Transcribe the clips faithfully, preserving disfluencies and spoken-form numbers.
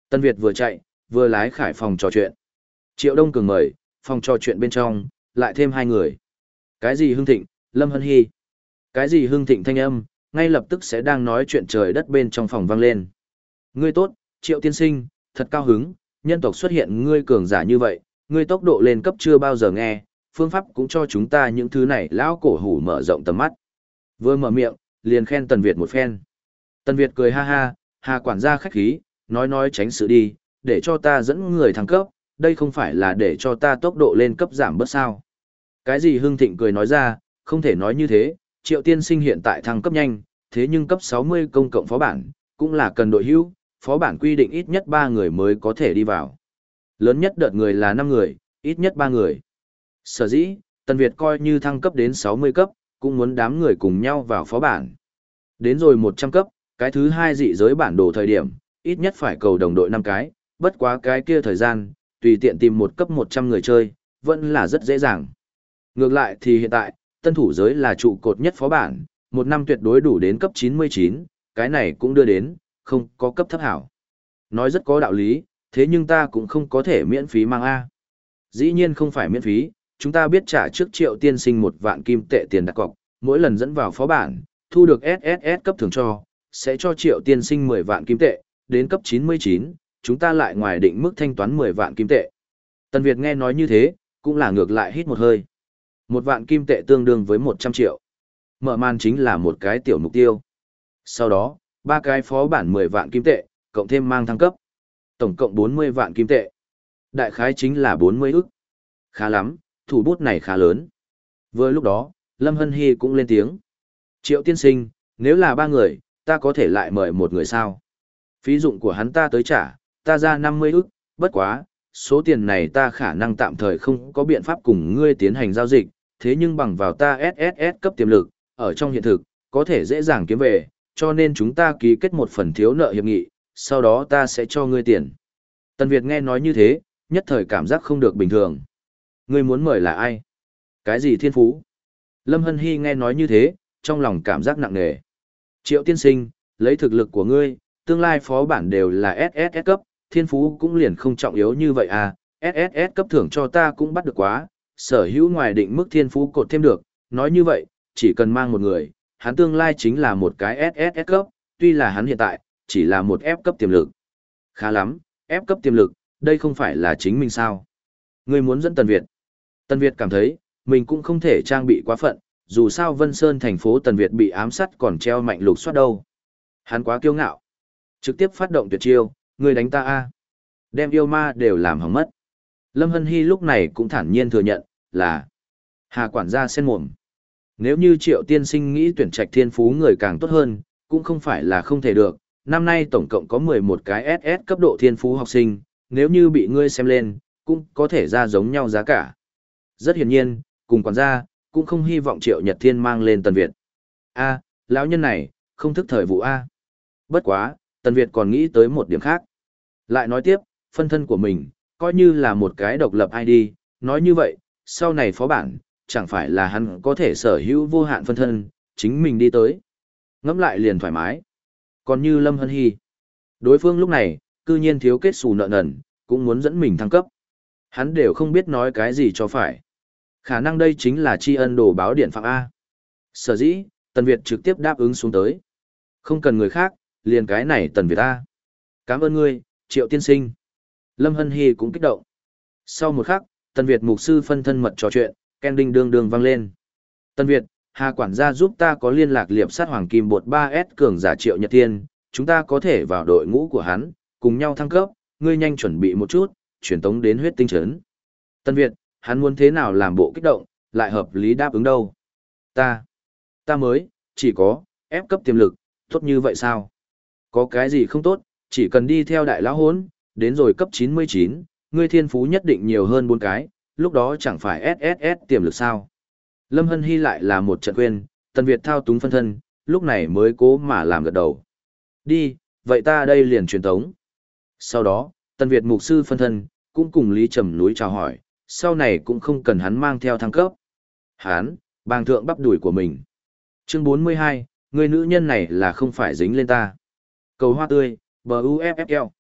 Tân Việt vừa chạy, vừa lái khải phòng trò chuyện. Triệu Đông Cường mời, phòng trò chuyện bên trong, lại thêm hai người. Cái gì hưng thịnh, Lâm Hân Hy. Cái gì hưng thịnh thanh âm, ngay lập tức sẽ đang nói chuyện trời đất bên trong phòng vang lên. Ngươi tốt, Triệu tiên sinh, thật cao hứng, nhân tộc xuất hiện ngươi cường giả như vậy, ngươi tốc độ lên cấp chưa bao giờ nghe, phương pháp cũng cho chúng ta những thứ này lão cổ hủ mở rộng tầm mắt. Vừa mở miệng, liền khen Tần Việt một phen. Tần Việt cười ha ha, Hà quản gia khách khí, nói nói tránh sự đi, để cho ta dẫn người thăng cấp, đây không phải là để cho ta tốc độ lên cấp giảm bớt sao. Cái gì Hưng Thịnh cười nói ra, không thể nói như thế, Triệu tiên sinh hiện tại thăng cấp nhanh, thế nhưng cấp sáu mươi công cộng phó bản, cũng là cần đội hữu, phó bản quy định ít nhất ba người mới có thể đi vào. Lớn nhất đợt người là năm người, ít nhất ba người. Sở dĩ, Tần Việt coi như thăng cấp đến sáu mươi cấp, cũng muốn đám người cùng nhau vào phó bản. Đến rồi một trăm cấp, cái thứ hai dị giới bản đồ thời điểm, ít nhất phải cầu đồng đội năm cái, bất quá cái kia thời gian, tùy tiện tìm một cấp một trăm người chơi, vẫn là rất dễ dàng. Ngược lại thì hiện tại, tân thủ giới là trụ cột nhất phó bản, một năm tuyệt đối đủ đến cấp chín mươi chín, cái này cũng đưa đến, không có cấp thấp hảo. Nói rất có đạo lý, thế nhưng ta cũng không có thể miễn phí mang A. Dĩ nhiên không phải miễn phí, chúng ta biết trả trước Triệu tiên sinh một vạn kim tệ tiền đặt cọc, mỗi lần dẫn vào phó bản, thu được ét ét ét cấp thưởng cho, sẽ cho Triệu tiên sinh mười vạn kim tệ, đến cấp chín mươi chín, chúng ta lại ngoài định mức thanh toán mười vạn kim tệ. Tần Việt nghe nói như thế, cũng là ngược lại hít một hơi. Một vạn kim tệ tương đương với một trăm triệu. Mở màn chính là một cái tiểu mục tiêu. Sau đó, ba cái phó bản mười vạn kim tệ, cộng thêm mang thăng cấp. Tổng cộng bốn mươi vạn kim tệ. Đại khái chính là bốn mươi ức. Khá lắm, thủ bút này khá lớn. Vừa lúc đó, Lâm Hân Hy cũng lên tiếng. Triệu tiên sinh, nếu là ba người, ta có thể lại mời một người sao? Phí dụng của hắn ta tới trả, ta ra năm mươi ức, bất quá, số tiền này ta khả năng tạm thời không có biện pháp cùng ngươi tiến hành giao dịch, thế nhưng bằng vào ta ét ét ét cấp tiềm lực, ở trong hiện thực, có thể dễ dàng kiếm về, cho nên chúng ta ký kết một phần thiếu nợ hiệp nghị, sau đó ta sẽ cho ngươi tiền. Tần Việt nghe nói như thế, nhất thời cảm giác không được bình thường. Ngươi muốn mời là ai? Cái gì thiên phú? Lâm Hân Hy nghe nói như thế, trong lòng cảm giác nặng nề. Triệu tiên sinh, lấy thực lực của ngươi, tương lai phó bản đều là ét ét ét cấp, thiên phú cũng liền không trọng yếu như vậy à, ét ét ét cấp thưởng cho ta cũng bắt được quá, sở hữu ngoài định mức thiên phú cột thêm được, nói như vậy, chỉ cần mang một người, hắn tương lai chính là một cái ét ét ét cấp, tuy là hắn hiện tại, chỉ là một F cấp tiềm lực. Khá lắm, F cấp tiềm lực, đây không phải là chính mình sao. Ngươi muốn dẫn Tần Việt. Tần Việt cảm thấy, mình cũng không thể trang bị quá phận, dù sao Vân Sơn thành phố Tần Việt bị ám sát còn treo mạnh lục soát đâu. Hắn quá kiêu ngạo. Trực tiếp phát động tuyệt chiêu, ngươi đánh ta a, đem yêu ma đều làm hỏng mất. Lâm Hân Hy lúc này cũng thản nhiên thừa nhận, là Hà quản gia sen mồm. Nếu như Triệu tiên sinh nghĩ tuyển trạch thiên phú người càng tốt hơn, cũng không phải là không thể được. Năm nay tổng cộng có mười một cái ét ét cấp độ thiên phú học sinh, nếu như bị ngươi xem lên, cũng có thể ra giống nhau giá cả. Rất hiển nhiên, cùng quản gia, cũng không hy vọng Triệu Nhật Thiên mang lên Tần Việt. A, lão nhân này, không thức thời vụ A. Bất quá, Tần Việt còn nghĩ tới một điểm khác. Lại nói tiếp, phân thân của mình, coi như là một cái độc lập i đê, nói như vậy, sau này phó bản, chẳng phải là hắn có thể sở hữu vô hạn phân thân, chính mình đi tới. Ngẫm lại liền thoải mái. Còn như Lâm Hân Hy, đối phương lúc này, cư nhiên thiếu kết xù nợ nần, cũng muốn dẫn mình thăng cấp. Hắn đều không biết nói cái gì cho phải. Khả năng đây chính là tri ân đồ báo điện phạm A. Sở dĩ, Tần Việt trực tiếp đáp ứng xuống tới. Không cần người khác, liền cái này Tần Việt A. Cảm ơn ngươi, Triệu tiên sinh. Lâm Hân Hy cũng kích động. Sau một khắc, Tần Việt mục sư phân thân mật trò chuyện, ken đinh đương đương vang lên. Tần Việt, Hà quản gia giúp ta có liên lạc liệp sát hoàng kim bột ba S cường giả Triệu Nhật Thiên, chúng ta có thể vào đội ngũ của hắn, cùng nhau thăng cấp, ngươi nhanh chuẩn bị một chút, truyền tống đến huyết tinh trấn. Tần Việt, hắn muốn thế nào làm bộ kích động, lại hợp lý đáp ứng đâu. Ta, ta mới, chỉ có, ép cấp tiềm lực, tốt như vậy sao? Có cái gì không tốt, chỉ cần đi theo đại lão hốn, đến rồi cấp chín mươi chín, ngươi thiên phú nhất định nhiều hơn bốn cái, lúc đó chẳng phải ét ét ét tiềm lực sao? Lâm Hân Hy lại là một trận quên, Tần Việt thao túng phân thân, lúc này mới cố mà làm gật đầu. Đi, vậy ta đây liền truyền tống. Sau đó, Tần Việt mục sư phân thân, cũng cùng Lý Trầm núi chào hỏi, sau này cũng không cần hắn mang theo thăng cấp. Hắn, bàng thượng bắp đùi của mình. Chương bốn mươi hai, người nữ nhân này là không phải dính lên ta. Cầu hoa tươi, bờ u ép ép lờ.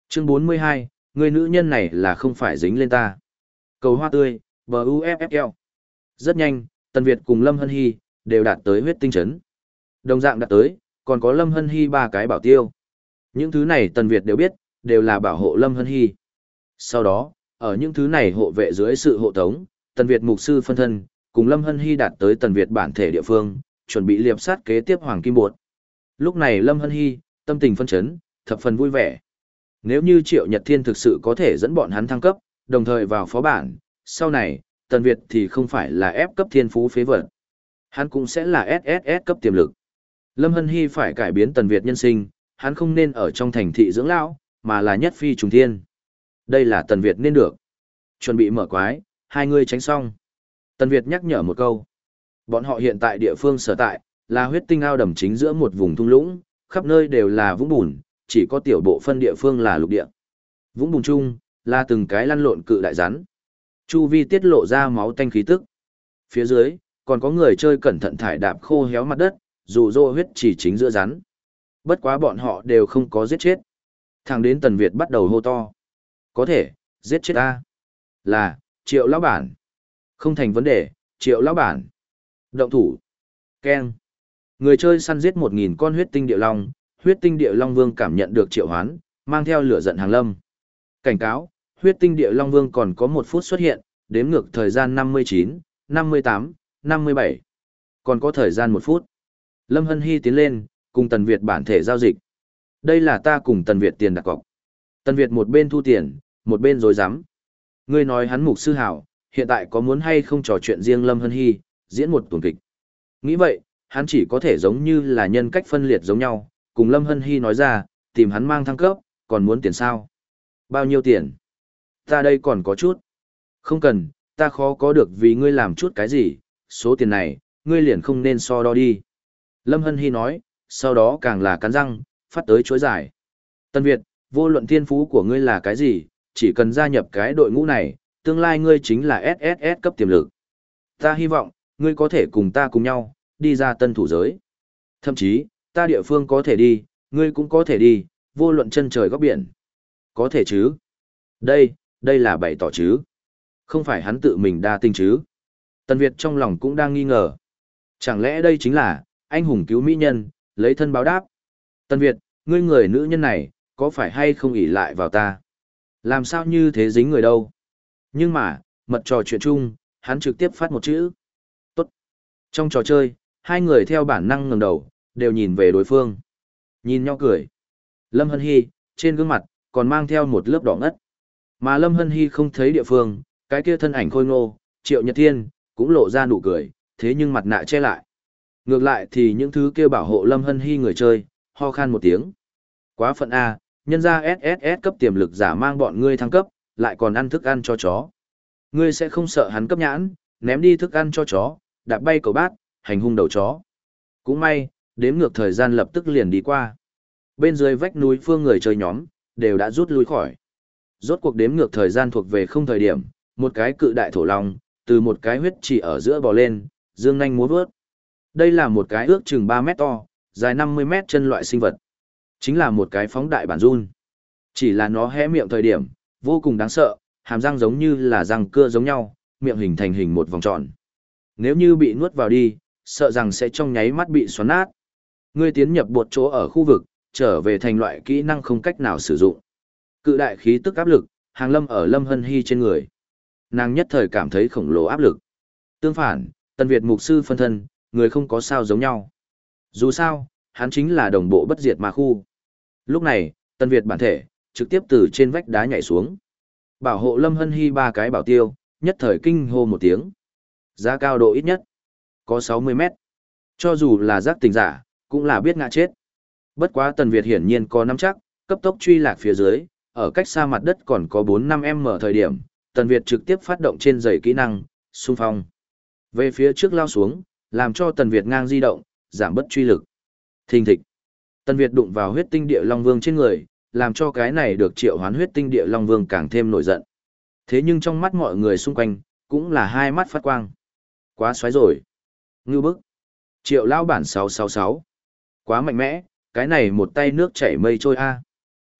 Chương bốn mươi hai, người nữ nhân này là không phải dính lên ta. Cầu hoa tươi, bờ u ép ép lờ. Rất nhanh, Tần Việt cùng Lâm Hân Hy đều đạt tới huyết tinh trấn. Đồng dạng đạt tới, còn có Lâm Hân Hy ba cái bảo tiêu. Những thứ này Tần Việt đều biết, đều là bảo hộ Lâm Hân Hy. Sau đó, ở những thứ này hộ vệ dưới sự hộ tống, Tần Việt mục sư phân thân, cùng Lâm Hân Hy đạt tới Tần Việt bản thể địa phương, chuẩn bị liệp sát kế tiếp Hoàng Kim Bột. Lúc này Lâm Hân Hy, tâm tình phân chấn, thập phần vui vẻ. Nếu như Triệu Nhật Thiên thực sự có thể dẫn bọn hắn thăng cấp, đồng thời vào phó bản, sau này, Tần Việt thì không phải là ép cấp thiên phú phế vật. Hắn cũng sẽ là ét ét ét cấp tiềm lực. Lâm Hân Hy phải cải biến Tần Việt nhân sinh, hắn không nên ở trong thành thị dưỡng lão, mà là nhất phi trùng thiên. Đây là Tần Việt nên được. Chuẩn bị mở quái, hai người tránh xong. Tần Việt nhắc nhở một câu. Bọn họ hiện tại địa phương sở tại, là huyết tinh ao đầm chính giữa một vùng thung lũng, khắp nơi đều là vũng bùn, chỉ có tiểu bộ phân địa phương là lục địa. Vũng bùn chung, là từng cái lăn lộn cự đại rắn. Chu vi tiết lộ ra máu tanh khí tức. Phía dưới, còn có người chơi cẩn thận thải đạp khô héo mặt đất, dụ dỗ huyết chỉ chính giữa rắn. Bất quá bọn họ đều không có giết chết. Thẳng đến Tần Việt bắt đầu hô to. Có thể, giết chết ta. Là, Triệu lão bản. Không thành vấn đề, Triệu lão bản. Động thủ. Keng. Người chơi săn giết một nghìn con huyết tinh địa long, huyết tinh địa long vương cảm nhận được triệu hoán, mang theo lửa giận hàng lâm. Cảnh cáo, huyết tinh địa long vương còn có một phút xuất hiện, đếm ngược thời gian năm mươi chín, năm mươi tám, năm mươi bảy. Còn có thời gian một phút. Lâm Hân Hy tiến lên, cùng Tần Việt bản thể giao dịch. Đây là ta cùng Tần Việt tiền đặt cọc. Tần Việt một bên thu tiền, một bên rối rắm. Ngươi nói hắn mục sư hảo, hiện tại có muốn hay không trò chuyện riêng Lâm Hân Hy, diễn một tuần kịch. Nghĩ vậy, hắn chỉ có thể giống như là nhân cách phân liệt giống nhau, cùng Lâm Hân Hy nói ra, tìm hắn mang thăng cấp, còn muốn tiền sao? Bao nhiêu tiền? Ta đây còn có chút. Không cần, ta khó có được vì ngươi làm chút cái gì, số tiền này, ngươi liền không nên so đo đi. Lâm Hân Hy nói, sau đó càng là cắn răng, phát tới chối giải. Tân Việt, vô luận thiên phú của ngươi là cái gì, chỉ cần gia nhập cái đội ngũ này, tương lai ngươi chính là ét ét ét cấp tiềm lực. Ta hy vọng, ngươi có thể cùng ta cùng nhau, đi ra tân thủ giới. Thậm chí, ta địa phương có thể đi, ngươi cũng có thể đi, vô luận chân trời góc biển. Có thể chứ? Đây, đây là bày tỏ chứ? Không phải hắn tự mình đa tình chứ? Tần Việt trong lòng cũng đang nghi ngờ. Chẳng lẽ đây chính là, anh hùng cứu mỹ nhân, lấy thân báo đáp? Tần Việt, ngươi người nữ nhân này, có phải hay không ỷ lại vào ta? Làm sao như thế dính người đâu? Nhưng mà, mật trò chuyện chung, hắn trực tiếp phát một chữ. Tốt. Trong trò chơi, hai người theo bản năng ngẩng đầu, đều nhìn về đối phương. Nhìn nhau cười. Lâm Hân Hy, trên gương mặt, còn mang theo một lớp đỏ ngất. Mà Lâm Hân Hy không thấy địa phương, cái kia thân ảnh khôi ngô, Triệu Nhật Thiên, cũng lộ ra nụ cười, thế nhưng mặt nạ che lại. Ngược lại thì những thứ kia bảo hộ Lâm Hân Hy người chơi, ho khan một tiếng. Quá phận A, nhân ra ét ét ét cấp tiềm lực giả mang bọn ngươi thăng cấp, lại còn ăn thức ăn cho chó. Ngươi sẽ không sợ hắn cấp nhãn, ném đi thức ăn cho chó, đạp bay cầu bát, hành hung đầu chó. Cũng may, đếm ngược thời gian lập tức liền đi qua. Bên dưới vách núi phương người chơi nhóm, đều đã rút lui khỏi. Rốt cuộc đếm ngược thời gian thuộc về không thời điểm, một cái cự đại thổ long, từ một cái huyết chỉ ở giữa bò lên, dương nhanh múa vớt. Đây là một cái ước chừng ba mét to, dài năm mươi mét chân loại sinh vật. Chính là một cái phóng đại bản run. Chỉ là nó hé miệng thời điểm, vô cùng đáng sợ, hàm răng giống như là răng cưa giống nhau, miệng hình thành hình một vòng tròn. Nếu như bị nuốt vào đi, sợ rằng sẽ trong nháy mắt bị xoắn nát. Ngươi tiến nhập bột chỗ ở khu vực, trở về thành loại kỹ năng không cách nào sử dụng. Cự đại khí tức áp lực, hàng lâm ở Lâm Hân Hy trên người. Nàng nhất thời cảm thấy khổng lồ áp lực. Tương phản, Tần Việt mục sư phân thân, người không có sao giống nhau. Dù sao, hắn chính là đồng bộ bất diệt ma khu. Lúc này, Tần Việt bản thể, trực tiếp từ trên vách đá nhảy xuống. Bảo hộ Lâm Hân Hy ba cái bảo tiêu, nhất thời kinh hô một tiếng. Giá cao độ ít nhất, có sáu mươi mét. Cho dù là giác tình giả, cũng là biết ngã chết. Bất quá Tần Việt hiển nhiên có nắm chắc, cấp tốc truy lạc phía dưới, ở cách xa mặt đất còn có bốn năm m thời điểm, Tần Việt trực tiếp phát động trên giày kỹ năng, xung phong. Về phía trước lao xuống, làm cho Tần Việt ngang di động, giảm bất truy lực. Thình thịch. Tần Việt đụng vào huyết tinh địa Long Vương trên người, làm cho cái này được triệu hoán huyết tinh địa Long Vương càng thêm nổi giận. Thế nhưng trong mắt mọi người xung quanh, cũng là hai mắt phát quang. Quá xoáy rồi. Ngưu bức. Triệu lao bản sáu sáu sáu. Quá mạnh mẽ, cái này một tay nước chảy mây trôi a.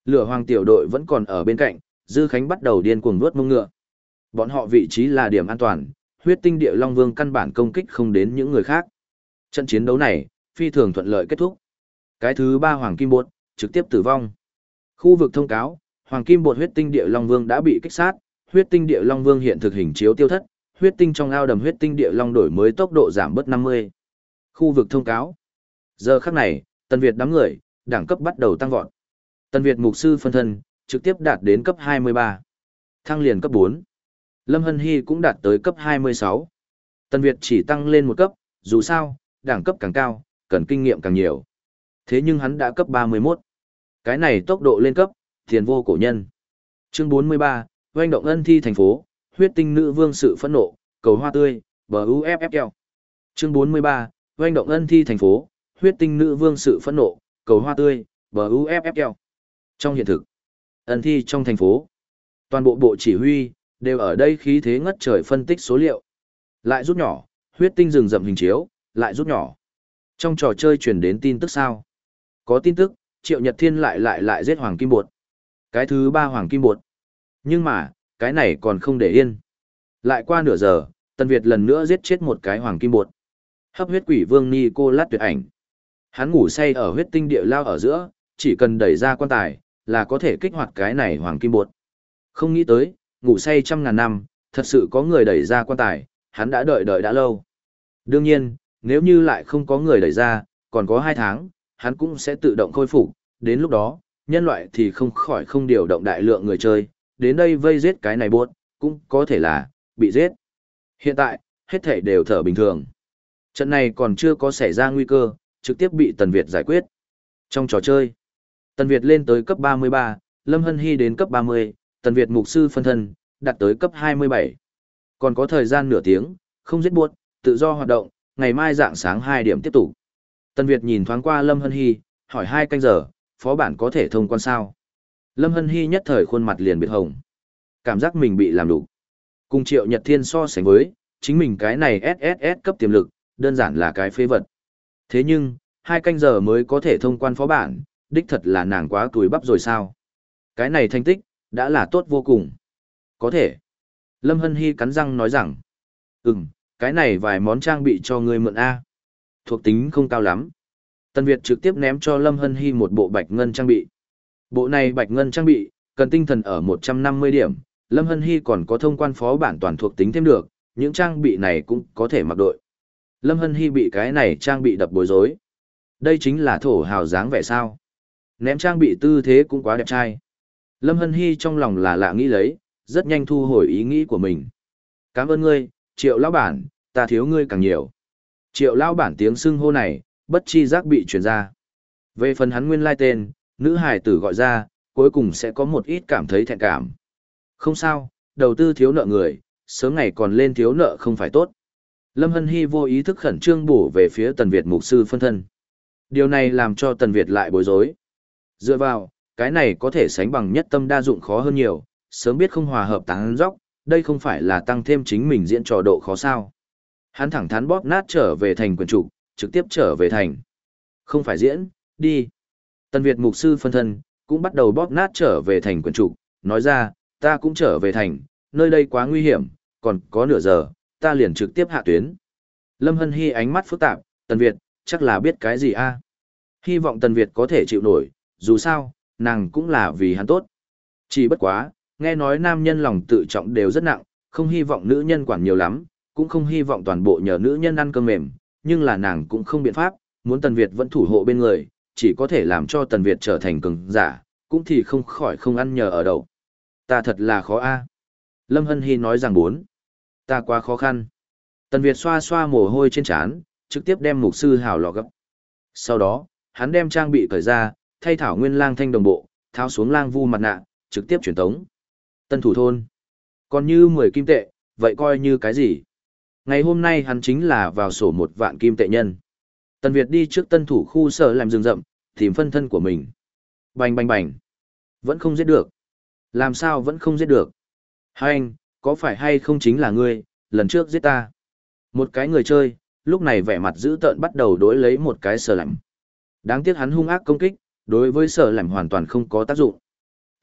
Lửa hoàng tiểu đội vẫn còn ở bên cạnh, Dư Khánh bắt đầu điên cuồng vuốt mông ngựa. Bọn họ vị trí là điểm an toàn, huyết tinh địa Long Vương căn bản công kích không đến những người khác. Trận chiến đấu này, phi thường thuận lợi kết thúc. Cái thứ ba Hoàng Kim Bột, trực tiếp tử vong. Khu vực thông cáo, Hoàng Kim Bột huyết tinh địa Long Vương đã bị kích sát, huyết tinh địa Long Vương hiện thực hình chiếu tiêu thất, huyết tinh trong ao đầm huyết tinh địa Long đổi mới tốc độ giảm bớt năm mươi. Khu vực thông cáo. Giờ khắc này, Tần Việt đám người, đẳng cấp bắt đầu tăng vọt. Tần Việt mục sư phân thân, trực tiếp đạt đến cấp hai mươi ba. Thăng liền cấp bốn. Lâm Hân Hy cũng đạt tới cấp hai mươi sáu. Tần Việt chỉ tăng lên một cấp, dù sao, đẳng cấp càng cao, cần kinh nghiệm càng nhiều. Thế nhưng hắn đã cấp ba mươi mốt. Cái này tốc độ lên cấp, tiền vô cổ nhân. Chương bốn mươi ba, oanh động ân thi thành phố, huyết tinh nữ vương sự phẫn nộ, cầu hoa tươi, bờ u ép ép lờ. Chương bốn mươi ba, oanh động ân thi thành phố, huyết tinh nữ vương sự phẫn nộ, cầu hoa tươi, bờ u ép ép lờ. Trong hiện thực, ân thi trong thành phố, toàn bộ bộ chỉ huy, đều ở đây khí thế ngất trời phân tích số liệu. Lại rút nhỏ, huyết tinh rừng rậm hình chiếu, lại rút nhỏ. Trong trò chơi truyền đến tin tức sao? Có tin tức, Triệu Nhật Thiên lại lại lại giết Hoàng Kim Bột. Cái thứ ba Hoàng Kim Bột. Nhưng mà, cái này còn không để yên. Lại qua nửa giờ, Tần Việt lần nữa giết chết một cái Hoàng Kim Bột. Hấp huyết quỷ vương Nicolas tuyệt ảnh. Hắn ngủ say ở huyết tinh địa lao ở giữa, chỉ cần đẩy ra quan tài, là có thể kích hoạt cái này Hoàng Kim Bột. Không nghĩ tới, ngủ say trăm ngàn năm, thật sự có người đẩy ra quan tài, hắn đã đợi đợi đã lâu. Đương nhiên, nếu như lại không có người đẩy ra, còn có hai tháng, hắn cũng sẽ tự động khôi phục, đến lúc đó, nhân loại thì không khỏi không điều động đại lượng người chơi, đến đây vây giết cái này buốt, cũng có thể là, bị giết. Hiện tại, hết thể đều thở bình thường. Trận này còn chưa có xảy ra nguy cơ, trực tiếp bị Tần Việt giải quyết. Trong trò chơi, Tần Việt lên tới cấp ba mươi ba, Lâm Hân Hy đến cấp ba mươi, Tần Việt mục sư phân thân, đạt tới cấp hai mươi bảy. Còn có thời gian nửa tiếng, không giết buốt, tự do hoạt động, ngày mai dạng sáng hai điểm tiếp tục. Tần Việt nhìn thoáng qua Lâm Hân Hy, hỏi hai canh giờ, phó bản có thể thông quan sao? Lâm Hân Hy nhất thời khuôn mặt liền biệt hồng. Cảm giác mình bị làm đủ. Cùng Triệu Nhật Thiên so sánh với, chính mình cái này ét ét ét cấp tiềm lực, đơn giản là cái phế vật. Thế nhưng, hai canh giờ mới có thể thông quan phó bản, đích thật là nàng quá túi bắp rồi sao? Cái này thành tích, đã là tốt vô cùng. Có thể. Lâm Hân Hy cắn răng nói rằng, ừm, cái này vài món trang bị cho ngươi mượn A. Thuộc tính không cao lắm. Tần Việt trực tiếp ném cho Lâm Hân Hy một bộ bạch ngân trang bị. Bộ này bạch ngân trang bị, cần tinh thần ở một trăm năm mươi điểm, Lâm Hân Hy còn có thông quan phó bản toàn thuộc tính thêm được, những trang bị này cũng có thể mặc đội. Lâm Hân Hy bị cái này trang bị đập bối rối. Đây chính là thổ hào dáng vẻ sao. Ném trang bị tư thế cũng quá đẹp trai. Lâm Hân Hy trong lòng là lạ nghĩ lấy, rất nhanh thu hồi ý nghĩ của mình. Cảm ơn ngươi, Triệu lão bản, ta thiếu ngươi càng nhiều. Triệu lão bản tiếng xưng hô này, bất chi giác bị truyền ra. Về phần hắn nguyên lai tên, nữ hài tử gọi ra, cuối cùng sẽ có một ít cảm thấy thẹn cảm. Không sao, đầu tư thiếu nợ người, sớm ngày còn lên thiếu nợ không phải tốt. Lâm Hân Hy vô ý thức khẩn trương bổ về phía Tần Việt mục sư phân thân. Điều này làm cho Tần Việt lại bối rối. Dựa vào, cái này có thể sánh bằng nhất tâm đa dụng khó hơn nhiều, sớm biết không hòa hợp tán dóc, đây không phải là tăng thêm chính mình diễn trò độ khó sao. Hắn thẳng thắn bóp nát trở về thành quyền trục, trực tiếp trở về thành. Không phải diễn, đi. Tần Việt mục sư phân thân, cũng bắt đầu bóp nát trở về thành quyền trục, nói ra, ta cũng trở về thành, nơi đây quá nguy hiểm, còn có nửa giờ, ta liền trực tiếp hạ tuyến. Lâm Hân Hy ánh mắt phức tạp, Tần Việt, chắc là biết cái gì a? Hy vọng Tần Việt có thể chịu nổi, dù sao, nàng cũng là vì hắn tốt. Chỉ bất quá, nghe nói nam nhân lòng tự trọng đều rất nặng, không hy vọng nữ nhân quản nhiều lắm, cũng không hy vọng toàn bộ nhờ nữ nhân ăn cơm mềm, nhưng là nàng cũng không biện pháp, muốn Tần Việt vẫn thủ hộ bên người, chỉ có thể làm cho Tần Việt trở thành cường giả, cũng thì không khỏi không ăn nhờ ở đậu. Ta thật là khó a. Lâm Hân Hy nói rằng bốn. Ta quá khó khăn. Tần Việt xoa xoa mồ hôi trên trán, trực tiếp đem mục sư hào lò gấp. Sau đó, hắn đem trang bị cởi ra, thay thảo nguyên lang thanh đồng bộ, tháo xuống lang vu mặt nạ, trực tiếp truyền tống. Tân thủ thôn. Còn như mười kim tệ, vậy coi như cái gì? Ngày hôm nay hắn chính là vào sổ một vạn kim tệ nhân. Tần Việt đi trước tân thủ khu sở làm rừng rậm, tìm phân thân của mình. Bành bành bành. Vẫn không giết được. Làm sao vẫn không giết được? Hai anh, có phải hay không chính là ngươi, lần trước giết ta? Một cái người chơi, lúc này vẻ mặt dữ tợn bắt đầu đối lấy một cái sở lạnh. Đáng tiếc hắn hung ác công kích, đối với sở lạnh hoàn toàn không có tác dụng.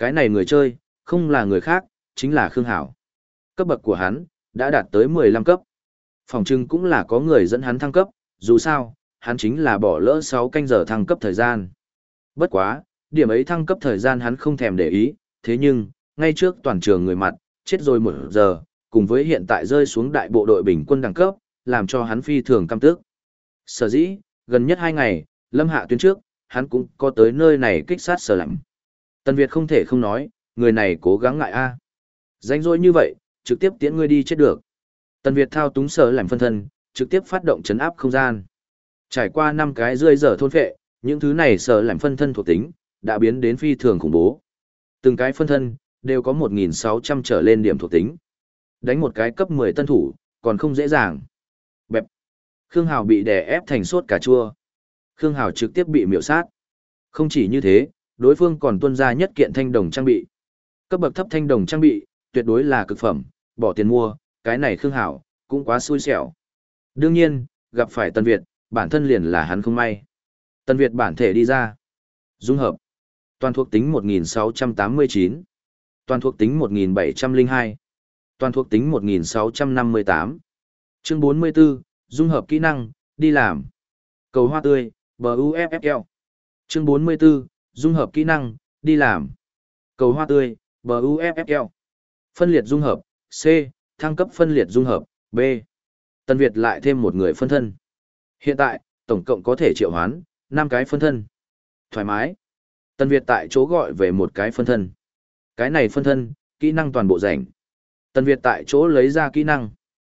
Cái này người chơi, không là người khác, chính là Khương Hảo. Cấp bậc của hắn, đã đạt tới mười lăm cấp. Phòng trưng cũng là có người dẫn hắn thăng cấp, dù sao, hắn chính là bỏ lỡ sáu canh giờ thăng cấp thời gian. Bất quá, điểm ấy thăng cấp thời gian hắn không thèm để ý, thế nhưng, ngay trước toàn trường người mặt, chết rồi một giờ, cùng với hiện tại rơi xuống đại bộ đội bình quân đẳng cấp, làm cho hắn phi thường căm tức. Sở dĩ, gần nhất hai ngày, Lâm Hạ tuyến trước, hắn cũng có tới nơi này kích sát Sở Lạnh. Tần Việt không thể không nói, người này cố gắng ngại a. Danh dỗi như vậy, trực tiếp tiễn ngươi đi chết được. Tần Việt thao túng Sở Lạnh phân thân, trực tiếp phát động chấn áp không gian. Trải qua năm cái rơi giờ thôn phệ, những thứ này Sở Lạnh phân thân thuộc tính, đã biến đến phi thường khủng bố. Từng cái phân thân, đều có một nghìn sáu trăm trở lên điểm thuộc tính. Đánh một cái cấp mười tân thủ, còn không dễ dàng. Bẹp. Khương Hào bị đè ép thành sốt cà chua. Khương Hào trực tiếp bị miểu sát. Không chỉ như thế, đối phương còn tuân ra nhất kiện thanh đồng trang bị. Cấp bậc thấp thanh đồng trang bị, tuyệt đối là cực phẩm, bỏ tiền mua, cái này Khương Hào, cũng quá xui xẻo. Đương nhiên, gặp phải Tần Việt, bản thân liền là hắn không may. Tần Việt bản thể đi ra. Dung hợp. Toàn thuộc tính một nghìn sáu trăm tám mươi chín. Toàn thuộc tính một nghìn bảy trăm lẻ hai. Toàn thuộc tính một nghìn sáu trăm năm mươi tám. Chương bốn mươi tư, dung hợp kỹ năng, đi làm. Cầu hoa tươi, bờ u ép ép lờ. Chương bốn mươi tư, dung hợp kỹ năng, đi làm. Cầu hoa tươi, bờ u ép ép lờ. Phân liệt dung hợp, C, thăng cấp phân liệt dung hợp, B. Tần Việt lại thêm một người phân thân. Hiện tại, tổng cộng có thể triệu hoán năm cái phân thân. Thoải mái. Tần Việt tại chỗ gọi về một cái phân thân. Cái này phân thân, kỹ năng toàn bộ rảnh. Tần Việt tại chỗ lấy ra kỹ năng.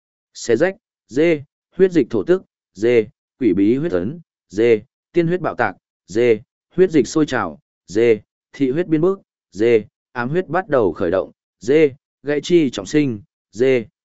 Xé rách, D, huyết dịch thổ tức, D, quỷ bí huyết ấn, D, tiên huyết bạo tạc, D, huyết dịch sôi trào, D, thị huyết biên bước, D, ám huyết bắt đầu khởi động, D, gãy chi trọng sinh, D.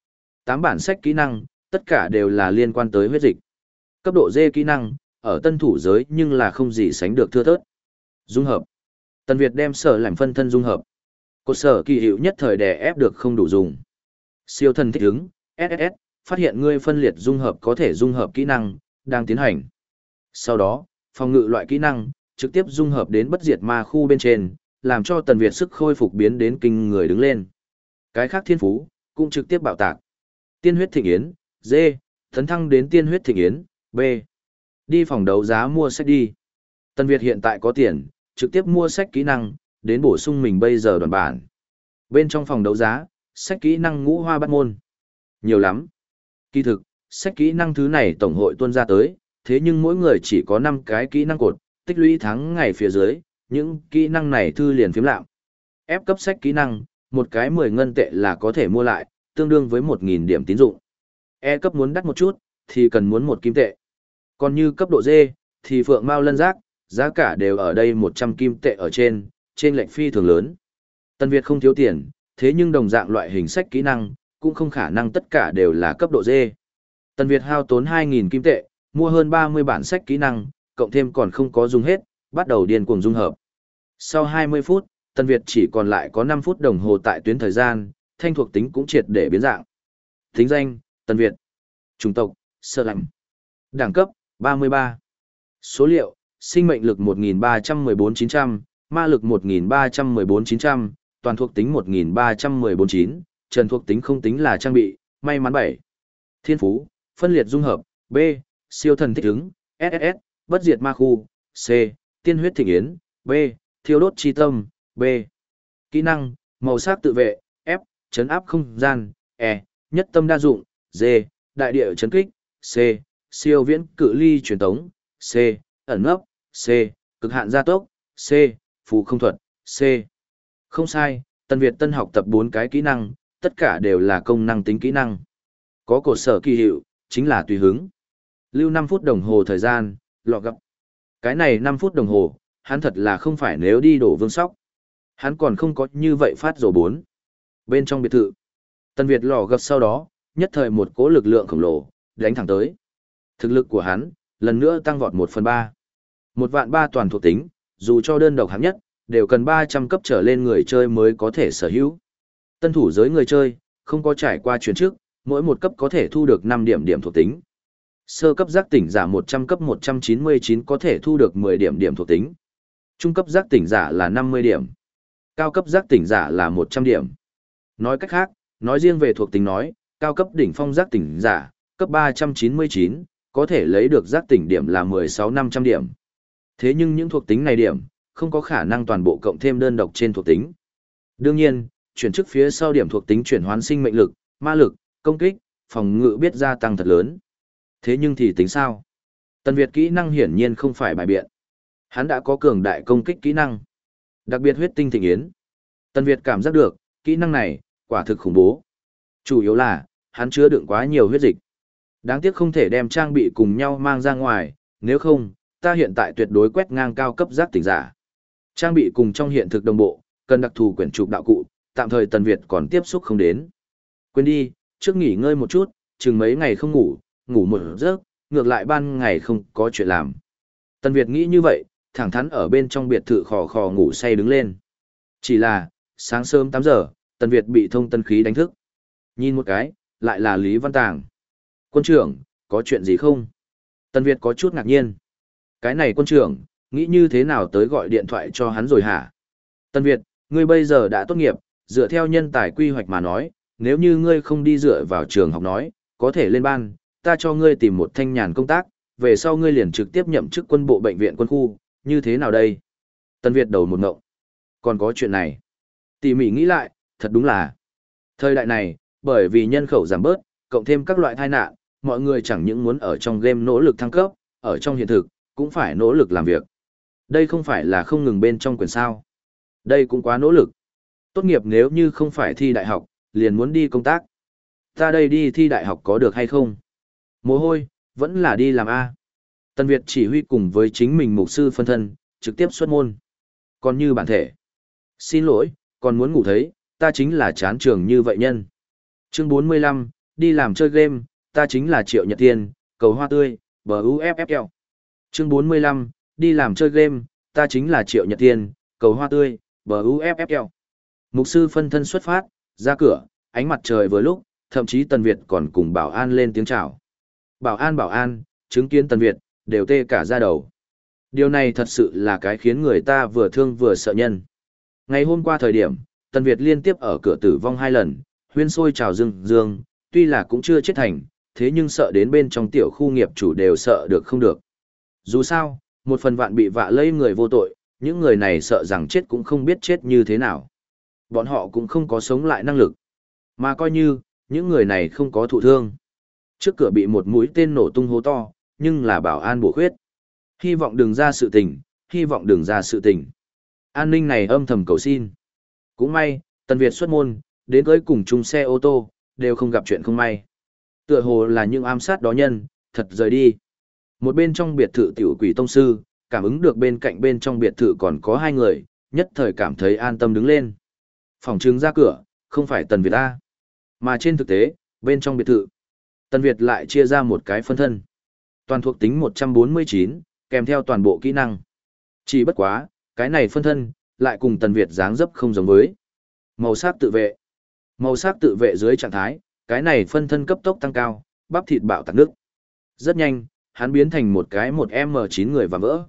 Tám bản sách kỹ năng, tất cả đều là liên quan tới huyết dịch. Cấp độ D kỹ năng, ở tân thủ giới nhưng là không gì sánh được thưa thớt. Dung hợp. Tần Việt đem Sở làm phân thân dung hợp. Cột sở kỳ hiệu nhất thời đè ép được không đủ dùng. Siêu thần thích ứng, ét ét ét, phát hiện ngươi phân liệt dung hợp có thể dung hợp kỹ năng, đang tiến hành. Sau đó, phòng ngự loại kỹ năng, trực tiếp dung hợp đến bất diệt ma khu bên trên, làm cho Tần Việt sức khôi phục biến đến kinh người đứng lên. Cái khác thiên phú, cũng trực tiếp bạo tạc. Tiên huyết thịnh yến, D, tấn thăng đến tiên huyết thịnh yến, B. Đi phòng đấu giá mua sách đi. Tần Việt hiện tại có tiền, trực tiếp mua sách kỹ năng, đến bổ sung mình bây giờ đoàn bản. Bên trong phòng đấu giá, sách kỹ năng ngũ hoa bát môn. Nhiều lắm. Kỳ thực, sách kỹ năng thứ này tổng hội tuân ra tới, thế nhưng mỗi người chỉ có năm cái kỹ năng cột, tích lũy tháng ngày phía dưới, những kỹ năng này thư liền phiếm lạm. Ép cấp sách kỹ năng, một cái mười ngân tệ là có thể mua lại, tương đương với một nghìn điểm tín dụng. E cấp muốn đắt một chút, thì cần muốn một kim tệ. Còn như cấp độ D, thì phượng mao lân giác, giá cả đều ở đây một trăm kim tệ ở trên, trên lệnh phi thường lớn. Tần Việt không thiếu tiền, thế nhưng đồng dạng loại hình sách kỹ năng, cũng không khả năng tất cả đều là cấp độ D. Tần Việt hao tốn hai nghìn kim tệ, mua hơn ba mươi bản sách kỹ năng, cộng thêm còn không có dùng hết, bắt đầu điên cuồng dung hợp. Sau hai mươi phút, Tần Việt chỉ còn lại có năm phút đồng hồ tại tuyến thời gian, thanh thuộc tính cũng triệt để biến dạng. Tính danh, Tần Việt. Chủng tộc, Sơ Lạnh. Đẳng cấp, ba mươi ba. Số liệu, sinh mệnh lực một nghìn ba trăm mười bốn nghìn chín trăm, ma lực một nghìn ba trăm mười bốn nghìn chín trăm, toàn thuộc tính một nghìn ba trăm mười bốn nghìn chín, trần thuộc tính không tính là trang bị, may mắn bảy. Thiên phú, phân liệt dung hợp, B, siêu thần thích ứng, ét ét ét, bất diệt ma khu, C, tiên huyết thịnh yến, B, thiêu đốt chi tâm, B. Kỹ năng, màu sắc tự vệ, F, chấn áp không gian, E, nhất tâm đa dụng, D, đại địa chấn kích, C, siêu viễn cự ly truyền tống, C, ẩn nấp, C, cực hạn gia tốc, C, phù không thuật, C. Không sai, Tần Việt tân học tập bốn cái kỹ năng, tất cả đều là công năng tính kỹ năng. Có cột sở kỳ hiệu, chính là tùy hứng. Lưu năm phút đồng hồ thời gian, lọ gặp. Cái này năm phút đồng hồ, hắn thật là không phải nếu đi đổ vương sóc. Hắn còn không có như vậy phát rổ bốn. Bên trong biệt thự, Tần Việt lò gặp sau đó, nhất thời một cỗ lực lượng khổng lồ, đánh thẳng tới. Thực lực của hắn, lần nữa tăng vọt một phần ba. Một vạn ba toàn thuộc tính, dù cho đơn độc hạng nhất, đều cần ba trăm cấp trở lên người chơi mới có thể sở hữu. Tân thủ giới người chơi, không có trải qua chuyển trước, mỗi một cấp có thể thu được năm điểm điểm thuộc tính. Sơ cấp giác tỉnh giả một trăm cấp một trăm chín mươi chín có thể thu được mười điểm điểm thuộc tính. Trung cấp giác tỉnh giả là năm mươi điểm. Cao cấp giác tỉnh giả là một trăm điểm. Nói cách khác, nói riêng về thuộc tính nói, cao cấp đỉnh phong giác tỉnh giả, cấp ba trăm chín mươi chín, có thể lấy được giác tỉnh điểm là mười sáu nghìn năm trăm điểm. Thế nhưng những thuộc tính này điểm, không có khả năng toàn bộ cộng thêm đơn độc trên thuộc tính. Đương nhiên, chuyển chức phía sau điểm thuộc tính chuyển hoán sinh mệnh lực, ma lực, công kích, phòng ngự biết gia tăng thật lớn. Thế nhưng thì tính sao? Tần Việt kỹ năng hiển nhiên không phải bài biện. Hắn đã có cường đại công kích kỹ năng. Đặc biệt huyết tinh thịnh yến. Tần Việt cảm giác được, kỹ năng này, quả thực khủng bố. Chủ yếu là, hắn chứa đựng quá nhiều huyết dịch. Đáng tiếc không thể đem trang bị cùng nhau mang ra ngoài, nếu không, ta hiện tại tuyệt đối quét ngang cao cấp giác tỉnh giả. Trang bị cùng trong hiện thực đồng bộ, cần đặc thù quyển trục đạo cụ, tạm thời Tần Việt còn tiếp xúc không đến. Quên đi, trước nghỉ ngơi một chút, chừng mấy ngày không ngủ, ngủ một giấc, ngược lại ban ngày không có chuyện làm. Tần Việt nghĩ như vậy, thẳng thắn ở bên trong biệt thự khò khò ngủ say đứng lên. Chỉ là, sáng sớm tám giờ, Tần Việt bị thông tân khí đánh thức. Nhìn một cái, lại là Lý Văn Tàng. Quân trưởng, có chuyện gì không? Tần Việt có chút ngạc nhiên. Cái này quân trưởng, nghĩ như thế nào tới gọi điện thoại cho hắn rồi hả? Tần Việt, ngươi bây giờ đã tốt nghiệp, dựa theo nhân tài quy hoạch mà nói, nếu như ngươi không đi dựa vào trường học nói, có thể lên ban, ta cho ngươi tìm một thanh nhàn công tác, về sau ngươi liền trực tiếp nhậm chức quân bộ bệnh viện quân khu, như thế nào đây? Tần Việt đầu một ngộng. Còn có chuyện này. Tỉ mỉ nghĩ lại, thật đúng là. Thời đại này, bởi vì nhân khẩu giảm bớt, cộng thêm các loại tai nạn, mọi người chẳng những muốn ở trong game nỗ lực thăng cấp, ở trong hiện thực, cũng phải nỗ lực làm việc. Đây không phải là không ngừng bên trong quyền sao. Đây cũng quá nỗ lực. Tốt nghiệp nếu như không phải thi đại học, liền muốn đi công tác. Ta đây đi thi đại học có được hay không? Mồ hôi, vẫn là đi làm A. Tần Việt chỉ huy cùng với chính mình mục sư phân thân, trực tiếp xuất môn. Còn như bản thể. Xin lỗi, còn muốn ngủ thấy, ta chính là chán trường như vậy nhân. Chương bốn mươi lăm, đi làm chơi game, ta chính là Triệu Nhật Tiên, cầu hoa tươi, bờ u ép ép lờ. Chương bốn mươi lăm, đi làm chơi game, ta chính là Triệu Nhật Tiên, cầu hoa tươi, bờ u ép ép lờ. Mục sư phân thân xuất phát, ra cửa, ánh mặt trời vừa lúc, thậm chí Tần Việt còn cùng bảo an lên tiếng chào. Bảo an bảo an, chứng kiến Tần Việt, đều tê cả da đầu. Điều này thật sự là cái khiến người ta vừa thương vừa sợ nhân. Ngày hôm qua thời điểm, Tần Việt liên tiếp ở cửa tử vong hai lần, huyên sôi chào dương dương, tuy là cũng chưa chết thành, thế nhưng sợ đến bên trong tiểu khu nghiệp chủ đều sợ được không được. Dù sao, một phần vạn bị vạ lây người vô tội, những người này sợ rằng chết cũng không biết chết như thế nào. Bọn họ cũng không có sống lại năng lực. Mà coi như, những người này không có thụ thương. Trước cửa bị một mũi tên nổ tung hố to, nhưng là bảo an bổ khuyết. Hy vọng đừng ra sự tình, hy vọng đừng ra sự tình. An ninh này âm thầm cầu xin. Cũng may, Tần Việt xuất môn, đến cưới cùng chung xe ô tô, đều không gặp chuyện không may. Tựa hồ là những ám sát đó nhân, thật rời đi. Một bên trong biệt thự tiểu quỷ tông sư, cảm ứng được bên cạnh bên trong biệt thự còn có hai người, nhất thời cảm thấy an tâm đứng lên. Phòng trưng ra cửa, không phải Tần Việt A. Mà trên thực tế, bên trong biệt thự, Tần Việt lại chia ra một cái phân thân. Toàn thuộc tính một trăm bốn mươi chín, kèm theo toàn bộ kỹ năng. Chỉ bất quá, cái này phân thân, lại cùng Tần Việt dáng dấp không giống với. Màu sắc tự vệ. Màu sắc tự vệ dưới trạng thái, cái này phân thân cấp tốc tăng cao, bắp thịt bạo tạc nước. Rất nhanh, hắn biến thành một cái một M chín người và vỡ.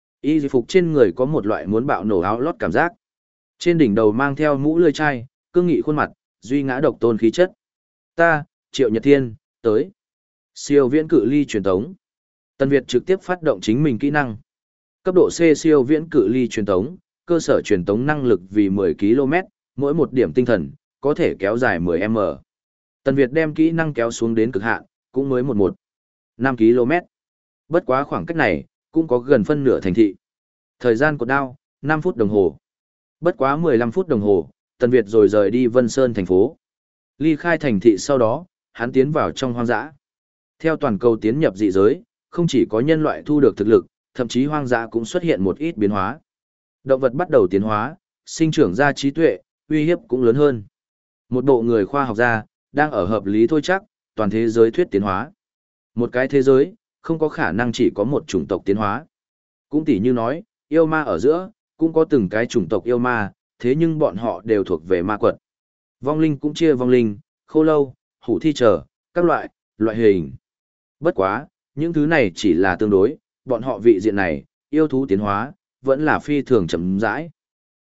Y phục trên người có một loại muốn bạo nổ áo lót cảm giác. Trên đỉnh đầu mang theo mũ lưỡi chai, cương nghị khuôn mặt, duy ngã độc tôn khí chất. Ta, Triệu Nhật Thiên, tới. Siêu viễn cự ly truyền tống. Tần Việt trực tiếp phát động chính mình kỹ năng. Cấp độ C siêu viễn cự ly truyền tống, cơ sở truyền tống năng lực vì mười ki lô mét, mỗi một điểm tinh thần, có thể kéo dài mười mét. Tần Việt đem kỹ năng kéo xuống đến cực hạn, cũng mới một một, năm ki lô mét. Bất quá khoảng cách này, cũng có gần phân nửa thành thị. Thời gian cột đao, năm phút đồng hồ. Bất quá mười lăm phút đồng hồ, Tần Việt rồi rời đi Vân Sơn thành phố. Ly khai thành thị sau đó, hắn tiến vào trong hoang dã. Theo toàn cầu tiến nhập dị giới, không chỉ có nhân loại thu được thực lực, thậm chí hoang dã cũng xuất hiện một ít biến hóa. Động vật bắt đầu tiến hóa, sinh trưởng ra trí tuệ, uy hiếp cũng lớn hơn. Một bộ người khoa học gia, đang ở hợp lý thôi chắc, toàn thế giới thuyết tiến hóa. Một cái thế giới, không có khả năng chỉ có một chủng tộc tiến hóa. Cũng tỉ như nói, yêu ma ở giữa, cũng có từng cái chủng tộc yêu ma, thế nhưng bọn họ đều thuộc về ma quật. Vong linh cũng chia vong linh, khô lâu, hủ thi trở, các loại, loại hình. Bất quá, những thứ này chỉ là tương đối, bọn họ vị diện này, yêu thú tiến hóa, vẫn là phi thường chậm rãi.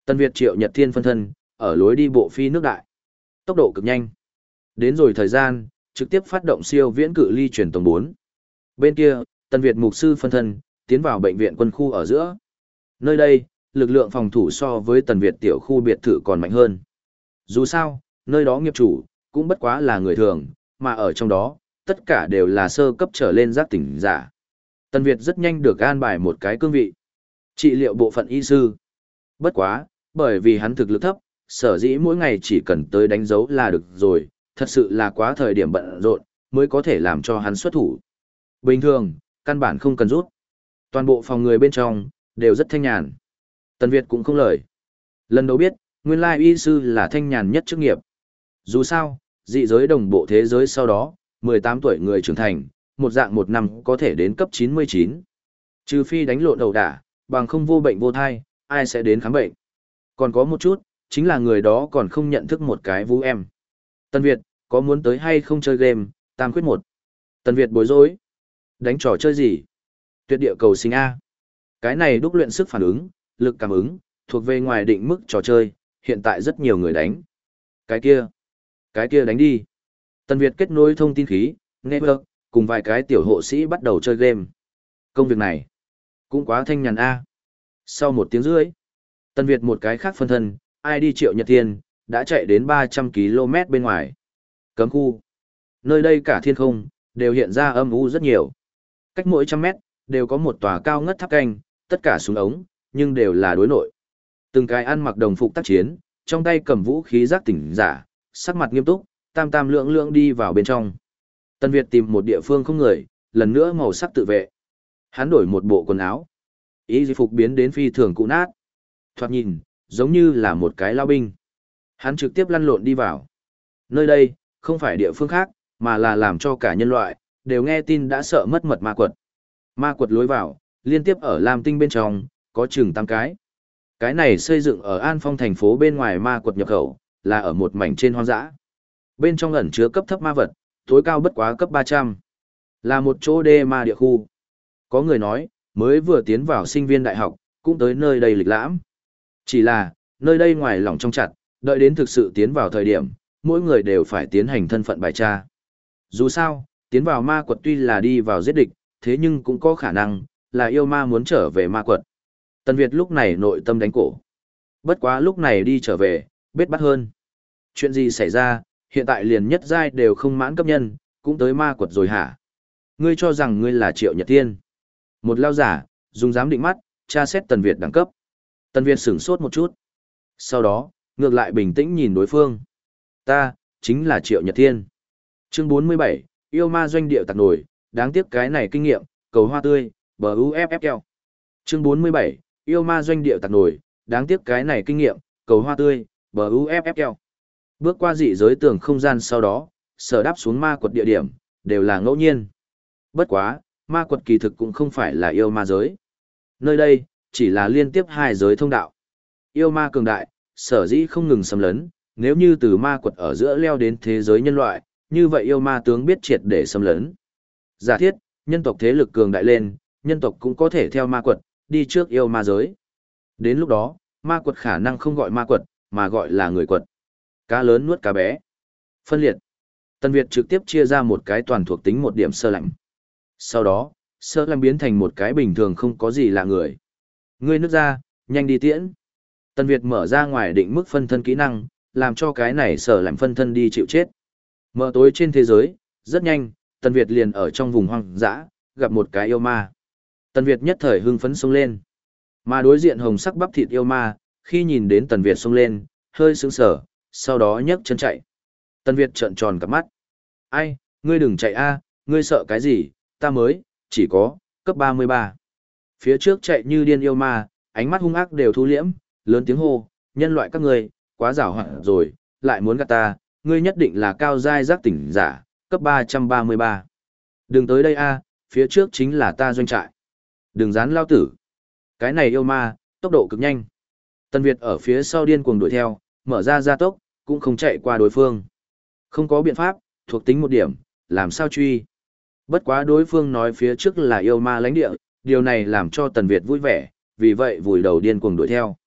Tân Việt Triệu Nhật Thiên phân thân, ở lối đi bộ phi nước đại. Tốc độ cực nhanh. Đến rồi thời gian, trực tiếp phát động siêu viễn cự ly truyền tống bốn. Bên kia, Tân Việt mục sư phân thân, tiến vào bệnh viện quân khu ở giữa. Nơi đây, lực lượng phòng thủ so với Tần Việt tiểu khu biệt thự còn mạnh hơn. Dù sao, nơi đó nghiệp chủ, cũng bất quá là người thường, mà ở trong đó, tất cả đều là sơ cấp trở lên giác tỉnh giả. Tần Việt rất nhanh được an bài một cái cương vị. Trị liệu bộ phận y sư. Bất quá, bởi vì hắn thực lực thấp, sở dĩ mỗi ngày chỉ cần tới đánh dấu là được rồi, thật sự là quá thời điểm bận rộn, mới có thể làm cho hắn xuất thủ. Bình thường, căn bản không cần rút. Toàn bộ phòng người bên trong, đều rất thanh nhàn. Tần Việt cũng không lời. Lần đầu biết, nguyên lai y sư là thanh nhàn nhất chức nghiệp. Dù sao, dị giới đồng bộ thế giới sau đó, mười tám tuổi người trưởng thành, một dạng một năm có thể đến cấp chín mươi chín. Trừ phi đánh lộn đầu đả, bằng không vô bệnh vô thai, ai sẽ đến khám bệnh. Còn có một chút, chính là người đó còn không nhận thức một cái vũ em. Tần Việt, có muốn tới hay không chơi game, tam quyết một. Tần Việt bối rối. Đánh trò chơi gì? Tuyệt địa cầu sinh A. Cái này đúc luyện sức phản ứng, lực cảm ứng, thuộc về ngoài định mức trò chơi, hiện tại rất nhiều người đánh. Cái kia, cái kia đánh đi. Tần Việt kết nối thông tin khí, network, cùng vài cái tiểu hộ sĩ bắt đầu chơi game. Công việc này, cũng quá thanh nhàn A. Sau một tiếng rưỡi, Tần Việt một cái khác phân thân, i đê Triệu Nhật Thiên, đã chạy đến ba trăm ki lô mét bên ngoài. Cấm khu. Nơi đây cả thiên không, đều hiện ra âm u rất nhiều. Cách mỗi trăm mét, đều có một tòa cao ngất tháp canh, tất cả súng ống, nhưng đều là đối nội. Từng cái ăn mặc đồng phục tác chiến, trong tay cầm vũ khí giác tỉnh giả, sắc mặt nghiêm túc, tam tam lượng lượng đi vào bên trong. Tần Việt tìm một địa phương không người, lần nữa màu sắc tự vệ. Hắn đổi một bộ quần áo. Y phục biến đến phi thường cũ nát. Thoạt nhìn, giống như là một cái lao binh. Hắn trực tiếp lăn lộn đi vào. Nơi đây, không phải địa phương khác, mà là làm cho cả nhân loại, đều nghe tin đã sợ mất mật ma quật. Ma quật lối vào, liên tiếp ở Lam Tinh bên trong, có chừng tám cái. Cái này xây dựng ở An Phong thành phố bên ngoài ma quật nhập khẩu, là ở một mảnh trên hoang dã. Bên trong ẩn chứa cấp thấp ma vật, tối cao bất quá cấp ba trăm. Là một chỗ đê ma địa khu. Có người nói, mới vừa tiến vào sinh viên đại học, cũng tới nơi đây lịch lãm. Chỉ là, nơi đây ngoài lòng trong chặt, đợi đến thực sự tiến vào thời điểm, mỗi người đều phải tiến hành thân phận bài tra. Dù sao, tiến vào ma quật tuy là đi vào giết địch, thế nhưng cũng có khả năng, là yêu ma muốn trở về ma quật. Tần Việt lúc này nội tâm đánh cổ. Bất quá lúc này đi trở về, biết bắt hơn. Chuyện gì xảy ra, hiện tại liền nhất giai đều không mãn cấp nhân, cũng tới ma quật rồi hả? Ngươi cho rằng ngươi là Triệu Nhật Thiên. Một lao giả, dùng giám định mắt, tra xét Tần Việt đẳng cấp. Tần Việt sửng sốt một chút. Sau đó, ngược lại bình tĩnh nhìn đối phương. Ta, chính là Triệu Nhật Thiên. Chương bốn mươi bảy, yêu ma doanh địa tạc nổi, đáng tiếc cái này kinh nghiệm, cầu hoa tươi, bờ u ép ép keo. Chương bốn mươi bảy, yêu ma doanh địa tạc nổi, đáng tiếc cái này kinh nghiệm, cầu hoa tươi, bờ u ép ép keo. Bước qua dị giới tường không gian sau đó, sở đáp xuống ma quật địa điểm, đều là ngẫu nhiên. Bất quá, ma quật kỳ thực cũng không phải là yêu ma giới. Nơi đây, chỉ là liên tiếp hai giới thông đạo. Yêu ma cường đại, sở dĩ không ngừng xâm lấn, nếu như từ ma quật ở giữa leo đến thế giới nhân loại, như vậy yêu ma tướng biết triệt để xâm lấn. Giả thiết, nhân tộc thế lực cường đại lên, nhân tộc cũng có thể theo ma quật, đi trước yêu ma giới. Đến lúc đó, ma quật khả năng không gọi ma quật, mà gọi là người quật. Cá lớn nuốt cá bé. Phân liệt. Tần Việt trực tiếp chia ra một cái toàn thuộc tính một điểm sơ lạnh. Sau đó, sơ lạnh biến thành một cái bình thường không có gì là người. Ngươi nước ra, nhanh đi tiễn. Tần Việt mở ra ngoài định mức phân thân kỹ năng, làm cho cái này sở lạnh phân thân đi chịu chết. Mở tối trên thế giới, rất nhanh, Tần Việt liền ở trong vùng hoang dã, gặp một cái yêu ma. Tần Việt nhất thời hưng phấn xông lên. Mà đối diện hồng sắc bắp thịt yêu ma, khi nhìn đến Tần Việt xông lên, hơi sững sờ, sau đó nhấc chân chạy. Tần Việt trợn tròn cặp mắt. Ai, ngươi đừng chạy a, ngươi sợ cái gì, ta mới, chỉ có, cấp ba mươi ba. Phía trước chạy như điên yêu ma, ánh mắt hung ác đều thu liễm, lớn tiếng hô, nhân loại các ngươi, quá giàu hoạt rồi, lại muốn gạt ta, ngươi nhất định là cao giai giác tỉnh giả, cấp ba trăm ba mươi ba. Đừng tới đây a, phía trước chính là ta doanh trại. Đừng dán lao tử. Cái này yêu ma, tốc độ cực nhanh. Tần Việt ở phía sau điên cuồng đuổi theo, mở ra gia tốc, cũng không chạy qua đối phương. Không có biện pháp, thuộc tính một điểm, làm sao truy. Bất quá đối phương nói phía trước là yêu ma lãnh địa, điều này làm cho Tần Việt vui vẻ, vì vậy vùi đầu điên cuồng đuổi theo.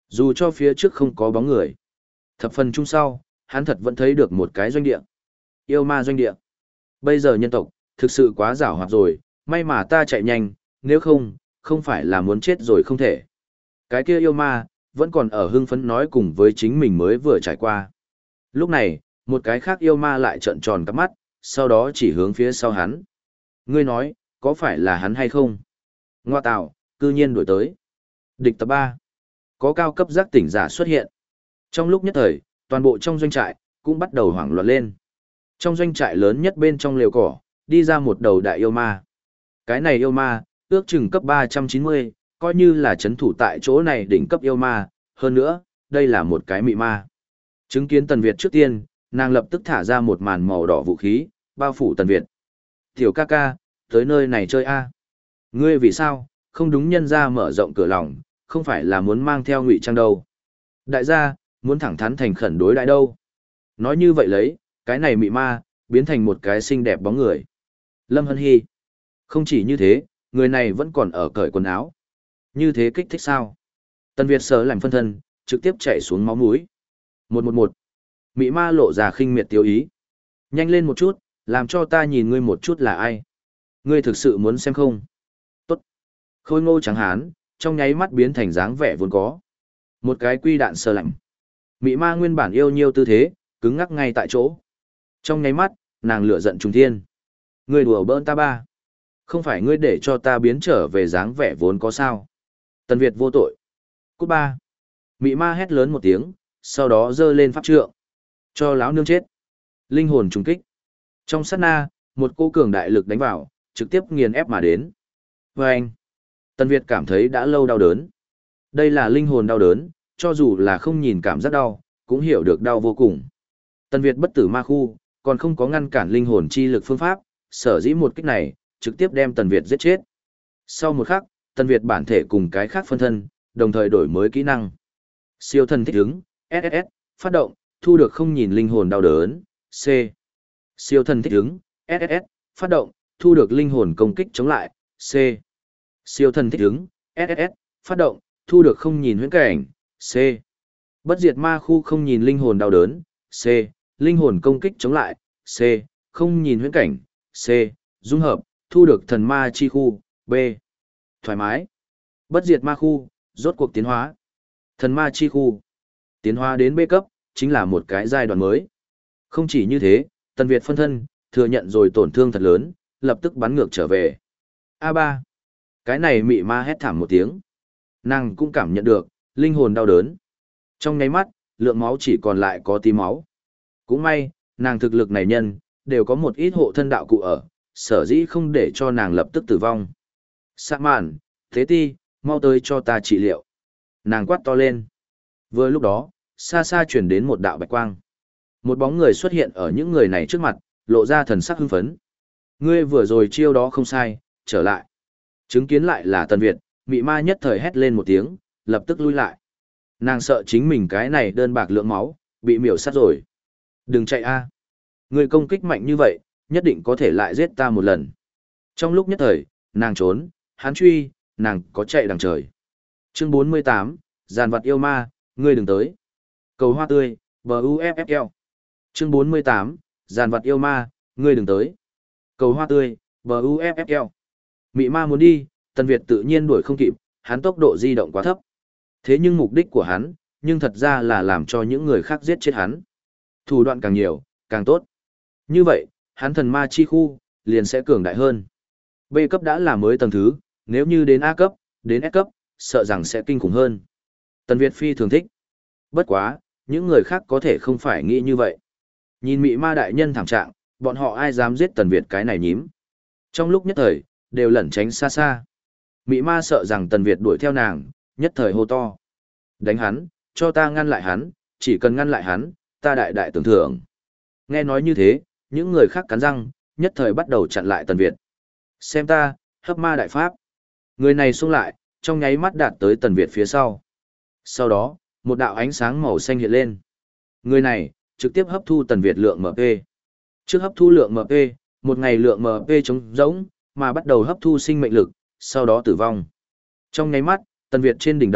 Dù cho phía trước không có bóng người. Thập phần chung sau, hắn thật vẫn thấy được một cái doanh địa. Yêu ma doanh địa. Bây giờ nhân tộc, thực sự quá giảo hoạt rồi, may mà ta chạy nhanh, nếu không, không phải là muốn chết rồi không thể. Cái kia yêu ma, vẫn còn ở hưng phấn nói cùng với chính mình mới vừa trải qua. Lúc này, một cái khác yêu ma lại trợn tròn cắp mắt, sau đó chỉ hướng phía sau hắn. Ngươi nói, có phải là hắn hay không? Ngoa tạo, cư nhiên đuổi tới. Địch tập ba. Có cao cấp giác tỉnh giả xuất hiện. Trong lúc nhất thời, toàn bộ trong doanh trại, cũng bắt đầu hoảng loạn lên. Trong doanh trại lớn nhất bên trong lều cỏ, đi ra một đầu đại yêu ma. Cái này yêu ma, ước chừng cấp ba trăm chín mươi, coi như là chấn thủ tại chỗ này đỉnh cấp yêu ma. Hơn nữa, đây là một cái mị ma. Chứng kiến Tần Việt trước tiên, nàng lập tức thả ra một màn màu đỏ vũ khí, bao phủ Tần Việt. Tiểu ca ca, tới nơi này chơi a? Ngươi vì sao, không đúng nhân ra mở rộng cửa lòng, không phải là muốn mang theo ngụy trang đâu. Đại gia, muốn thẳng thắn thành khẩn đối đại đâu. Nói như vậy lấy, cái này mị ma, biến thành một cái xinh đẹp bóng người. Lâm Hân Hy. Không chỉ như thế, người này vẫn còn ở cởi quần áo. Như thế kích thích sao? Tần Việt sờ làm phân thân, trực tiếp chạy xuống máu mũi. một một một. Mị ma lộ ra khinh miệt tiêu ý. Nhanh lên một chút, làm cho ta nhìn ngươi một chút là ai. Ngươi thực sự muốn xem không? Tốt. Khôi ngô trắng hán, trong nháy mắt biến thành dáng vẻ vốn có. Một cái quy đạn sờ lạnh. Mị ma nguyên bản yêu nhiêu tư thế, cứng ngắc ngay tại chỗ. Trong nháy mắt, nàng lửa giận trùng thiên. Ngươi đùa bỡn ta ba. Không phải ngươi để cho ta biến trở về dáng vẻ vốn có sao. Tần Việt vô tội. Cút ba. Mị ma hét lớn một tiếng, sau đó giơ lên pháp trượng. Cho lão nương chết. Linh hồn trùng kích. Trong sát na, một cô cường đại lực đánh vào, trực tiếp nghiền ép mà đến. Và anh. Tần Việt cảm thấy đã lâu đau đớn. Đây là linh hồn đau đớn, cho dù là không nhìn cảm giác đau, cũng hiểu được đau vô cùng. Tần Việt bất tử ma khu, còn không có ngăn cản linh hồn chi lực phương pháp, sở dĩ một kích này, trực tiếp đem Tần Việt giết chết. Sau một khắc, Tần Việt bản thể cùng cái khác phân thân, đồng thời đổi mới kỹ năng. Siêu thần thích ứng, ét ét ét, phát động, thu được không nhìn linh hồn đau đớn, C. Siêu thần thích ứng, ét ét ét, phát động, thu được linh hồn công kích chống lại, C. Siêu thần thích ứng, ét ét ét, phát động, thu được không nhìn huyễn cảnh, C. Bất diệt ma khu không nhìn linh hồn đau đớn, C. Linh hồn công kích chống lại, C. Không nhìn huyễn cảnh, C. Dung hợp, thu được thần ma chi khu, B. Thoải mái. Bất diệt ma khu, rốt cuộc tiến hóa. Thần ma chi khu. Tiến hóa đến B cấp, chính là một cái giai đoạn mới. Không chỉ như thế, Tần Việt phân thân, thừa nhận rồi tổn thương thật lớn, lập tức bắn ngược trở về. a ba. Cái này mị ma hét thảm một tiếng. Nàng cũng cảm nhận được, linh hồn đau đớn. Trong nháy mắt, lượng máu chỉ còn lại có tí máu. Cũng may, nàng thực lực này nhân, đều có một ít hộ thân đạo cụ ở, sở dĩ không để cho nàng lập tức tử vong. Sạ mạn, thế ti, mau tới cho ta trị liệu. Nàng quát to lên. Vừa lúc đó, xa xa chuyển đến một đạo bạch quang. Một bóng người xuất hiện ở những người này trước mặt, lộ ra thần sắc hưng phấn. Ngươi vừa rồi chiêu đó không sai, trở lại. Chứng kiến lại là Tần Việt, mị ma nhất thời hét lên một tiếng, lập tức lui lại. Nàng sợ chính mình cái này đơn bạc lượng máu, bị miểu sát rồi. Đừng chạy a, Ngươi công kích mạnh như vậy, nhất định có thể lại giết ta một lần. Trong lúc nhất thời, nàng trốn, hắn truy, nàng có chạy đằng trời. Chương bốn mươi tám, giàn vật yêu ma, ngươi đừng tới. Cầu hoa tươi, bờ u ép ép lờ. Chương bốn mươi tám, giàn vật yêu ma, ngươi đừng tới. Cầu hoa tươi, bờ u ép ép lờ. Mị ma muốn đi, Tần Việt tự nhiên đuổi không kịp, hắn tốc độ di động quá thấp. Thế nhưng mục đích của hắn, nhưng thật ra là làm cho những người khác giết chết hắn. Thủ đoạn càng nhiều, càng tốt. Như vậy, hắn thần ma chi khu, liền sẽ cường đại hơn. B cấp đã là mới tầng thứ, nếu như đến A cấp, đến S cấp, sợ rằng sẽ kinh khủng hơn. Tần Việt phi thường thích. Bất quá, những người khác có thể không phải nghĩ như vậy. Nhìn mị ma đại nhân thảm trạng, bọn họ ai dám giết Tần Việt cái này nhím. Trong lúc nhất thời, đều lẩn tránh xa xa. Mị ma sợ rằng Tần Việt đuổi theo nàng, nhất thời hô to. Đánh hắn, cho ta ngăn lại hắn, chỉ cần ngăn lại hắn, ta đại đại tưởng thưởng. Nghe nói như thế, những người khác cắn răng, nhất thời bắt đầu chặn lại Tần Việt. Xem ta, hấp ma đại pháp. Người này xông lại, trong nháy mắt đạt tới Tần Việt phía sau. Sau đó, một đạo ánh sáng màu xanh hiện lên. Người này, trực tiếp hấp thu Tần Việt lượng em pê. Trước hấp thu lượng em pê, một ngày lượng em pê trống rỗng, mà bắt đầu hấp thu sinh mệnh lực, sau đó tử vong. Trong nháy mắt, Tần Việt trên đỉnh đầu,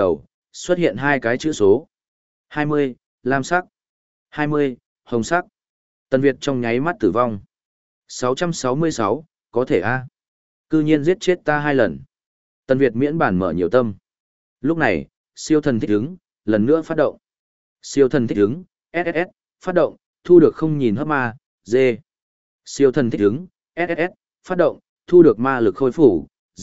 xuất hiện hai cái chữ số. hai mươi, lam sắc. hai mươi, hồng sắc. Tần Việt trong nháy mắt tử vong. sáu trăm sáu mươi sáu, có thể a Cư nhiên giết chết ta hai lần. Tần Việt miễn bản mở nhiều tâm. Lúc này, siêu thần thích ứng, lần nữa phát động. Siêu thần thích ứng, ét ét ét, phát động, thu được không nhìn hấp ma, D. Siêu thần thích ứng, ét ét ét, phát động, thu được ma lực khôi phục, D.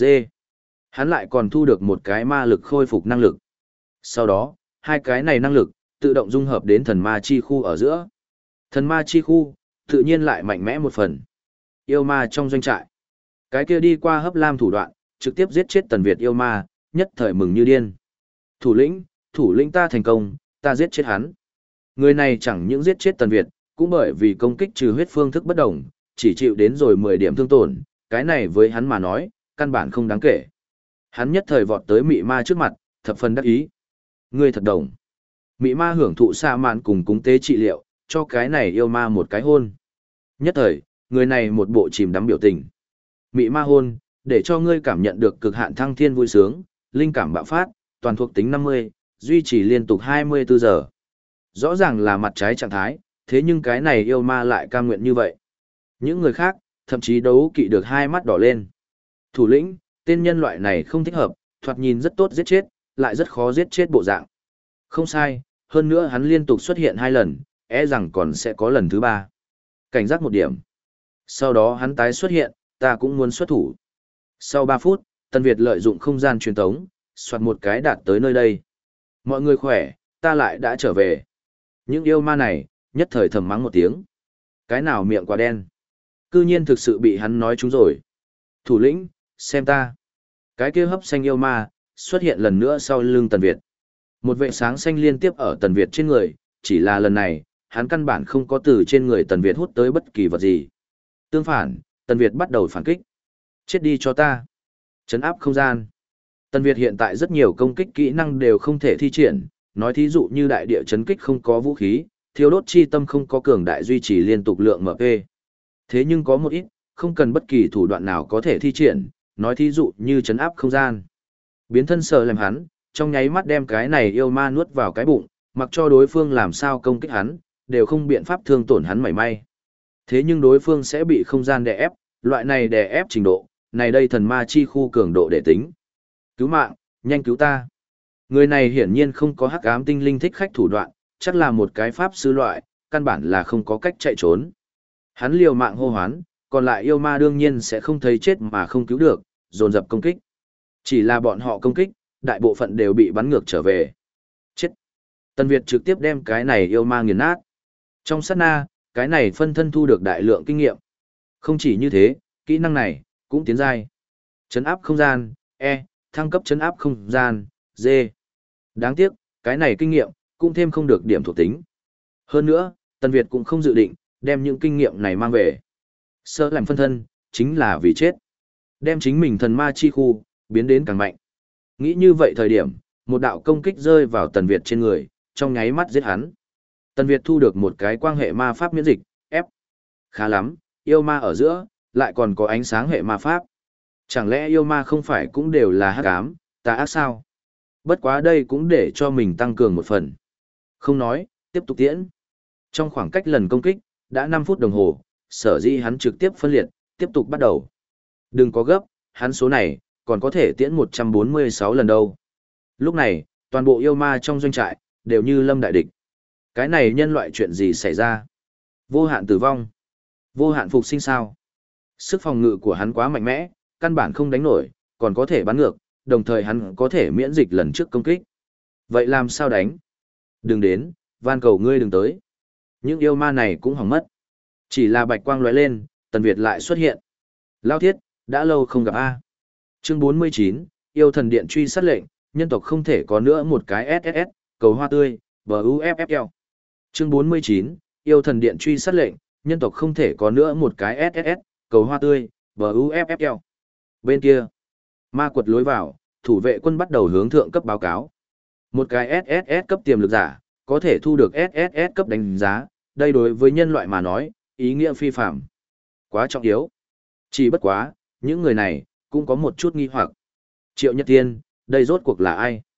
Hắn lại còn thu được một cái ma lực khôi phục năng lực. Sau đó, hai cái này năng lực, tự động dung hợp đến thần ma chi khu ở giữa. Thần ma chi khu, tự nhiên lại mạnh mẽ một phần. Yêu ma trong doanh trại. Cái kia đi qua hấp lam thủ đoạn, trực tiếp giết chết Tần Việt yêu ma, nhất thời mừng như điên. Thủ lĩnh, thủ lĩnh ta thành công, ta giết chết hắn. Người này chẳng những giết chết Tần Việt, cũng bởi vì công kích trừ huyết phương thức bất đồng, chỉ chịu đến rồi mười điểm thương tổn, cái này với hắn mà nói, căn bản không đáng kể. Hắn nhất thời vọt tới mị ma trước mặt, thập phần đắc ý. Ngươi thật đồng. Mị ma hưởng thụ sa mạn cùng cúng tế trị liệu, cho cái này yêu ma một cái hôn. Nhất thời, người này một bộ chìm đắm biểu tình. Mị ma hôn, để cho ngươi cảm nhận được cực hạn thăng thiên vui sướng, linh cảm bạo phát, toàn thuộc tính năm mươi, duy trì liên tục hai mươi bốn giờ. Rõ ràng là mặt trái trạng thái, thế nhưng cái này yêu ma lại cam nguyện như vậy. Những người khác, thậm chí đấu kỵ được hai mắt đỏ lên. Thủ lĩnh, tên nhân loại này không thích hợp, thoạt nhìn rất tốt giết chết, lại rất khó giết chết bộ dạng. Không sai, hơn nữa hắn liên tục xuất hiện hai lần, e rằng còn sẽ có lần thứ ba. Cảnh giác một điểm. Sau đó hắn tái xuất hiện, ta cũng muốn xuất thủ. Sau ba phút, Tần Việt lợi dụng không gian truyền tống, soạt một cái đạt tới nơi đây. Mọi người khỏe, ta lại đã trở về. Những yêu ma này, nhất thời thầm mắng một tiếng. Cái nào miệng quá đen. Cư nhiên thực sự bị hắn nói trúng rồi. Thủ lĩnh, xem ta. Cái kia hấp xanh yêu ma, xuất hiện lần nữa sau lưng Tần Việt. Một vệ sáng xanh liên tiếp ở Tần Việt trên người, chỉ là lần này, hắn căn bản không có từ trên người Tần Việt hút tới bất kỳ vật gì. Tương phản, Tần Việt bắt đầu phản kích. Chết đi cho ta. Trấn áp không gian. Tần Việt hiện tại rất nhiều công kích kỹ năng đều không thể thi triển, nói thí dụ như đại địa chấn kích không có vũ khí, thiêu đốt chi tâm không có cường đại duy trì liên tục lượng em pê. Thế nhưng có một ít, không cần bất kỳ thủ đoạn nào có thể thi triển, nói thí dụ như trấn áp không gian. Biến thân sờ làm hắn, trong nháy mắt đem cái này yêu ma nuốt vào cái bụng, mặc cho đối phương làm sao công kích hắn, đều không biện pháp thương tổn hắn mảy may. Thế nhưng đối phương sẽ bị không gian đè ép, loại này đè ép trình độ, này đây thần ma chi khu cường độ để tính. Cứu mạng, nhanh cứu ta. Người này hiển nhiên không có hắc ám tinh linh thích khách thủ đoạn, chắc là một cái pháp sư loại, căn bản là không có cách chạy trốn. Hắn liều mạng hô hoán, còn lại yêu ma đương nhiên sẽ không thấy chết mà không cứu được, dồn dập công kích. Chỉ là bọn họ công kích, đại bộ phận đều bị bắn ngược trở về. Chết. Tần Việt trực tiếp đem cái này yêu ma nghiền nát. Trong sát na, cái này phân thân thu được đại lượng kinh nghiệm. Không chỉ như thế, kỹ năng này cũng tiến giai. Trấn áp không gian, E, thăng cấp trấn áp không gian, D. Đáng tiếc, cái này kinh nghiệm cũng thêm không được điểm thuộc tính. Hơn nữa, Tần Việt cũng không dự định đem những kinh nghiệm này mang về. Sơ làm phân thân, chính là vì chết. Đem chính mình thần ma chi khu, biến đến càng mạnh. Nghĩ như vậy thời điểm, một đạo công kích rơi vào Tần Việt trên người, trong nháy mắt giết hắn. Tần Việt thu được một cái quan hệ ma pháp miễn dịch, F. Khá lắm, yêu ma ở giữa, lại còn có ánh sáng hệ ma pháp. Chẳng lẽ yêu ma không phải cũng đều là hắc ám, tà ác sao? Bất quá đây cũng để cho mình tăng cường một phần. Không nói, tiếp tục tiễn. Trong khoảng cách lần công kích, đã năm phút đồng hồ, sở dĩ hắn trực tiếp phân liệt, tiếp tục bắt đầu. Đừng có gấp, hắn số này, còn có thể tiễn một trăm bốn mươi sáu lần đâu. Lúc này, toàn bộ yêu ma trong doanh trại, đều như lâm đại địch. Cái này nhân loại chuyện gì xảy ra? Vô hạn tử vong. Vô hạn phục sinh sao? Sức phòng ngự của hắn quá mạnh mẽ, căn bản không đánh nổi, còn có thể bắn ngược, đồng thời hắn có thể miễn dịch lần trước công kích. Vậy làm sao đánh? Đừng đến, van cầu ngươi đừng tới. Những yêu ma này cũng hỏng mất. Chỉ là bạch quang lóe lên, Tần Việt lại xuất hiện. Lao thiết, đã lâu không gặp A. Chương bốn mươi chín, yêu thần điện truy sát lệnh, nhân tộc không thể có nữa một cái ét ét ét, cầu hoa tươi, bờ u ép ép lờ. Chương bốn mươi chín, yêu thần điện truy sát lệnh, nhân tộc không thể có nữa một cái ét ét ét, cầu hoa tươi, bờ u ép ép lờ. Bên kia, ma quật lối vào, thủ vệ quân bắt đầu hướng thượng cấp báo cáo. Một cái ét ét ét cấp tiềm lực giả, có thể thu được ét ét ét cấp đánh giá, đây đối với nhân loại mà nói, ý nghĩa phi phạm. Quá trọng yếu. Chỉ bất quá, những người này, cũng có một chút nghi hoặc. Triệu Nhất Tiên, đây rốt cuộc là ai?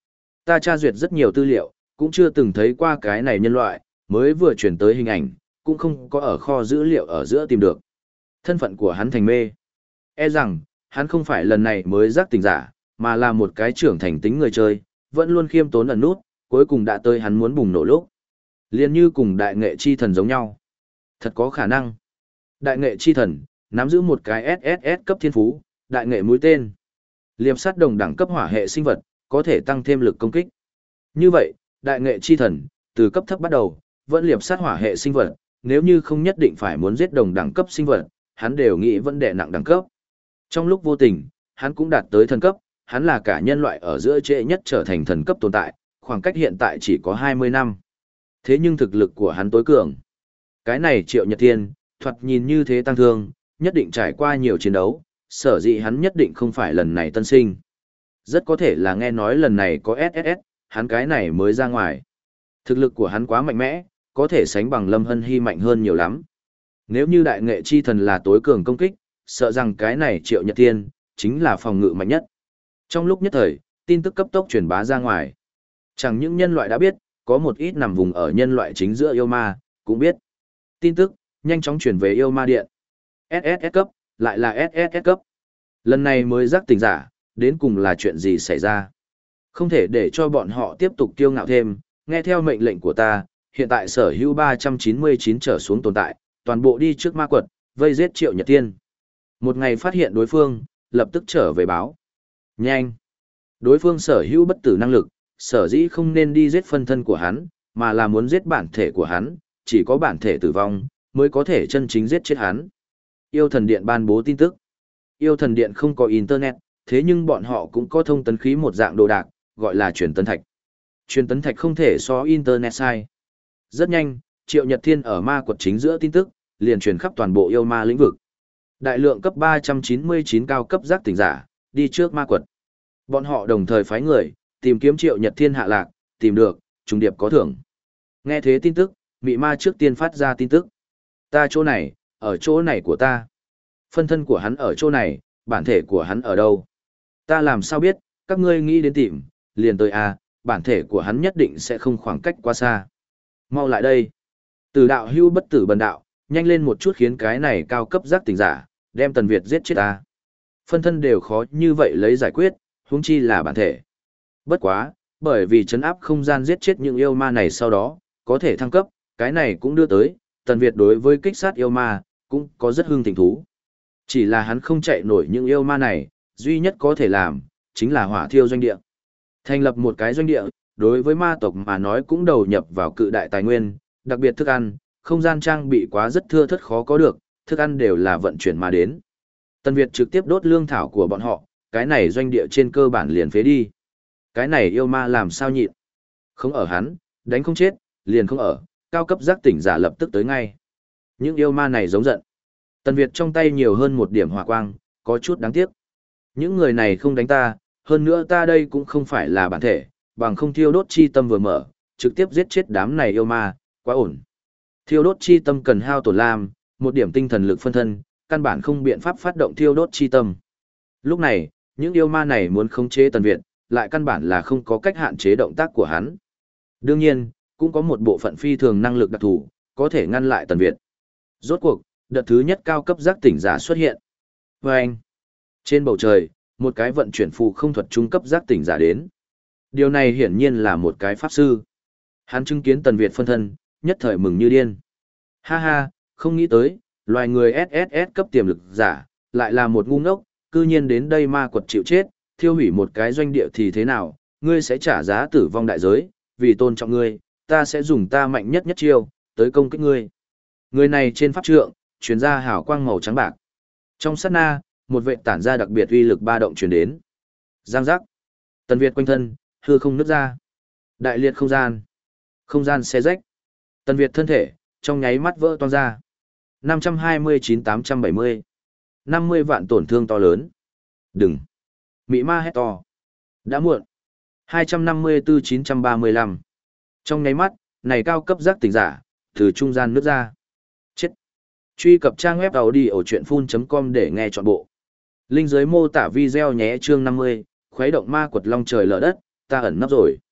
Ta tra duyệt rất nhiều tư liệu, cũng chưa từng thấy qua cái này nhân loại, mới vừa chuyển tới hình ảnh, cũng không có ở kho dữ liệu ở giữa tìm được. Thân phận của hắn thành mê. E rằng, hắn không phải lần này mới giác tỉnh giả, mà là một cái trưởng thành tính người chơi, vẫn luôn khiêm tốn ẩn nút, cuối cùng đã tới hắn muốn bùng nổ lúc. Liên như cùng đại nghệ chi thần giống nhau. Thật có khả năng. Đại nghệ chi thần, nắm giữ một cái ét ét ét cấp thiên phú, đại nghệ mũi tên. Liệp sát đồng đẳng cấp hỏa hệ sinh vật, có thể tăng thêm lực công kích. Như vậy, đại nghệ chi thần, từ cấp thấp bắt đầu, vẫn liệp sát hỏa hệ sinh vật, nếu như không nhất định phải muốn giết đồng đẳng cấp sinh vật, hắn đều nghĩ vẫn đè nặng đẳng cấp. Trong lúc vô tình, hắn cũng đạt tới thần cấp, hắn là cả nhân loại ở giữa trễ nhất trở thành thần cấp tồn tại, khoảng cách hiện tại chỉ có hai mươi năm. Thế nhưng thực lực của hắn tối cường. Cái này Triệu Nhật Thiên, thoạt nhìn như thế tăng thương, nhất định trải qua nhiều chiến đấu, sở dĩ hắn nhất định không phải lần này tân sinh. Rất có thể là nghe nói lần này có ét ét ét, hắn cái này mới ra ngoài. Thực lực của hắn quá mạnh mẽ, có thể sánh bằng Lâm Hân Hy mạnh hơn nhiều lắm. Nếu như đại nghệ chi thần là tối cường công kích, sợ rằng cái này Triệu Nhật Thiên, chính là phòng ngự mạnh nhất. Trong lúc nhất thời, tin tức cấp tốc truyền bá ra ngoài. Chẳng những nhân loại đã biết, có một ít nằm vùng ở nhân loại chính giữa yêu ma, cũng biết. Tin tức, nhanh chóng chuyển về yêu ma điện. ét ét ét cấp, lại là ét ét ét cấp. Lần này mới giác tỉnh giả, đến cùng là chuyện gì xảy ra? Không thể để cho bọn họ tiếp tục kiêu ngạo thêm, nghe theo mệnh lệnh của ta, hiện tại sở hữu ba trăm chín mươi chín trở xuống tồn tại, toàn bộ đi trước ma quật, vây giết Triệu Nhật Tiên. Một ngày phát hiện đối phương, lập tức trở về báo. Nhanh! Đối phương sở hữu bất tử năng lực, sở dĩ không nên đi giết phân thân của hắn, mà là muốn giết bản thể của hắn, chỉ có bản thể tử vong, mới có thể chân chính giết chết hắn. Yêu thần điện ban bố tin tức. Yêu thần điện không có internet, thế nhưng bọn họ cũng có thông tấn khí một dạng đồ đạc, gọi là truyền tấn thạch. Truyền tấn thạch không thể so internet sai. Rất nhanh, Triệu Nhật Thiên ở ma quật chính giữa tin tức, liền truyền khắp toàn bộ yêu ma lĩnh vực. Đại lượng cấp ba trăm chín mươi chín cao cấp giác tỉnh giả, đi trước ma quật. Bọn họ đồng thời phái người, tìm kiếm Triệu Nhật Thiên hạ lạc, tìm được, trùng điệp có thưởng. Nghe thế tin tức, mị ma trước tiên phát ra tin tức. Ta chỗ này, ở chỗ này của ta. Phân thân của hắn ở chỗ này, bản thể của hắn ở đâu? Ta làm sao biết, các ngươi nghĩ đến tìm, liền tới à, bản thể của hắn nhất định sẽ không khoảng cách quá xa. Mau lại đây. Từ đạo hưu bất tử bần đạo, nhanh lên một chút khiến cái này cao cấp giác tỉnh giả, đem Tần Việt giết chết ta. Phân thân đều khó như vậy lấy giải quyết, huống chi là bản thể. Bất quá, bởi vì chấn áp không gian giết chết những yêu ma này sau đó, có thể thăng cấp, cái này cũng đưa tới, Tần Việt đối với kích sát yêu ma, cũng có rất hưng thịnh thú. Chỉ là hắn không chạy nổi những yêu ma này, duy nhất có thể làm, chính là hỏa thiêu doanh địa. Thành lập một cái doanh địa, đối với ma tộc mà nói cũng đầu nhập vào cự đại tài nguyên, đặc biệt thức ăn, không gian trang bị quá rất thưa thớt khó có được, thức ăn đều là vận chuyển mà đến. Tần Việt trực tiếp đốt lương thảo của bọn họ, cái này doanh địa trên cơ bản liền phế đi. Cái này yêu ma làm sao nhịn? Không ở hắn, đánh không chết, liền không ở, cao cấp giác tỉnh giả lập tức tới ngay. Những yêu ma này giống giận. Tần Việt trong tay nhiều hơn một điểm hỏa quang, có chút đáng tiếc. Những người này không đánh ta, hơn nữa ta đây cũng không phải là bản thể, bằng không thiêu đốt chi tâm vừa mở, trực tiếp giết chết đám này yêu ma, quá ổn. Thiêu đốt chi tâm cần hao tổn lam, một điểm tinh thần lực phân thân, căn bản không biện pháp phát động thiêu đốt chi tâm. Lúc này, những yêu ma này muốn khống chế Tần Việt, lại căn bản là không có cách hạn chế động tác của hắn. Đương nhiên, cũng có một bộ phận phi thường năng lực đặc thù, có thể ngăn lại Tần Việt. Rốt cuộc, đợt thứ nhất cao cấp giác tỉnh giả xuất hiện. Và anh, trên bầu trời, một cái vận chuyển phù không thuật trung cấp giác tỉnh giả đến. Điều này hiển nhiên là một cái pháp sư. Hắn chứng kiến Tần Việt phân thân, nhất thời mừng như điên. Ha ha, không nghĩ tới, loài người ét ét ét cấp tiềm lực giả, lại là một ngu ngốc, cư nhiên đến đây ma quật chịu chết, thiêu hủy một cái doanh địa thì thế nào, ngươi sẽ trả giá tử vong đại giới, vì tôn trọng ngươi, ta sẽ dùng ta mạnh nhất nhất chiêu, tới công kích ngươi. Người này trên pháp trượng, truyền ra hào quang màu trắng bạc. Trong sát na, một vệ tản ra đặc biệt uy lực ba động truyền đến. Giang giác. Tần Việt quanh thân, hư không nứt ra. Đại liệt không gian. Không gian xé rách. Tần Việt thân thể, trong nháy mắt vỡ toang ra. năm trăm hai mươi chín tám trăm bảy mươi. năm mươi vạn tổn thương to lớn. Đừng. Mị ma hét to. Đã muộn. hai trăm năm mươi tư chín trăm ba mươi lăm. Trong nháy mắt, này cao cấp giác tỉnh giả, từ trung gian nứt ra. Chết. Truy cập trang web audiochuyenphun.com để nghe trọn bộ. Linh dưới mô tả video nhé chương năm mươi, khuấy động ma quật long trời lở đất, ta ẩn nấp rồi.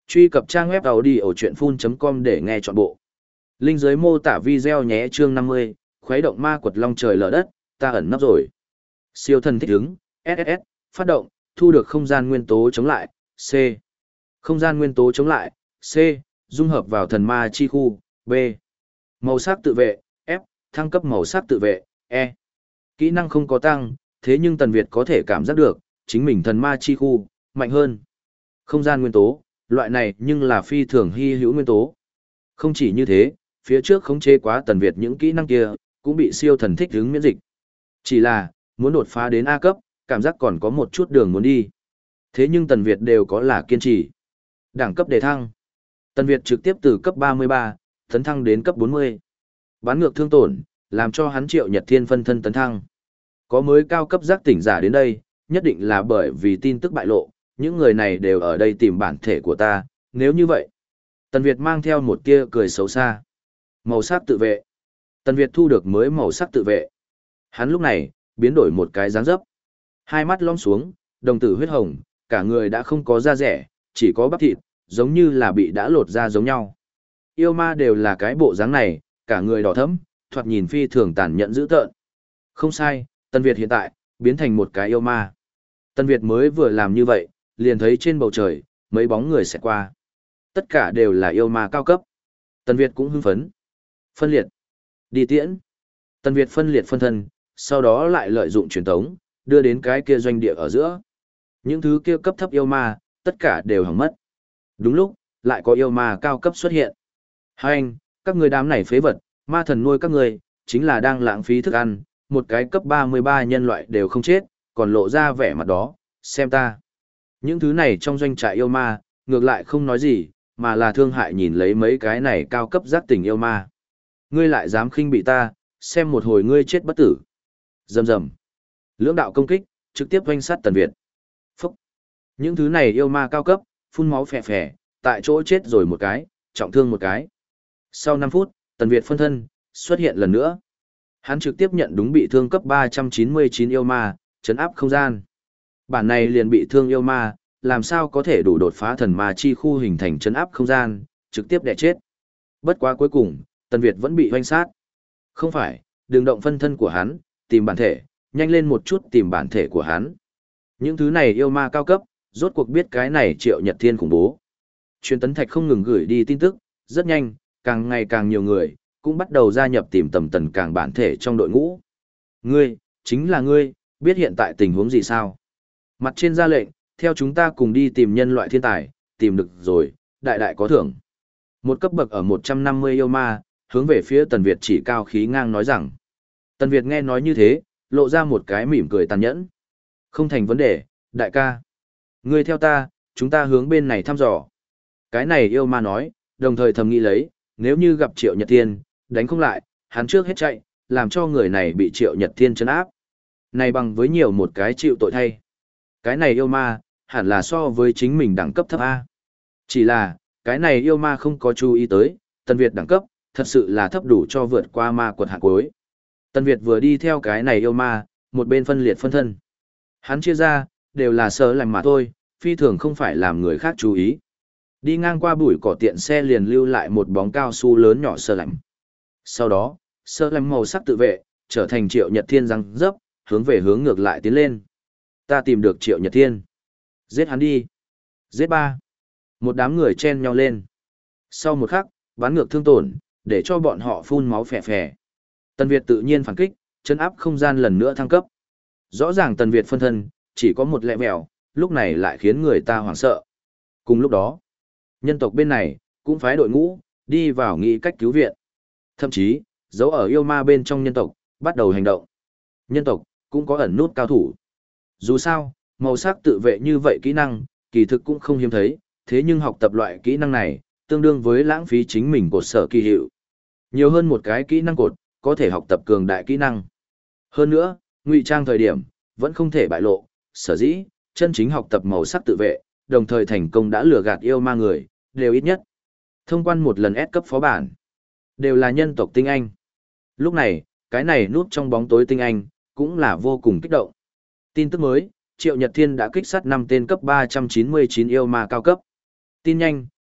Truy cập trang web audiochuyenphun.com để nghe trọn bộ. Linh dưới mô tả video nhé. Chương năm mươi, khuấy động ma quật long trời lở đất, ta ẩn nấp rồi. Siêu thần thích ứng, ét ét ét, phát động, thu được không gian nguyên tố chống lại, C. Không gian nguyên tố chống lại, C, dung hợp vào thần ma chi khu, B. Màu sắc tự vệ, F, thăng cấp màu sắc tự vệ, E. Kỹ năng không có tăng, thế nhưng Tần Việt có thể cảm giác được, chính mình thần ma chi khu, mạnh hơn. Không gian nguyên tố, loại này nhưng là phi thường hy hữu nguyên tố. Không chỉ như thế, phía trước khống chế quá Tần Việt những kỹ năng kia, cũng bị siêu thần thích ứng miễn dịch. Chỉ là, muốn đột phá đến A cấp, cảm giác còn có một chút đường muốn đi. Thế nhưng Tần Việt đều có là kiên trì. Đẳng cấp đề thăng. Tần Việt trực tiếp từ cấp ba mươi ba, tấn thăng đến cấp bốn mươi. Bán ngược thương tổn, làm cho hắn Triệu Nhật Thiên phân thân tấn thăng. Có mới cao cấp giác tỉnh giả đến đây, nhất định là bởi vì tin tức bại lộ, những người này đều ở đây tìm bản thể của ta, nếu như vậy. Tần Việt mang theo một tia cười xấu xa. Màu sắc tự vệ. Tần Việt thu được mới màu sắc tự vệ. Hắn lúc này, biến đổi một cái dáng dấp. Hai mắt lõm xuống, đồng tử huyết hồng, cả người đã không có da rẻ, chỉ có bắp thịt, giống như là bị đã lột da giống nhau. Yêu ma đều là cái bộ dáng này, cả người đỏ thẫm, thoạt nhìn phi thường tàn nhẫn dữ tợn. Không sai, Tần Việt hiện tại, biến thành một cái yêu ma. Tần Việt mới vừa làm như vậy, liền thấy trên bầu trời, mấy bóng người sẽ qua. Tất cả đều là yêu ma cao cấp. Tần Việt cũng hưng phấn. Phân liệt. Đi tiễn. Tần Việt phân liệt phân thân, sau đó lại lợi dụng truyền tống, đưa đến cái kia doanh địa ở giữa. Những thứ kia cấp thấp yêu ma, tất cả đều hỏng mất. Đúng lúc, lại có yêu ma cao cấp xuất hiện. Hai anh, các người đám này phế vật, ma thần nuôi các người, chính là đang lãng phí thức ăn, một cái cấp ba mươi ba nhân loại đều không chết, còn lộ ra vẻ mặt đó, xem ta. Những thứ này trong doanh trại yêu ma, ngược lại không nói gì, mà là thương hại nhìn lấy mấy cái này cao cấp giác tỉnh yêu ma. Ngươi lại dám khinh bị ta, xem một hồi ngươi chết bất tử. Rầm rầm. Lưỡng đạo công kích, trực tiếp oanh sát Tần Việt. Phúc. Những thứ này yêu ma cao cấp, phun máu phè phè, tại chỗ chết rồi một cái, trọng thương một cái. Sau năm phút, Tần Việt phân thân, xuất hiện lần nữa. Hắn trực tiếp nhận đúng bị thương cấp ba trăm chín mươi chín yêu ma, chấn áp không gian. Bản này liền bị thương yêu ma, làm sao có thể đủ đột phá thần ma chi khu hình thành chấn áp không gian, trực tiếp đè chết. Bất quá cuối cùng, Tần Việt vẫn bị hoanh sát. Không phải, đừng động phân thân của hắn, tìm bản thể, nhanh lên một chút tìm bản thể của hắn. Những thứ này yêu ma cao cấp, rốt cuộc biết cái này Triệu Nhật Thiên khủng bố. Truyền tấn thạch không ngừng gửi đi tin tức, rất nhanh, càng ngày càng nhiều người, cũng bắt đầu gia nhập tìm tầm tần càng bản thể trong đội ngũ. Ngươi, chính là ngươi, biết hiện tại tình huống gì sao? Mặt trên ra lệnh, theo chúng ta cùng đi tìm nhân loại thiên tài, tìm được rồi, đại đại có thưởng. Một cấp bậc ở một trăm năm mươi yêu ma, hướng về phía Tần Việt chỉ cao khí ngang nói rằng. Tần Việt nghe nói như thế, lộ ra một cái mỉm cười tàn nhẫn. Không thành vấn đề, đại ca. Ngươi theo ta, chúng ta hướng bên này thăm dò. Cái này yêu ma nói, đồng thời thầm nghĩ lấy, nếu như gặp Triệu Nhật Thiên, đánh không lại, hắn trước hết chạy, làm cho người này bị Triệu Nhật Thiên trấn áp. Này bằng với nhiều một cái chịu tội thay. Cái này yêu ma, hẳn là so với chính mình đẳng cấp thấp A. Chỉ là, cái này yêu ma không có chú ý tới, Tần Việt đẳng cấp, thật sự là thấp đủ cho vượt qua ma quật hạ cuối. Tần Việt vừa đi theo cái này yêu ma, một bên phân liệt phân thân. Hắn chia ra, đều là sơ lành mà thôi, phi thường không phải làm người khác chú ý. Đi ngang qua bụi cỏ tiện xe liền lưu lại một bóng cao su lớn nhỏ sơ lạnh. Sau đó, sơ lạnh màu sắc tự vệ, trở thành Triệu Nhật Thiên răng dấp, hướng về hướng ngược lại tiến lên. Ta tìm được Triệu Nhật Thiên. Giết hắn đi. Giết ba. Một đám người chen nhau lên. Sau một khắc, bắn ngược thương tổn, để cho bọn họ phun máu phè phè. Tần Việt tự nhiên phản kích, chân áp không gian lần nữa thăng cấp. Rõ ràng Tần Việt phân thân, chỉ có một lẹ mèo, lúc này lại khiến người ta hoảng sợ. Cùng lúc đó, nhân tộc bên này, cũng phái đội ngũ, đi vào nghĩ cách cứu viện. Thậm chí, giấu ở yêu ma bên trong nhân tộc, bắt đầu hành động. Nhân tộc, cũng có ẩn nút cao thủ. Dù sao, màu sắc tự vệ như vậy kỹ năng, kỳ thực cũng không hiếm thấy, thế nhưng học tập loại kỹ năng này, tương đương với lãng phí chính mình cột sở kỳ hiệu. Nhiều hơn một cái kỹ năng cột, có thể học tập cường đại kỹ năng. Hơn nữa, ngụy trang thời điểm, vẫn không thể bại lộ, sở dĩ, chân chính học tập màu sắc tự vệ, đồng thời thành công đã lừa gạt yêu ma người, đều ít nhất. Thông quan một lần S cấp phó bản, đều là nhân tộc tinh anh. Lúc này, cái này núp trong bóng tối tinh anh, cũng là vô cùng kích động. Tin tức mới, Triệu Nhật Thiên đã kích sát năm tên cấp ba trăm chín mươi chín yêu ma cao cấp. Tin nhanh,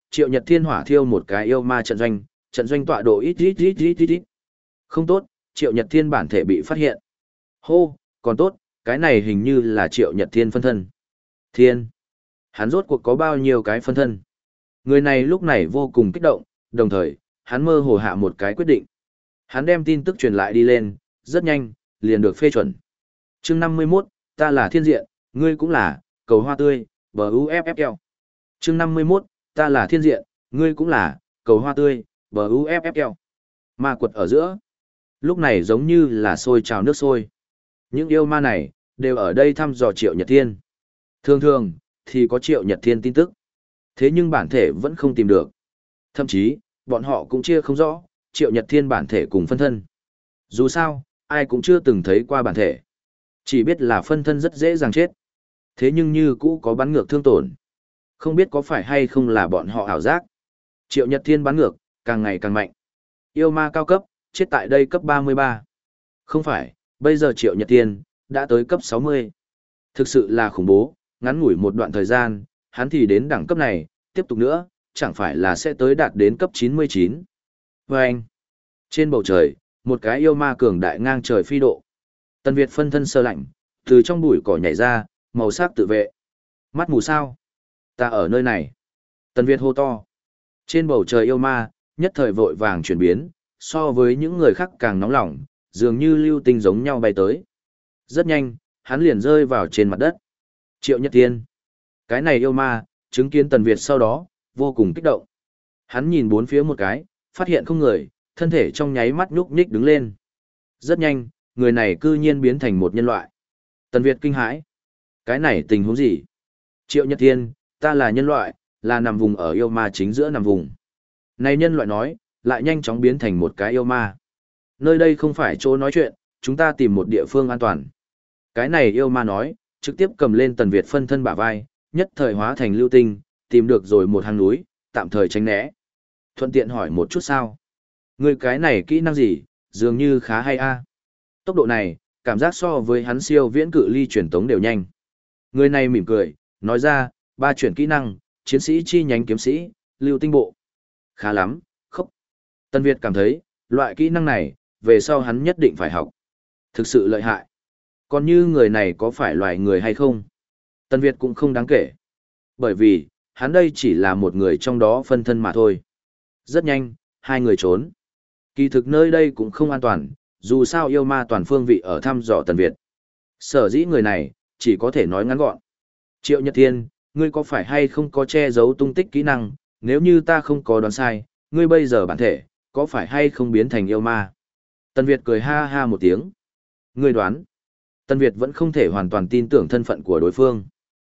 Triệu Nhật Thiên hỏa thiêu một cái yêu ma trận doanh, trận doanh tọa độ ít ít ít ít ít ít. Không tốt, Triệu Nhật Thiên bản thể bị phát hiện. Hô, còn tốt, cái này hình như là Triệu Nhật Thiên phân thân. Thiên, hắn rốt cuộc có bao nhiêu cái phân thân? Người này lúc này vô cùng kích động, đồng thời, hắn mơ hồ hạ một cái quyết định. Hắn đem tin tức truyền lại đi lên, rất nhanh, liền được phê chuẩn. Chương năm mươi mốt, ta là Thiên Diện, ngươi cũng là, cầu hoa tươi, bờ u ép ép lờ. Chương năm mươi mốt, ta là Thiên Diện, ngươi cũng là, cầu hoa tươi, bờ u ép ép lờ. Ma quật ở giữa. Lúc này giống như là sôi trào nước sôi. Những yêu ma này, đều ở đây thăm dò Triệu Nhật Thiên. Thường thường, thì có Triệu Nhật Thiên tin tức. Thế nhưng bản thể vẫn không tìm được. Thậm chí, bọn họ cũng chia không rõ, Triệu Nhật Thiên bản thể cùng phân thân. Dù sao, ai cũng chưa từng thấy qua bản thể. Chỉ biết là phân thân rất dễ dàng chết. Thế nhưng như cũ có bắn ngược thương tổn. Không biết có phải hay không là bọn họ ảo giác. Triệu Nhật Thiên bắn ngược, càng ngày càng mạnh. Yêu ma cao cấp, chết tại đây cấp ba mươi ba. Không phải, bây giờ Triệu Nhật Thiên, đã tới cấp sáu mươi. Thực sự là khủng bố, ngắn ngủi một đoạn thời gian, hắn thì đến đẳng cấp này, tiếp tục nữa, chẳng phải là sẽ tới đạt đến cấp chín mươi chín. Và anh, trên bầu trời, một cái yêu ma cường đại ngang trời phi độ. Tần Việt phân thân sơ lạnh, từ trong bụi cỏ nhảy ra, màu sắc tự vệ. Mắt mù sao? Ta ở nơi này. Tần Việt hô to. Trên bầu trời yêu ma, nhất thời vội vàng chuyển biến, so với những người khác càng nóng lòng, dường như lưu tinh giống nhau bay tới. Rất nhanh, hắn liền rơi vào trên mặt đất. Triệu Nhật Thiên. Cái này yêu ma, chứng kiến Tần Việt sau đó, vô cùng kích động. Hắn nhìn bốn phía một cái, phát hiện không người, thân thể trong nháy mắt nhúc nhích đứng lên. Rất nhanh, người này cư nhiên biến thành một nhân loại. Tần Việt kinh hãi. Cái này tình huống gì? Triệu Nhật Thiên, ta là nhân loại, là nằm vùng ở yêu ma chính giữa nằm vùng. Này nhân loại nói, lại nhanh chóng biến thành một cái yêu ma. Nơi đây không phải chỗ nói chuyện, chúng ta tìm một địa phương an toàn. Cái này yêu ma nói, trực tiếp cầm lên Tần Việt phân thân bả vai, nhất thời hóa thành lưu tinh, tìm được rồi một hang núi, tạm thời tránh né. Thuận tiện hỏi một chút sao? Người cái này kỹ năng gì, dường như khá hay a. Tốc độ này, cảm giác so với hắn siêu viễn cự ly truyền tống đều nhanh. Người này mỉm cười, nói ra, ba chuyển kỹ năng, chiến sĩ chi nhánh kiếm sĩ, lưu tinh bộ. Khá lắm, khốc. Tân Việt cảm thấy, loại kỹ năng này, về sau hắn nhất định phải học. Thực sự lợi hại. Còn như người này có phải loài người hay không? Tân Việt cũng không đáng kể. Bởi vì, hắn đây chỉ là một người trong đó phân thân mà thôi. Rất nhanh, hai người trốn. Kỳ thực nơi đây cũng không an toàn, dù sao yêu ma toàn phương vị ở thăm dò Tần Việt. Sở dĩ người này, chỉ có thể nói ngắn gọn. Triệu Nhật Thiên, ngươi có phải hay không có che giấu tung tích kỹ năng, nếu như ta không có đoán sai, ngươi bây giờ bản thể, có phải hay không biến thành yêu ma? Tần Việt cười ha ha một tiếng. Ngươi đoán. Tần Việt vẫn không thể hoàn toàn tin tưởng thân phận của đối phương.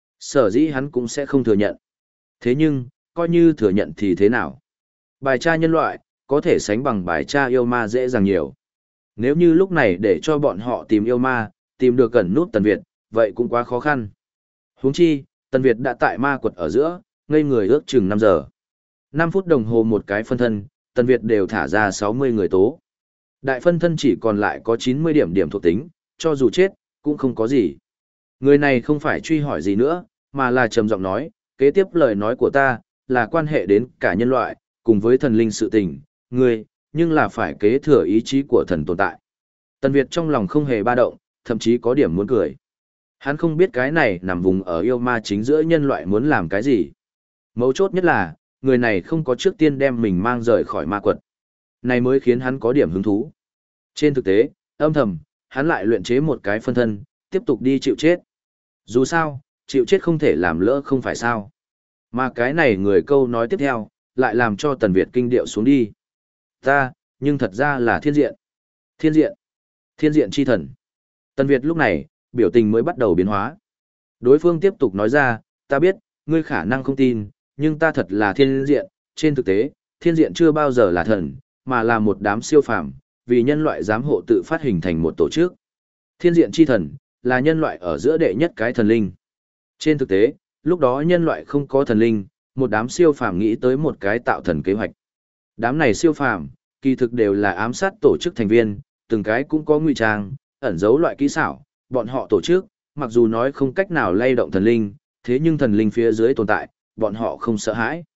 Sở dĩ hắn cũng sẽ không thừa nhận. Thế nhưng, coi như thừa nhận thì thế nào? Bài tra nhân loại, có thể sánh bằng bài tra yêu ma dễ dàng nhiều. Nếu như lúc này để cho bọn họ tìm yêu ma, tìm được gần nút Tần Việt, vậy cũng quá khó khăn. Huống chi, Tần Việt đã tại ma quật ở giữa, ngây người ước chừng năm giờ. năm phút đồng hồ một cái phân thân, Tần Việt đều thả ra sáu mươi người tố. Đại phân thân chỉ còn lại có chín mươi điểm điểm thuộc tính, cho dù chết, cũng không có gì. Người này không phải truy hỏi gì nữa, mà là trầm giọng nói, kế tiếp lời nói của ta, là quan hệ đến cả nhân loại, cùng với thần linh sự tình, người, nhưng là phải kế thừa ý chí của thần tồn tại. Tần Việt trong lòng không hề ba động, thậm chí có điểm muốn cười. Hắn không biết cái này nằm vùng ở yêu ma chính giữa nhân loại muốn làm cái gì. Mấu chốt nhất là, người này không có trước tiên đem mình mang rời khỏi ma quật. Này mới khiến hắn có điểm hứng thú. Trên thực tế, âm thầm, hắn lại luyện chế một cái phân thân, tiếp tục đi chịu chết. Dù sao, chịu chết không thể làm lỡ không phải sao. Mà cái này người câu nói tiếp theo, lại làm cho Tần Việt kinh điệu xuống đi. Ta, nhưng thật ra là thiên diện. Thiên diện. Thiên diện chi thần. Tần Việt lúc này, biểu tình mới bắt đầu biến hóa. Đối phương tiếp tục nói ra, ta biết, ngươi khả năng không tin, nhưng ta thật là thiên diện. Trên thực tế, thiên diện chưa bao giờ là thần, mà là một đám siêu phàm, vì nhân loại giám hộ tự phát hình thành một tổ chức. Thiên diện chi thần, là nhân loại ở giữa đệ nhất cái thần linh. Trên thực tế, lúc đó nhân loại không có thần linh, một đám siêu phàm nghĩ tới một cái tạo thần kế hoạch. Đám này siêu phàm, kỳ thực đều là ám sát tổ chức thành viên, từng cái cũng có ngụy trang, ẩn giấu loại kỹ xảo, bọn họ tổ chức, mặc dù nói không cách nào lay động thần linh, thế nhưng thần linh phía dưới tồn tại, bọn họ không sợ hãi.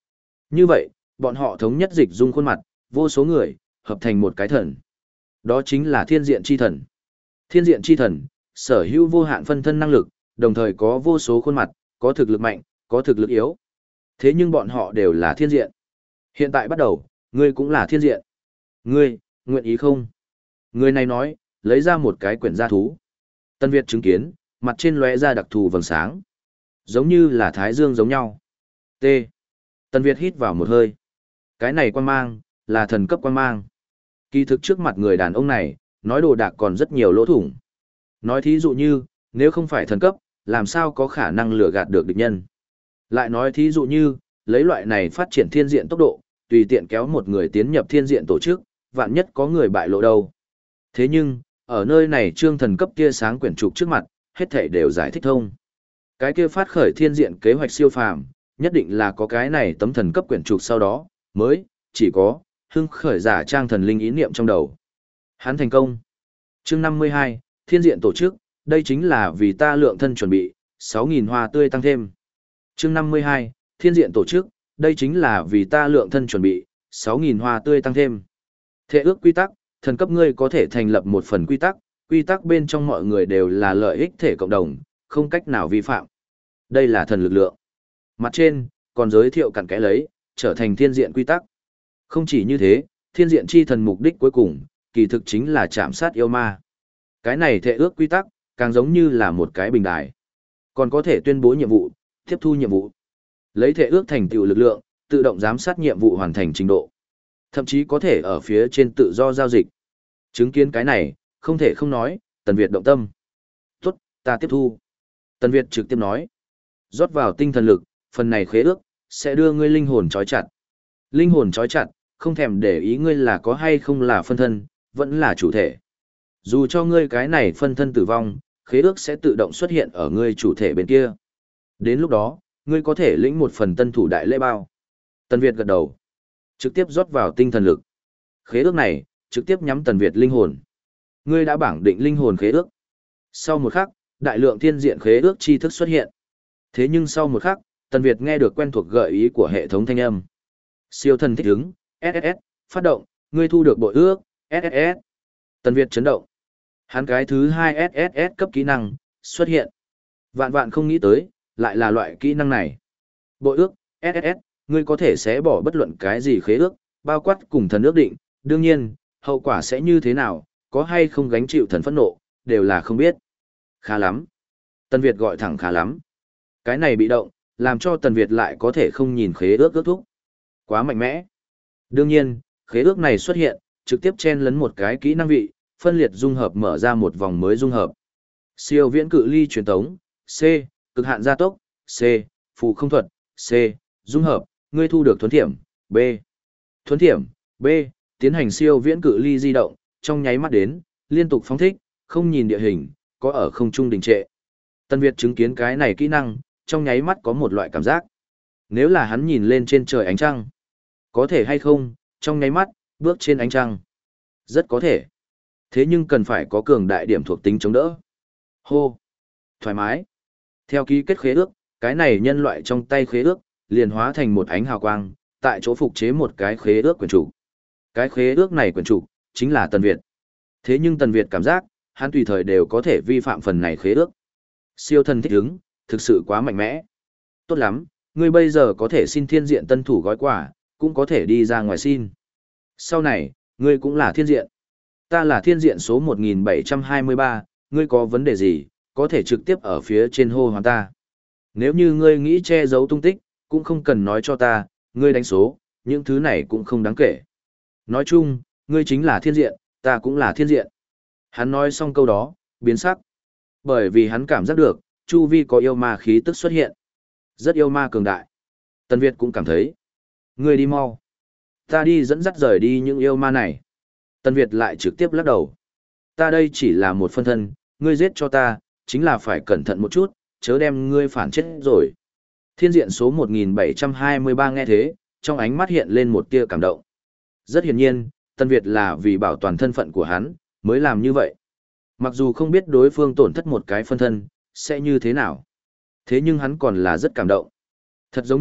Như vậy, bọn họ thống nhất dịch dung khuôn mặt, vô số người, hợp thành một cái thần. Đó chính là thiên diện chi thần. Thiên diện chi thần, sở hữu vô hạn phân thân năng lực, đồng thời có vô số khuôn mặt, có thực lực mạnh, có thực lực yếu. Thế nhưng bọn họ đều là thiên diện. Hiện tại bắt đầu, ngươi cũng là thiên diện. Ngươi, nguyện ý không? Người này nói, lấy ra một cái quyển gia thú. Tân Việt chứng kiến, mặt trên lóe ra đặc thù vầng sáng. Giống như là thái dương giống nhau. T. Tân Việt hít vào một hơi. Cái này quan mang, là thần cấp quan mang. Kỳ thực trước mặt người đàn ông này, nói đồ đạc còn rất nhiều lỗ thủng. Nói thí dụ như, nếu không phải thần cấp, làm sao có khả năng lừa gạt được địch nhân. Lại nói thí dụ như, lấy loại này phát triển thiên diện tốc độ, tùy tiện kéo một người tiến nhập thiên diện tổ chức, vạn nhất có người bại lộ đâu. Thế nhưng, ở nơi này trương thần cấp kia sáng quyển trục trước mặt, hết thảy đều giải thích thông. Cái kia phát khởi thiên diện kế hoạch siêu phàm, nhất định là có cái này tấm thần cấp quyển trục sau đó, mới, chỉ có, hưng khởi giả trang thần linh ý niệm trong đầu. Hắn thành công. Chương năm mươi hai, thiên diện tổ chức, đây chính là vì ta lượng thân chuẩn bị, sáu nghìn hoa tươi tăng thêm. Chương năm mươi hai, thiên diện tổ chức, đây chính là vì ta lượng thân chuẩn bị, sáu nghìn hoa tươi tăng thêm. Thệ ước quy tắc, thần cấp ngươi có thể thành lập một phần quy tắc, quy tắc bên trong mọi người đều là lợi ích thể cộng đồng, không cách nào vi phạm. Đây là thần lực lượng. Mặt trên, còn giới thiệu cặn kẽ lấy, trở thành thiên diện quy tắc. Không chỉ như thế, thiên diện chi thần mục đích cuối cùng, kỳ thực chính là chạm sát yêu ma. Cái này thệ ước quy tắc, càng giống như là một cái bình đài. Còn có thể tuyên bố nhiệm vụ, tiếp thu nhiệm vụ. Lấy thệ ước thành tựu lực lượng, tự động giám sát nhiệm vụ hoàn thành trình độ. Thậm chí có thể ở phía trên tự do giao dịch. Chứng kiến cái này, không thể không nói, Tần Việt động tâm. Tốt, ta tiếp thu. Tần Việt trực tiếp nói. Rót vào tinh thần lực, phần này khế ước, sẽ đưa ngươi linh hồn trói chặt. Linh hồn trói chặt, không thèm để ý ngươi là có hay không là phân thân, vẫn là chủ thể. Dù cho ngươi cái này phân thân tử vong, khế ước sẽ tự động xuất hiện ở ngươi chủ thể bên kia. Đến lúc đó, ngươi có thể lĩnh một phần tân thủ đại lễ bao. Tần Việt gật đầu. Trực tiếp rót vào tinh thần lực. Khế ước này, trực tiếp nhắm Tần Việt linh hồn. Ngươi đã bảng định linh hồn khế ước. Sau một khắc, đại lượng thiên diện khế ước tri thức xuất hiện. Thế nhưng sau một khắc, Tần Việt nghe được quen thuộc gợi ý của hệ thống thanh âm. Siêu thần thích ứng, ét ét ét, phát động, ngươi thu được bội ước, ét ét ét. Tần Việt chấn động. Hắn cái thứ hai ét ét ét cấp kỹ năng, xuất hiện. Vạn vạn không nghĩ tới, lại là loại kỹ năng này. Bội ước, ét ét ét, ngươi có thể xé bỏ bất luận cái gì khế ước, bao quát cùng thần ước định, đương nhiên, hậu quả sẽ như thế nào, có hay không gánh chịu thần phẫn nộ, đều là không biết. Khá lắm. Tần Việt gọi thẳng khá lắm. Cái này bị động, làm cho Tần Việt lại có thể không nhìn khế ước ước thúc. Quá mạnh mẽ. Đương nhiên, khế ước này xuất hiện, trực tiếp chen lấn một cái kỹ năng vị, phân liệt dung hợp mở ra một vòng mới dung hợp. Siêu viễn cự ly truyền tống, C, cực hạn gia tốc, C, phù không thuật, C, dung hợp, ngươi thu được thuấn thiểm, B. Thuấn thiểm, B, tiến hành siêu viễn cự ly di động, trong nháy mắt đến, liên tục phóng thích, không nhìn địa hình, có ở không trung đình trệ. Tân Việt chứng kiến cái này kỹ năng, trong nháy mắt có một loại cảm giác. Nếu là hắn nhìn lên trên trời ánh trăng, có thể hay không, trong nháy mắt, bước trên ánh trăng. Rất có thể. Thế nhưng cần phải có cường đại điểm thuộc tính chống đỡ. Hô. Thoải mái. Theo ký kết khế ước, cái này nhân loại trong tay khế ước, liền hóa thành một ánh hào quang, tại chỗ phục chế một cái khế ước quyển trục. Cái khế ước này quyển trục, chính là Tần Việt. Thế nhưng Tần Việt cảm giác, hắn tùy thời đều có thể vi phạm phần này khế ước. Siêu thần thích ứng, thực sự quá mạnh mẽ. Tốt lắm, ngươi bây giờ có thể xin thiên diện tân thủ gói quà, cũng có thể đi ra ngoài xin. Sau này, ngươi cũng là thiên diện. Ta là thiên diện số một nghìn bảy trăm hai mươi ba, ngươi có vấn đề gì, có thể trực tiếp ở phía trên hô hoán ta. Nếu như ngươi nghĩ che giấu tung tích, cũng không cần nói cho ta, ngươi đánh số, những thứ này cũng không đáng kể. Nói chung, ngươi chính là thiên diện, ta cũng là thiên diện. Hắn nói xong câu đó, biến sắc. Bởi vì hắn cảm giác được, chu vi có yêu ma khí tức xuất hiện. Rất yêu ma cường đại. Tần Việt cũng cảm thấy. Ngươi đi mau. Ta đi dẫn dắt rời đi những yêu ma này. Tần Việt lại trực tiếp lắc đầu. Ta đây chỉ là một phân thân, ngươi giết cho ta, chính là phải cẩn thận một chút, chớ đem ngươi phản chết rồi. Thiên diện số một nghìn bảy trăm hai mươi ba nghe thế, trong ánh mắt hiện lên một tia cảm động. Rất hiển nhiên, Tần Việt là vì bảo toàn thân phận của hắn, mới làm như vậy. Mặc dù không biết đối phương tổn thất một cái phân thân, sẽ như thế nào. Thế nhưng hắn còn là rất cảm động. Thật giống như,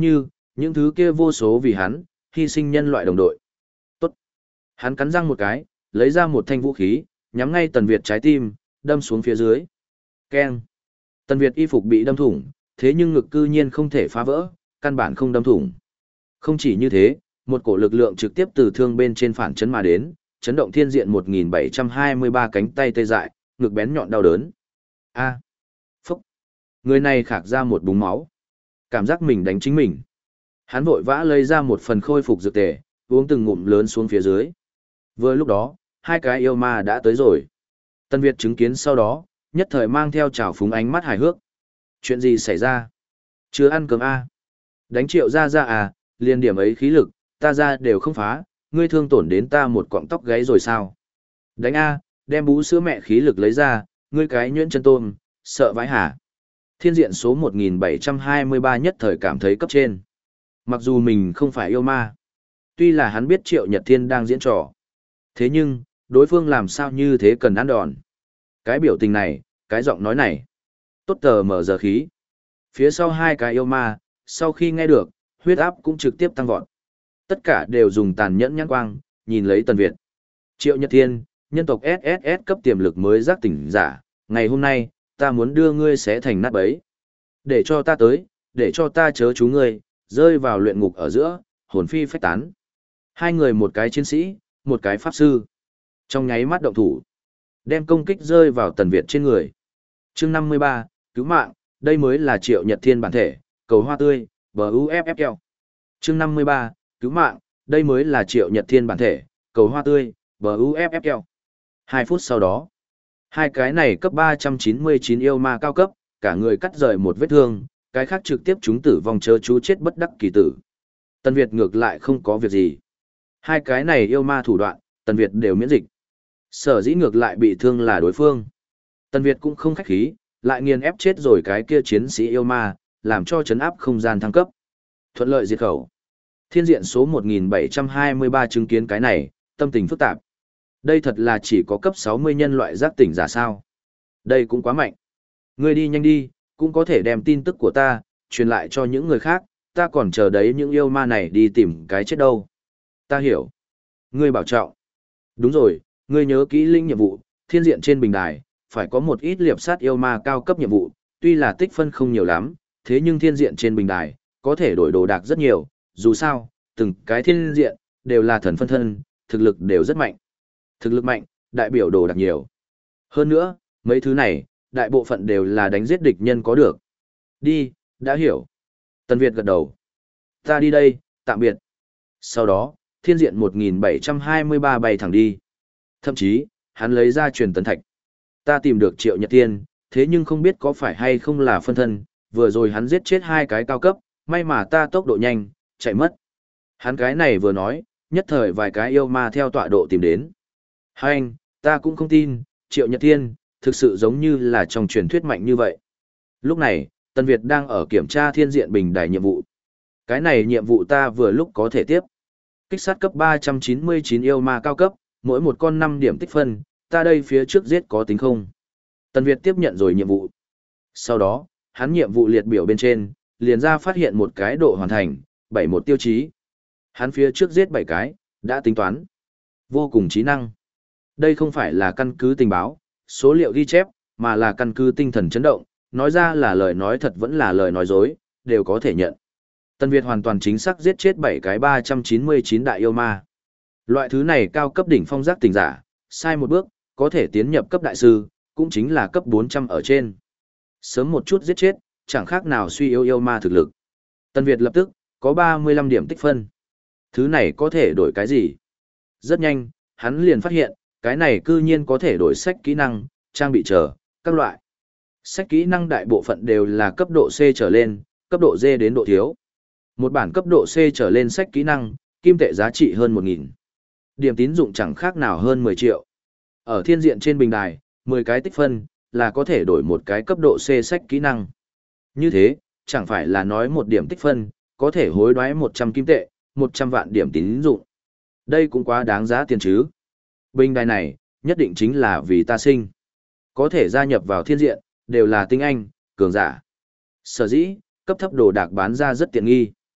những thứ kia vô số vì hắn, hy sinh nhân loại đồng đội. Tốt. Hắn cắn răng một cái, lấy ra một thanh vũ khí, nhắm ngay Tần Việt trái tim, đâm xuống phía dưới. Keng. Tần Việt y phục bị đâm thủng, thế nhưng ngực cư nhiên không thể phá vỡ, căn bản không đâm thủng. Không chỉ như thế, một cổ lực lượng trực tiếp từ thương bên trên phản chấn mà đến, chấn động thiên diện một nghìn bảy trăm hai mươi ba cánh tay tê dại, ngực bén nhọn đau đớn. A. Phúc. Người này khạc ra một búng máu. Cảm giác mình đánh chính mình. Hắn vội vã lấy ra một phần khôi phục dược tề, uống từng ngụm lớn xuống phía dưới. Vừa lúc đó, hai cái yêu ma đã tới rồi. Tân Việt chứng kiến sau đó, nhất thời mang theo trào phúng ánh mắt hài hước. Chuyện gì xảy ra? Chưa ăn cơm a? Đánh Triệu ra ra à, liền điểm ấy khí lực, ta ra đều không phá, ngươi thương tổn đến ta một cọng tóc gáy rồi sao? Đánh a, đem bú sữa mẹ khí lực lấy ra, ngươi cái nhuyễn chân tôm, sợ vãi hả? Thiên diện số một nghìn bảy trăm hai mươi ba nhất thời cảm thấy cấp trên. Mặc dù mình không phải yêu ma, tuy là hắn biết Triệu Nhật Thiên đang diễn trò. Thế nhưng, đối phương làm sao như thế cần ăn đòn. Cái biểu tình này, cái giọng nói này. Tốt tờ mở giờ khí. Phía sau hai cái yêu ma, sau khi nghe được, huyết áp cũng trực tiếp tăng vọt. Tất cả đều dùng tàn nhẫn nhãn quang, nhìn lấy Tần Việt. Triệu Nhật Thiên, nhân tộc ét ét ét cấp tiềm lực mới giác tỉnh giả, ngày hôm nay, ta muốn đưa ngươi xé thành nát bấy. Để cho ta tới, để cho ta chớ chú ngươi, rơi vào luyện ngục ở giữa, hồn phi phách tán. Hai người một cái chiến sĩ, một cái pháp sư. Trong nháy mắt động thủ, đem công kích rơi vào Tần Việt trên người. Chương năm mươi ba, cứu mạng, đây mới là Triệu Nhật Thiên bản thể, cầu hoa tươi, bờ u ép ép keo. Chương năm mươi ba, cứu mạng, đây mới là Triệu Nhật Thiên bản thể, cầu hoa tươi, bờ u ép ép keo. Hai phút sau đó, hai cái này cấp ba trăm chín mươi chín yêu ma cao cấp, cả người cắt rời một vết thương, cái khác trực tiếp chúng tử vong chớ chú chết bất đắc kỳ tử. Tần Việt ngược lại không có việc gì. Hai cái này yêu ma thủ đoạn, Tần Việt đều miễn dịch. Sở dĩ ngược lại bị thương là đối phương. Tần Việt cũng không khách khí, lại nghiền ép chết rồi cái kia chiến sĩ yêu ma, làm cho chấn áp không gian thăng cấp. Thuận lợi diệt khẩu. Thiên diện số một nghìn bảy trăm hai mươi ba chứng kiến cái này, tâm tình phức tạp. Đây thật là chỉ có cấp sáu mươi nhân loại giác tỉnh giả sao. Đây cũng quá mạnh. Ngươi đi nhanh đi, cũng có thể đem tin tức của ta, truyền lại cho những người khác, ta còn chờ đấy những yêu ma này đi tìm cái chết đâu. Ta hiểu. Ngươi bảo trọng. Đúng rồi, ngươi nhớ kỹ linh nhiệm vụ, thiên diện trên bình đài, phải có một ít liệp sát yêu ma cao cấp nhiệm vụ, tuy là tích phân không nhiều lắm, thế nhưng thiên diện trên bình đài, có thể đổi đồ đạc rất nhiều, dù sao, từng cái thiên diện, đều là thần phân thân, thực lực đều rất mạnh. Thực lực mạnh, đại biểu đồ đạc nhiều. Hơn nữa, mấy thứ này, đại bộ phận đều là đánh giết địch nhân có được. Đi, đã hiểu. Tần Việt gật đầu. Ta đi đây, tạm biệt. Sau đó, thiên diện một nghìn bảy trăm hai mươi ba bay thẳng đi. Thậm chí, hắn lấy ra truyền tấn thạch. Ta tìm được Triệu Nhật Tiên, thế nhưng không biết có phải hay không là phân thân, vừa rồi hắn giết chết hai cái cao cấp, may mà ta tốc độ nhanh, chạy mất. Hắn cái này vừa nói, nhất thời vài cái yêu ma theo tọa độ tìm đến. Hai anh, ta cũng không tin, Triệu Nhật Tiên, thực sự giống như là trong truyền thuyết mạnh như vậy. Lúc này, Tần Việt đang ở kiểm tra thiên diện bình đài nhiệm vụ. Cái này nhiệm vụ ta vừa lúc có thể tiếp. Kích sát cấp ba trăm chín mươi chín yêu ma cao cấp, mỗi một con năm điểm tích phân, ta đây phía trước giết có tính không? Tần Việt tiếp nhận rồi nhiệm vụ. Sau đó, hắn nhiệm vụ liệt biểu bên trên, liền ra phát hiện một cái độ hoàn thành, bảy một tiêu chí. Hắn phía trước giết bảy cái, đã tính toán. Vô cùng trí năng. Đây không phải là căn cứ tình báo, số liệu ghi chép, mà là căn cứ tinh thần chấn động, nói ra là lời nói thật vẫn là lời nói dối, đều có thể nhận. Tần Việt hoàn toàn chính xác giết chết bảy cái ba trăm chín mươi chín đại yêu ma. Loại thứ này cao cấp đỉnh phong giác tỉnh giả, sai một bước, có thể tiến nhập cấp đại sư, cũng chính là cấp bốn trăm ở trên. Sớm một chút giết chết, chẳng khác nào suy yếu yêu ma thực lực. Tần Việt lập tức, có ba mươi lăm điểm tích phân. Thứ này có thể đổi cái gì? Rất nhanh, hắn liền phát hiện, cái này cư nhiên có thể đổi sách kỹ năng, trang bị trở, các loại. Sách kỹ năng đại bộ phận đều là cấp độ C trở lên, cấp độ D đến độ thiếu. Một bản cấp độ C trở lên sách kỹ năng, kim tệ giá trị hơn một nghìn. Điểm tín dụng chẳng khác nào hơn mười triệu. Ở thiên diện trên bình đài, mười cái tích phân, là có thể đổi một cái cấp độ C sách kỹ năng. Như thế, chẳng phải là nói một điểm tích phân, có thể hối đoái một trăm kim tệ, một trăm vạn điểm tín dụng. Đây cũng quá đáng giá tiền chứ. Bình đài này, nhất định chính là vì ta sinh. Có thể gia nhập vào thiên diện, đều là tinh anh, cường giả. Sở dĩ, cấp thấp đồ đạc bán ra rất tiện nghi.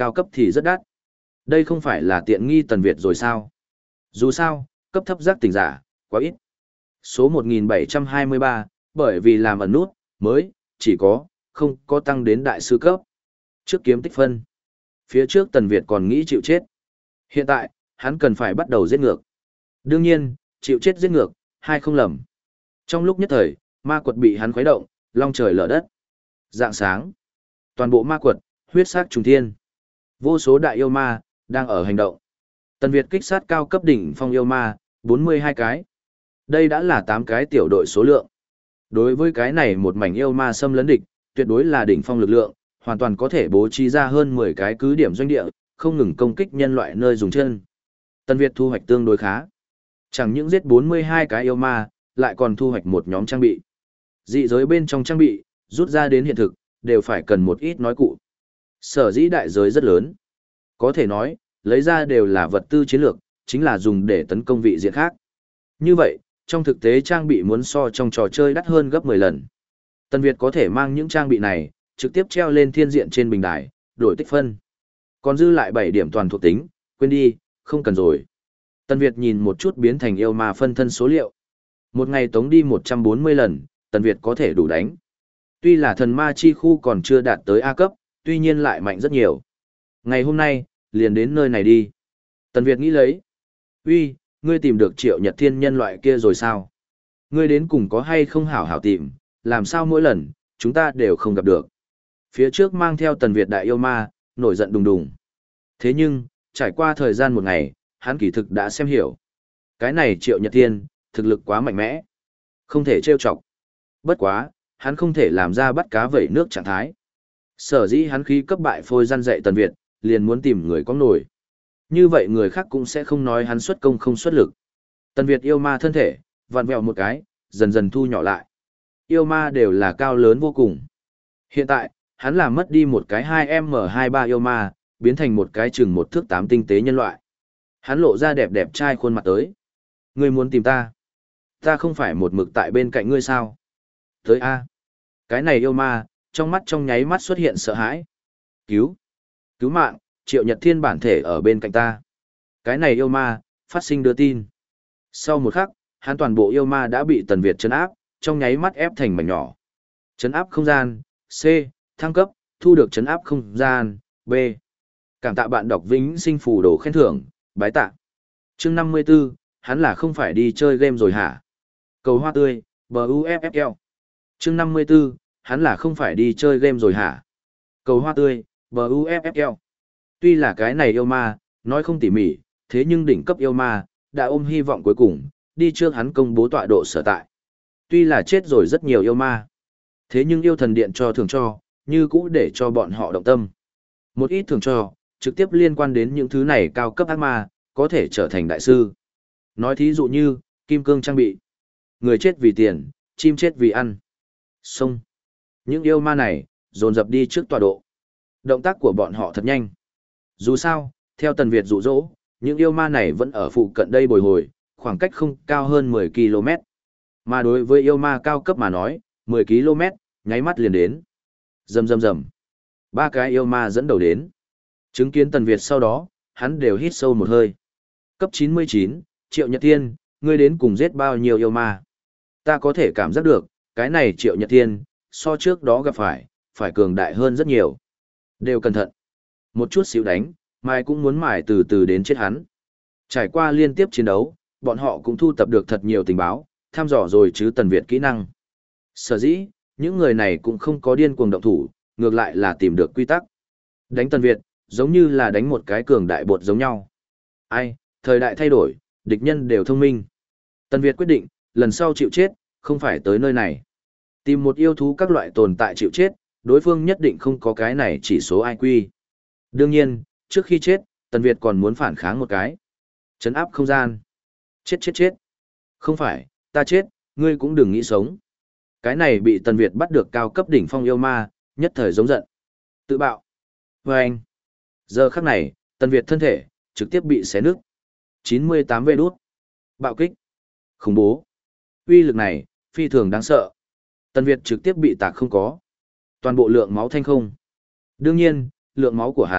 cao cấp thì rất đắt. Đây không phải là tiện nghi Tần Việt rồi sao? Dù sao, cấp thấp giác tỉnh giả, quá ít. Số một nghìn bảy trăm hai mươi ba, bởi vì làm ẩn nút, mới, chỉ có, không có tăng đến đại sư cấp. Trước kiếm tích phân. Phía trước Tần Việt còn nghĩ chịu chết. Hiện tại, hắn cần phải bắt đầu giết ngược. Đương nhiên, chịu chết giết ngược, hai không lầm. Trong lúc nhất thời, ma quật bị hắn khuấy động, long trời lở đất. Dạng sáng. Toàn bộ ma quật, huyết sắc trùng thiên. Vô số đại yêu ma, đang ở hành động. Tần Việt kích sát cao cấp đỉnh phong yêu ma, bốn mươi hai cái. Đây đã là tám cái tiểu đội số lượng. Đối với cái này một mảnh yêu ma xâm lấn địch, tuyệt đối là đỉnh phong lực lượng, hoàn toàn có thể bố trí ra hơn mười cái cứ điểm doanh địa, không ngừng công kích nhân loại nơi dùng chân. Tần Việt thu hoạch tương đối khá. Chẳng những giết bốn mươi hai cái yêu ma, lại còn thu hoạch một nhóm trang bị. Dị giới bên trong trang bị, rút ra đến hiện thực, đều phải cần một ít nói cụ. Sở dĩ đại giới rất lớn. Có thể nói, lấy ra đều là vật tư chiến lược, chính là dùng để tấn công vị diện khác. Như vậy, trong thực tế trang bị muốn so trong trò chơi đắt hơn gấp mười lần. Tần Việt có thể mang những trang bị này, trực tiếp treo lên thiên diện trên bình đài, đổi tích phân. Còn dư lại bảy điểm toàn thuộc tính, quên đi, không cần rồi. Tần Việt nhìn một chút biến thành yêu ma phân thân số liệu. Một ngày tống đi một trăm bốn mươi lần, Tần Việt có thể đủ đánh. Tuy là thần ma chi khu còn chưa đạt tới A cấp, tuy nhiên lại mạnh rất nhiều. Ngày hôm nay, liền đến nơi này đi. Tần Việt nghĩ lấy. Uy, ngươi tìm được Triệu Nhật Thiên nhân loại kia rồi sao? Ngươi đến cùng có hay không hảo hảo tìm, làm sao mỗi lần, chúng ta đều không gặp được. Phía trước mang theo Tần Việt đại yêu ma, nổi giận đùng đùng. Thế nhưng, trải qua thời gian một ngày, hắn kỳ thực đã xem hiểu. Cái này Triệu Nhật Thiên, thực lực quá mạnh mẽ. Không thể trêu chọc. Bất quá, hắn không thể làm ra bắt cá vẩy nước trạng thái. Sở dĩ hắn khí cấp bại phôi răn dạy Tần Việt, liền muốn tìm người có nổi. Như vậy người khác cũng sẽ không nói hắn xuất công không xuất lực. Tần Việt yêu ma thân thể, vặn vẹo một cái, dần dần thu nhỏ lại. Yêu ma đều là cao lớn vô cùng. Hiện tại, hắn làm mất đi một cái hai M hai ba yêu ma, biến thành một cái chừng một thước tám tinh tế nhân loại. Hắn lộ ra đẹp đẹp trai khuôn mặt tới. Ngươi muốn tìm ta? Ta không phải một mực tại bên cạnh ngươi sao? Tới A. Cái này yêu ma, trong mắt trong nháy mắt xuất hiện sợ hãi. Cứu! Cứu mạng, Triệu Nhật Thiên bản thể ở bên cạnh ta. Cái này yêu ma, phát sinh đưa tin. Sau một khắc, hắn toàn bộ yêu ma đã bị Tần Việt trấn áp, trong nháy mắt ép thành mảnh nhỏ. Trấn áp không gian, C, thăng cấp, thu được trấn áp không gian, B. Cảm tạ bạn đọc vĩnh sinh phù đồ khen thưởng, bái tạ. Chương năm mươi 54, hắn là không phải đi chơi game rồi hả? Cầu hoa tươi, bờ u ép ép lờ. Chương năm mươi 54, hắn là không phải đi chơi game rồi hả? Cầu hoa tươi, bờ u ép ép lờ. Tuy là cái này yêu ma, nói không tỉ mỉ, thế nhưng đỉnh cấp yêu ma, đã ôm hy vọng cuối cùng, đi trước hắn công bố tọa độ sở tại. Tuy là chết rồi rất nhiều yêu ma, thế nhưng yêu thần điện cho thường cho, như cũ để cho bọn họ động tâm. Một ít thường cho, trực tiếp liên quan đến những thứ này cao cấp ác ma, có thể trở thành đại sư. Nói thí dụ như, kim cương trang bị. Người chết vì tiền, chim chết vì ăn. Xong. Những yêu ma này, dồn dập đi trước tọa độ. Động tác của bọn họ thật nhanh. Dù sao, theo Tần Việt dụ dỗ, những yêu ma này vẫn ở phụ cận đây bồi hồi, khoảng cách không cao hơn mười ki lô mét. Mà đối với yêu ma cao cấp mà nói, mười ki lô mét, nháy mắt liền đến. Rầm rầm rầm. Ba cái yêu ma dẫn đầu đến. Chứng kiến Tần Việt sau đó, hắn đều hít sâu một hơi. Cấp chín mươi chín, Triệu Nhật Thiên, ngươi đến cùng giết bao nhiêu yêu ma? Ta có thể cảm giác được, cái này Triệu Nhật Thiên, so trước đó gặp phải, phải cường đại hơn rất nhiều. Đều cẩn thận. Một chút xíu đánh, mai cũng muốn mài từ từ đến chết hắn. Trải qua liên tiếp chiến đấu, bọn họ cũng thu tập được thật nhiều tình báo, thăm dò rồi chứ Tần Việt kỹ năng. Sở dĩ, những người này cũng không có điên cuồng động thủ, ngược lại là tìm được quy tắc. Đánh Tần Việt, giống như là đánh một cái cường đại bột giống nhau. Ai, thời đại thay đổi, địch nhân đều thông minh. Tần Việt quyết định, lần sau chịu chết, không phải tới nơi này. Tìm một yêu thú các loại tồn tại chịu chết, đối phương nhất định không có cái này chỉ số i kiu. Đương nhiên, trước khi chết, Tần Việt còn muốn phản kháng một cái. Trấn áp không gian. Chết chết chết. Không phải, ta chết, ngươi cũng đừng nghĩ sống. Cái này bị Tần Việt bắt được cao cấp đỉnh phong yêu ma, nhất thời giống giận. Tự bạo. Và anh. Giờ khắc này, Tần Việt thân thể, trực tiếp bị xé nứt. chín mươi tám vê đút. Bạo kích. Khủng bố. Uy lực này, phi thường đáng sợ. Tần Việt trực tiếp bị tạc không có. Toàn bộ lượng máu thanh không. Đương nhiên, lượng máu của hắn,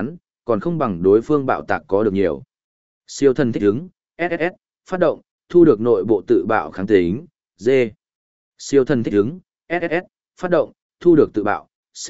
còn không bằng đối phương bạo tạc có được nhiều. Siêu thần thích ứng, ét ét ét, phát động, thu được nội bộ tự bạo kháng tính, D. Siêu thần thích ứng, ét ét ét, phát động, thu được tự bạo, C.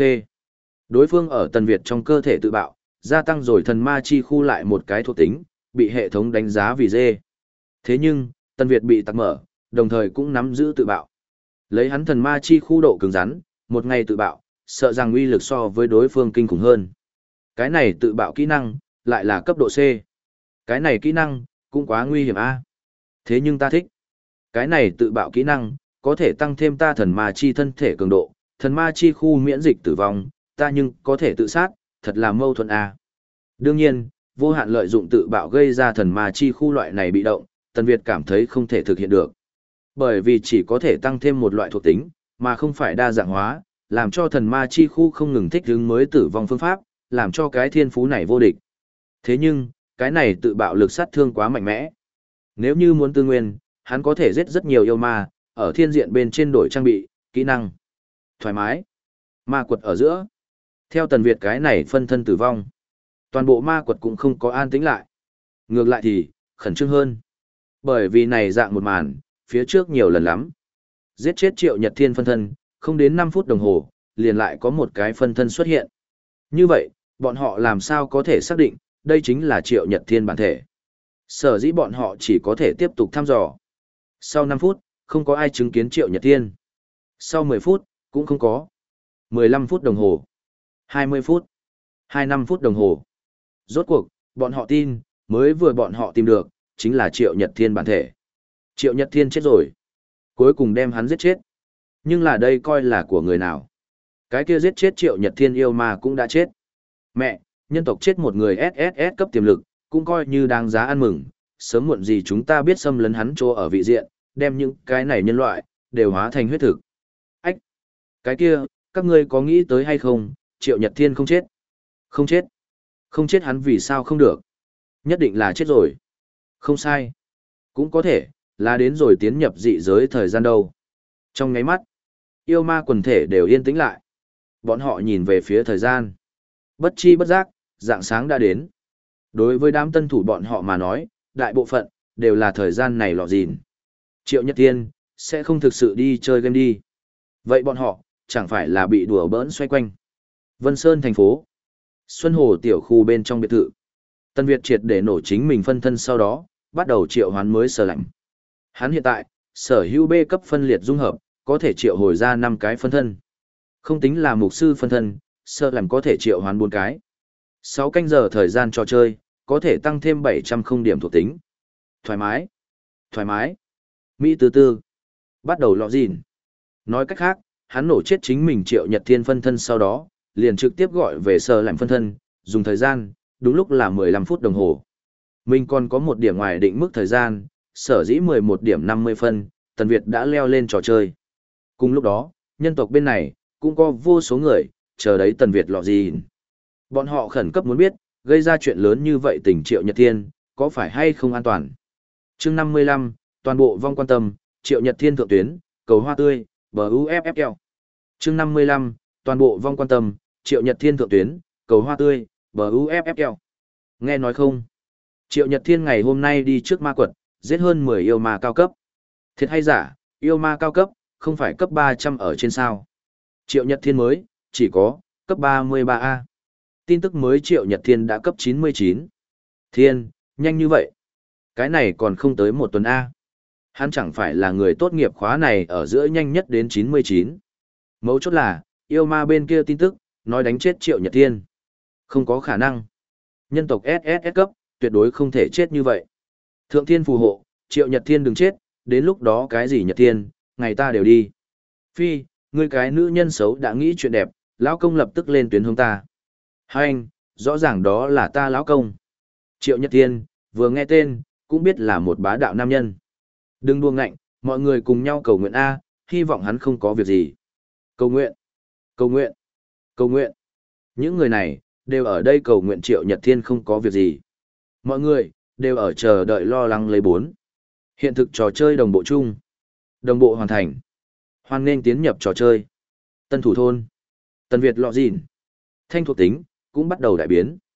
Đối phương ở Tần Việt trong cơ thể tự bạo, gia tăng rồi thần ma chi khu lại một cái thuộc tính, bị hệ thống đánh giá vì D. Thế nhưng, Tần Việt bị tắc mở, đồng thời cũng nắm giữ tự bạo. Lấy hắn thần ma chi khu độ cứng rắn, một ngày tự bạo, sợ rằng uy lực so với đối phương kinh khủng hơn. Cái này tự bạo kỹ năng, lại là cấp độ C. Cái này kỹ năng, cũng quá nguy hiểm a. Thế nhưng ta thích. Cái này tự bạo kỹ năng, có thể tăng thêm ta thần ma chi thân thể cường độ, thần ma chi khu miễn dịch tử vong, ta nhưng có thể tự sát, thật là mâu thuẫn a. Đương nhiên, vô hạn lợi dụng tự bạo gây ra thần ma chi khu loại này bị động, Tần Việt cảm thấy không thể thực hiện được. Bởi vì chỉ có thể tăng thêm một loại thuộc tính, mà không phải đa dạng hóa, làm cho thần ma chi khu không ngừng thích ứng mới tử vong phương pháp, làm cho cái thiên phú này vô địch. Thế nhưng, cái này tự bạo lực sát thương quá mạnh mẽ. Nếu như muốn tư nguyên, hắn có thể giết rất nhiều yêu ma, ở thiên diện bên trên đổi trang bị, kỹ năng. Thoải mái. Ma quật ở giữa. Theo Tần Việt cái này phân thân tử vong. Toàn bộ ma quật cũng không có an tĩnh lại. Ngược lại thì, khẩn trương hơn. Bởi vì này dạng một màn, phía trước nhiều lần lắm. Giết chết Triệu Nhật Thiên phân thân, không đến năm phút đồng hồ, liền lại có một cái phân thân xuất hiện. Như vậy, bọn họ làm sao có thể xác định, đây chính là Triệu Nhật Thiên bản thể. Sở dĩ bọn họ chỉ có thể tiếp tục thăm dò. Sau năm phút, không có ai chứng kiến Triệu Nhật Thiên. Sau mười phút, cũng không có. mười lăm phút đồng hồ. hai mươi phút. hai mươi lăm phút đồng hồ. Rốt cuộc, bọn họ tin, mới vừa bọn họ tìm được, chính là Triệu Nhật Thiên bản thể. Triệu Nhật Thiên chết rồi. Cuối cùng đem hắn giết chết. Nhưng là đây coi là của người nào? Cái kia giết chết Triệu Nhật Thiên yêu ma cũng đã chết. Mẹ, nhân tộc chết một người ét ét ét cấp tiềm lực, cũng coi như đáng giá ăn mừng. Sớm muộn gì chúng ta biết xâm lấn hắn chỗ ở vị diện, đem những cái này nhân loại, đều hóa thành huyết thực. Ách! Cái kia, các ngươi có nghĩ tới hay không, Triệu Nhật Thiên không chết? Không chết. Không chết hắn vì sao không được? Nhất định là chết rồi. Không sai. Cũng có thể, là đến rồi tiến nhập dị giới thời gian đâu. Trong ngáy mắt, yêu ma quần thể đều yên tĩnh lại. Bọn họ nhìn về phía thời gian. Bất chi bất giác, dạng sáng đã đến. Đối với đám tân thủ bọn họ mà nói, đại bộ phận, đều là thời gian này lọ gìn. Triệu Nhật Thiên, sẽ không thực sự đi chơi game đi. Vậy bọn họ, chẳng phải là bị đùa bỡn xoay quanh. Vân Sơn thành phố. Xuân Hồ tiểu khu bên trong biệt thự. Tân Việt triệt để nổ chính mình phân thân sau đó, bắt đầu triệu hoán mới sở lạnh. Hắn hiện tại, sở hữu B cấp phân liệt dung hợp, có thể triệu hồi ra năm cái phân thân. Không tính là mục sư phân thân, sở lạnh có thể triệu hoán bốn cái. sáu canh giờ thời gian trò chơi, có thể tăng thêm bảy trăm không điểm thuộc tính. Thoải mái. Thoải mái. Mỹ từ từ. Bắt đầu lọ gìn. Nói cách khác, hắn nổ chết chính mình Triệu Nhật Thiên phân thân sau đó, liền trực tiếp gọi về sở lạnh phân thân, dùng thời gian, đúng lúc là mười lăm phút đồng hồ. Mình còn có một điểm ngoài định mức thời gian, sở dĩ mười một điểm năm mươi phân, Tần Việt đã leo lên trò chơi. Cùng lúc đó, nhân tộc bên này, cũng có vô số người, chờ đấy Tần Việt lọ gìn. Bọn họ khẩn cấp muốn biết, gây ra chuyện lớn như vậy tình Triệu Nhật Thiên, có phải hay không an toàn. chương năm mươi lăm, toàn bộ vong quan tâm, Triệu Nhật Thiên thượng tuyến, cầu hoa tươi, bờ u ép ép keo. chương năm mươi lăm, toàn bộ vong quan tâm, Triệu Nhật Thiên thượng tuyến, cầu hoa tươi, bờ u ép ép keo. Nghe nói không? Triệu Nhật Thiên ngày hôm nay đi trước ma quật, giết hơn mười yêu ma cao cấp. Thiệt hay giả, yêu ma cao cấp, không phải cấp ba trăm ở trên sao. Triệu Nhật Thiên mới, chỉ có, cấp ba mươi ba A. Tin tức mới Triệu Nhật Thiên đã cấp chín mươi chín. Thiên, nhanh như vậy. Cái này còn không tới một tuần A. Hắn chẳng phải là người tốt nghiệp khóa này ở giữa nhanh nhất đến chín mươi chín. Mấu chốt là, yêu ma bên kia tin tức, nói đánh chết Triệu Nhật Thiên. Không có khả năng. Nhân tộc ét ét ét cấp, tuyệt đối không thể chết như vậy. Thượng Thiên phù hộ, Triệu Nhật Thiên đừng chết, đến lúc đó cái gì Nhật Thiên, ngày ta đều đi. Phi, ngươi cái nữ nhân xấu đã nghĩ chuyện đẹp, lão công lập tức lên tuyến hướng ta. Hai anh, rõ ràng đó là ta lão công. Triệu Nhật Thiên, vừa nghe tên, cũng biết là một bá đạo nam nhân. Đừng đua ngạnh, mọi người cùng nhau cầu nguyện A, hy vọng hắn không có việc gì. Cầu nguyện, cầu nguyện, cầu nguyện. Những người này, đều ở đây cầu nguyện Triệu Nhật Thiên không có việc gì. Mọi người, đều ở chờ đợi lo lắng lấy bốn. Hiện thực trò chơi đồng bộ chung. Đồng bộ hoàn thành. Hoan nghênh tiến nhập trò chơi. Tân thủ thôn. Tần Việt lọ gìn. Thanh thuộc tính, cũng bắt đầu đại biến.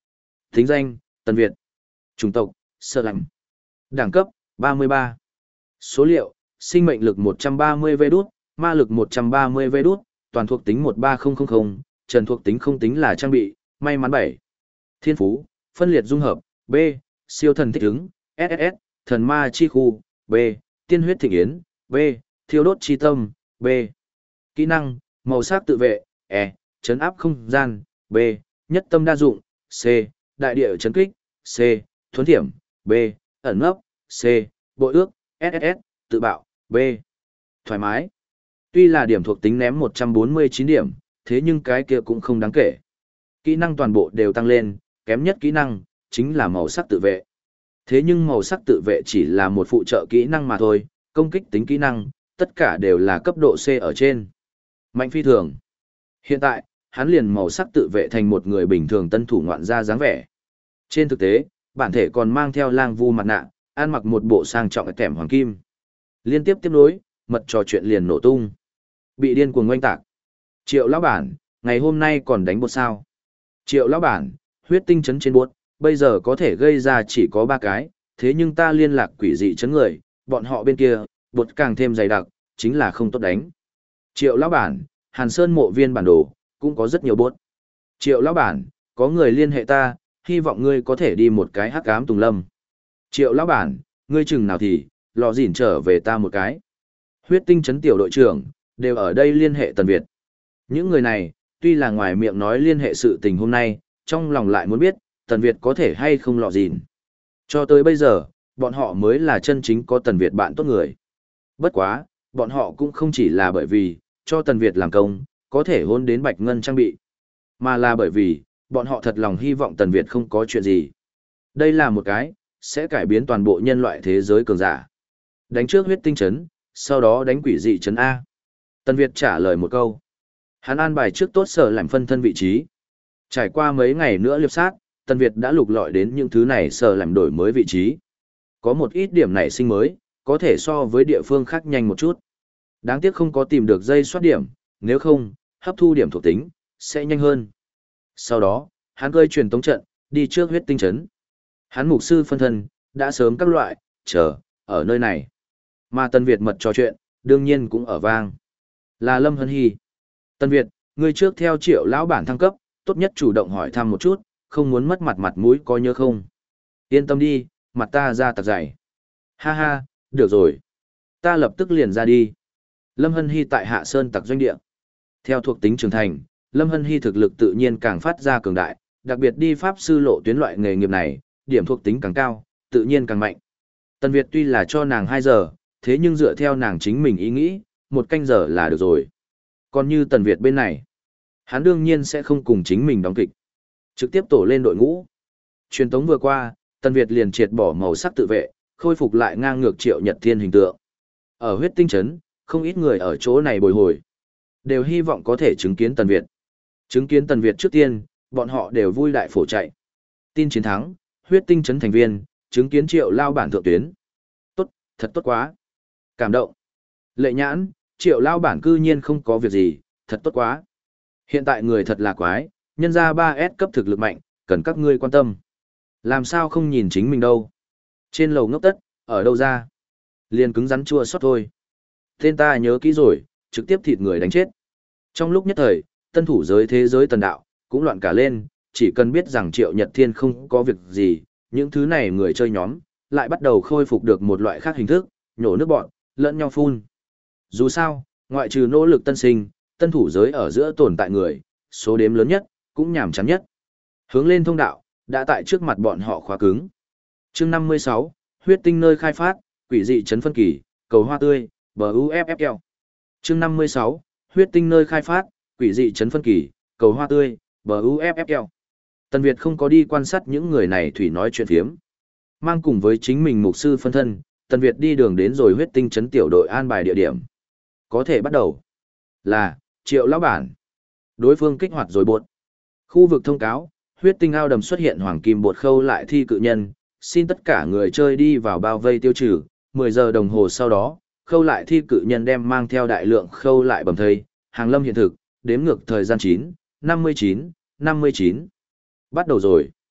Thính danh, Tần Việt. Chủng tộc, Sơ Lạnh. Đẳng cấp, ba mươi ba. Số liệu, sinh mệnh lực một trăm ba mươi vê đút, ma lực một trăm ba mươi vê đút, toàn thuộc tính một ba không không không, trần thuộc tính không tính là trang bị, may mắn bảy. Thiên phú, phân liệt dung hợp, B, siêu thần thích ứng, ét ét ét, thần ma chi khu, B, tiên huyết thịnh yến, B, thiêu đốt chi tâm, B. Kỹ năng, màu sắc tự vệ, E, chấn áp không gian, B, nhất tâm đa dụng, C, đại địa chấn kích, C, thuấn thiểm, B, ẩn nấp, C, bội ước, ét ét ét, tự bạo, B. Thoải mái. Tuy là điểm thuộc tính ném một trăm bốn mươi chín điểm, thế nhưng cái kia cũng không đáng kể. Kỹ năng toàn bộ đều tăng lên, kém nhất kỹ năng, chính là màu sắc tự vệ. Thế nhưng màu sắc tự vệ chỉ là một phụ trợ kỹ năng mà thôi, công kích tính kỹ năng, tất cả đều là cấp độ C ở trên. Mạnh phi thường. Hiện tại, hắn liền màu sắc tự vệ thành một người bình thường tân thủ ngoạn gia dáng vẻ. Trên thực tế, bản thể còn mang theo lang vu mặt nạ, ăn mặc một bộ sang trọng kèm hoàng kim. Liên tiếp tiếp nối, mật trò chuyện liền nổ tung. Bị điên cuồng oanh tạc. Triệu lão bản, ngày hôm nay còn đánh bột sao? Triệu lão bản, huyết tinh chấn trên bột, bây giờ có thể gây ra chỉ có ba cái, thế nhưng ta liên lạc quỷ dị chấn người, bọn họ bên kia, bột càng thêm dày đặc, chính là không tốt đánh. Triệu lão bản, Hàn Sơn mộ viên bản đồ, cũng có rất nhiều bột. Triệu lão bản, có người liên hệ ta, hy vọng ngươi có thể đi một cái hắc ám tùng lâm. Triệu lão bản, ngươi chừng nào thì, lò dỉn trở về ta một cái. Huyết tinh chấn tiểu đội trưởng, đều ở đây liên hệ Tần Việt. Những người này, tuy là ngoài miệng nói liên hệ sự tình hôm nay, trong lòng lại muốn biết, Tần Việt có thể hay không lọ dỉn. Cho tới bây giờ, bọn họ mới là chân chính có Tần Việt bạn tốt người. Bất quá, bọn họ cũng không chỉ là bởi vì, cho Tần Việt làm công, có thể hôn đến bạch ngân trang bị. Mà là bởi vì, bọn họ thật lòng hy vọng Tần Việt không có chuyện gì. Đây là một cái, sẽ cải biến toàn bộ nhân loại thế giới cường giả. Đánh trước huyết tinh chấn, sau đó đánh quỷ dị chấn A. Tần Việt trả lời một câu. Hắn an bài trước tốt sở làm phân thân vị trí. Trải qua mấy ngày nữa liệp sát, Tần Việt đã lục lọi đến những thứ này sở làm đổi mới vị trí. Có một ít điểm nảy sinh mới, có thể so với địa phương khác nhanh một chút. Đáng tiếc không có tìm được dây soát điểm, nếu không, hấp thu điểm thuộc tính, sẽ nhanh hơn. Sau đó, hắn cơi truyền tống trận, đi trước huyết tinh chấn. Hắn mục sư phân thân, đã sớm các loại, chờ, ở nơi này. Mà Tần Việt mật trò chuyện, đương nhiên cũng ở vang. Là Lâm Hân Hy. Tần Việt, ngươi trước theo Triệu lão bản thăng cấp, tốt nhất chủ động hỏi thăm một chút, không muốn mất mặt mặt mũi coi nhớ không. Yên tâm đi, mặt ta ra tặc dày. Ha ha, được rồi. Ta lập tức liền ra đi. Lâm Hân Hy tại Hạ Sơn tặc doanh địa. Theo thuộc tính trưởng thành, Lâm Hân Hy thực lực tự nhiên càng phát ra cường đại, đặc biệt đi pháp sư lộ tuyến loại nghề nghiệp này, điểm thuộc tính càng cao, tự nhiên càng mạnh. Tần Việt tuy là cho nàng hai giờ, thế nhưng dựa theo nàng chính mình ý nghĩ, một canh giờ là được rồi. Còn như Tần Việt bên này, hắn đương nhiên sẽ không cùng chính mình đóng kịch. Trực tiếp tổ lên đội ngũ. Truyền tống vừa qua, Tần Việt liền triệt bỏ màu sắc tự vệ, khôi phục lại ngang ngược Triệu Nhật Thiên hình tượng. Ở huyết tinh trấn, không ít người ở chỗ này bồi hồi. Đều hy vọng có thể chứng kiến Tần Việt. Chứng kiến Tần Việt trước tiên, bọn họ đều vui đại phổ chạy. Tin chiến thắng, huyết tinh trấn thành viên, chứng kiến Triệu lao bản thượng tuyến. Tốt, thật tốt quá. Cảm động. Lệ nhãn, Triệu lao bản cư nhiên không có việc gì, thật tốt quá. Hiện tại người thật là quái, nhân ra ba S cấp thực lực mạnh, cần các ngươi quan tâm. Làm sao không nhìn chính mình đâu. Trên lầu ngốc tất, ở đâu ra. Liền cứng rắn chua xót thôi. Tên ta nhớ kỹ rồi, trực tiếp thịt người đánh chết. Trong lúc nhất thời, tân thủ giới thế giới tần đạo, cũng loạn cả lên, chỉ cần biết rằng Triệu Nhật Thiên không có việc gì, những thứ này người chơi nhóm, lại bắt đầu khôi phục được một loại khác hình thức, nhổ nước bọn, lẫn nhau phun. Dù sao, ngoại trừ nỗ lực tân sinh, tân thủ giới ở giữa tồn tại người, số đếm lớn nhất, cũng nhàm chán nhất. Hướng lên thông đạo, đã tại trước mặt bọn họ khóa cứng. chương năm mươi sáu, huyết tinh nơi khai phát, quỷ dị trấn phân kỳ, cầu hoa tươi, bờ u ép ép keo. chương năm mươi sáu, huyết tinh nơi khai phát, quỷ dị trấn phân kỳ, cầu hoa tươi, bờ u ép ép keo. Tần Việt không có đi quan sát những người này thủy nói chuyện phiếm. Mang cùng với chính mình mục sư phân thân, Tần Việt đi đường đến rồi huyết tinh trấn tiểu đội an bài địa điểm. Có thể bắt đầu. Là, Triệu lão bản. Đối phương kích hoạt rồi bột. Khu vực thông cáo, huyết tinh ao đầm xuất hiện hoàng kim bột khâu lại thi cự nhân, xin tất cả người chơi đi vào bao vây tiêu trừ, mười giờ đồng hồ sau đó, khâu lại thi cự nhân đem mang theo đại lượng khâu lại bầm thây, hàng lâm hiện thực, đếm ngược thời gian chín, năm mươi chín, năm mươi chín. Bắt đầu rồi.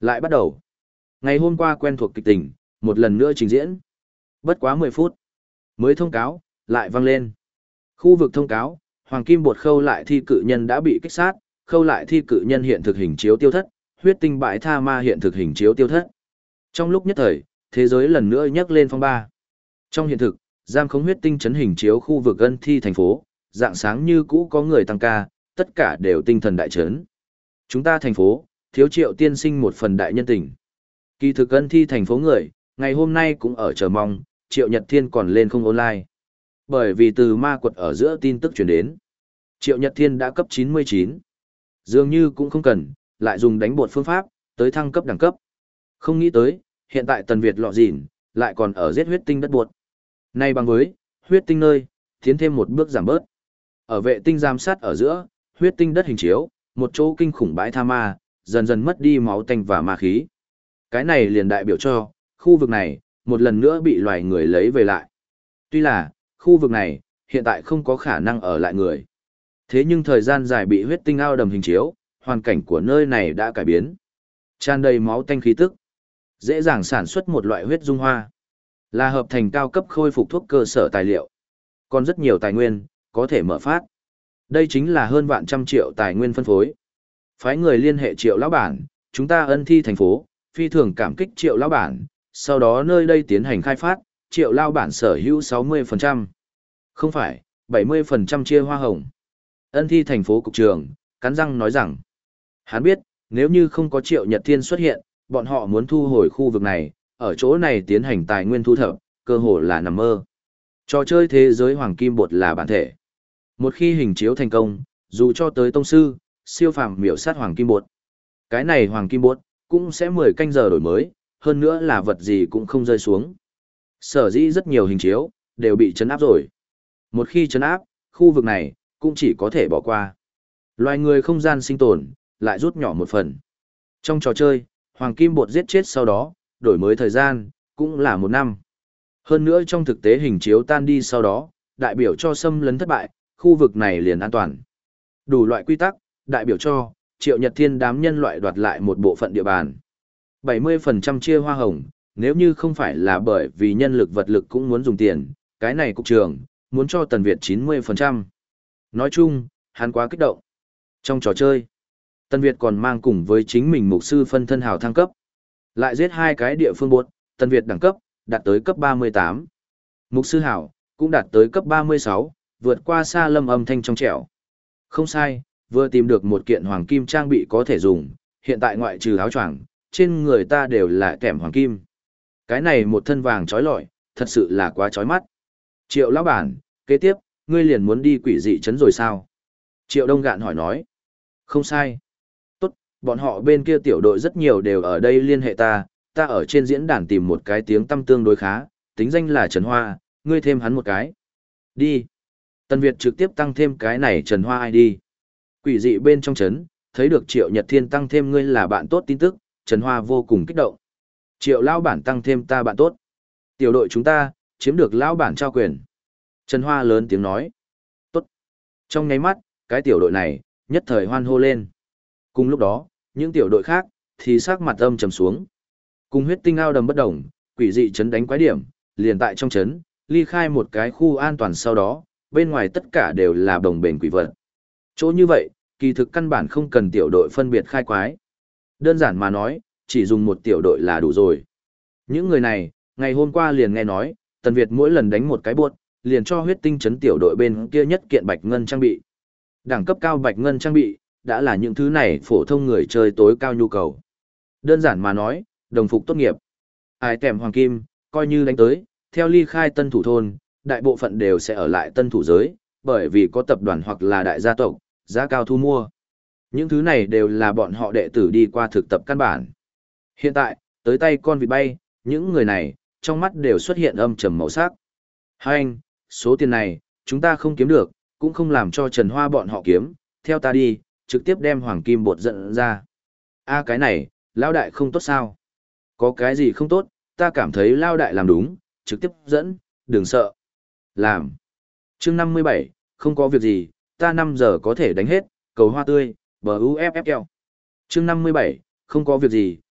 Lại bắt đầu. Ngày hôm qua quen thuộc kịch tình, một lần nữa trình diễn. Bất quá mười phút. Mới thông cáo, lại vang lên. Khu vực thông cáo, Hoàng Kim Bột khâu lại thi cự nhân đã bị kích sát, khâu lại thi cự nhân hiện thực hình chiếu tiêu thất, huyết tinh bãi tha ma hiện thực hình chiếu tiêu thất. Trong lúc nhất thời, thế giới lần nữa nhấc lên phong ba. Trong hiện thực, giam khống huyết tinh chấn hình chiếu khu vực ân thi thành phố, dạng sáng như cũ có người tăng ca, tất cả đều tinh thần đại chấn. Chúng ta thành phố, thiếu Triệu tiên sinh một phần đại nhân tình. Kỳ thực ân thi thành phố người, ngày hôm nay cũng ở chờ mong, Triệu Nhật Thiên còn lên không online. Bởi vì từ ma quật ở giữa tin tức truyền đến, Triệu Nhật Thiên đã cấp chín mươi chín. Dường như cũng không cần, lại dùng đánh bột phương pháp, tới thăng cấp đẳng cấp. Không nghĩ tới, hiện tại Tần Việt lọ dỉn, lại còn ở giết huyết tinh đất buột. Nay bằng với, huyết tinh nơi, tiến thêm một bước giảm bớt. Ở vệ tinh giám sát ở giữa, huyết tinh đất hình chiếu, một chỗ kinh khủng bãi tha ma, dần dần mất đi máu tanh và ma khí. Cái này liền đại biểu cho, khu vực này, một lần nữa bị loài người lấy về lại. Tuy là, khu vực này, hiện tại không có khả năng ở lại người. Thế nhưng thời gian dài bị huyết tinh ao đầm hình chiếu, hoàn cảnh của nơi này đã cải biến. Tràn đầy máu tanh khí tức. Dễ dàng sản xuất một loại huyết dung hoa. Là hợp thành cao cấp khôi phục thuốc cơ sở tài liệu. Còn rất nhiều tài nguyên, có thể mở phát. Đây chính là hơn vạn trăm triệu tài nguyên phân phối. Phái người liên hệ Triệu lão bản, chúng ta ân thi thành phố, phi thường cảm kích Triệu lão bản, sau đó nơi đây tiến hành khai phát, Triệu lão bản sở hữu sáu mươi phần trăm. Không phải, bảy mươi phần trăm chia hoa hồng. Ân thi thành phố cục trưởng, cắn răng nói rằng, hắn biết, nếu như không có Triệu Nhật Thiên xuất hiện, bọn họ muốn thu hồi khu vực này, ở chỗ này tiến hành tài nguyên thu thập, cơ hồ là nằm mơ. Trò chơi thế giới hoàng kim bột là bản thể. Một khi hình chiếu thành công, dù cho tới tông sư, siêu phàm miểu sát hoàng kim bột. Cái này hoàng kim bột, cũng sẽ mười canh giờ đổi mới, hơn nữa là vật gì cũng không rơi xuống. Sở dĩ rất nhiều hình chiếu, đều bị chấn áp rồi. Một khi chấn áp, khu vực này, cũng chỉ có thể bỏ qua. Loài người không gian sinh tồn, lại rút nhỏ một phần. Trong trò chơi, hoàng kim bột giết chết sau đó, đổi mới thời gian, cũng là một năm. Hơn nữa trong thực tế hình chiếu tan đi sau đó, đại biểu cho xâm lấn thất bại, khu vực này liền an toàn. Đủ loại quy tắc, đại biểu cho, Triệu Nhật Thiên đám nhân loại đoạt lại một bộ phận địa bàn. bảy mươi phần trăm chia hoa hồng, nếu như không phải là bởi vì nhân lực vật lực cũng muốn dùng tiền, cái này cục trường, muốn cho Tần Việt chín mươi phần trăm. Nói chung, hắn quá kích động. Trong trò chơi, Tần Việt còn mang cùng với chính mình mục sư phân thân hào thăng cấp. Lại giết hai cái địa phương bột, Tần Việt đẳng cấp, đạt tới cấp ba mươi tám. Mục sư hảo, cũng đạt tới cấp ba mươi sáu, vượt qua xa lâm âm thanh trong trẻo. Không sai, vừa tìm được một kiện hoàng kim trang bị có thể dùng, hiện tại ngoại trừ áo choàng, trên người ta đều là kèm hoàng kim. Cái này một thân vàng trói lọi, thật sự là quá trói mắt. Triệu lão bản, kế tiếp, ngươi liền muốn đi quỷ dị trấn rồi sao? Triệu Đông Gạn hỏi nói. Không sai. Tốt, bọn họ bên kia tiểu đội rất nhiều đều ở đây liên hệ ta, ta ở trên diễn đàn tìm một cái tiếng tăm tương đối khá, tính danh là Trần Hoa, ngươi thêm hắn một cái. Đi. Tần Việt trực tiếp tăng thêm cái này Trần Hoa ai đi. Quỷ dị bên trong trấn, thấy được Triệu Nhật Thiên tăng thêm ngươi là bạn tốt tin tức, Trần Hoa vô cùng kích động. Triệu lão bản tăng thêm ta bạn tốt. Tiểu đội chúng ta, chiếm được lão bản trao quyền. Trần Hoa lớn tiếng nói. Tốt. Trong nháy mắt, cái tiểu đội này, nhất thời hoan hô lên. Cùng lúc đó, những tiểu đội khác, thì sắc mặt âm trầm xuống. Cùng huyết tinh ao đầm bất đồng, quỷ dị trấn đánh quái điểm, liền tại trong trấn, ly khai một cái khu an toàn sau đó, bên ngoài tất cả đều là đồng bền quỷ vật. Chỗ như vậy, kỳ thực căn bản không cần tiểu đội phân biệt khai quái. Đơn giản mà nói, chỉ dùng một tiểu đội là đủ rồi. Những người này, ngày hôm qua liền nghe nói, Tần Việt mỗi lần đánh một cái buốt, liền cho huyết tinh trấn tiểu đội bên kia nhất kiện bạch ngân trang bị. Đẳng cấp cao bạch ngân trang bị, đã là những thứ này phổ thông người chơi tối cao nhu cầu. Đơn giản mà nói, đồng phục tốt nghiệp. Ai kèm hoàng kim, coi như đánh tới, theo ly khai tân thủ thôn, đại bộ phận đều sẽ ở lại tân thủ giới, bởi vì có tập đoàn hoặc là đại gia tộc, giá cao thu mua. Những thứ này đều là bọn họ đệ tử đi qua thực tập căn bản. Hiện tại, tới tay con vịt bay, những người này, trong mắt đều xuất hiện âm trầm màu sắc. Hai anh, số tiền này, chúng ta không kiếm được, cũng không làm cho Trần Hoa bọn họ kiếm, theo ta đi, trực tiếp đem hoàng kim bột dẫn ra. A cái này, Lao đại không tốt sao? Có cái gì không tốt, ta cảm thấy Lao đại làm đúng, trực tiếp dẫn, đừng sợ. Làm. chương năm mươi bảy, không có việc gì, ta năm giờ có thể đánh hết, cầu hoa tươi, bờ u ép ép keo. chương năm mươi bảy, không có việc gì,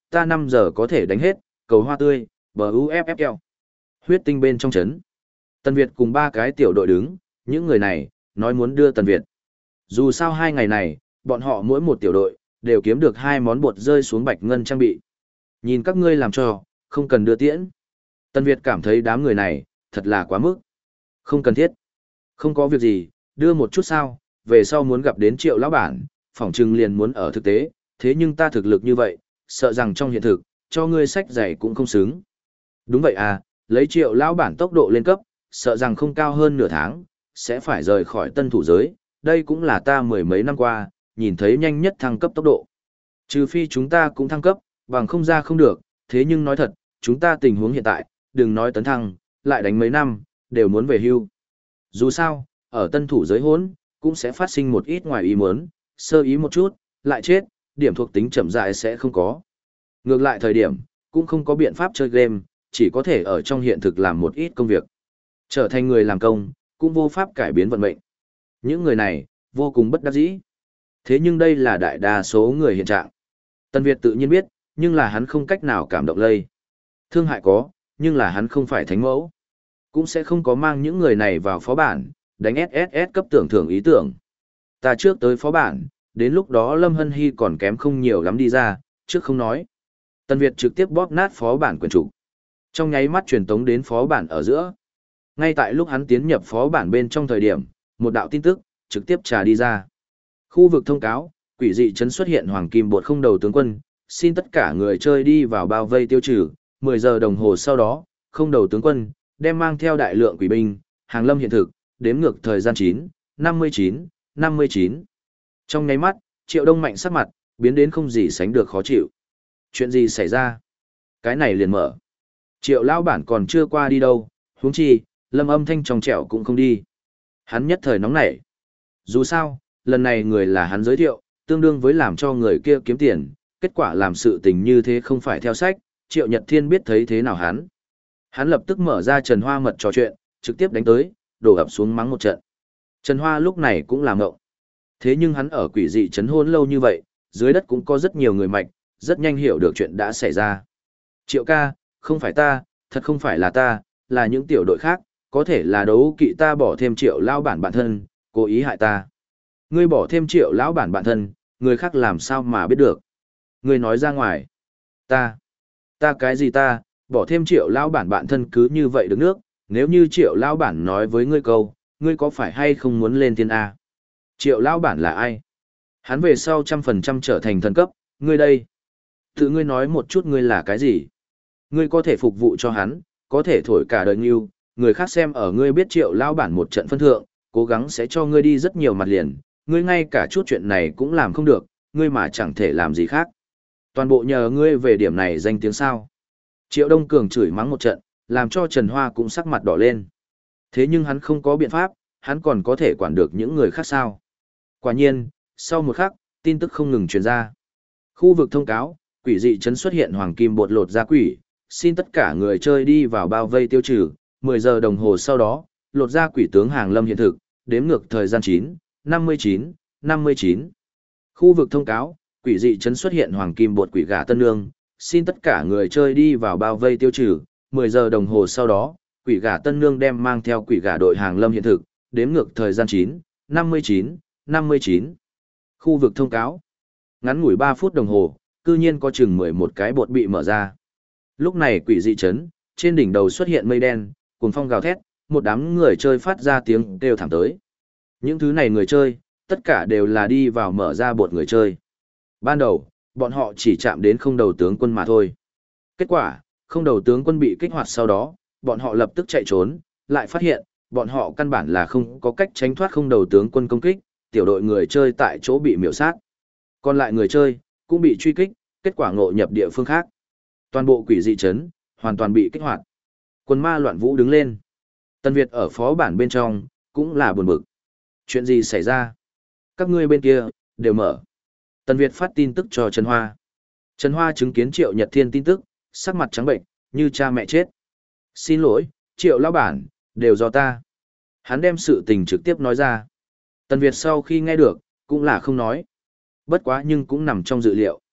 ta năm giờ có thể đánh hết, cầu hoa tươi, bờ u ép ép keo. Huyết tinh bên trong chấn. Tần Việt cùng ba cái tiểu đội đứng, những người này, nói muốn đưa Tần Việt. Dù sao hai ngày này, bọn họ mỗi một tiểu đội, đều kiếm được hai món bột rơi xuống bạch ngân trang bị. Nhìn các ngươi làm cho, không cần đưa tiễn. Tần Việt cảm thấy đám người này, thật là quá mức. Không cần thiết. Không có việc gì, đưa một chút sao, về sau muốn gặp đến Triệu lão bản, phỏng chừng liền muốn ở thực tế, thế nhưng ta thực lực như vậy, sợ rằng trong hiện thực, cho ngươi sách giày cũng không xứng. Đúng vậy à, lấy Triệu lão bản tốc độ lên cấp, sợ rằng không cao hơn nửa tháng, sẽ phải rời khỏi tân thủ giới, đây cũng là ta mười mấy năm qua, nhìn thấy nhanh nhất thăng cấp tốc độ. Trừ phi chúng ta cũng thăng cấp, bằng không ra không được, thế nhưng nói thật, chúng ta tình huống hiện tại, đừng nói tấn thăng, lại đánh mấy năm, đều muốn về hưu. Dù sao, ở tân thủ giới hỗn, cũng sẽ phát sinh một ít ngoài ý muốn, sơ ý một chút, lại chết, điểm thuộc tính chậm rãi sẽ không có. Ngược lại thời điểm, cũng không có biện pháp chơi game, chỉ có thể ở trong hiện thực làm một ít công việc. Trở thành người làm công, cũng vô pháp cải biến vận mệnh. Những người này, vô cùng bất đắc dĩ. Thế nhưng đây là đại đa số người hiện trạng. Tân Việt tự nhiên biết, nhưng là hắn không cách nào cảm động lây. Thương hại có, nhưng là hắn không phải thánh mẫu. Cũng sẽ không có mang những người này vào phó bản, đánh ét ét ét cấp tưởng thưởng ý tưởng. Ta trước tới phó bản, đến lúc đó Lâm Hân Hy còn kém không nhiều lắm đi ra, trước không nói. Tân Việt trực tiếp bóp nát phó bản quyền chủ. Trong nháy mắt truyền tống đến phó bản ở giữa. Ngay tại lúc hắn tiến nhập phó bản bên trong thời điểm, một đạo tin tức, trực tiếp trà đi ra. Khu vực thông cáo, quỷ dị trấn xuất hiện hoàng kim bột không đầu tướng quân, xin tất cả người chơi đi vào bao vây tiêu trừ, mười giờ đồng hồ sau đó, không đầu tướng quân, đem mang theo đại lượng quỷ binh, hàng lâm hiện thực, đếm ngược thời gian chín, năm mươi chín, năm mươi chín. Trong nháy mắt, Triệu Đông Mạnh sắc mặt, biến đến không gì sánh được khó chịu. Chuyện gì xảy ra? Cái này liền mở. Triệu lão bản còn chưa qua đi đâu, huống chi, Lâm Âm Thanh trong trẻo cũng không đi. Hắn nhất thời nóng nảy. Dù sao, lần này người là hắn giới thiệu, tương đương với làm cho người kia kiếm tiền, kết quả làm sự tình như thế không phải theo sách, Triệu Nhật Thiên biết thấy thế nào hắn. Hắn lập tức mở ra Trần Hoa mật trò chuyện, trực tiếp đánh tới, đổ ập xuống mắng một trận. Trần Hoa lúc này cũng làm ngộng. Thế nhưng hắn ở quỷ dị trấn hôn lâu như vậy, dưới đất cũng có rất nhiều người mạch, rất nhanh hiểu được chuyện đã xảy ra. Triệu ca, không phải ta, thật không phải là ta, là những tiểu đội khác, có thể là đấu kỵ ta bỏ thêm Triệu lão bản bản thân, cố ý hại ta. Ngươi bỏ thêm Triệu lão bản bản thân, người khác làm sao mà biết được. Ngươi nói ra ngoài. Ta, ta cái gì ta, bỏ thêm Triệu lão bản bản thân cứ như vậy được nước, nếu như Triệu lão bản nói với ngươi câu, ngươi có phải hay không muốn lên thiên A? Triệu lão bản là ai? Hắn về sau trăm phần trăm trở thành thần cấp, ngươi đây. Tự ngươi nói một chút ngươi là cái gì? Ngươi có thể phục vụ cho hắn, có thể thổi cả đời nghiêu, người khác xem ở ngươi biết Triệu lão bản một trận phân thượng, cố gắng sẽ cho ngươi đi rất nhiều mặt liền, ngươi ngay cả chút chuyện này cũng làm không được, ngươi mà chẳng thể làm gì khác. Toàn bộ nhờ ngươi về điểm này danh tiếng sao. Triệu Đông Cường chửi mắng một trận, làm cho Trần Hoa cũng sắc mặt đỏ lên. Thế nhưng hắn không có biện pháp, hắn còn có thể quản được những người khác sao. Quả nhiên, sau một khắc, tin tức không ngừng truyền ra. Khu vực thông cáo, quỷ dị trấn xuất hiện hoàng kim bột lột ra quỷ, xin tất cả người chơi đi vào bao vây tiêu trừ, mười giờ đồng hồ sau đó, lột ra quỷ tướng hàng lâm hiện thực, đếm ngược thời gian chín, năm mươi chín, năm mươi chín. Khu vực thông cáo, quỷ dị trấn xuất hiện hoàng kim bột quỷ gà tân nương, xin tất cả người chơi đi vào bao vây tiêu trừ, mười giờ đồng hồ sau đó, quỷ gà tân nương đem mang theo quỷ gà đội hàng lâm hiện thực, đếm ngược thời gian chín, năm mươi chín, năm mươi chín. Khu vực thông cáo. Ngắn ngủi ba phút đồng hồ, cư nhiên có chừng mười một cái bột bị mở ra. Lúc này quỷ dị trấn, trên đỉnh đầu xuất hiện mây đen, cuồng phong gào thét, một đám người chơi phát ra tiếng kêu thảm tới. Những thứ này người chơi, tất cả đều là đi vào mở ra bột người chơi. Ban đầu, bọn họ chỉ chạm đến không đầu tướng quân mà thôi. Kết quả, không đầu tướng quân bị kích hoạt sau đó, bọn họ lập tức chạy trốn, lại phát hiện, bọn họ căn bản là không có cách tránh thoát không đầu tướng quân công kích, tiểu đội người chơi tại chỗ bị miểu sát. Còn lại người chơi, cũng bị truy kích, kết quả ngộ nhập địa phương khác. Toàn bộ quỷ dị trấn, hoàn toàn bị kích hoạt. Quân ma loạn vũ đứng lên. Tân Việt ở phó bản bên trong, cũng là buồn bực. Chuyện gì xảy ra? Các ngươi bên kia, đều mở. Tân Việt phát tin tức cho Trần Hoa. Trần Hoa chứng kiến Triệu Nhật Thiên tin tức, sắc mặt trắng bệnh, như cha mẹ chết. Xin lỗi, Triệu lão bản, đều do ta. Hắn đem sự tình trực tiếp nói ra. Tân Việt sau khi nghe được, cũng là không nói. Bất quá nhưng cũng nằm trong dự liệu.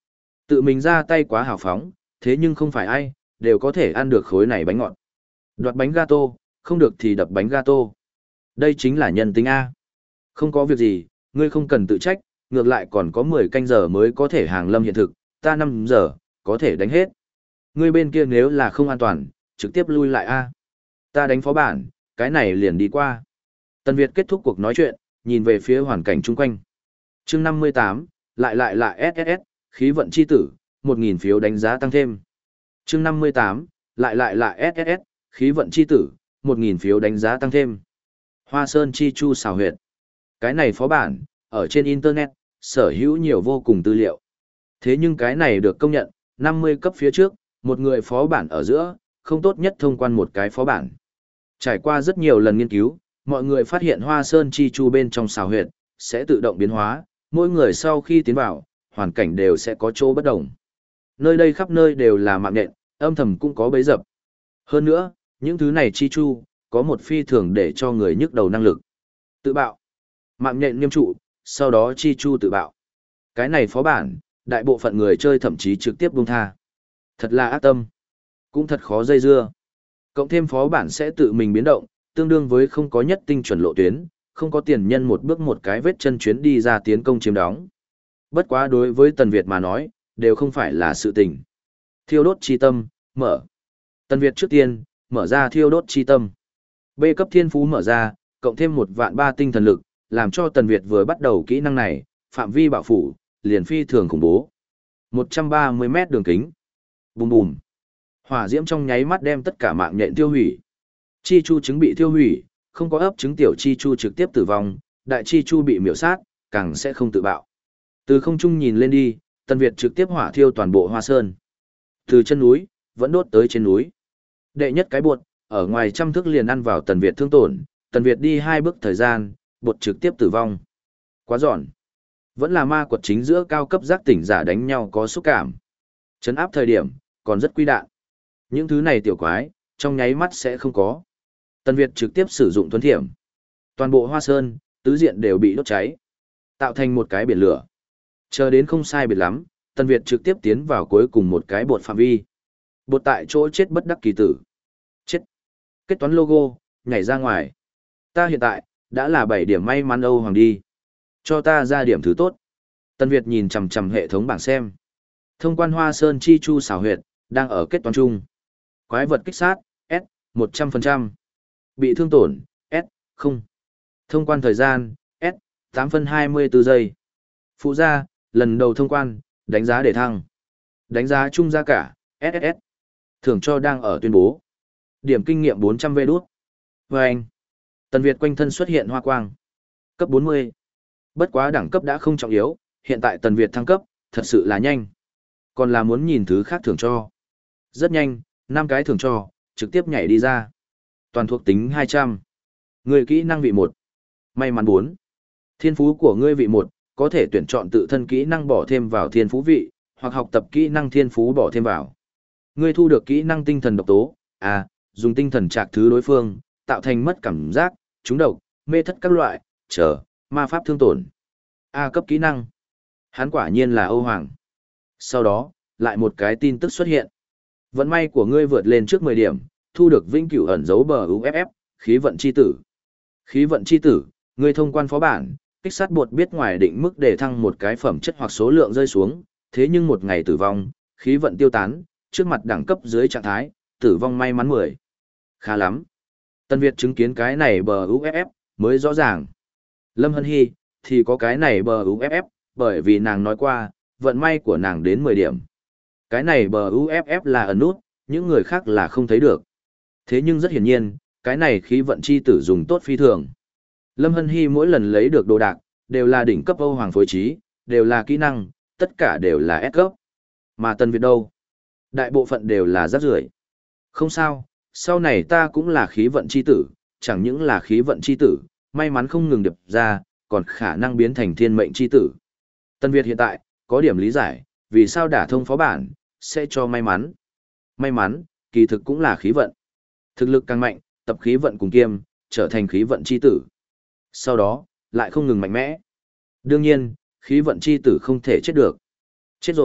Tự mình ra tay quá hào phóng, thế nhưng không phải ai, đều có thể ăn được khối này bánh ngọt. Đoạt bánh gato, không được thì đập bánh gato. Đây chính là nhân tính A. Không có việc gì, ngươi không cần tự trách, ngược lại còn có mười canh giờ mới có thể hàng lâm hiện thực, ta năm giờ, có thể đánh hết. Ngươi bên kia nếu là không an toàn, trực tiếp lui lại A. Ta đánh phó bản, cái này liền đi qua. Tần Việt kết thúc cuộc nói chuyện, nhìn về phía hoàn cảnh chung quanh. chương năm mươi tám, lại lại lại ét ét ét, khí vận chi tử, một nghìn phiếu đánh giá tăng thêm. chương năm mươi tám, lại lại lại ét ét ét, khí vận chi tử, một nghìn phiếu đánh giá tăng thêm. Hoa Sơn Chi Chu xào huyệt. Cái này phó bản, ở trên Internet, sở hữu nhiều vô cùng tư liệu. Thế nhưng cái này được công nhận, năm mươi cấp phía trước, một người phó bản ở giữa, không tốt nhất thông quan một cái phó bản. Trải qua rất nhiều lần nghiên cứu, mọi người phát hiện Hoa Sơn Chi Chu bên trong xào huyệt, sẽ tự động biến hóa, mỗi người sau khi tiến vào, hoàn cảnh đều sẽ có chỗ bất đồng. Nơi đây khắp nơi đều là mạng nhện, âm thầm cũng có bẫy dập. Hơn nữa, những thứ này Chi Chu, có một phi thường để cho người nhức đầu năng lực. Tự bạo. Mạng nhện nghiêm trụ, sau đó Chi Chu tự bạo. Cái này phó bản, đại bộ phận người chơi thậm chí trực tiếp buông tha. Thật là ác tâm. Cũng thật khó dây dưa. Cộng thêm phó bản sẽ tự mình biến động, tương đương với không có nhất tinh chuẩn lộ tuyến, không có tiền nhân một bước một cái vết chân chuyến đi ra tiến công chiếm đóng. Bất quá đối với Tần Việt mà nói, đều không phải là sự tình. Thiêu đốt chi tâm, mở. Tần Việt trước tiên, mở ra thiêu đốt chi tâm. B cấp thiên phú mở ra, cộng thêm một vạn ba tinh thần lực, làm cho Tần Việt vừa bắt đầu kỹ năng này, phạm vi bạo phủ, liền phi thường khủng bố. một trăm ba mươi mét đường kính. Bùm bùm. Hỏa diễm trong nháy mắt đem tất cả mạng nhện tiêu hủy. Chi chu trứng bị tiêu hủy, không có ấp trứng tiểu chi chu trực tiếp tử vong, đại chi chu bị miểu sát, càng sẽ không tự bạo. Từ không trung nhìn lên đi, Tần Việt trực tiếp hỏa thiêu toàn bộ Hoa Sơn. Từ chân núi, vẫn đốt tới trên núi. Đệ nhất cái bột, ở ngoài trăm thước liền ăn vào Tần Việt thương tổn, Tần Việt đi hai bước thời gian, bột trực tiếp tử vong. Quá giòn. Vẫn là ma quật chính giữa cao cấp giác tỉnh giả đánh nhau có xúc cảm. Chấn áp thời điểm, còn rất quy đạn. Những thứ này tiểu quái, trong nháy mắt sẽ không có. Tần Việt trực tiếp sử dụng thuấn thiểm. Toàn bộ Hoa Sơn, tứ diện đều bị đốt cháy, tạo thành một cái biển lửa. Chờ đến không sai biệt lắm, Tần Việt trực tiếp tiến vào cuối cùng một cái bột phạm vi. Bột tại chỗ chết bất đắc kỳ tử. Chết. Kết toán logo, nhảy ra ngoài. Ta hiện tại, đã là bảy điểm may mắn Âu Hoàng đi. Cho ta ra điểm thứ tốt. Tần Việt nhìn chằm chằm hệ thống bảng xem. Thông quan Hoa Sơn Chi Chu xảo huyệt, đang ở kết toán chung. Quái vật kích sát, S, một trăm phần trăm. Bị thương tổn, S, không. Thông quan thời gian, S, tám phân hai mươi tư giây. Phụ gia, lần đầu thông quan, đánh giá để thăng. Đánh giá chung giá cả, ét ét ét. Thưởng cho đang ở tuyên bố. Điểm kinh nghiệm bốn trăm vê đút. Và anh. Tần Việt quanh thân xuất hiện hoa quang. Cấp bốn mươi. Bất quá đẳng cấp đã không trọng yếu, hiện tại Tần Việt thăng cấp, thật sự là nhanh. Còn là muốn nhìn thứ khác thưởng cho. Rất nhanh, năm cái thưởng cho, trực tiếp nhảy đi ra. Toàn thuộc tính hai trăm. Người kỹ năng vị một. May mắn bốn. Thiên phú của ngươi vị một, có thể tuyển chọn tự thân kỹ năng bỏ thêm vào thiên phú vị, hoặc học tập kỹ năng thiên phú bỏ thêm vào. Ngươi thu được kỹ năng tinh thần độc tố, à, dùng tinh thần trạc thứ đối phương, tạo thành mất cảm giác, trúng độc, mê thất các loại, chờ, ma pháp thương tổn. A cấp kỹ năng. Hắn quả nhiên là Âu Hoàng. Sau đó, lại một cái tin tức xuất hiện. Vận may của ngươi vượt lên trước mười điểm, thu được vĩnh cửu ẩn dấu bờ u ép ép, khí vận chi tử. Khí vận chi tử, ngươi thông quan phó bản, kích sát bột biết ngoài định mức để thăng một cái phẩm chất hoặc số lượng rơi xuống, thế nhưng một ngày tử vong, khí vận tiêu tán, trước mặt đẳng cấp dưới trạng thái, tử vong may mắn mười. Khá lắm. Tân Việt chứng kiến cái này bờ u ép ép, mới rõ ràng. Lâm Hân Hy, thì có cái này bờ u ép ép, bởi vì nàng nói qua, vận may của nàng đến mười điểm. Cái này bờ u ép ép là ẩn nút, những người khác là không thấy được. Thế nhưng rất hiển nhiên, cái này khí vận chi tử dùng tốt phi thường. Lâm Hân Hy mỗi lần lấy được đồ đạc, đều là đỉnh cấp Âu Hoàng phối trí, đều là kỹ năng, tất cả đều là S cấp. Mà Tân Việt đâu? Đại bộ phận đều là rác rưởi. Không sao, sau này ta cũng là khí vận chi tử, chẳng những là khí vận chi tử, may mắn không ngừng điệp ra, còn khả năng biến thành thiên mệnh chi tử. Tân Việt hiện tại, có điểm lý giải, vì sao đả thông phó bản, sẽ cho may mắn. May mắn, kỳ thực cũng là khí vận. Thực lực càng mạnh, tập khí vận cùng kiêm, trở thành khí vận chi tử. Sau đó, lại không ngừng mạnh mẽ. Đương nhiên, khí vận chi tử không thể chết được. Chết rồi,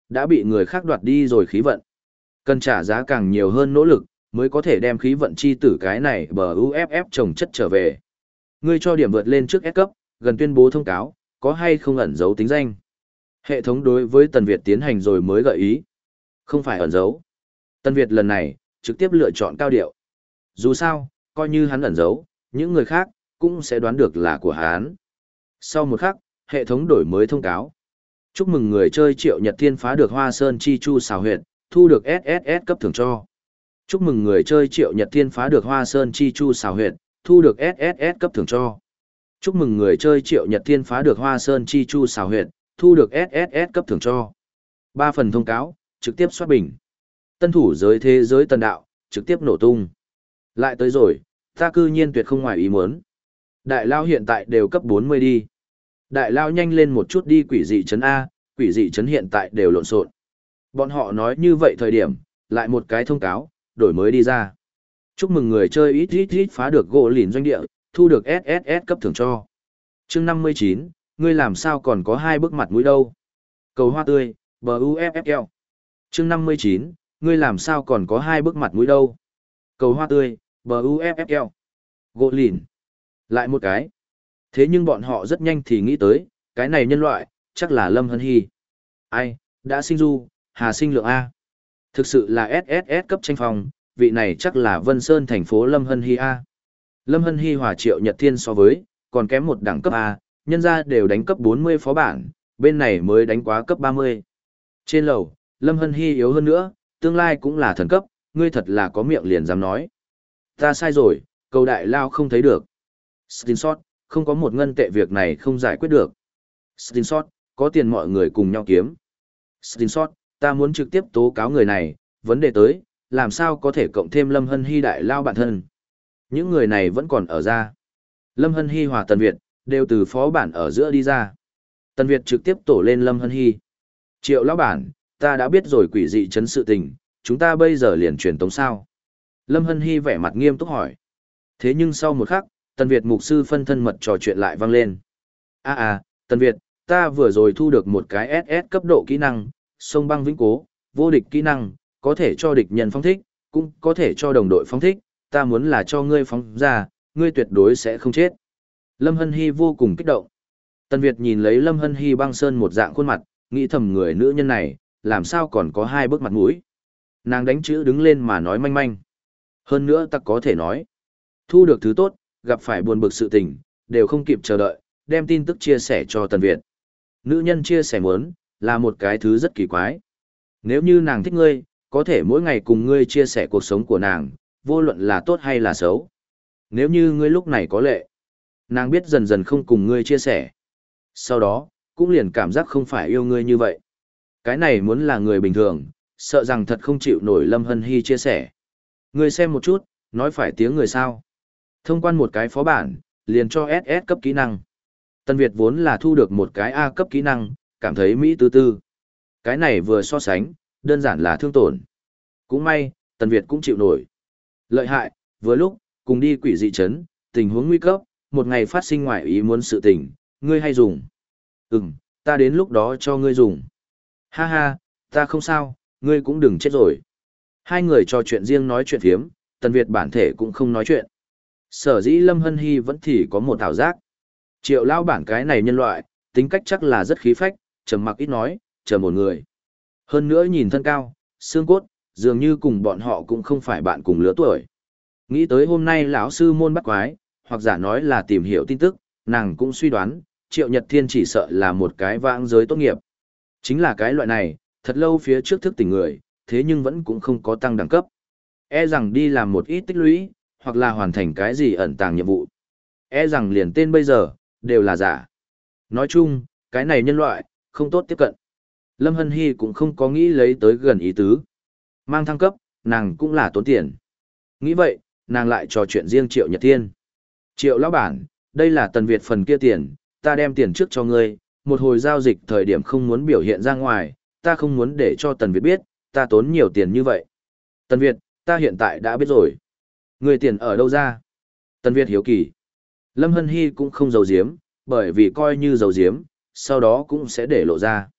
đã bị người khác đoạt đi rồi khí vận. Cần trả giá càng nhiều hơn nỗ lực, mới có thể đem khí vận chi tử cái này bờ u ép ép trồng chất trở về. Ngươi cho điểm vượt lên trước S cấp, gần tuyên bố thông cáo, có hay không ẩn dấu tính danh. Hệ thống đối với Tần Việt tiến hành rồi mới gợi ý. Không phải ẩn dấu. Tần Việt lần này, trực tiếp lựa chọn cao điệu. Dù sao, coi như hắn ẩn dấu, những người khác, cũng sẽ đoán được là của hắn. Sau một khắc, hệ thống đổi mới thông cáo. Chúc mừng người chơi Triệu Nhật Thiên phá được Hoa Sơn Chi Chu xào huyệt, thu được ét ét ét cấp thưởng cho. Chúc mừng người chơi Triệu Nhật Thiên phá được Hoa Sơn Chi Chu xào huyệt, thu được ét ét ét cấp thưởng cho. Chúc mừng người chơi Triệu Nhật Thiên phá được Hoa Sơn Chi Chu xào huyệt, thu được ét ét ét cấp thưởng cho. Ba phần thông cáo, trực tiếp soát bình. Tân thủ giới thế giới tần đạo, trực tiếp nổ tung. Lại tới rồi, ta cư nhiên tuyệt không ngoài ý muốn. Đại lao hiện tại đều cấp bốn mươi đi. Đại lao nhanh lên một chút đi quỷ dị trấn A, quỷ dị trấn hiện tại đều lộn xộn. Bọn họ nói như vậy thời điểm, lại một cái thông cáo, đổi mới đi ra. Chúc mừng người chơi ít ít ít phá được gỗ lìn doanh địa, thu được ét ét ét cấp thưởng cho. Chương năm mươi chín, ngươi làm sao còn có hai bước mặt mũi đâu? Cầu hoa tươi, bờ u ép ép lờ. Chương năm mươi chín, ngươi làm sao còn có hai bước mặt mũi đâu? Cầu hoa tươi, bờ u ép ép lờ. Gỗ lìn. Lại một cái. Thế nhưng bọn họ rất nhanh thì nghĩ tới, cái này nhân loại, chắc là Lâm Hân Hy. Ai, đã sinh du, hà sinh lượng A. Thực sự là ét ét ét cấp tranh phòng, vị này chắc là Vân Sơn thành phố Lâm Hân Hy A. Lâm Hân Hy hòa Triệu Nhật Thiên so với, còn kém một đẳng cấp A, nhân ra đều đánh cấp bốn mươi phó bản, bên này mới đánh quá cấp ba mươi. Trên lầu, Lâm Hân Hy yếu hơn nữa, tương lai cũng là thần cấp, ngươi thật là có miệng liền dám nói. Ta sai rồi, cầu đại lao không thấy được. Screenshot, không có một ngân tệ việc này không giải quyết được. Screenshot, có tiền mọi người cùng nhau kiếm. Screenshot, ta muốn trực tiếp tố cáo người này, vấn đề tới, làm sao có thể cộng thêm Lâm Hân Hy đại lao bản thân. Những người này vẫn còn ở ra. Lâm Hân Hy hòa Tần Việt, đều từ phó bản ở giữa đi ra. Tần Việt trực tiếp tổ lên Lâm Hân Hy. Triệu lão bản, ta đã biết rồi quỷ dị chấn sự tình, chúng ta bây giờ liền truyền tống sao. Lâm Hân Hy vẻ mặt nghiêm túc hỏi. Thế nhưng sau một khắc, Tần Việt mục sư phân thân mật trò chuyện lại vang lên. À à, Tần Việt, ta vừa rồi thu được một cái ét ét cấp độ kỹ năng, sông băng vĩnh cố, vô địch kỹ năng, có thể cho địch nhân phóng thích, cũng có thể cho đồng đội phóng thích, ta muốn là cho ngươi phóng ra, ngươi tuyệt đối sẽ không chết. Lâm Hân Hy vô cùng kích động. Tần Việt nhìn lấy Lâm Hân Hy băng sơn một dạng khuôn mặt, nghĩ thầm người nữ nhân này, làm sao còn có hai bước mặt mũi. Nàng đánh chữ đứng lên mà nói manh manh. Hơn nữa ta có thể nói, thu được thứ tốt, gặp phải buồn bực sự tình, đều không kịp chờ đợi, đem tin tức chia sẻ cho Tần Việt. Nữ nhân chia sẻ muốn, là một cái thứ rất kỳ quái. Nếu như nàng thích ngươi, có thể mỗi ngày cùng ngươi chia sẻ cuộc sống của nàng, vô luận là tốt hay là xấu. Nếu như ngươi lúc này có lệ, nàng biết dần dần không cùng ngươi chia sẻ. Sau đó, cũng liền cảm giác không phải yêu ngươi như vậy. Cái này muốn là người bình thường, sợ rằng thật không chịu nổi Lâm Hân Hy chia sẻ. Ngươi xem một chút, nói phải tiếng người sao. Thông quan một cái phó bản, liền cho ét ét cấp kỹ năng. Tần Việt vốn là thu được một cái A cấp kỹ năng, cảm thấy Mỹ tư tư. Cái này vừa so sánh, đơn giản là thương tổn. Cũng may, Tần Việt cũng chịu nổi. Lợi hại, vừa lúc, cùng đi quỷ dị trấn, tình huống nguy cấp, một ngày phát sinh ngoài ý muốn sự tình, ngươi hay dùng. Ừm, ta đến lúc đó cho ngươi dùng. Ha ha, ta không sao, ngươi cũng đừng chết rồi. Hai người trò chuyện riêng nói chuyện phiếm, Tần Việt bản thể cũng không nói chuyện. Sở dĩ Lâm Hân Hy vẫn thì có một ảo giác. Triệu lao bản cái này nhân loại, tính cách chắc là rất khí phách, trầm mặc ít nói, chờ một người. Hơn nữa nhìn thân cao, xương cốt, dường như cùng bọn họ cũng không phải bạn cùng lứa tuổi. Nghĩ tới hôm nay lão sư môn bắt quái, hoặc giả nói là tìm hiểu tin tức, nàng cũng suy đoán, Triệu Nhật Thiên chỉ sợ là một cái vãng giới tốt nghiệp. Chính là cái loại này, thật lâu phía trước thức tỉnh người, thế nhưng vẫn cũng không có tăng đẳng cấp. E rằng đi làm một ít tích lũy, hoặc là hoàn thành cái gì ẩn tàng nhiệm vụ. E rằng liền tên bây giờ, đều là giả. Nói chung, cái này nhân loại, không tốt tiếp cận. Lâm Hân Hy cũng không có nghĩ lấy tới gần ý tứ. Mang thăng cấp, nàng cũng là tốn tiền. Nghĩ vậy, nàng lại trò chuyện riêng Triệu Nhật Thiên. Triệu lão bản, đây là Tần Việt phần kia tiền, ta đem tiền trước cho ngươi, một hồi giao dịch thời điểm không muốn biểu hiện ra ngoài, ta không muốn để cho Tần Việt biết, ta tốn nhiều tiền như vậy. Tần Việt, ta hiện tại đã biết rồi. Người tiền ở đâu ra? Tần Việt hiếu kỳ. Lâm Hân Hy cũng không giấu giếm, bởi vì coi như giấu giếm, sau đó cũng sẽ để lộ ra.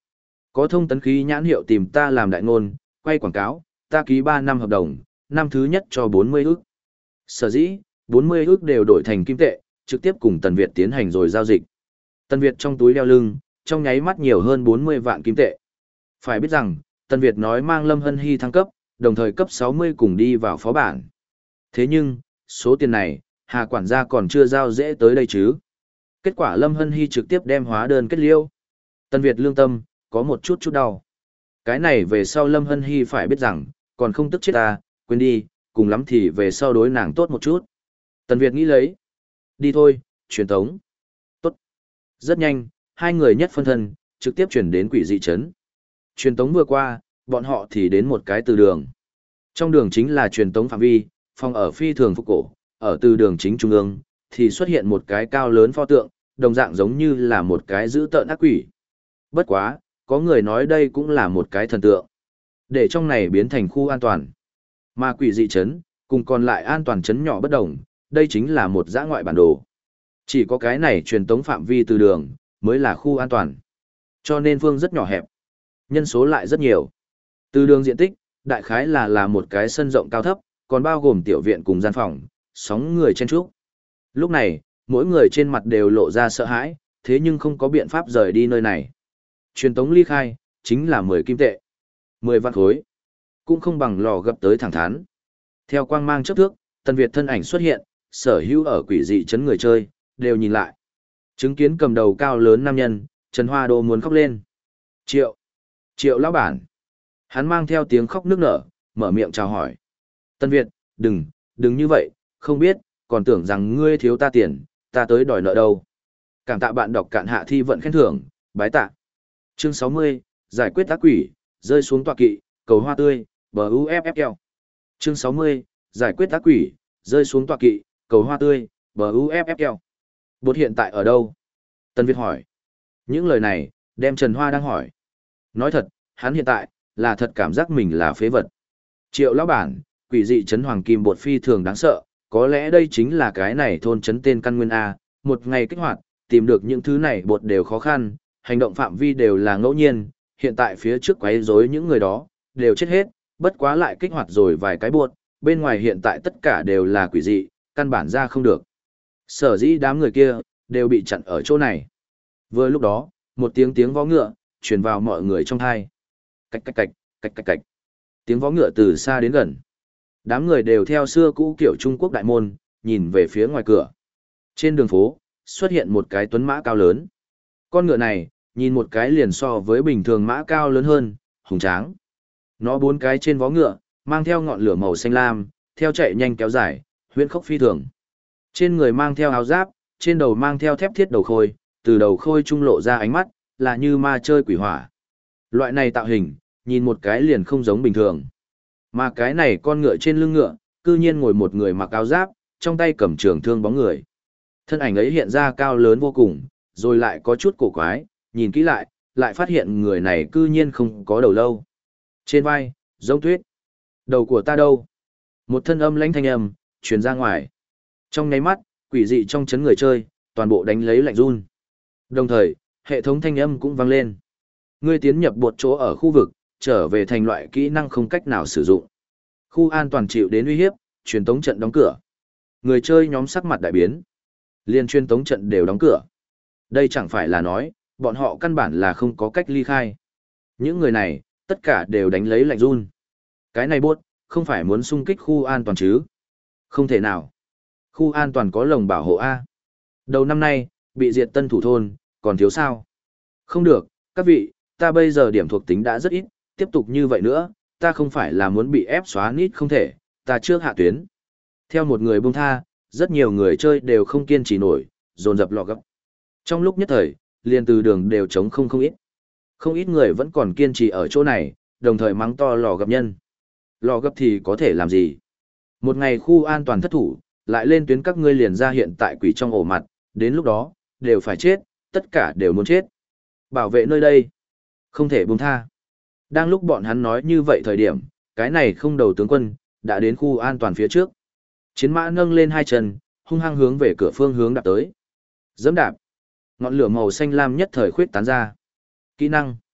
Có thông tấn khí nhãn hiệu tìm ta làm đại ngôn, quay quảng cáo, ta ký ba năm hợp đồng, năm thứ nhất cho bốn mươi ức. Sở dĩ, bốn mươi ức đều đổi thành kim tệ, trực tiếp cùng Tần Việt tiến hành rồi giao dịch. Tần Việt trong túi đeo lưng, trong nháy mắt nhiều hơn bốn mươi vạn kim tệ. Phải biết rằng, Tần Việt nói mang Lâm Hân Hy thăng cấp, đồng thời cấp sáu mươi cùng đi vào phó bản. Thế nhưng, số tiền này, Hà quản gia còn chưa giao dễ tới đây chứ. Kết quả Lâm Hân Hy trực tiếp đem hóa đơn kết liêu. Tần Việt lương tâm, có một chút chút đau. Cái này về sau Lâm Hân Hy phải biết rằng, còn không tức chết ta, quên đi, cùng lắm thì về sau đối nàng tốt một chút. Tần Việt nghĩ lấy. Đi thôi, truyền tống. Tốt. Rất nhanh, hai người nhất phân thân, trực tiếp chuyển đến quỷ dị trấn. Truyền tống vừa qua, bọn họ thì đến một cái từ đường. Trong đường chính là truyền tống phạm vi, phòng ở phi thường phục cổ, ở từ đường chính trung ương, thì xuất hiện một cái cao lớn pho tượng, đồng dạng giống như là một cái dữ tợn ác quỷ. Bất quá, có người nói đây cũng là một cái thần tượng. Để trong này biến thành khu an toàn. Mà quỷ dị trấn, cùng còn lại an toàn trấn nhỏ bất đồng, đây chính là một dã ngoại bản đồ. Chỉ có cái này truyền tống phạm vi từ đường, mới là khu an toàn. Cho nên phương rất nhỏ hẹp. Nhân số lại rất nhiều. Từ đường diện tích, đại khái là là một cái sân rộng cao thấp, còn bao gồm tiểu viện cùng gian phòng, sóng người chen trúc. Lúc này, mỗi người trên mặt đều lộ ra sợ hãi, thế nhưng không có biện pháp rời đi nơi này. Truyền tống ly khai, chính là mười kim tệ. mười vạn khối. Cũng không bằng lò gập tới thẳng thắn. Theo quang mang chớp thước, Tần Việt thân ảnh xuất hiện, sở hữu ở quỷ dị trấn người chơi, đều nhìn lại. Chứng kiến cầm đầu cao lớn nam nhân, Trần Hoa Đô muốn khóc lên. Triệu. Triệu lão bản. Hắn mang theo tiếng khóc nức nở, mở miệng chào hỏi. Tần Việt, đừng, đừng như vậy, không biết, còn tưởng rằng ngươi thiếu ta tiền, ta tới đòi nợ đâu. Cảm tạ bạn đọc cạn hạ thi vận khen thưởng, bái tạ. Chương sáu mươi, giải quyết ác quỷ, rơi xuống tọa kỵ, cầu hoa tươi, bờ u ép ép keo. Chương sáu mươi, giải quyết ác quỷ, rơi xuống tọa kỵ, cầu hoa tươi, bờ u ép ép keo. Bột hiện tại ở đâu? Tần Việt hỏi. Những lời này, đem Trần Hoa đang hỏi. Nói thật, hắn hiện tại, là thật cảm giác mình là phế vật. Triệu lão bản, quỷ dị trấn hoàng kim bột phi thường đáng sợ, có lẽ đây chính là cái này thôn trấn tên căn nguyên A, một ngày kích hoạt, tìm được những thứ này bột đều khó khăn, hành động phạm vi đều là ngẫu nhiên, hiện tại phía trước quấy rối những người đó, đều chết hết, bất quá lại kích hoạt rồi vài cái bột, bên ngoài hiện tại tất cả đều là quỷ dị, căn bản ra không được. Sở dĩ đám người kia, đều bị chặn ở chỗ này. Vừa lúc đó, một tiếng tiếng vó ngựa, truyền vào mọi người trong thai. Cạch cạch cạch, cạch cạch cạch. Tiếng vó ngựa từ xa đến gần. Đám người đều theo xưa cũ kiểu Trung Quốc đại môn, nhìn về phía ngoài cửa. Trên đường phố, xuất hiện một cái tuấn mã cao lớn. Con ngựa này, nhìn một cái liền so với bình thường mã cao lớn hơn, hùng tráng. Nó bốn cái trên vó ngựa, mang theo ngọn lửa màu xanh lam, theo chạy nhanh kéo dài, huyễn khốc phi thường. Trên người mang theo áo giáp, trên đầu mang theo thép thiết đầu khôi, từ đầu khôi trung lộ ra ánh mắt, là như ma chơi quỷ hỏa. Loại này tạo hình, nhìn một cái liền không giống bình thường. Mà cái này con ngựa trên lưng ngựa, cư nhiên ngồi một người mặc áo giáp, trong tay cầm trường thương bóng người. Thân ảnh ấy hiện ra cao lớn vô cùng, rồi lại có chút cổ quái, nhìn kỹ lại, lại phát hiện người này cư nhiên không có đầu lâu. Trên vai, giống tuyết. Đầu của ta đâu? Một thân âm lãnh thanh âm, truyền ra ngoài. Trong nháy mắt, quỷ dị trong chấn người chơi, toàn bộ đánh lấy lạnh run. Đồng thời, hệ thống thanh âm cũng vang lên. Ngươi tiến nhập bột chỗ ở khu vực, trở về thành loại kỹ năng không cách nào sử dụng. Khu an toàn chịu đến uy hiếp, truyền tống trận đóng cửa. Người chơi nhóm sắc mặt đại biến. Liên truyền tống trận đều đóng cửa. Đây chẳng phải là nói, bọn họ căn bản là không có cách ly khai. Những người này, tất cả đều đánh lấy lạnh run. Cái này bốt, không phải muốn xung kích khu an toàn chứ? Không thể nào. Khu an toàn có lồng bảo hộ A. Đầu năm nay, bị diệt tân thủ thôn, còn thiếu sao? Không được, các vị, ta bây giờ điểm thuộc tính đã rất ít, tiếp tục như vậy nữa, ta không phải là muốn bị ép xóa nít không thể, ta trước hạ tuyến. Theo một người buông tha, rất nhiều người chơi đều không kiên trì nổi, dồn dập lò gấp. Trong lúc nhất thời, liền từ đường đều trống không không ít. Không ít người vẫn còn kiên trì ở chỗ này, đồng thời mắng to lò gấp nhân. Lò gấp thì có thể làm gì? Một ngày khu an toàn thất thủ, lại lên tuyến các ngươi liền ra hiện tại quỷ trong ổ mặt, đến lúc đó, đều phải chết, tất cả đều muốn chết. Bảo vệ nơi đây, không thể buông tha. Đang lúc bọn hắn nói như vậy thời điểm, cái này không đầu tướng quân, đã đến khu an toàn phía trước. Chiến mã nâng lên hai chân, hung hăng hướng về cửa phương hướng đạp tới. Dẫm đạp, ngọn lửa màu xanh lam nhất thời khuyết tán ra. Kỹ năng,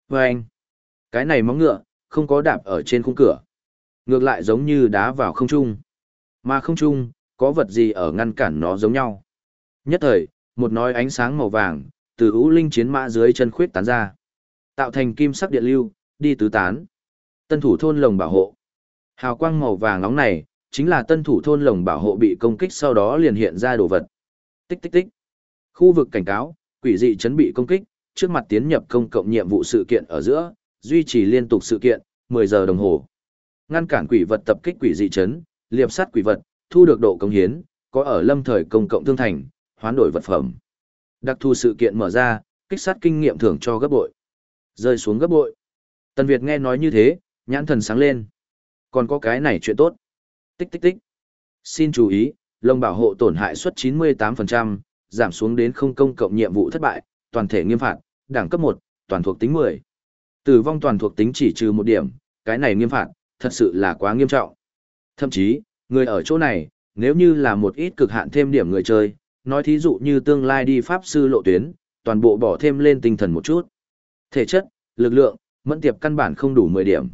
Và anh, cái này móng ngựa, không có đạp ở trên khung cửa. Ngược lại giống như đá vào không trung. Mà không trung, có vật gì ở ngăn cản nó giống nhau. Nhất thời, một nói ánh sáng màu vàng, từ ưu linh chiến mã dưới chân khuyết tán ra. Tạo thành kim sắc điện lưu, đi tứ tán. Tân thủ thôn lồng bảo hộ. Hào quang màu vàng nóng này, chính là tân thủ thôn lồng bảo hộ bị công kích sau đó liền hiện ra đồ vật. Tích tích tích. Khu vực cảnh cáo, quỷ dị chấn bị công kích, trước mặt tiến nhập công cộng nhiệm vụ sự kiện ở giữa, duy trì liên tục sự kiện, mười giờ đồng hồ. Ngăn cản quỷ vật tập kích quỷ dị chấn, liệp sát quỷ vật, thu được độ công hiến, có ở lâm thời công cộng thương thành, hoán đổi vật phẩm. Đặc thù sự kiện mở ra, kích sát kinh nghiệm thưởng cho gấp bội. Rơi xuống gấp bội. Tần Việt nghe nói như thế, nhãn thần sáng lên. Còn có cái này chuyện tốt. Tích tích tích. Xin chú ý, lồng bảo hộ tổn hại suất chín mươi tám phần trăm, giảm xuống đến không công cộng nhiệm vụ thất bại, toàn thể nghiêm phạt, đẳng cấp một, toàn thuộc tính mười. Tử vong toàn thuộc tính chỉ trừ một điểm, cái này nghiêm phạt, thật sự là quá nghiêm trọng. Thậm chí, người ở chỗ này, nếu như là một ít cực hạn thêm điểm người chơi, nói thí dụ như tương lai đi pháp sư lộ tuyến, toàn bộ bỏ thêm lên tinh thần một chút. Thể chất, lực lượng, mẫn tiệp căn bản không đủ mười điểm.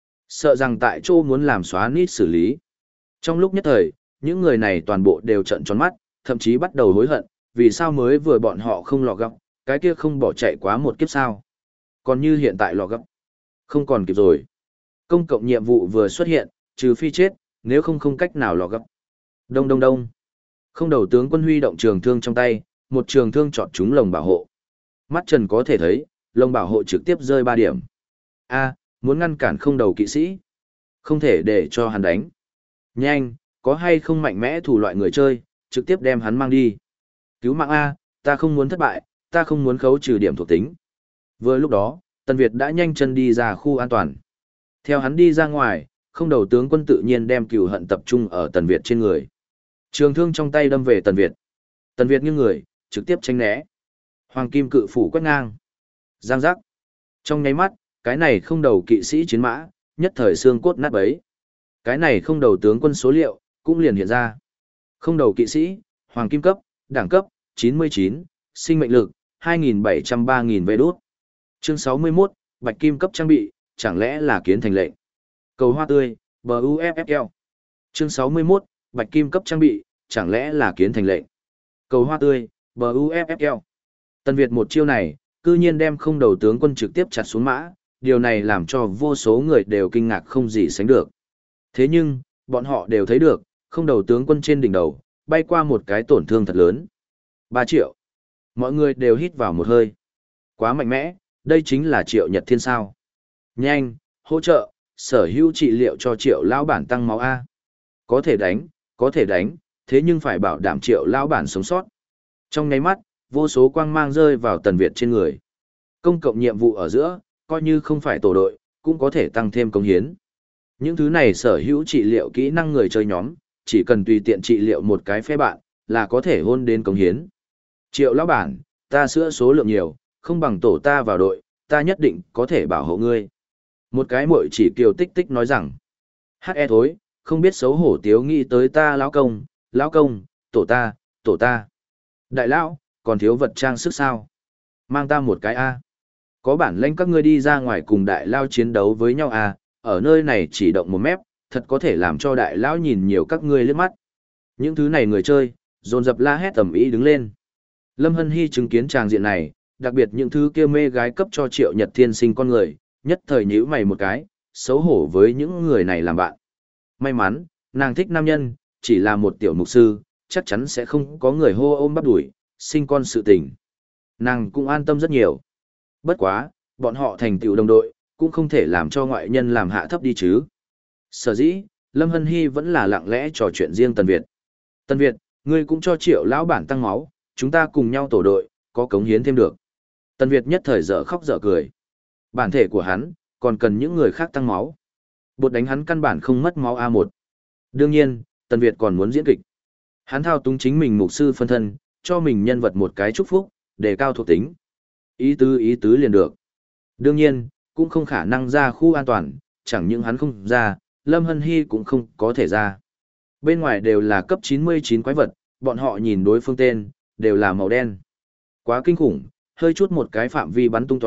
Sợ rằng tại chỗ muốn làm xóa nít xử lý. Trong lúc nhất thời, những người này toàn bộ đều trợn tròn mắt, thậm chí bắt đầu hối hận, vì sao mới vừa bọn họ không lò gấp, cái kia không bỏ chạy quá một kiếp sao. Còn như hiện tại lò gấp, không còn kịp rồi. Công cộng nhiệm vụ vừa xuất hiện, trừ phi chết, nếu không không cách nào lò gấp. Đông đông đông. Không đầu tướng quân huy động trường thương trong tay, một trường thương chọn trúng lồng bảo hộ. Mắt trần có thể thấy, lồng bảo hộ trực tiếp rơi ba điểm. A, muốn ngăn cản không đầu kỵ sĩ. Không thể để cho hắn đánh. Nhanh, có hay không mạnh mẽ thủ loại người chơi, trực tiếp đem hắn mang đi. Cứu mạng A, ta không muốn thất bại, ta không muốn khấu trừ điểm thuộc tính. Vừa lúc đó, Tần Việt đã nhanh chân đi ra khu an toàn. Theo hắn đi ra ngoài, không đầu tướng quân tự nhiên đem cừu hận tập trung ở Tần Việt trên người. Trường thương trong tay đâm về Tần Việt. Tần Việt nghiêng người, trực tiếp tránh né. Hoàng kim cự phủ quét ngang. Giang giác. Trong nháy mắt, cái này không đầu kỵ sĩ chiến mã, nhất thời xương cốt nát bấy. Cái này không đầu tướng quân số liệu, cũng liền hiện ra. Không đầu kỵ sĩ, hoàng kim cấp, đẳng cấp, chín mươi chín, sinh mệnh lực, hai nghìn bảy trăm ba nghìn vé đút. Chương sáu mươi mốt, bạch kim cấp trang bị, chẳng lẽ là kiến thành lệnh. Cầu hoa tươi, bờ u ép ép lờ. Chương sáu mươi mốt, bạch kim cấp trang bị, chẳng lẽ là kiến thành lệnh. Cầu hoa tươi, bờ u ép ép lờ. Tần Việt một chiêu này, cư nhiên đem không đầu tướng quân trực tiếp chặt xuống mã, điều này làm cho vô số người đều kinh ngạc không gì sánh được. Thế nhưng, bọn họ đều thấy được, không đầu tướng quân trên đỉnh đầu, bay qua một cái tổn thương thật lớn. ba triệu. Mọi người đều hít vào một hơi. Quá mạnh mẽ, đây chính là Triệu Nhật Thiên sao. Nhanh, hỗ trợ, sở hữu trị liệu cho Triệu lão bản tăng máu A. Có thể đánh, có thể đánh, thế nhưng phải bảo đảm Triệu lão bản sống sót. Trong nháy mắt, vô số quang mang rơi vào Tần Việt trên người. Công cộng nhiệm vụ ở giữa, coi như không phải tổ đội, cũng có thể tăng thêm công hiến. Những thứ này sở hữu trị liệu kỹ năng người chơi nhóm, chỉ cần tùy tiện trị liệu một cái phe bạn, là có thể hôn đến công hiến. Triệu lão bản, ta sữa số lượng nhiều, không bằng tổ ta vào đội, ta nhất định có thể bảo hộ ngươi. Một cái muội chỉ kiều tích tích nói rằng, hát e thối, không biết xấu hổ tiếu nghĩ tới ta lão công, lão công, tổ ta, tổ ta. Đại lão, còn thiếu vật trang sức sao? Mang ta một cái A. Có bản lĩnh các ngươi đi ra ngoài cùng đại lao chiến đấu với nhau A, ở nơi này chỉ động một mép, thật có thể làm cho đại lão nhìn nhiều các ngươi liếc mắt. Những thứ này người chơi, dồn dập la hét tầm ý đứng lên. Lâm Hân Hy chứng kiến tràng diện này, đặc biệt những thứ kia mê gái cấp cho Triệu Nhật Thiên sinh con người, nhất thời nhíu mày một cái, xấu hổ với những người này làm bạn. May mắn, nàng thích nam nhân, chỉ là một tiểu mục sư, chắc chắn sẽ không có người hô ôm bắp đuổi, sinh con sự tình. Nàng cũng an tâm rất nhiều. Bất quá, bọn họ thành tựu đồng đội, cũng không thể làm cho ngoại nhân làm hạ thấp đi chứ. Sở dĩ, Lâm Hân Hy vẫn là lặng lẽ trò chuyện riêng Tần Việt. Tần Việt, ngươi cũng cho Triệu lão bản tăng máu, chúng ta cùng nhau tổ đội, có cống hiến thêm được. Tần Việt nhất thời dở khóc dở cười. Bản thể của hắn, còn cần những người khác tăng máu. Bột đánh hắn căn bản không mất máu a một. Đương nhiên, Tần Việt còn muốn diễn kịch. Hắn thao túng chính mình mục sư phân thân, cho mình nhân vật một cái chúc phúc, đề cao thuộc tính. Ý tứ ý tứ liền được. Đương nhiên, cũng không khả năng ra khu an toàn, chẳng những hắn không ra, Lâm Hân Hy cũng không có thể ra. Bên ngoài đều là cấp chín mươi chín quái vật, bọn họ nhìn đối phương tên, đều là màu đen. Quá kinh khủng, hơi chút một cái phạm vi bắn tung tóe,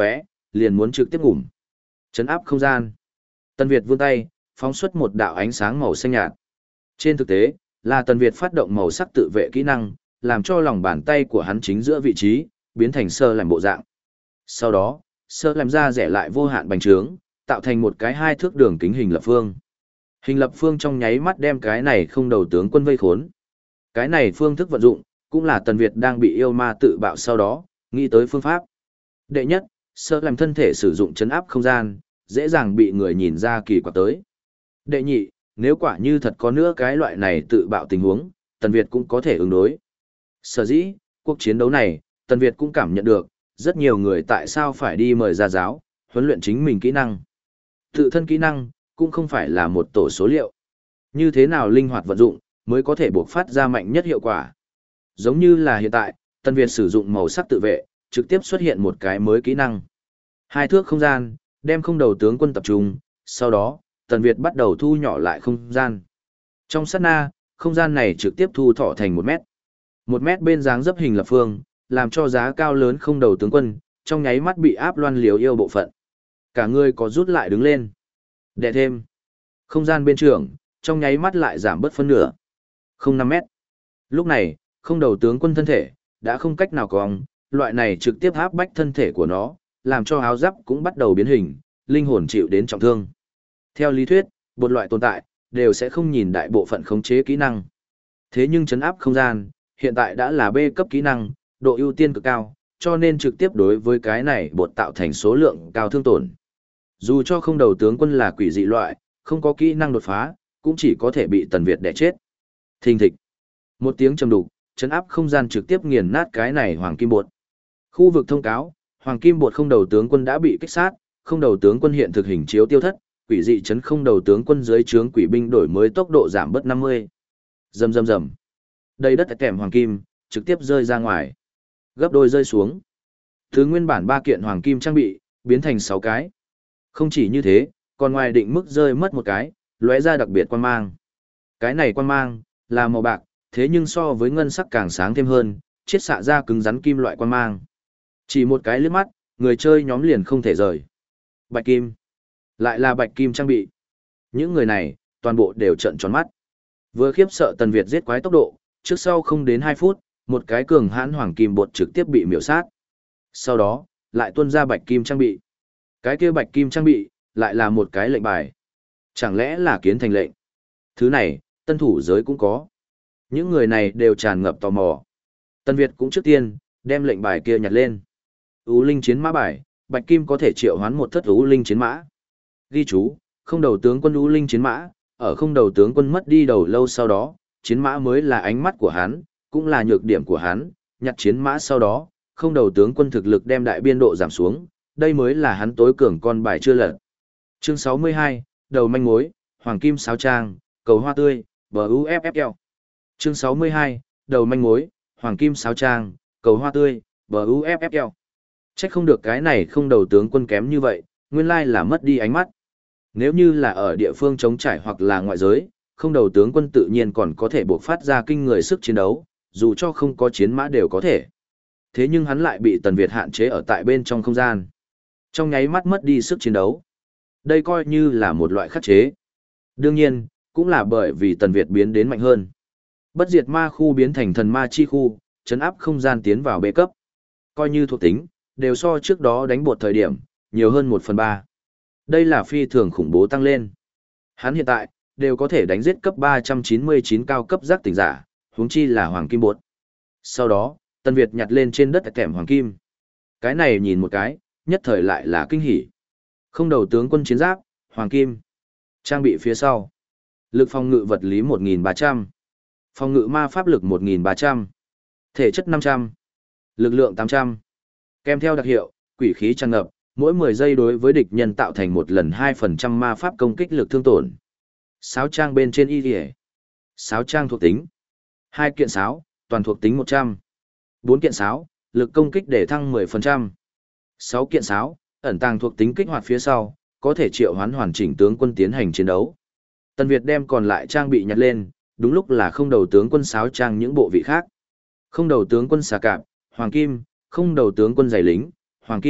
liền muốn trực tiếp ngủm. Chấn áp không gian. Tần Việt vươn tay, phóng xuất một đạo ánh sáng màu xanh nhạt. Trên thực tế, là Tần Việt phát động màu sắc tự vệ kỹ năng, làm cho lòng bàn tay của hắn chính giữa vị trí, biến thành sơ làm bộ dạng. Sau đó, sơ làm ra rẻ lại vô hạn bành trướng, tạo thành một cái hai thước đường kính hình lập phương. Hình lập phương trong nháy mắt đem cái này không đầu tướng quân vây khốn. Cái này phương thức vận dụng, cũng là Tần Việt đang bị yêu ma tự bạo sau đó, nghĩ tới phương pháp. Đệ nhất, sơ làm thân thể sử dụng chấn áp không gian, dễ dàng bị người nhìn ra kỳ quặc tới. Đệ nhị, nếu quả như thật có nữa cái loại này tự bạo tình huống, Tần Việt cũng có thể ứng đối. Sở dĩ, cuộc chiến đấu này, Tần Việt cũng cảm nhận được, rất nhiều người tại sao phải đi mời gia giáo, huấn luyện chính mình kỹ năng. Tự thân kỹ năng, cũng không phải là một tổ số liệu. Như thế nào linh hoạt vận dụng, mới có thể buộc phát ra mạnh nhất hiệu quả. Giống như là hiện tại, Tần Việt sử dụng màu sắc tự vệ, trực tiếp xuất hiện một cái mới kỹ năng. Hai thước không gian, đem không đầu tướng quân tập trung, sau đó, Tần Việt bắt đầu thu nhỏ lại không gian. Trong sát na, không gian này trực tiếp thu thọ thành một mét. Một mét bên dáng dấp hình lập phương, làm cho giá cao lớn không đầu tướng quân, trong nháy mắt bị áp loan liều yêu bộ phận. Cả người có rút lại đứng lên. Đệ thêm. Không gian bên trường, trong nháy mắt lại giảm bớt phân nửa. Không năm mét. Lúc này, không đầu tướng quân thân thể, đã không cách nào cong, loại này trực tiếp áp bách thân thể của nó, làm cho áo giáp cũng bắt đầu biến hình, linh hồn chịu đến trọng thương. Theo lý thuyết, một loại tồn tại, đều sẽ không nhìn đại bộ phận khống chế kỹ năng. Thế nhưng chấn áp không gian, hiện tại đã là B cấp kỹ năng, độ ưu tiên cực cao, cho nên trực tiếp đối với cái này bột tạo thành số lượng cao thương tổn. Dù cho không đầu tướng quân là quỷ dị loại, không có kỹ năng đột phá, cũng chỉ có thể bị Tần Việt đè chết. Thình thịch. Một tiếng trầm đục, chấn áp không gian trực tiếp nghiền nát cái này hoàng kim bột. Khu vực thông cáo, hoàng kim bột không đầu tướng quân đã bị kích sát, không đầu tướng quân hiện thực hình chiếu tiêu thất, quỷ dị chấn không đầu tướng quân dưới trướng quỷ binh đổi mới tốc độ giảm bớt năm mươi. Rầm rầm rầm. Đầy đất kèm hoàng kim, trực tiếp rơi ra ngoài. Gấp đôi rơi xuống. Thứ nguyên bản ba kiện hoàng kim trang bị, biến thành sáu cái. Không chỉ như thế, còn ngoài định mức rơi mất một cái, lóe ra đặc biệt quan mang. Cái này quan mang, là màu bạc, thế nhưng so với ngân sắc càng sáng thêm hơn, chiết xạ ra cứng rắn kim loại quan mang. Chỉ một cái liếc mắt, người chơi nhóm liền không thể rời. Bạch kim. Lại là bạch kim trang bị. Những người này, toàn bộ đều trợn tròn mắt. Vừa khiếp sợ Tần Việt giết quái tốc độ, trước sau không đến hai phút, một cái cường hãn hoàng kim bột trực tiếp bị miểu sát. Sau đó, lại tuôn ra bạch kim trang bị. Cái kia bạch kim trang bị, lại là một cái lệnh bài. Chẳng lẽ là kiến thành lệnh? Thứ này, tân thủ giới cũng có. Những người này đều tràn ngập tò mò. Tần Việt cũng trước tiên, đem lệnh bài kia nhặt lên. Ú linh chiến mã bài, bạch kim có thể triệu hoán một thất ú linh chiến mã. Ghi chú, không đầu tướng quân ú linh chiến mã, ở không đầu tướng quân mất đi đầu lâu sau đó, chiến mã mới là ánh mắt của hắn, cũng là nhược điểm của hắn, nhặt chiến mã sau đó, không đầu tướng quân thực lực đem đại biên độ giảm xuống, đây mới là hắn tối cường con bài chưa lật. Chương sáu mươi hai, đầu manh mối, hoàng kim sáo trang, cầu hoa tươi, bờ u ép ép lờ. Chương sáu mươi hai, đầu manh mối, hoàng kim sáo trang, cầu hoa tươi, bờ u ép ép lờ. Trách không được cái này không đầu tướng quân kém như vậy, nguyên lai là mất đi ánh mắt. Nếu như là ở địa phương chống trải hoặc là ngoại giới, không đầu tướng quân tự nhiên còn có thể bộc phát ra kinh người sức chiến đấu, dù cho không có chiến mã đều có thể. Thế nhưng hắn lại bị Tần Việt hạn chế ở tại bên trong không gian. Trong nháy mắt mất đi sức chiến đấu. Đây coi như là một loại khắc chế. Đương nhiên, cũng là bởi vì Tần Việt biến đến mạnh hơn. Bất diệt ma khu biến thành thần ma chi khu, chấn áp không gian tiến vào bê cấp. Coi như thuộc tính, đều so trước đó đánh bột thời điểm, nhiều hơn một phần ba. Đây là phi thường khủng bố tăng lên. Hắn hiện tại, đều có thể đánh giết cấp ba trăm chín mươi chín cao cấp giác tỉnh giả, huống chi là hoàng kim bột. Sau đó, Tần Việt nhặt lên trên đất kèm hoàng kim. Cái này nhìn một cái, nhất thời lại là kinh hỉ. Không đầu tướng quân chiến giáp, hoàng kim. Trang bị phía sau. Lực phòng ngự vật lý một nghìn ba trăm. Phòng ngự ma pháp lực một nghìn ba trăm. Thể chất năm trăm. Lực lượng tám trăm. Kèm theo đặc hiệu, quỷ khí tràn ngập, mỗi mười giây đối với địch nhân tạo thành một lần hai phần trăm ma pháp công kích lực thương tổn. Sáo trang bên trên y kìa. Sáo trang thuộc tính. Hai kiện sáo, toàn thuộc tính một trăm. Bốn kiện sáo, lực công kích để thăng mười phần trăm. Sáu kiện sáo, ẩn tàng thuộc tính kích hoạt phía sau, có thể triệu hoán hoàn chỉnh tướng quân tiến hành chiến đấu. Tần Việt đem còn lại trang bị nhặt lên, đúng lúc là không đầu tướng quân sáo trang những bộ vị khác. Không đầu tướng quân xà cạp, hoàng kim, không đầu tướng quân giày lính, hoàng kim,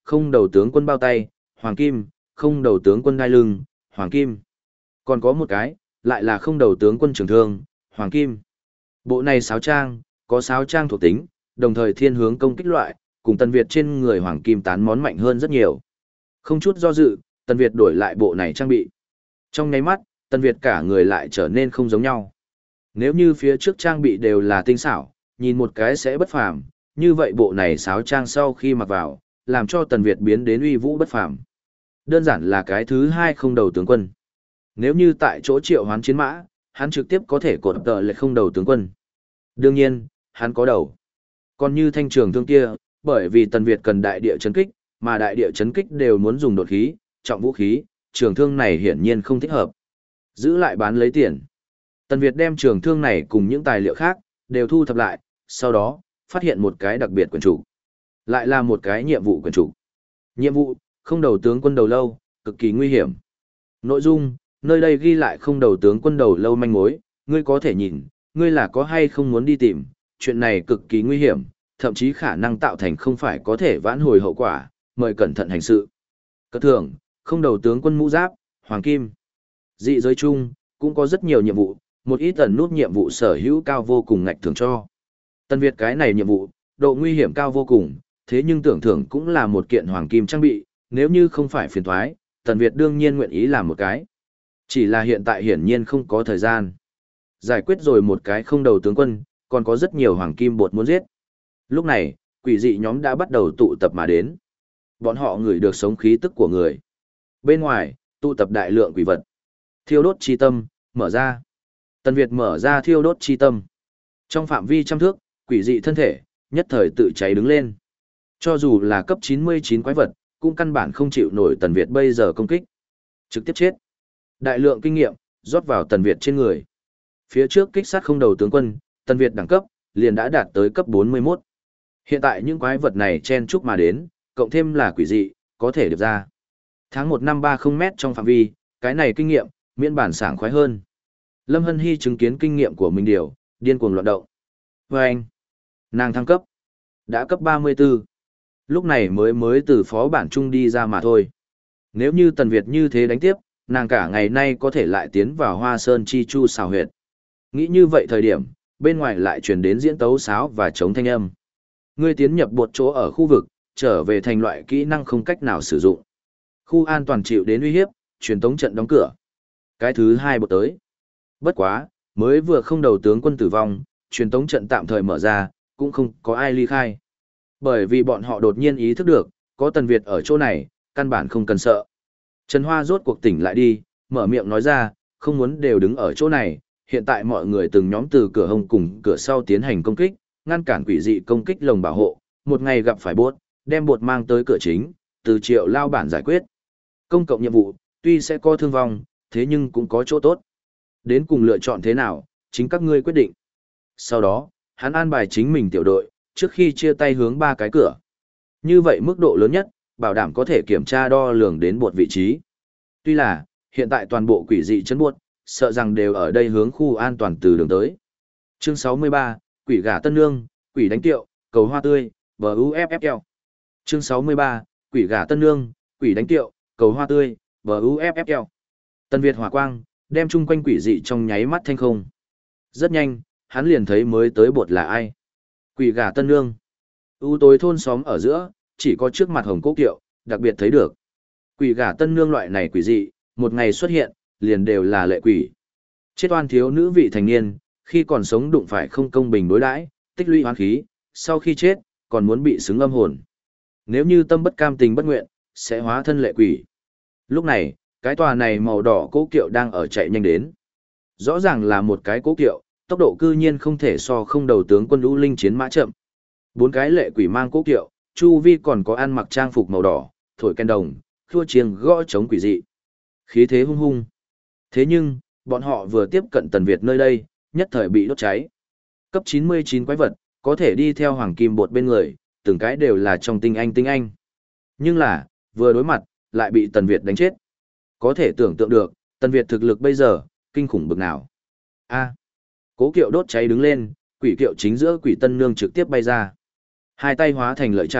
không đầu tướng quân bao tay, hoàng kim, không đầu tướng quân đai lưng, hoàng kim. Còn có một cái, lại là không đầu tướng quân trường thương, hoàng kim. Bộ này sáo trang, có sáo trang thuộc tính, đồng thời thiên hướng công kích loại, cùng Tần Việt trên người hoàng kim tán món mạnh hơn rất nhiều. Không chút do dự, Tần Việt đổi lại bộ này trang bị. Trong nháy mắt, Tần Việt cả người lại trở nên không giống nhau. Nếu như phía trước trang bị đều là tinh xảo, nhìn một cái sẽ bất phàm, như vậy bộ này sáo trang sau khi mặc vào, làm cho Tần Việt biến đến uy vũ bất phàm. Đơn giản là cái thứ hai không đầu tướng quân. Nếu như tại chỗ triệu hoán chiến mã, hắn trực tiếp có thể cột tờ lại không đầu tướng quân. Đương nhiên, hắn có đầu. Còn như thanh trường thương kia, bởi vì Tần Việt cần đại địa chấn kích, mà đại địa chấn kích đều muốn dùng đột khí, trọng vũ khí, trường thương này hiển nhiên không thích hợp. Giữ lại bán lấy tiền. Tần Việt đem trường thương này cùng những tài liệu khác, đều thu thập lại, sau đó, phát hiện một cái đặc biệt quyển trục. Lại là một cái nhiệm vụ quyển trục. Nhiệm vụ, không đầu tướng quân đầu lâu, cực kỳ nguy hiểm. Nội dung, nơi đây ghi lại không đầu tướng quân đầu lâu manh mối, ngươi có thể nhìn, ngươi là có hay không muốn đi tìm, chuyện này cực kỳ nguy hiểm, thậm chí khả năng tạo thành không phải có thể vãn hồi hậu quả, mời cẩn thận hành sự. Cất thưởng, không đầu tướng quân mũ giáp, hoàng kim. Dị giới chung, cũng có rất nhiều nhiệm vụ, một ít tần nút nhiệm vụ sở hữu cao vô cùng ngạch thưởng cho. Tần Việt cái này nhiệm vụ, độ nguy hiểm cao vô cùng, thế nhưng tưởng thưởng cũng là một kiện hoàng kim trang bị, nếu như không phải phiền thoái, Tần Việt đương nhiên nguyện ý làm một cái. Chỉ là hiện tại hiển nhiên không có thời gian. Giải quyết rồi một cái không đầu tướng quân, còn có rất nhiều hoàng kim bột muốn giết. Lúc này, quỷ dị nhóm đã bắt đầu tụ tập mà đến. Bọn họ ngửi được sống khí tức của người. Bên ngoài, tụ tập đại lượng quỷ vật. Thiêu đốt chi tâm, mở ra. Tần Việt mở ra thiêu đốt chi tâm. Trong phạm vi trăm thước, quỷ dị thân thể, nhất thời tự cháy đứng lên. Cho dù là cấp chín mươi chín quái vật, cũng căn bản không chịu nổi Tần Việt bây giờ công kích. Trực tiếp chết. Đại lượng kinh nghiệm, rót vào Tần Việt trên người. Phía trước kích sát không đầu tướng quân, Tần Việt đẳng cấp, liền đã đạt tới cấp bốn mươi mốt. Hiện tại những quái vật này chen chúc mà đến, cộng thêm là quỷ dị, có thể được ra. Tháng một năm ba mươi mét trong phạm vi, cái này kinh nghiệm, miễn bản sảng khoái hơn. Lâm Hân Hy chứng kiến kinh nghiệm của mình điều, điên cuồng loạn động. Và anh, nàng thăng cấp, đã cấp ba mươi tư. Lúc này mới mới từ phó bản trung đi ra mà thôi. Nếu như Tần Việt như thế đánh tiếp, nàng cả ngày nay có thể lại tiến vào Hoa Sơn Chi Chu xào huyệt. Nghĩ như vậy thời điểm, bên ngoài lại truyền đến diễn tấu sáo và chống thanh âm. Ngươi tiến nhập một chỗ ở khu vực, trở về thành loại kỹ năng không cách nào sử dụng. Khu an toàn chịu đến uy hiếp, truyền tống trận đóng cửa. Cái thứ hai bột tới. Bất quá, mới vừa không đầu tướng quân tử vong, truyền tống trận tạm thời mở ra, cũng không có ai ly khai. Bởi vì bọn họ đột nhiên ý thức được, có Tần Việt ở chỗ này, căn bản không cần sợ. Trần Hoa rốt cuộc tỉnh lại đi, mở miệng nói ra, không muốn đều đứng ở chỗ này, hiện tại mọi người từng nhóm từ cửa hông cùng cửa sau tiến hành công kích, ngăn cản quỷ dị công kích lồng bảo hộ, một ngày gặp phải bốt, đem bột mang tới cửa chính, từ triệu lao bản giải quyết. Công cộng nhiệm vụ, tuy sẽ có thương vong, thế nhưng cũng có chỗ tốt. Đến cùng lựa chọn thế nào, chính các ngươi quyết định. Sau đó, hắn an bài chính mình tiểu đội, trước khi chia tay hướng ba cái cửa. Như vậy mức độ lớn nhất, bảo đảm có thể kiểm tra đo lường đến bột vị trí. Tuy là, hiện tại toàn bộ quỷ dị chấn buốt, sợ rằng đều ở đây hướng khu an toàn từ đường tới. Chương sáu mươi ba, quỷ gà tân nương, quỷ đánh tiệu, cầu hoa tươi, bờ u ép ép lờ. Chương sáu mươi ba, quỷ gà tân nương, quỷ đánh tiệu, cầu hoa tươi, bờ u ép ép lờ. Tân Việt hỏa quang, đem chung quanh quỷ dị trong nháy mắt thanh không. Rất nhanh, hắn liền thấy mới tới bột là ai. Quỷ gà tân nương. U tối thôn xóm ở giữa, chỉ có trước mặt hồng cố kiệu, đặc biệt thấy được. Quỷ gà tân nương loại này quỷ dị, một ngày xuất hiện, liền đều là lệ quỷ. Chết oan thiếu nữ vị thành niên, khi còn sống đụng phải không công bình đối đãi, tích lũy oán khí, sau khi chết, còn muốn bị xứng âm hồn. Nếu như tâm bất cam tình bất nguyện, sẽ hóa thân lệ quỷ. Lúc này, cái tòa này màu đỏ cố kiệu đang ở chạy nhanh đến. Rõ ràng là một cái cố kiệu, tốc độ cư nhiên không thể so không đầu tướng quân lũ linh chiến mã chậm. Bốn cái lệ quỷ mang cố kiệu, chu vi còn có ăn mặc trang phục màu đỏ, thổi kèn đồng, khua chiêng gõ chống quỷ dị. Khí thế hung hung. Thế nhưng, bọn họ vừa tiếp cận Tần Việt nơi đây, nhất thời bị đốt cháy. Cấp chín mươi chín quái vật, có thể đi theo hoàng kim bột bên người, từng cái đều là trong tinh anh tinh anh. Nhưng là, vừa đối mặt, lại bị Tần Việt đánh chết. Có thể tưởng tượng được, Tần Việt thực lực bây giờ, kinh khủng bực nào. A. Cố kiệu đốt cháy đứng lên, quỷ kiệu chính giữa quỷ tân nương trực tiếp bay ra. Hai tay hóa thành lợi chảo,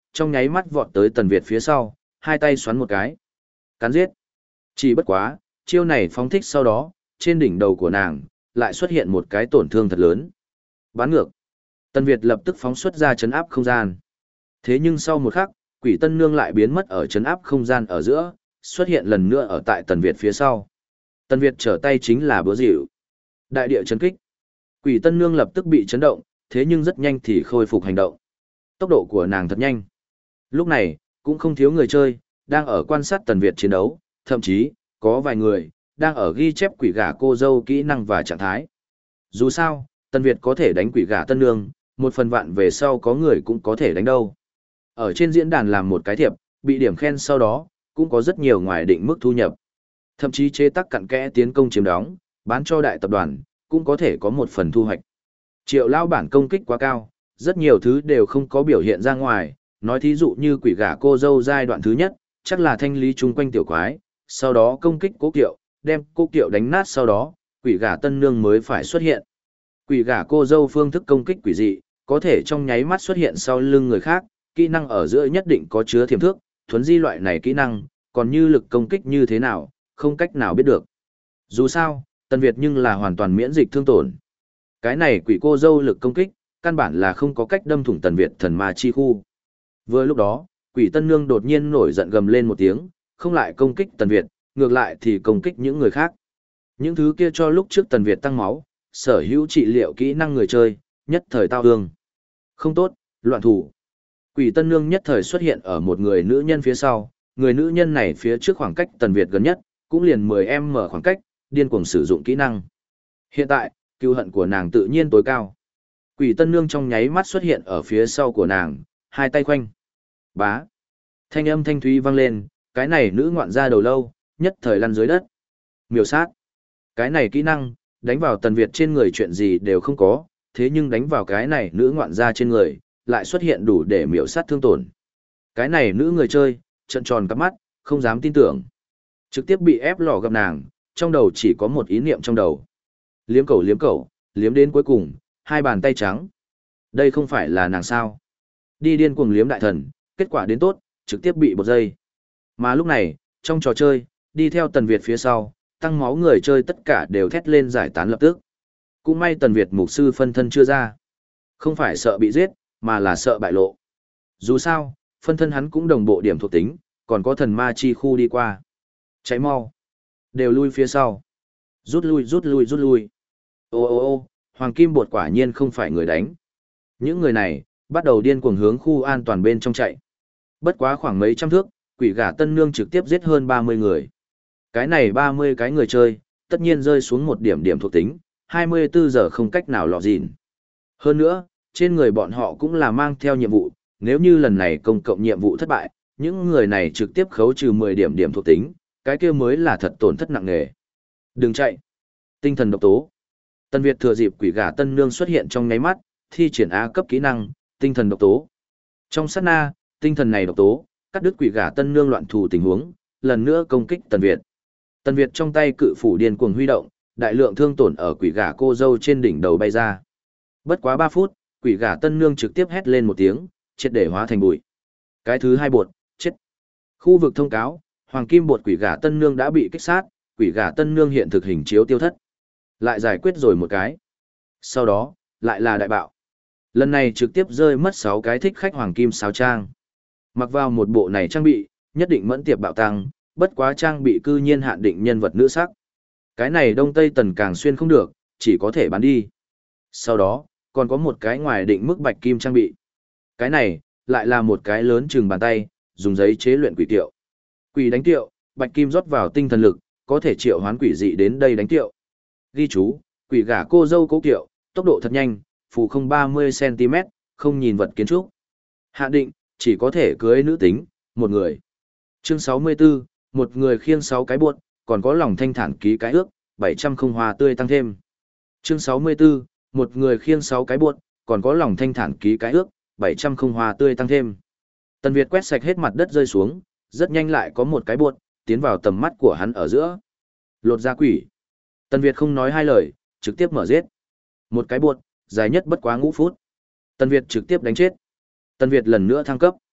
trong nháy mắt vọt tới Tần Việt phía sau, hai tay xoắn một cái. Cắn giết. Chỉ bất quá, chiêu này phóng thích sau đó, trên đỉnh đầu của nàng, lại xuất hiện một cái tổn thương thật lớn. Bán ngược. Tần Việt lập tức phóng xuất ra chấn áp không gian. Thế nhưng sau một khắc, Quỷ Tân Nương lại biến mất ở chấn áp không gian ở giữa, xuất hiện lần nữa ở tại Tần Việt phía sau. Tần Việt trở tay chính là búa dịu. Đại địa chấn kích. Quỷ Tân Nương lập tức bị chấn động, thế nhưng rất nhanh thì khôi phục hành động. Tốc độ của nàng thật nhanh. Lúc này, cũng không thiếu người chơi, đang ở quan sát Tần Việt chiến đấu, thậm chí, có vài người, đang ở ghi chép quỷ gà cô dâu kỹ năng và trạng thái. Dù sao, Tần Việt có thể đánh quỷ gà Tân Nương, một phần vạn về sau có người cũng có thể đánh đâu. Ở trên diễn đàn làm một cái thiệp, bị điểm khen sau đó, cũng có rất nhiều ngoài định mức thu nhập. Thậm chí chế tác cặn kẽ tiến công chiếm đóng, bán cho đại tập đoàn, cũng có thể có một phần thu hoạch. Triệu lao bản công kích quá cao, rất nhiều thứ đều không có biểu hiện ra ngoài, nói thí dụ như quỷ gà cô dâu giai đoạn thứ nhất, chắc là thanh lý chung quanh tiểu quái, sau đó công kích cố kiệu, đem cố kiệu đánh nát sau đó, quỷ gà Tân Nương mới phải xuất hiện. Quỷ gà cô dâu phương thức công kích quỷ dị, có thể trong nháy mắt xuất hiện sau lưng người khác, kỹ năng ở giữa nhất định có chứa thiểm thước, thuấn di loại này kỹ năng, còn như lực công kích như thế nào, không cách nào biết được. Dù sao, Tần Việt nhưng là hoàn toàn miễn dịch thương tổn. Cái này quỷ cô dâu lực công kích, căn bản là không có cách đâm thủng Tần Việt thần ma chi khu. Vừa lúc đó, quỷ Tân Nương đột nhiên nổi giận gầm lên một tiếng, không lại công kích Tần Việt, ngược lại thì công kích những người khác. Những thứ kia cho lúc trước Tần Việt tăng máu, sở hữu trị liệu kỹ năng người chơi, nhất thời tao hương. Không tốt, loạn thủ. Quỷ Tân Nương nhất thời xuất hiện ở một người nữ nhân phía sau, người nữ nhân này phía trước khoảng cách Tần Việt gần nhất, cũng liền mười em mở khoảng cách, điên cuồng sử dụng kỹ năng. Hiện tại, cừu hận của nàng tự nhiên tối cao. Quỷ Tân Nương trong nháy mắt xuất hiện ở phía sau của nàng, hai tay khoanh. Bá. Thanh âm thanh thúy vang lên, cái này nữ ngoạn ra đầu lâu, nhất thời lăn dưới đất. Miểu sát. Cái này kỹ năng, đánh vào Tần Việt trên người chuyện gì đều không có, thế nhưng đánh vào cái này nữ ngoạn ra trên người, lại xuất hiện đủ để miểu sát thương tổn. Cái này nữ người chơi, trợn tròn cắp mắt, không dám tin tưởng. Trực tiếp bị ép lò gặp nàng, trong đầu chỉ có một ý niệm trong đầu. Liếm cầu liếm cầu, liếm đến cuối cùng, hai bàn tay trắng. Đây không phải là nàng sao. Đi điên cuồng liếm đại thần, kết quả đến tốt, trực tiếp bị bột dây. Mà lúc này, trong trò chơi, đi theo Tần Việt phía sau, tăng máu người chơi tất cả đều thét lên giải tán lập tức. Cũng may Tần Việt mục sư phân thân chưa ra. Không phải sợ bị giết, mà là sợ bại lộ. Dù sao, phân thân hắn cũng đồng bộ điểm thuộc tính, còn có thần ma chi khu đi qua. Cháy mau. Đều lui phía sau. Rút lui rút lui rút lui. Ô ô ô, Hoàng Kim Bột quả nhiên không phải người đánh. Những người này, bắt đầu điên cuồng hướng khu an toàn bên trong chạy. Bất quá khoảng mấy trăm thước, quỷ gà Tân Nương trực tiếp giết hơn ba mươi người. Cái này ba mươi cái người chơi, tất nhiên rơi xuống một điểm điểm thuộc tính, hai mươi bốn giờ không cách nào lọt gìn. Hơn nữa, trên người bọn họ cũng là mang theo nhiệm vụ, nếu như lần này công cộng nhiệm vụ thất bại, những người này trực tiếp khấu trừ mười điểm điểm thuộc tính, cái kia mới là thật tổn thất nặng nề. Đừng chạy. Tinh thần độc tố. Tần Việt thừa dịp quỷ gà Tân Nương xuất hiện trong nháy mắt, thi triển A cấp kỹ năng, tinh thần độc tố. Trong sát na, tinh thần này độc tố, cắt đứt quỷ gà Tân Nương loạn thủ tình huống, lần nữa công kích Tần Việt. Tần Việt trong tay cự phủ điên cuồng huy động, đại lượng thương tổn ở quỷ gà cô dâu trên đỉnh đầu bay ra. Bất quá ba phút, quỷ gà Tân Nương trực tiếp hét lên một tiếng, triệt để hóa thành bụi. Cái thứ hai bột, chết. Khu vực thông cáo, Hoàng Kim Bột quỷ gà Tân Nương đã bị kích sát, quỷ gà Tân Nương hiện thực hình chiếu tiêu thất. Lại giải quyết rồi một cái. Sau đó, lại là đại bạo. Lần này trực tiếp rơi mất sáu cái thích khách Hoàng Kim sáo trang. Mặc vào một bộ này trang bị, nhất định mẫn tiệp bạo tăng, bất quá trang bị cư nhiên hạn định nhân vật nữ sắc. Cái này Đông Tây Tần càng xuyên không được, chỉ có thể bán đi. Sau đó, còn có một cái ngoài định mức bạch kim trang bị. Cái này, lại là một cái lớn chừng bàn tay, dùng giấy chế luyện quỷ tiệu. Quỷ đánh tiệu, bạch kim rót vào tinh thần lực, có thể triệu hoán quỷ dị đến đây đánh tiệu. Ghi chú, quỷ gả cô dâu cố kiệu, tốc độ thật nhanh, phù không ba mươi xăng ti mét, không nhìn vật kiến trúc. Hạ định, chỉ có thể cưới nữ tính, một người. Chương sáu mươi tư, một người khiêng sáu cái buột, còn có lòng thanh thản ký cái ước, bảy trăm không hoa tươi tăng thêm. Chương sáu mươi tư, một người khiêng sáu cái buột, còn có lòng thanh thản ký cái ước, bảy trăm không hoa tươi tăng thêm. Tần Việt quét sạch hết mặt đất rơi xuống, rất nhanh lại có một cái buột, tiến vào tầm mắt của hắn ở giữa. Lột ra quỷ. Tần Việt không nói hai lời, trực tiếp mở giết. Một cái buột, dài nhất bất quá ngũ phút. Tần Việt trực tiếp đánh chết. Tần Việt lần nữa thăng cấp.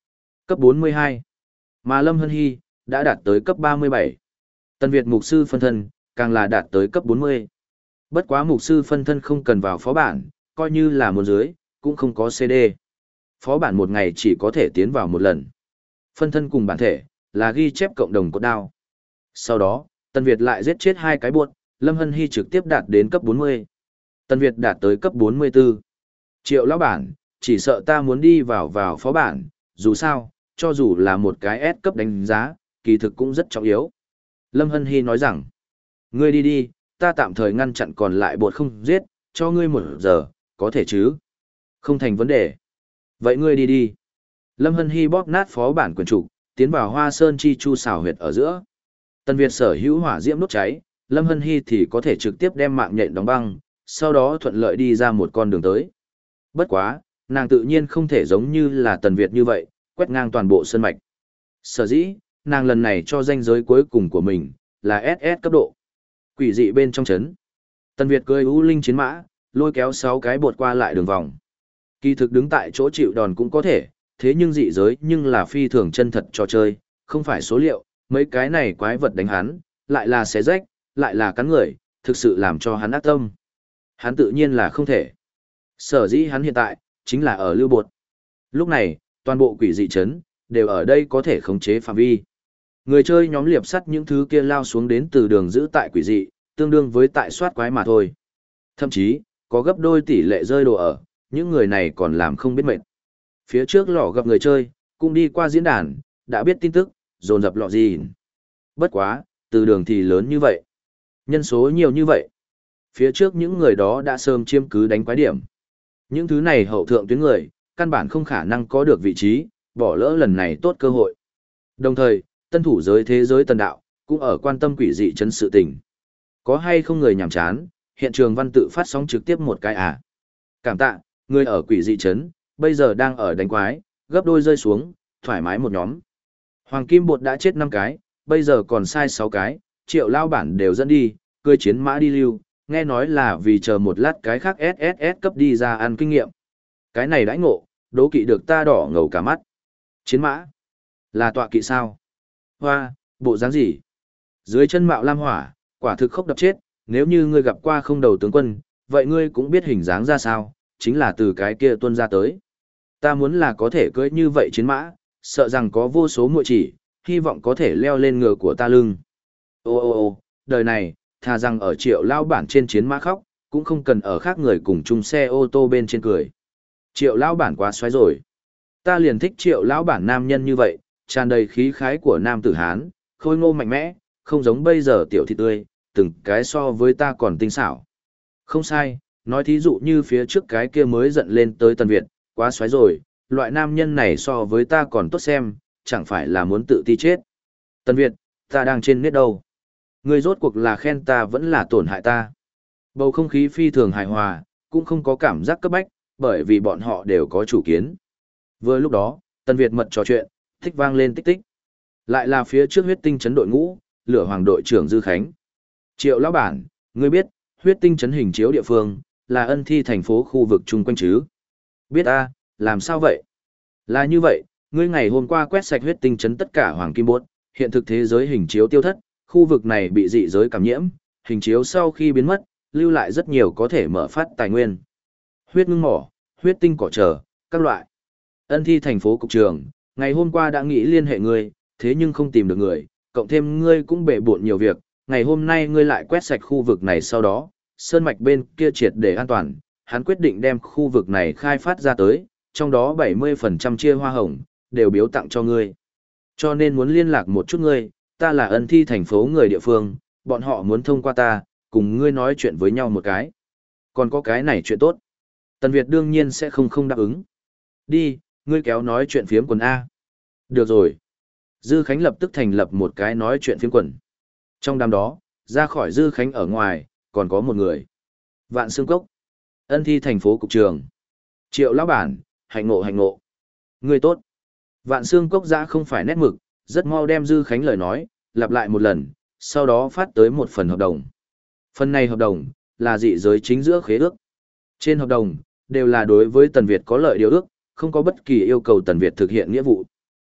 Cấp bốn mươi hai. Mà Lâm Hân Hy đã đạt tới cấp ba mươi bảy. Tân Việt mục sư phân thân càng là đạt tới cấp bốn mươi. Bất quá mục sư phân thân không cần vào phó bản, coi như là một dưới, cũng không có xê đê. Phó bản một ngày chỉ có thể tiến vào một lần. Phân thân cùng bản thể là ghi chép cộng đồng cốt đao. Sau đó, Tân Việt lại giết chết hai cái buột, Lâm Hân Hy trực tiếp đạt đến cấp bốn mươi. Tân Việt đạt tới cấp bốn mươi tư. Triệu lão bản, chỉ sợ ta muốn đi vào vào phó bản, dù sao, cho dù là một cái S cấp đánh giá, kỳ thực cũng rất trọng yếu. Lâm Hân Hy nói rằng, ngươi đi đi, ta tạm thời ngăn chặn còn lại bột không giết, cho ngươi một giờ, có thể chứ? Không thành vấn đề. Vậy ngươi đi đi. Lâm Hân Hy bóp nát phó bản quyền trục, tiến vào Hoa Sơn chi chu xảo huyệt ở giữa. Tân Việt sở hữu hỏa diễm đốt cháy, Lâm Hân Hy thì có thể trực tiếp đem mạng nhện đóng băng, sau đó thuận lợi đi ra một con đường tới. Bất quá, nàng tự nhiên không thể giống như là Tần Việt như vậy, quét ngang toàn bộ sơn mạch. Sở dĩ, nàng lần này cho danh giới cuối cùng của mình, là ét ét cấp độ. Quỷ dị bên trong chấn. Tần Việt cưỡi U Linh chiến mã, lôi kéo sáu cái bột qua lại đường vòng. Kỳ thực đứng tại chỗ chịu đòn cũng có thể, thế nhưng dị giới nhưng là phi thường chân thật trò chơi, không phải số liệu, mấy cái này quái vật đánh hắn, lại là xé rách, lại là cắn người, thực sự làm cho hắn ác tâm. Hắn tự nhiên là không thể. Sở dĩ hắn hiện tại, chính là ở lưu bột. Lúc này, toàn bộ quỷ dị chấn, đều ở đây có thể khống chế phạm vi. Người chơi nhóm liệp sắt những thứ kia lao xuống đến từ đường giữ tại quỷ dị, tương đương với tại soát quái mà thôi. Thậm chí, có gấp đôi tỷ lệ rơi đồ ở, những người này còn làm không biết mệt. Phía trước lò gặp người chơi, cũng đi qua diễn đàn, đã biết tin tức, dồn dập lọ gì. Bất quá, từ đường thì lớn như vậy. Nhân số nhiều như vậy. Phía trước những người đó đã sớm chiếm cứ đánh quái điểm. Những thứ này hậu thượng tuyến người, căn bản không khả năng có được vị trí, bỏ lỡ lần này tốt cơ hội. Đồng thời, tân thủ giới thế giới tần đạo, cũng ở quan tâm quỷ dị chấn sự tình. Có hay không người nhảm chán, hiện trường văn tự phát sóng trực tiếp một cái à. Cảm tạ, người ở quỷ dị chấn, bây giờ đang ở đánh quái, gấp đôi rơi xuống, thoải mái một nhóm. Hoàng Kim Bột đã chết năm cái, bây giờ còn sai sáu cái, Triệu lao bản đều dẫn đi, cưỡi chiến mã đi lưu, nghe nói là vì chờ một lát cái khác ét ét ét cấp đi ra ăn kinh nghiệm. Cái này đãi ngộ, đố kỵ được ta đỏ ngầu cả mắt. Chiến mã? Là tọa kỵ sao? Hoa, bộ dáng gì? Dưới chân mạo lam hỏa, quả thực khốc đập chết, nếu như ngươi gặp qua không đầu tướng quân, vậy ngươi cũng biết hình dáng ra sao, chính là từ cái kia tuân ra tới. Ta muốn là có thể cưỡi như vậy chiến mã, sợ rằng có vô số muội chỉ, hy vọng có thể leo lên ngựa của ta lưng. Ô ô ô, đời này, thà rằng ở Triệu lao bản trên chiến mã khóc, cũng không cần ở khác người cùng chung xe ô tô bên trên cười. Triệu lao bản quá xoáy rồi. Ta liền thích Triệu lão bản nam nhân như vậy, tràn đầy khí khái của nam tử Hán, khôi ngô mạnh mẽ, không giống bây giờ tiểu thị tươi, từng cái so với ta còn tinh xảo. Không sai, nói thí dụ như phía trước cái kia mới giận lên tới Tần Việt, quá xoáy rồi, loại nam nhân này so với ta còn tốt xem, chẳng phải là muốn tự ti chết. Tần Việt, ta đang trên nét đâu? Ngươi rốt cuộc là khen ta vẫn là tổn hại ta. Bầu không khí phi thường hài hòa, cũng không có cảm giác cấp bách, bởi vì bọn họ đều có chủ kiến. Vừa lúc đó, Tần Việt mật trò chuyện, thích vang lên tích tích. Lại là phía trước huyết tinh chấn đội ngũ, lửa hoàng đội trưởng Dư Khánh. Triệu lão bản, ngươi biết, huyết tinh chấn hình chiếu địa phương, là ân thi thành phố khu vực chung quanh chứ? Biết a, làm sao vậy? Là như vậy, ngươi ngày hôm qua quét sạch huyết tinh chấn tất cả hoàng kim bốt, hiện thực thế giới hình chiếu tiêu thất, khu vực này bị dị giới cảm nhiễm, hình chiếu sau khi biến mất, lưu lại rất nhiều có thể mở phát tài nguyên. Huyết ngưng mỏ, huyết tinh cỏ trở, các loại. Ân thi thành phố cục trường, ngày hôm qua đã nghĩ liên hệ ngươi, thế nhưng không tìm được người, cộng thêm ngươi cũng bể bộn nhiều việc, ngày hôm nay ngươi lại quét sạch khu vực này sau đó, sơn mạch bên kia triệt để an toàn, hắn quyết định đem khu vực này khai phát ra tới, trong đó bảy mươi phần trăm chia hoa hồng, đều biếu tặng cho ngươi. Cho nên muốn liên lạc một chút ngươi, ta là ân thi thành phố người địa phương, bọn họ muốn thông qua ta, cùng ngươi nói chuyện với nhau một cái. Còn có cái này chuyện tốt. Tần Việt đương nhiên sẽ không không đáp ứng. Đi, ngươi kéo nói chuyện phiếm quần A. Được rồi. Dư Khánh lập tức thành lập một cái nói chuyện phiếm quần. Trong đám đó, ra khỏi Dư Khánh ở ngoài, còn có một người. Vạn Xương Cốc. Ân thi thành phố cục trường. Triệu lão bản, hạnh ngộ hạnh ngộ. Ngươi tốt. Vạn Xương Cốc giã không phải nét mực, rất mau đem Dư Khánh lời nói, lặp lại một lần, sau đó phát tới một phần hợp đồng. Phần này hợp đồng, là dị giới chính giữa khế ước. Trên hợp đồng, đều là đối với Tần Việt có lợi điều ước, không có bất kỳ yêu cầu Tần Việt thực hiện nghĩa vụ.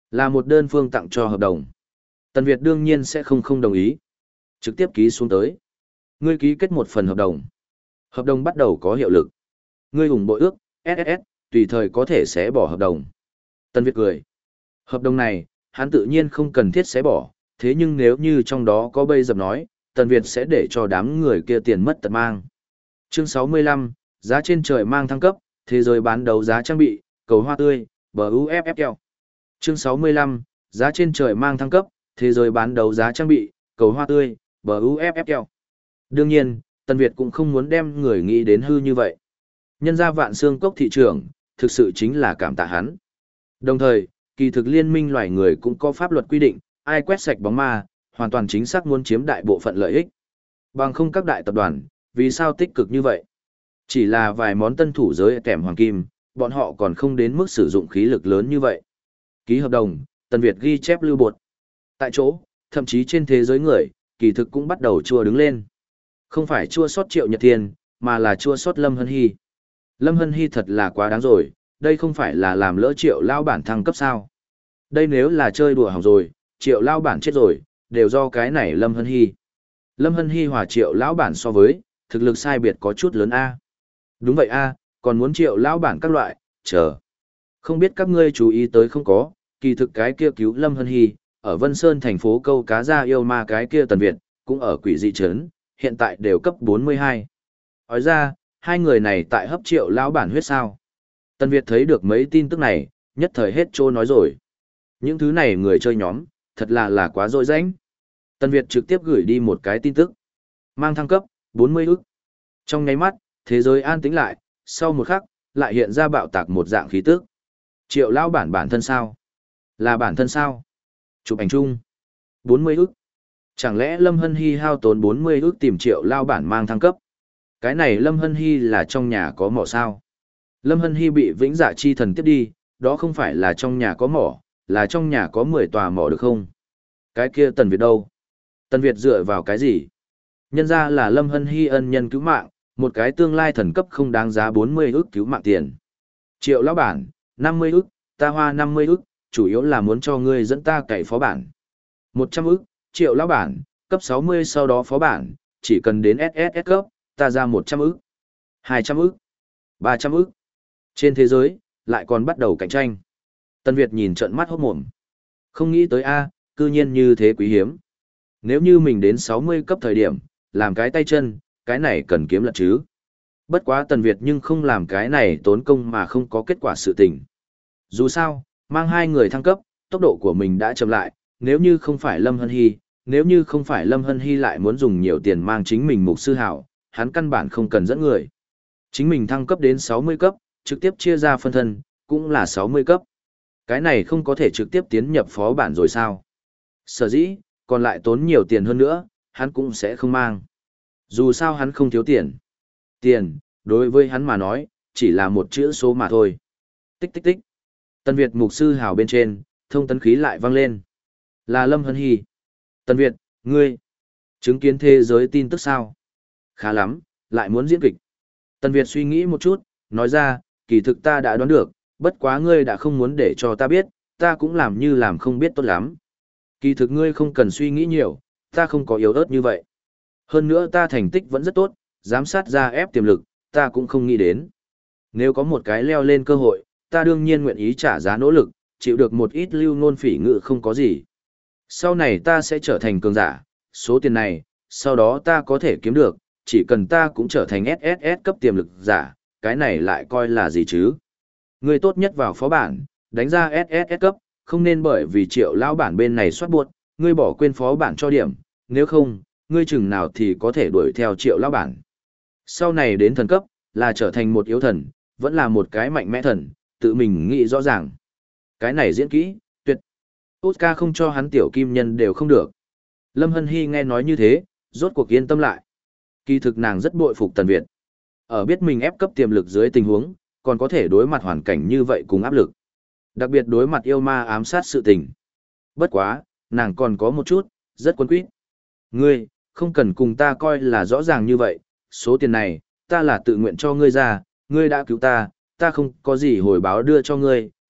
Là một đơn phương tặng cho hợp đồng. Tần Việt đương nhiên sẽ không không đồng ý. Trực tiếp ký xuống tới. Ngươi ký kết một phần hợp đồng. Hợp đồng bắt đầu có hiệu lực. Ngươi ủng bội ước, ét ét ét, tùy thời có thể sẽ bỏ hợp đồng. Tần Việt cười. Hợp đồng này, hắn tự nhiên không cần thiết sẽ bỏ, thế nhưng nếu như trong đó có bây dập nói, Tần Việt sẽ để cho đám người kia tiền mất tật mang. Chương sáu mươi lăm, giá trên trời mang thăng cấp, thế giới bán đấu giá trang bị, cầu hoa tươi, bờ u ép ép keo. Chương sáu mươi lăm, giá trên trời mang thăng cấp, thế giới bán đấu giá trang bị, cầu hoa tươi, bờ u ép ép keo. Đương nhiên, Tần Việt cũng không muốn đem người nghĩ đến hư như vậy. Nhân ra vạn xương cốc thị trường, thực sự chính là cảm tạ hắn. Đồng thời, kỳ thực liên minh loài người cũng có pháp luật quy định, ai quét sạch bóng ma, hoàn toàn chính xác muốn chiếm đại bộ phận lợi ích. Bằng không các đại tập đoàn, vì sao tích cực như vậy? Chỉ là vài món tân thủ giới kèm hoàng kim, bọn họ còn không đến mức sử dụng khí lực lớn như vậy. Ký hợp đồng, Tần Việt ghi chép lưu bột. Tại chỗ, thậm chí trên thế giới người, kỳ thực cũng bắt đầu chua đứng lên. Không phải chua sót Triệu Nhật Thiên, mà là chua sót Lâm Hân Hy. Lâm Hân Hy thật là quá đáng rồi, đây không phải là làm lỡ Triệu lao bản thăng cấp sao. Đây nếu là chơi đùa hỏng rồi, Triệu lao bản chết rồi, đều do cái này Lâm Hân Hy. Lâm Hân Hy hòa Triệu lão bản so với, thực lực sai biệt có chút lớn A. Đúng vậy A, còn muốn Triệu lão bản các loại, chờ. Không biết các ngươi chú ý tới không có, kỳ thực cái kia cứu Lâm Hân Hy, ở Vân Sơn thành phố câu cá ra yêu ma cái kia Tần Việt, cũng ở quỷ dị trấn, hiện tại đều cấp bốn mươi hai. Nói ra, hai người này tại hấp Triệu lão bản huyết sao. Tần Việt thấy được mấy tin tức này, nhất thời hết trô nói rồi. Những thứ này người chơi nhóm, thật là là quá dội danh. Tần Việt trực tiếp gửi đi một cái tin tức. Mang thăng cấp, bốn mươi ức. Trong nháy mắt, thế giới an tĩnh lại, sau một khắc, lại hiện ra bạo tạc một dạng khí tức. Triệu lão bản bản thân sao? Là bản thân sao? Chụp ảnh chung. bốn mươi ức. Chẳng lẽ Lâm Hân Hy hao tốn bốn mươi ức tìm Triệu lão bản mang thăng cấp? Cái này Lâm Hân Hy là trong nhà có mỏ sao? Lâm Hân Hy bị Vĩnh Dạ Chi Thần tiếp đi, đó không phải là trong nhà có mỏ, là trong nhà có mười tòa mỏ được không? Cái kia Tần Việt đâu? Tần Việt dựa vào cái gì? Nhân ra là Lâm Hân Hy ân nhân cứu mạng, một cái tương lai thần cấp không đáng giá bốn mươi ức cứu mạng tiền. Triệu lão bản, năm mươi ức, ta hoa năm mươi ức, chủ yếu là muốn cho ngươi dẫn ta cày phó bản. một trăm ức, Triệu lão bản, cấp sáu mươi sau đó phó bản, chỉ cần đến ét ét ét cấp, ta ra một trăm ức. hai trăm ức, ba trăm ức. Trên thế giới, lại còn bắt đầu cạnh tranh. Tần Việt nhìn trợn mắt hốt mồm. Không nghĩ tới A, cư nhiên như thế quý hiếm. Nếu như mình đến sáu mươi cấp thời điểm, làm cái tay chân, cái này cần kiếm lật chứ. Bất quá Tần Việt nhưng không làm cái này tốn công mà không có kết quả sự tình. Dù sao, mang hai người thăng cấp, tốc độ của mình đã chậm lại, nếu như không phải Lâm Hân Hy, nếu như không phải Lâm Hân Hy lại muốn dùng nhiều tiền mang chính mình mục sư hảo, hắn căn bản không cần dẫn người. Chính mình thăng cấp đến sáu mươi cấp, trực tiếp chia ra phân thân, cũng là sáu mươi cấp. Cái này không có thể trực tiếp tiến nhập phó bản rồi sao? Sở dĩ, còn lại tốn nhiều tiền hơn nữa, hắn cũng sẽ không mang. Dù sao hắn không thiếu tiền. Tiền, đối với hắn mà nói, chỉ là một chữ số mà thôi. Tích tích tích. Tần Việt mục sư hào bên trên, thông tấn khí lại vang lên. Là Lâm Hân Hy. Tần Việt, ngươi, chứng kiến thế giới tin tức sao? Khá lắm, lại muốn diễn kịch. Tần Việt suy nghĩ một chút, nói ra, kỳ thực ta đã đoán được, bất quá ngươi đã không muốn để cho ta biết, ta cũng làm như làm không biết tốt lắm. Kỳ thực ngươi không cần suy nghĩ nhiều, ta không có yếu ớt như vậy. Hơn nữa ta thành tích vẫn rất tốt, giám sát ra ép tiềm lực, ta cũng không nghĩ đến. Nếu có một cái leo lên cơ hội, ta đương nhiên nguyện ý trả giá nỗ lực, chịu được một ít lưu ngôn phỉ ngự không có gì. Sau này ta sẽ trở thành cường giả, số tiền này, sau đó ta có thể kiếm được, chỉ cần ta cũng trở thành ét ét ét cấp tiềm lực giả, cái này lại coi là gì chứ. Ngươi tốt nhất vào phó bản, đánh ra ét ét ét cấp, không nên bởi vì Triệu lão bản bên này soát buộc, ngươi bỏ quên phó bản cho điểm, nếu không, ngươi chừng nào thì có thể đuổi theo Triệu lão bản. Sau này đến thần cấp, là trở thành một yếu thần, vẫn là một cái mạnh mẽ thần, tự mình nghĩ rõ ràng. Cái này diễn kỹ, tuyệt. Oscar không cho hắn tiểu kim nhân đều không được. Lâm Hân Hy nghe nói như thế, rốt cuộc yên tâm lại. Kỳ thực nàng rất bội phục Tần Việt. Ở biết mình ép cấp tiềm lực dưới tình huống, còn có thể đối mặt hoàn cảnh như vậy cùng áp lực. Đặc biệt đối mặt yêu ma ám sát sự tình. Bất quá, nàng còn có một chút, rất quấn quýt. Ngươi, không cần cùng ta coi là rõ ràng như vậy, số tiền này, ta là tự nguyện cho ngươi ra, ngươi đã cứu ta, ta không có gì hồi báo đưa cho ngươi,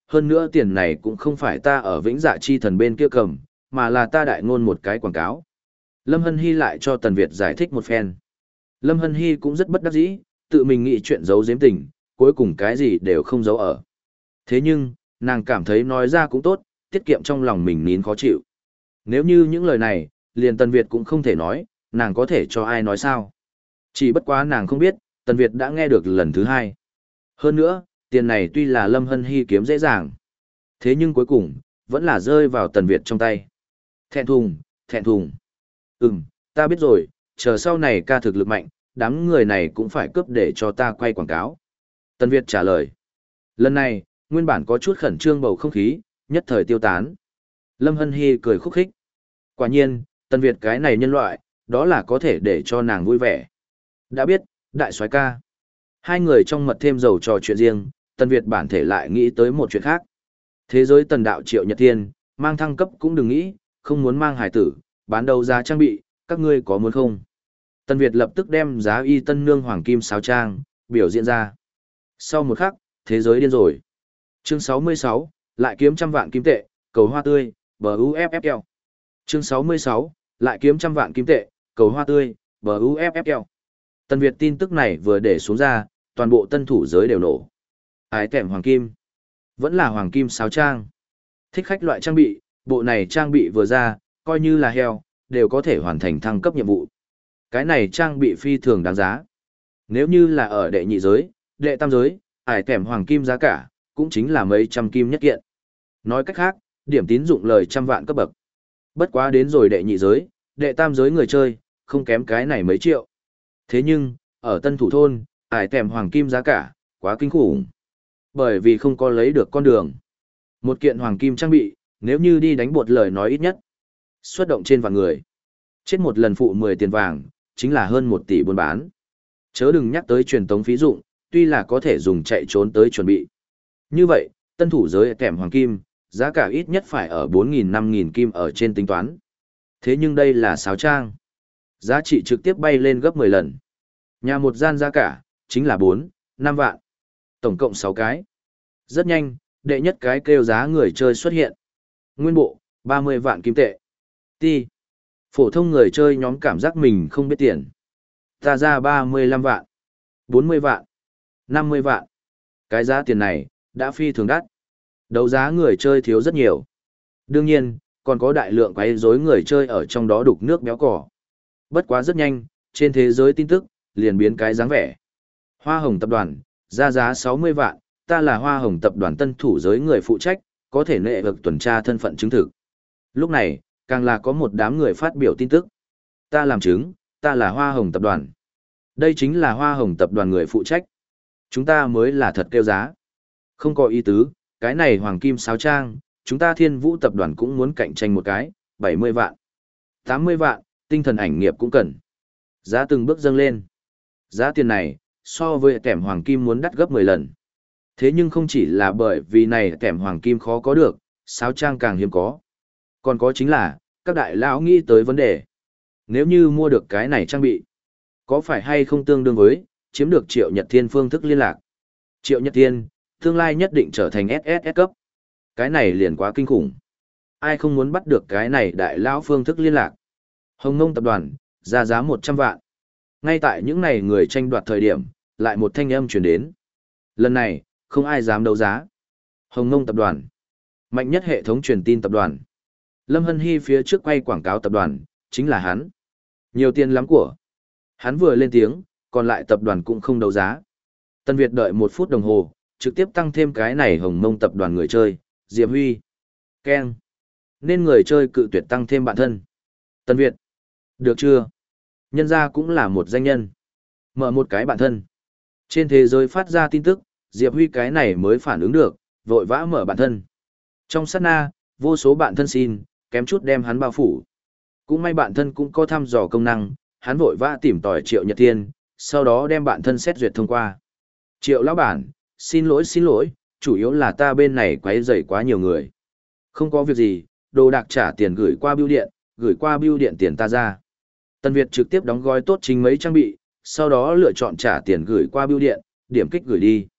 hơn nữa tiền này cũng không phải ta ở Vĩnh Dạ Chi Thần bên kia cầm, mà là ta đại ngôn một cái quảng cáo. Lâm Hân Hy lại cho Tần Việt giải thích một phen. Lâm Hân Hy cũng rất bất đắc dĩ, tự mình nghĩ chuyện giấu giếm tình, cuối cùng cái gì đều không giấu ở. Thế nhưng, nàng cảm thấy nói ra cũng tốt, tiết kiệm trong lòng mình nín khó chịu. Nếu như những lời này, liền Tần Việt cũng không thể nói, nàng có thể cho ai nói sao. Chỉ bất quá nàng không biết, Tần Việt đã nghe được lần thứ hai. Hơn nữa, tiền này tuy là Lâm Hân Hy kiếm dễ dàng. Thế nhưng cuối cùng, vẫn là rơi vào Tần Việt trong tay. Thẹn thùng, thẹn thùng. Ừm, ta biết rồi, chờ sau này ca thực lực mạnh, đám người này cũng phải cướp để cho ta quay quảng cáo. Tần Việt trả lời. Lần này, nguyên bản có chút khẩn trương bầu không khí, nhất thời tiêu tán. Lâm Hân Hy cười khúc khích. Quả nhiên, Tần Việt cái này nhân loại, đó là có thể để cho nàng vui vẻ. Đã biết, đại soái ca. Hai người trong mật thêm dầu trò chuyện riêng, Tần Việt bản thể lại nghĩ tới một chuyện khác. Thế giới tần đạo Triệu Nhật Thiên, mang thăng cấp cũng đừng nghĩ, không muốn mang hải tử, bán đầu giá trang bị, các ngươi có muốn không? Tần Việt lập tức đem giá y tân nương hoàng kim sáo trang, biểu diễn ra. Sau một khắc, thế giới điên rồi. Chương sáu mươi sáu, lại kiếm trăm vạn kim tệ, cầu hoa tươi, bờ u ép ép lờ. Chương sáu mươi sáu, lại kiếm trăm vạn kim tệ, cầu hoa tươi, bờ u ép ép lờ. Tần Việt tin tức này vừa để xuống ra, toàn bộ tân thủ giới đều nổ. Ái tẻm hoàng kim. Vẫn là hoàng kim sáo trang. Thích khách loại trang bị, bộ này trang bị vừa ra, coi như là heo, đều có thể hoàn thành thăng cấp nhiệm vụ. Cái này trang bị phi thường đáng giá. Nếu như là ở đệ nhị giới, đệ tam giới, ải tẻm hoàng kim giá cả, cũng chính là mấy trăm kim nhất kiện. Nói cách khác, điểm tín dụng lời trăm vạn cấp bậc. Bất quá đến rồi đệ nhị giới, đệ tam giới người chơi, không kém cái này mấy triệu. Thế nhưng, ở tân thủ thôn, ải tẻm hoàng kim giá cả, quá kinh khủng. Bởi vì không có lấy được con đường. Một kiện hoàng kim trang bị, nếu như đi đánh bột lời nói ít nhất. Xuất động trên vạn người. Chết một lần phụ mười tiền vàng, chính là hơn một tỷ buôn bán. Chớ đừng nhắc tới truyền tống phí dụng, tuy là có thể dùng chạy trốn tới chuẩn bị. Như vậy, tân thủ giới kèm hoàng kim, giá cả ít nhất phải ở bốn nghìn năm nghìn kim ở trên tính toán. Thế nhưng đây là sáo trang. Giá trị trực tiếp bay lên gấp mười lần. Nhà một gian giá cả, chính là bốn, năm vạn. Tổng cộng sáu cái. Rất nhanh, đệ nhất cái kêu giá người chơi xuất hiện. Nguyên bộ, ba mươi vạn kim tệ. Ti. Phổ thông người chơi nhóm cảm giác mình không biết tiền. Ta ra ba mươi lăm vạn, bốn mươi vạn, năm mươi vạn. Cái giá tiền này, đã phi thường đắt. Đấu giá người chơi thiếu rất nhiều. Đương nhiên, còn có đại lượng quấy rối người chơi ở trong đó đục nước béo cỏ. Bất quá rất nhanh, trên thế giới tin tức, liền biến cái dáng vẻ. Hoa Hồng tập đoàn, ra giá sáu mươi vạn, ta là Hoa Hồng tập đoàn tân thủ giới người phụ trách, có thể nệ vực tuần tra thân phận chứng thực. Lúc này, càng là có một đám người phát biểu tin tức. Ta làm chứng, ta là Hoa Hồng tập đoàn. Đây chính là Hoa Hồng tập đoàn người phụ trách. Chúng ta mới là thật kêu giá. Không có ý tứ, cái này hoàng kim sáo trang, chúng ta Thiên Vũ tập đoàn cũng muốn cạnh tranh một cái, bảy mươi vạn, tám mươi vạn, tinh thần ảnh nghiệp cũng cần. Giá từng bước dâng lên. Giá tiền này, so với kẻm hoàng kim muốn đắt gấp mười lần. Thế nhưng không chỉ là bởi vì này kẻm hoàng kim khó có được, sáo trang càng hiếm có. Còn có chính là, các đại lão nghĩ tới vấn đề. Nếu như mua được cái này trang bị, có phải hay không tương đương với, chiếm được Triệu Nhật Thiên phương thức liên lạc. Triệu Nhật Thiên, tương lai nhất định trở thành ét ét ét cấp. Cái này liền quá kinh khủng. Ai không muốn bắt được cái này đại lão phương thức liên lạc. Hồng Nông tập đoàn, ra giá một trăm vạn. Ngay tại những này người tranh đoạt thời điểm, lại một thanh âm truyền đến. Lần này, không ai dám đấu giá. Hồng Nông tập đoàn, mạnh nhất hệ thống truyền tin tập đoàn. Lâm Hân Hy phía trước quay quảng cáo tập đoàn, chính là hắn. Nhiều tiền lắm của. Hắn vừa lên tiếng, còn lại tập đoàn cũng không đấu giá. Tân Việt đợi một phút đồng hồ, trực tiếp tăng thêm cái này Hồng Mông tập đoàn người chơi, Diệp Huy. Ken. Nên người chơi cự tuyệt tăng thêm bạn thân. Tân Việt. Được chưa? Nhân ra cũng là một danh nhân. Mở một cái bạn thân. Trên thế giới phát ra tin tức, Diệp Huy cái này mới phản ứng được, vội vã mở bạn thân. Trong sát na, vô số bạn thân xin, kém chút đem hắn bao phủ. Cũng may bạn thân cũng có thăm dò công năng, hắn vội vã tìm tòi Triệu Nhật Thiên, sau đó đem bạn thân xét duyệt thông qua. Triệu lão bản, xin lỗi xin lỗi, chủ yếu là ta bên này quấy rầy quá nhiều người. Không có việc gì, đồ đạc trả tiền gửi qua bưu điện, gửi qua bưu điện tiền ta ra. Tân Việt trực tiếp đóng gói tốt chính mấy trang bị, sau đó lựa chọn trả tiền gửi qua bưu điện, điểm kích gửi đi.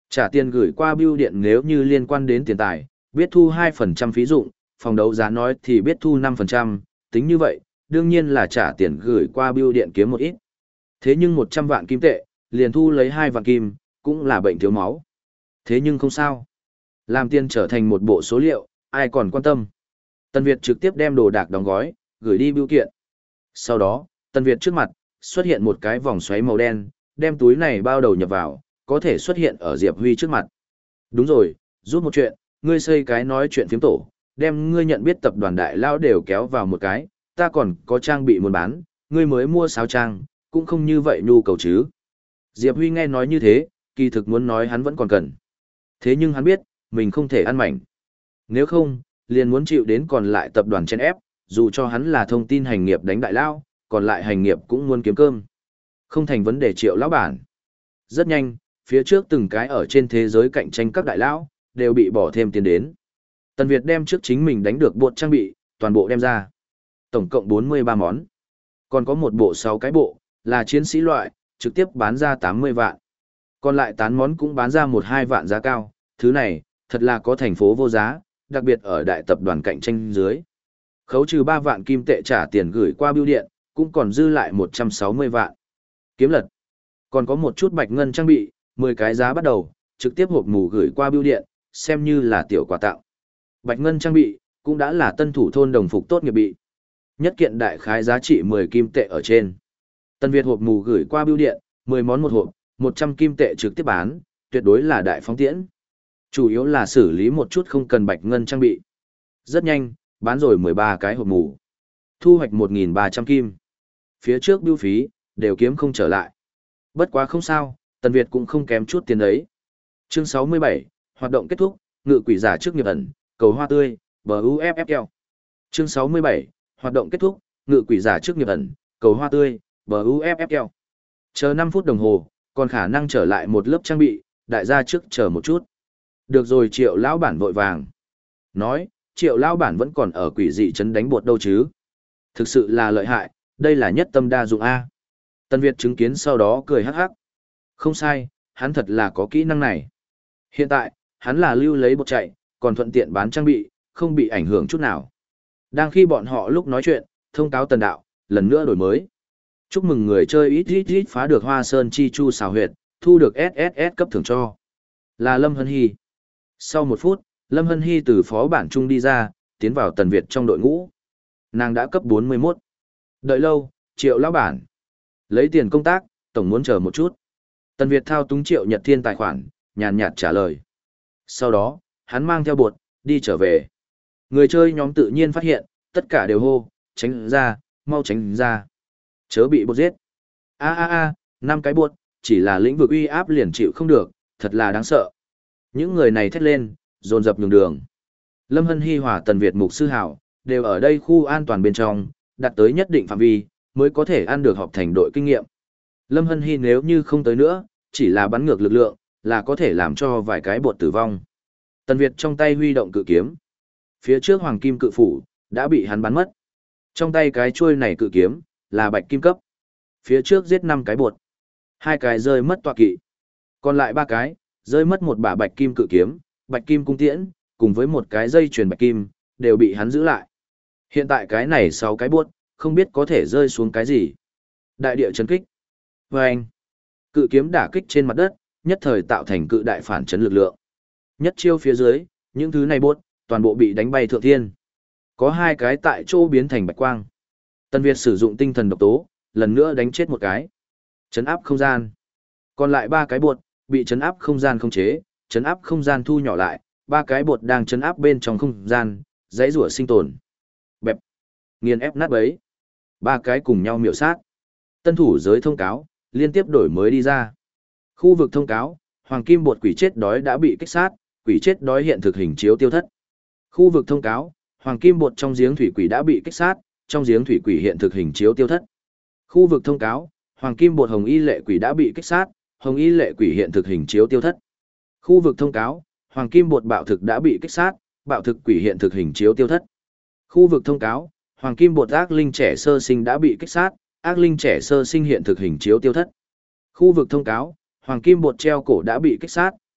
Trả tiền gửi qua bưu điện nếu như liên quan đến tiền tài, biết thu hai phần trăm phí dụng, phòng đấu giá nói thì biết thu năm phần trăm, tính như vậy, đương nhiên là trả tiền gửi qua bưu điện kiếm một ít. Thế nhưng một trăm vạn kim tệ, liền thu lấy hai vạn kim, cũng là bệnh thiếu máu. Thế nhưng không sao. Làm tiền trở thành một bộ số liệu, ai còn quan tâm. Tân Việt trực tiếp đem đồ đạc đóng gói, gửi đi bưu kiện. Sau đó, Tân Việt trước mặt, xuất hiện một cái vòng xoáy màu đen, đem túi này bao đầu nhập vào, có thể xuất hiện ở Diệp Huy trước mặt. Đúng rồi, giúp một chuyện, ngươi xây cái nói chuyện phiếm tổ, đem ngươi nhận biết tập đoàn đại lao đều kéo vào một cái, ta còn có trang bị muốn bán, ngươi mới mua sáo trang, cũng không như vậy nhu cầu chứ. Diệp Huy nghe nói như thế, kỳ thực muốn nói hắn vẫn còn cần. Thế nhưng hắn biết, mình không thể ăn mảnh. Nếu không, liền muốn chịu đến còn lại tập đoàn chen ép, dù cho hắn là thông tin hành nghiệp đánh đại lao, còn lại hành nghiệp cũng muốn kiếm cơm. Không thành vấn đề Triệu lão bản. Rất nhanh, phía trước từng cái ở trên thế giới cạnh tranh các đại lão đều bị bỏ thêm tiền đến. Tần Việt đem trước chính mình đánh được bộ trang bị, toàn bộ đem ra. Tổng cộng bốn mươi ba món. Còn có một bộ sáu cái bộ, là chiến sĩ loại, trực tiếp bán ra tám mươi vạn. Còn lại tám món cũng bán ra một hai vạn giá cao, thứ này, thật là có thành phố vô giá, đặc biệt ở đại tập đoàn cạnh tranh dưới. Khấu trừ ba vạn kim tệ trả tiền gửi qua bưu điện, cũng còn dư lại một trăm sáu mươi vạn. Kiếm lật. Còn có một chút bạch ngân trang bị, mười cái giá bắt đầu, trực tiếp hộp mù gửi qua bưu điện, xem như là tiểu quà tặng. Bạch ngân trang bị, cũng đã là tân thủ thôn đồng phục tốt nghiệp bị. Nhất kiện đại khái giá trị mười kim tệ ở trên. Tân Việt hộp mù gửi qua bưu điện, mười món một hộp, một trăm kim tệ trực tiếp bán, tuyệt đối là đại phóng tiễn. Chủ yếu là xử lý một chút không cần bạch ngân trang bị. Rất nhanh, bán rồi mười ba cái hộp mù. Thu hoạch một nghìn ba trăm kim. Phía trước bưu phí, đều kiếm không trở lại. Bất quá không sao, Tần Việt cũng không kém chút tiền đấy. Chương sáu mươi bảy, hoạt động kết thúc, ngự quỷ giả trước nghiệp ẩn, cầu hoa tươi, bờ u ép ép keo. Chương sáu mươi bảy, hoạt động kết thúc, ngự quỷ giả trước nghiệp ẩn, cầu hoa tươi, bờ u ép ép keo. Chờ năm phút đồng hồ, còn khả năng trở lại một lớp trang bị, đại gia trước chờ một chút. Được rồi Triệu lão bản vội vàng. Nói, Triệu lão bản vẫn còn ở quỷ dị trấn đánh bột đâu chứ. Thực sự là lợi hại, đây là nhất tâm đa dụng A. Tân Việt chứng kiến sau đó cười hắc hắc. Không sai, hắn thật là có kỹ năng này. Hiện tại, hắn là lưu lấy bột chạy, còn thuận tiện bán trang bị, không bị ảnh hưởng chút nào. Đang khi bọn họ lúc nói chuyện, thông cáo tần đạo, lần nữa đổi mới. Chúc mừng người chơi ít ít ít phá được Hoa Sơn Chi Chu xào huyệt, thu được ét ét ét cấp thưởng cho. Là Lâm Hân Hy. Sau một phút, Lâm Hân Hy từ phó bản trung đi ra, tiến vào Tần Việt trong đội ngũ. Nàng đã cấp bốn mươi mốt. Đợi lâu, Triệu lão bản. Lấy tiền công tác, tổng muốn chờ một chút. Tần Việt thao túng Triệu Nhật Thiên tài khoản, nhàn nhạt trả lời. Sau đó, hắn mang theo bột, đi trở về. Người chơi nhóm tự nhiên phát hiện, tất cả đều hô, tránh ra, mau tránh ra. Chớ bị bột giết. A a a, năm cái bột, chỉ là lĩnh vực uy áp liền chịu không được, thật là đáng sợ. Những người này thét lên, dồn dập nhường đường. Lâm Hân Hi hòa Tần Việt mục sư hảo, đều ở đây khu an toàn bên trong, đạt tới nhất định phạm vi, mới có thể ăn được họp thành đội kinh nghiệm. Lâm Hân Hi nếu như không tới nữa, chỉ là bắn ngược lực lượng, là có thể làm cho vài cái bột tử vong. Tần Việt trong tay huy động cự kiếm. Phía trước hoàng kim cự phủ, đã bị hắn bắn mất. Trong tay cái chuôi này cự kiếm, là bạch kim cấp. Phía trước giết năm cái bột. Hai cái rơi mất tọa kỵ. Còn lại ba cái, rơi mất một bả bạch kim cự kiếm, bạch kim cung tiễn, cùng với một cái dây chuyền bạch kim, đều bị hắn giữ lại. Hiện tại cái này sáu cái bột, không biết có thể rơi xuống cái gì. Đại địa chấn kích. Và anh, cự kiếm đả kích trên mặt đất, nhất thời tạo thành cự đại phản chấn lực lượng. Nhất chiêu phía dưới, những thứ này bột, toàn bộ bị đánh bay thượng thiên. Có hai cái tại chỗ biến thành bạch quang. Tần Việt sử dụng tinh thần độc tố, lần nữa đánh chết một cái. Chấn áp không gian. Còn lại ba cái bột, bị chấn áp không gian không chế, chấn áp không gian thu nhỏ lại, ba cái bột đang chấn áp bên trong không gian, dãy rủa sinh tồn. Bẹp. Nghiền ép nát bấy. Ba cái cùng nhau miểu sát. Tân thủ giới thông cáo, liên tiếp đổi mới đi ra. Khu vực thông cáo, hoàng kim bột quỷ chết đói đã bị kích sát, quỷ chết đói hiện thực hình chiếu tiêu thất. Khu vực thông cáo, hoàng kim bột trong giếng thủy quỷ đã bị kích sát, trong giếng thủy quỷ hiện thực hình chiếu tiêu thất. Khu vực thông cáo, hoàng kim bột hồng y lệ quỷ đã bị kích sát, hồng y lệ quỷ hiện thực hình chiếu tiêu thất. Khu vực thông cáo, hoàng kim bột bạo thực đã bị kích sát, bạo thực quỷ hiện thực hình chiếu tiêu thất. Khu vực thông cáo, hoàng kim bột ác linh trẻ sơ sinh đã bị kích sát, ác linh trẻ sơ sinh hiện thực hình chiếu tiêu thất. Khu vực thông cáo, hoàng kim bột treo cổ đã bị kích sát,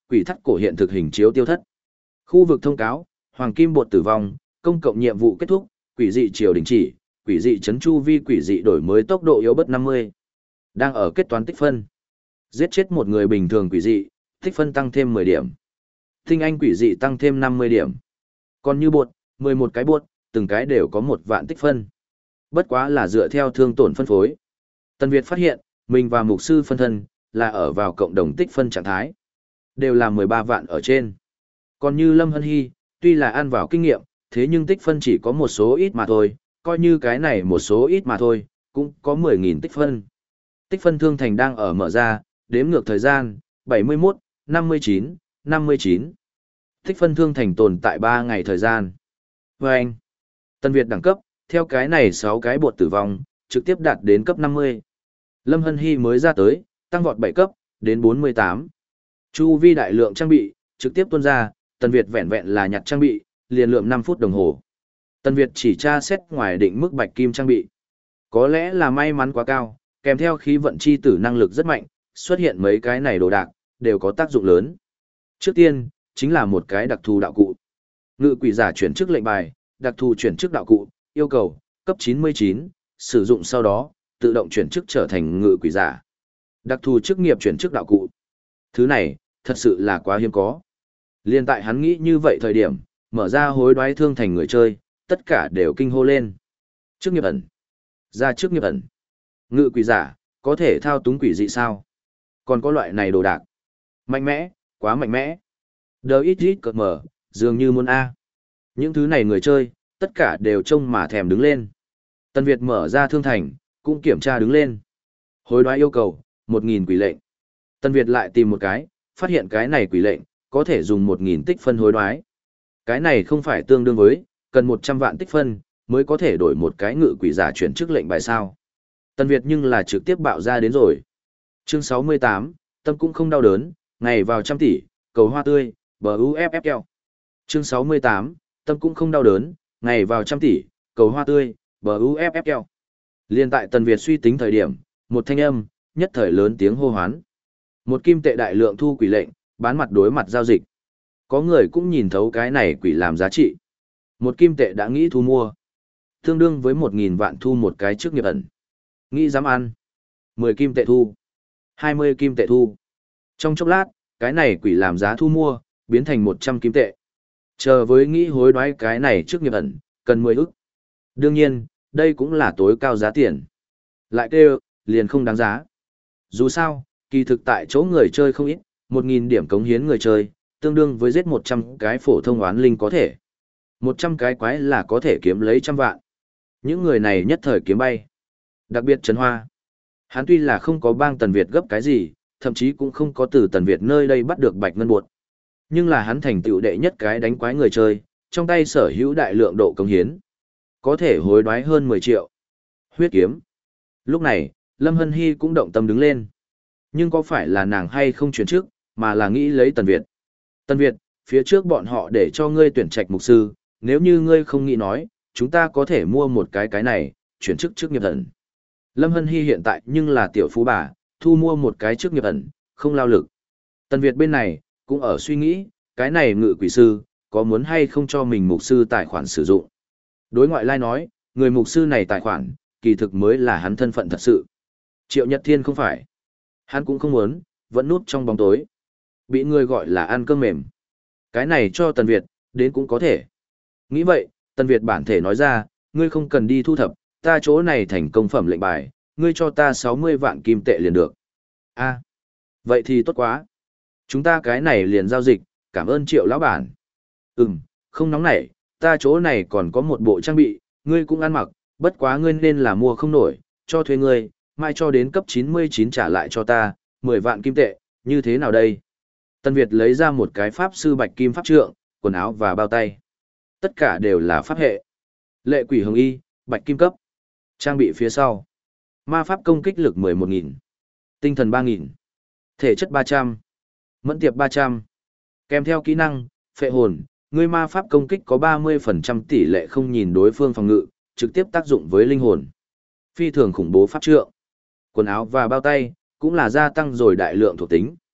quỷ thắt cổ hiện thực hình chiếu tiêu thất. Khu vực thông cáo, hoàng kim bột tử vong, công cộng nhiệm vụ kết thúc, quỷ dị triều đình chỉ, quỷ dị chấn chu vi quỷ dị đổi mới tốc độ yếu bớt năm mươi. Đang ở kết toán tích phân. Giết chết một người bình thường quỷ dị, tích phân tăng thêm mười điểm. Tinh anh quỷ dị tăng thêm năm mươi điểm. Còn như bột, mười một cái bột, từng cái đều có một vạn tích phân. Bất quá là dựa theo thương tổn phân phối. Tân Việt phát hiện, mình và mục sư phân thân, là ở vào cộng đồng tích phân trạng thái. Đều là mười ba vạn ở trên. Còn như Lâm Hân Hy, tuy là ăn vào kinh nghiệm, thế nhưng tích phân chỉ có một số ít mà thôi, coi như cái này một số ít mà thôi, cũng có mười nghìn tích phân. Tích phân thương thành đang ở mở ra, đếm ngược thời gian, bảy mươi mốt, năm mươi chín, năm mươi chín. Tích phân thương thành tồn tại ba ngày thời gian. Và anh, Tân Việt đẳng cấp, theo cái này sáu cái bột tử vong, trực tiếp đạt đến cấp năm mươi. Lâm Hân Hy mới ra tới, tăng vọt bảy cấp, đến bốn mươi tám. Chu vi đại lượng trang bị, trực tiếp tuôn ra, Tân Việt vẹn vẹn là nhặt trang bị, liền lượng năm phút đồng hồ. Tân Việt chỉ tra xét ngoài định mức bạch kim trang bị. Có lẽ là may mắn quá cao, kèm theo khí vận chi tử năng lực rất mạnh, xuất hiện mấy cái này đồ đạc, đều có tác dụng lớn. Trước tiên, chính là một cái đặc thù đạo cụ. Ngự quỷ giả chuyển chức lệnh bài, đặc thù chuyển chức đạo cụ, yêu cầu, cấp chín mươi chín, sử dụng sau đó, tự động chuyển chức trở thành ngự quỷ giả. Đặc thù chức nghiệp chuyển chức đạo cụ. Thứ này, thật sự là quá hiếm có. Liên tại hắn nghĩ như vậy thời điểm, mở ra hối đoái thương thành người chơi, tất cả đều kinh hô lên. Chức nghiệp ẩn. Ra chức nghiệp ẩn. Ngự quỷ giả, có thể thao túng quỷ dị sao? Còn có loại này đồ đạc. Mạnh mẽ, quá mạnh mẽ. Đờ ít ít cợt mở, dường như muốn A. Những thứ này người chơi, tất cả đều trông mà thèm đứng lên. Tân Việt mở ra thương thành, cũng kiểm tra đứng lên. Hối đoái yêu cầu, một nghìn quỷ lệnh. Tân Việt lại tìm một cái, phát hiện cái này quỷ lệnh, có thể dùng một nghìn tích phân hối đoái. Cái này không phải tương đương với, cần một trăm vạn tích phân, mới có thể đổi một cái ngự quỷ giả chuyển chức lệnh bài sao. Tân Việt nhưng là trực tiếp bạo ra đến rồi. Chương sáu mươi tám, tâm cũng không đau đớn, ngày vào trăm tỷ, cầu hoa tươi, bờ u ép ép keo. Chương sáu mươi tám, tâm cũng không đau đớn, ngày vào trăm tỷ, cầu hoa tươi, bờ u ép ép keo. Liên tại Tân Việt suy tính thời điểm, một thanh âm, nhất thời lớn tiếng hô hoán. Một kim tệ đại lượng thu quỷ lệnh, bán mặt đối mặt giao dịch. Có người cũng nhìn thấu cái này quỷ làm giá trị. Một kim tệ đã nghĩ thu mua. Tương đương với một nghìn vạn thu một cái chức nghiệp ẩn. Nghĩ dám ăn. mười kim tệ thu. hai mươi kim tệ thu. Trong chốc lát, cái này quỷ làm giá thu mua, biến thành một trăm kim tệ. Chờ với nghĩ hối đoái cái này chức nghiệp ẩn, cần mười ức. Đương nhiên, đây cũng là tối cao giá tiền. Lại kêu, liền không đáng giá. Dù sao, kỳ thực tại chỗ người chơi không ít, một nghìn điểm cống hiến người chơi, tương đương với giết một trăm cái phổ thông oán linh có thể. một trăm cái quái là có thể kiếm lấy trăm vạn. Những người này nhất thời kiếm bay. Đặc biệt Trần Hoa. Hắn tuy là không có bang Tần Việt gấp cái gì, thậm chí cũng không có từ Tần Việt nơi đây bắt được bạch ngân bột. Nhưng là hắn thành tựu đệ nhất cái đánh quái người chơi, trong tay sở hữu đại lượng độ cống hiến. Có thể hối đoái hơn mười triệu. Huyết kiếm. Lúc này, Lâm Hân Hy cũng động tâm đứng lên. Nhưng có phải là nàng hay không chuyển trước, mà là nghĩ lấy Tần Việt. Tần Việt, phía trước bọn họ để cho ngươi tuyển trạch mục sư, nếu như ngươi không nghĩ nói, chúng ta có thể mua một cái cái này, chuyển chức chức nghiệp ẩn. Lâm Hân Hy hiện tại nhưng là tiểu phú bà, thu mua một cái chức nghiệp ẩn, không lao lực. Tần Việt bên này, cũng ở suy nghĩ, cái này ngự quỷ sư, có muốn hay không cho mình mục sư tài khoản sử dụng. Đối ngoại lai nói, người mục sư này tài khoản, kỳ thực mới là hắn thân phận thật sự. Triệu Nhật Thiên không phải. Hắn cũng không muốn, vẫn núp trong bóng tối. Bị người gọi là ăn cơm mềm. Cái này cho Tần Việt, đến cũng có thể. Nghĩ vậy, Tần Việt bản thể nói ra, ngươi không cần đi thu thập, ta chỗ này thành công phẩm lệnh bài, ngươi cho ta sáu mươi vạn kim tệ liền được. A, vậy thì tốt quá. Chúng ta cái này liền giao dịch, cảm ơn Triệu lão bản. Ừm, không nóng nảy, ta chỗ này còn có một bộ trang bị, ngươi cũng ăn mặc, bất quá ngươi nên là mua không nổi, cho thuê ngươi, mai cho đến cấp chín mươi chín trả lại cho ta, mười vạn kim tệ, như thế nào đây? Tân Việt lấy ra một cái pháp sư bạch kim pháp trượng, quần áo và bao tay. Tất cả đều là pháp hệ. Lệ quỷ hồng y, bạch kim cấp. Trang bị phía sau. Ma pháp công kích lực mười một nghìn. Tinh thần ba nghìn. Thể chất ba trăm. Mẫn tiệp ba trăm. Kèm theo kỹ năng, phệ hồn, ngươi ma pháp công kích có ba mươi phần trăm tỷ lệ không nhìn đối phương phòng ngự, trực tiếp tác dụng với linh hồn. Phi thường khủng bố pháp trượng. Quần áo và bao tay, cũng là gia tăng rồi đại lượng thuộc tính.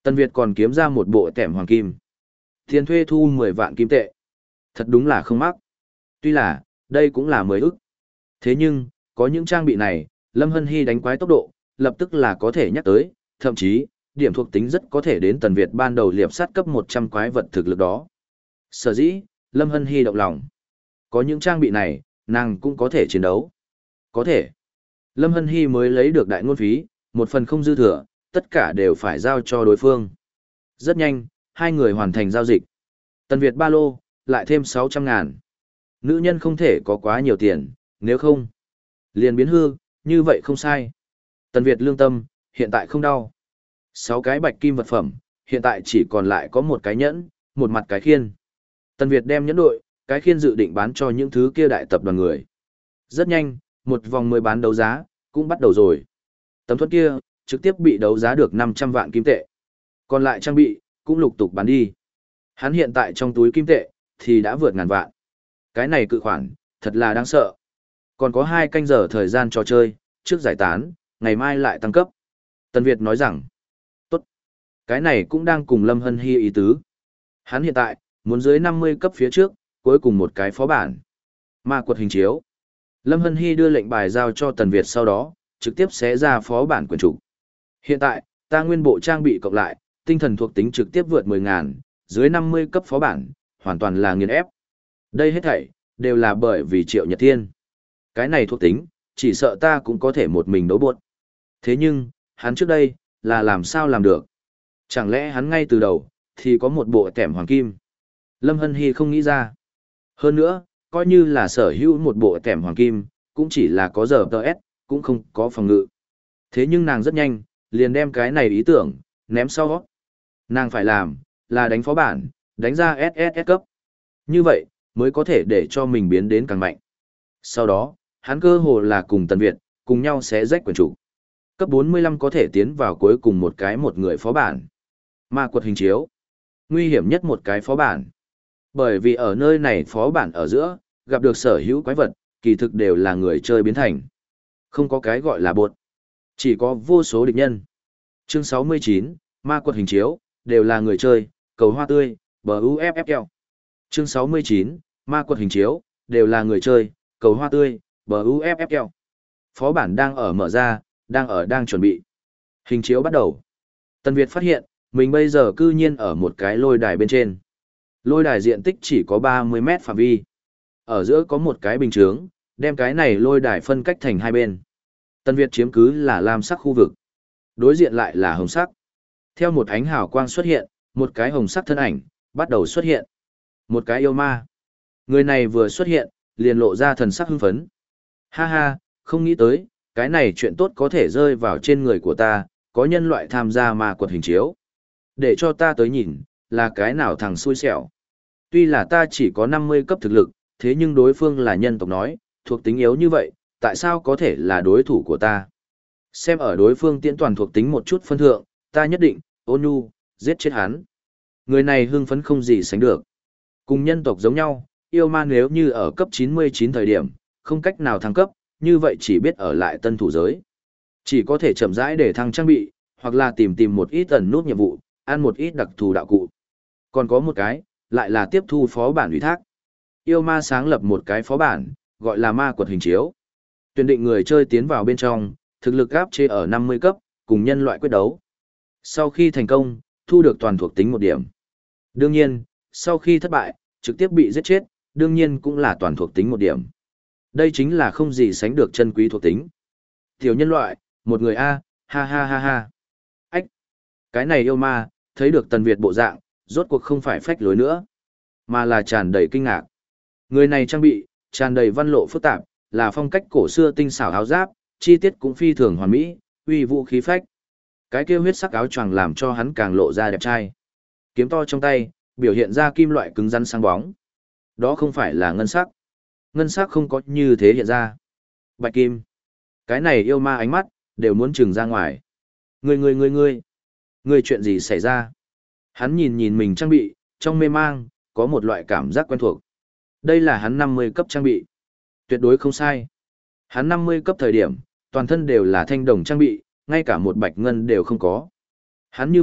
Tần Việt còn kiếm ra một bộ tẻm hoàng kim. Tiền thuê thu mười vạn kim tệ. Thật đúng là không mắc. Tuy là, đây cũng là mười ức. Thế nhưng, có những trang bị này, Lâm Hân Hy đánh quái tốc độ, lập tức là có thể nhắc tới, thậm chí, điểm thuộc tính rất có thể đến Tần Việt ban đầu liệp sát cấp một trăm quái vật thực lực đó. Sở dĩ, Lâm Hân Hy động lòng. Có những trang bị này, nàng cũng có thể chiến đấu. Có thể. Lâm Hân Hy mới lấy được đại ngôn phí, một phần không dư thừa, tất cả đều phải giao cho đối phương. Rất nhanh, hai người hoàn thành giao dịch. Tần Việt ba lô, lại thêm sáu trăm ngàn. Nữ nhân không thể có quá nhiều tiền, nếu không, liền biến hư, như vậy không sai. Tần Việt lương tâm, hiện tại không đau. Sáu cái bạch kim vật phẩm, hiện tại chỉ còn lại có một cái nhẫn, một mặt cái khiên. Tần Việt đem nhẫn đội, cái khiên dự định bán cho những thứ kia đại tập đoàn người. Rất nhanh, một vòng mới bán đấu giá, cũng bắt đầu rồi. Tấm thuẫn kia, trực tiếp bị đấu giá được năm trăm vạn kim tệ. Còn lại trang bị, cũng lục tục bán đi. Hắn hiện tại trong túi kim tệ, thì đã vượt ngàn vạn. Cái này cự khoản, thật là đáng sợ. Còn có hai canh giờ thời gian trò chơi, trước giải tán, ngày mai lại tăng cấp. Tần Việt nói rằng, tốt. Cái này cũng đang cùng Lâm Hân Hy ý tứ. Hắn hiện tại, muốn dưới năm mươi cấp phía trước, cuối cùng một cái phó bản. Ma quật hình chiếu. Lâm Hân Hy đưa lệnh bài giao cho Tần Việt sau đó, trực tiếp xé ra phó bản quyền chủ. Hiện tại, ta nguyên bộ trang bị cộng lại, tinh thần thuộc tính trực tiếp vượt mười ngàn, dưới năm mươi cấp phó bản, hoàn toàn là nghiền ép. Đây hết thảy, đều là bởi vì Triệu Nhật Thiên. Cái này thuộc tính, chỉ sợ ta cũng có thể một mình đấu buốt. Thế nhưng, hắn trước đây, là làm sao làm được? Chẳng lẽ hắn ngay từ đầu, thì có một bộ tẻm hoàng kim? Lâm Hân Hy không nghĩ ra. Hơn nữa, coi như là sở hữu một bộ tẻm hoàng kim, cũng chỉ là có giờ tê ét, cũng không có phòng ngự. Thế nhưng nàng rất nhanh, liền đem cái này ý tưởng, ném sau. Nàng phải làm, là đánh phó bản, đánh ra ét ét ét cấp. Như vậy, mới có thể để cho mình biến đến càng mạnh. Sau đó, hắn cơ hồ là cùng Tần Việt, cùng nhau sẽ rách quyền chủ. Cấp bốn mươi lăm có thể tiến vào cuối cùng một cái một người phó bản. Ma quật hình chiếu. Nguy hiểm nhất một cái phó bản. Bởi vì ở nơi này phó bản ở giữa, gặp được sở hữu quái vật, kỳ thực đều là người chơi biến thành. Không có cái gọi là bột. Chỉ có vô số địch nhân. Chương sáu mươi chín, Ma quật hình chiếu, đều là người chơi, cầu hoa tươi, bờ u ép ép kẹo. Chương sáu mươi chín, Ma quật hình chiếu, đều là người chơi, cầu hoa tươi, bờ u ép ép kẹo. Phó bản đang ở mở ra, đang ở đang chuẩn bị. Hình chiếu bắt đầu. Tần Việt phát hiện, mình bây giờ cư nhiên ở một cái lôi đài bên trên. Lôi đài diện tích chỉ có ba mươi mét phạm vi. Ở giữa có một cái bình chướng, đem cái này lôi đài phân cách thành hai bên. Tần Việt chiếm cứ là lam sắc khu vực. Đối diện lại là hồng sắc. Theo một ánh hào quang xuất hiện, một cái hồng sắc thân ảnh, bắt đầu xuất hiện. Một cái yêu ma. Người này vừa xuất hiện, liền lộ ra thần sắc hưng phấn. Ha ha, không nghĩ tới, cái này chuyện tốt có thể rơi vào trên người của ta, có nhân loại tham gia ma quật hình chiếu. Để cho ta tới nhìn, là cái nào thằng xui xẻo. Tuy là ta chỉ có năm mươi cấp thực lực, thế nhưng đối phương là nhân tộc nói, thuộc tính yếu như vậy, tại sao có thể là đối thủ của ta? Xem ở đối phương tiễn toàn thuộc tính một chút phân thượng, ta nhất định, ôn nhu, giết chết hắn. Người này hưng phấn không gì sánh được. Cùng nhân tộc giống nhau, yêu ma nếu như ở cấp chín mươi chín thời điểm, không cách nào thăng cấp, như vậy chỉ biết ở lại tân thủ giới. Chỉ có thể chậm rãi để thăng trang bị, hoặc là tìm tìm một ít ẩn nút nhiệm vụ, ăn một ít đặc thù đạo cụ. Còn có một cái, lại là tiếp thu phó bản ủy thác. Yêu ma sáng lập một cái phó bản, gọi là ma quật hình chiếu. Tuyển định người chơi tiến vào bên trong, thực lực áp chế ở năm mươi cấp, cùng nhân loại quyết đấu. Sau khi thành công, thu được toàn thuộc tính một điểm. Đương nhiên, sau khi thất bại, trực tiếp bị giết chết, đương nhiên cũng là toàn thuộc tính một điểm. Đây chính là không gì sánh được chân quý thuộc tính. Tiểu nhân loại, một người A, ha ha ha ha. Ách! Cái này yêu ma, thấy được Tần Việt bộ dạng, rốt cuộc không phải phách lối nữa, mà là tràn đầy kinh ngạc. Người này trang bị, tràn đầy văn lộ phức tạp, là phong cách cổ xưa tinh xảo áo giáp, chi tiết cũng phi thường hoàn mỹ, uy vũ khí phách. Cái kia huyết sắc áo choàng làm cho hắn càng lộ ra đẹp trai. Kiếm to trong tay, biểu hiện ra kim loại cứng rắn sáng bóng. Đó không phải là ngân sắc. Ngân sắc không có như thế hiện ra. Bạch kim. Cái này yêu ma ánh mắt, đều muốn trừng ra ngoài. Ngươi ngươi ngươi ngươi. Ngươi chuyện gì xảy ra? Hắn nhìn nhìn mình trang bị, trong mê mang, có một loại cảm giác quen thuộc. Đây là hắn năm mươi cấp trang bị. Tuyệt đối không sai. Hắn năm mươi cấp thời điểm, toàn thân đều là thanh đồng trang bị, ngay cả một bạch ngân đều không có. Hắn như vậy,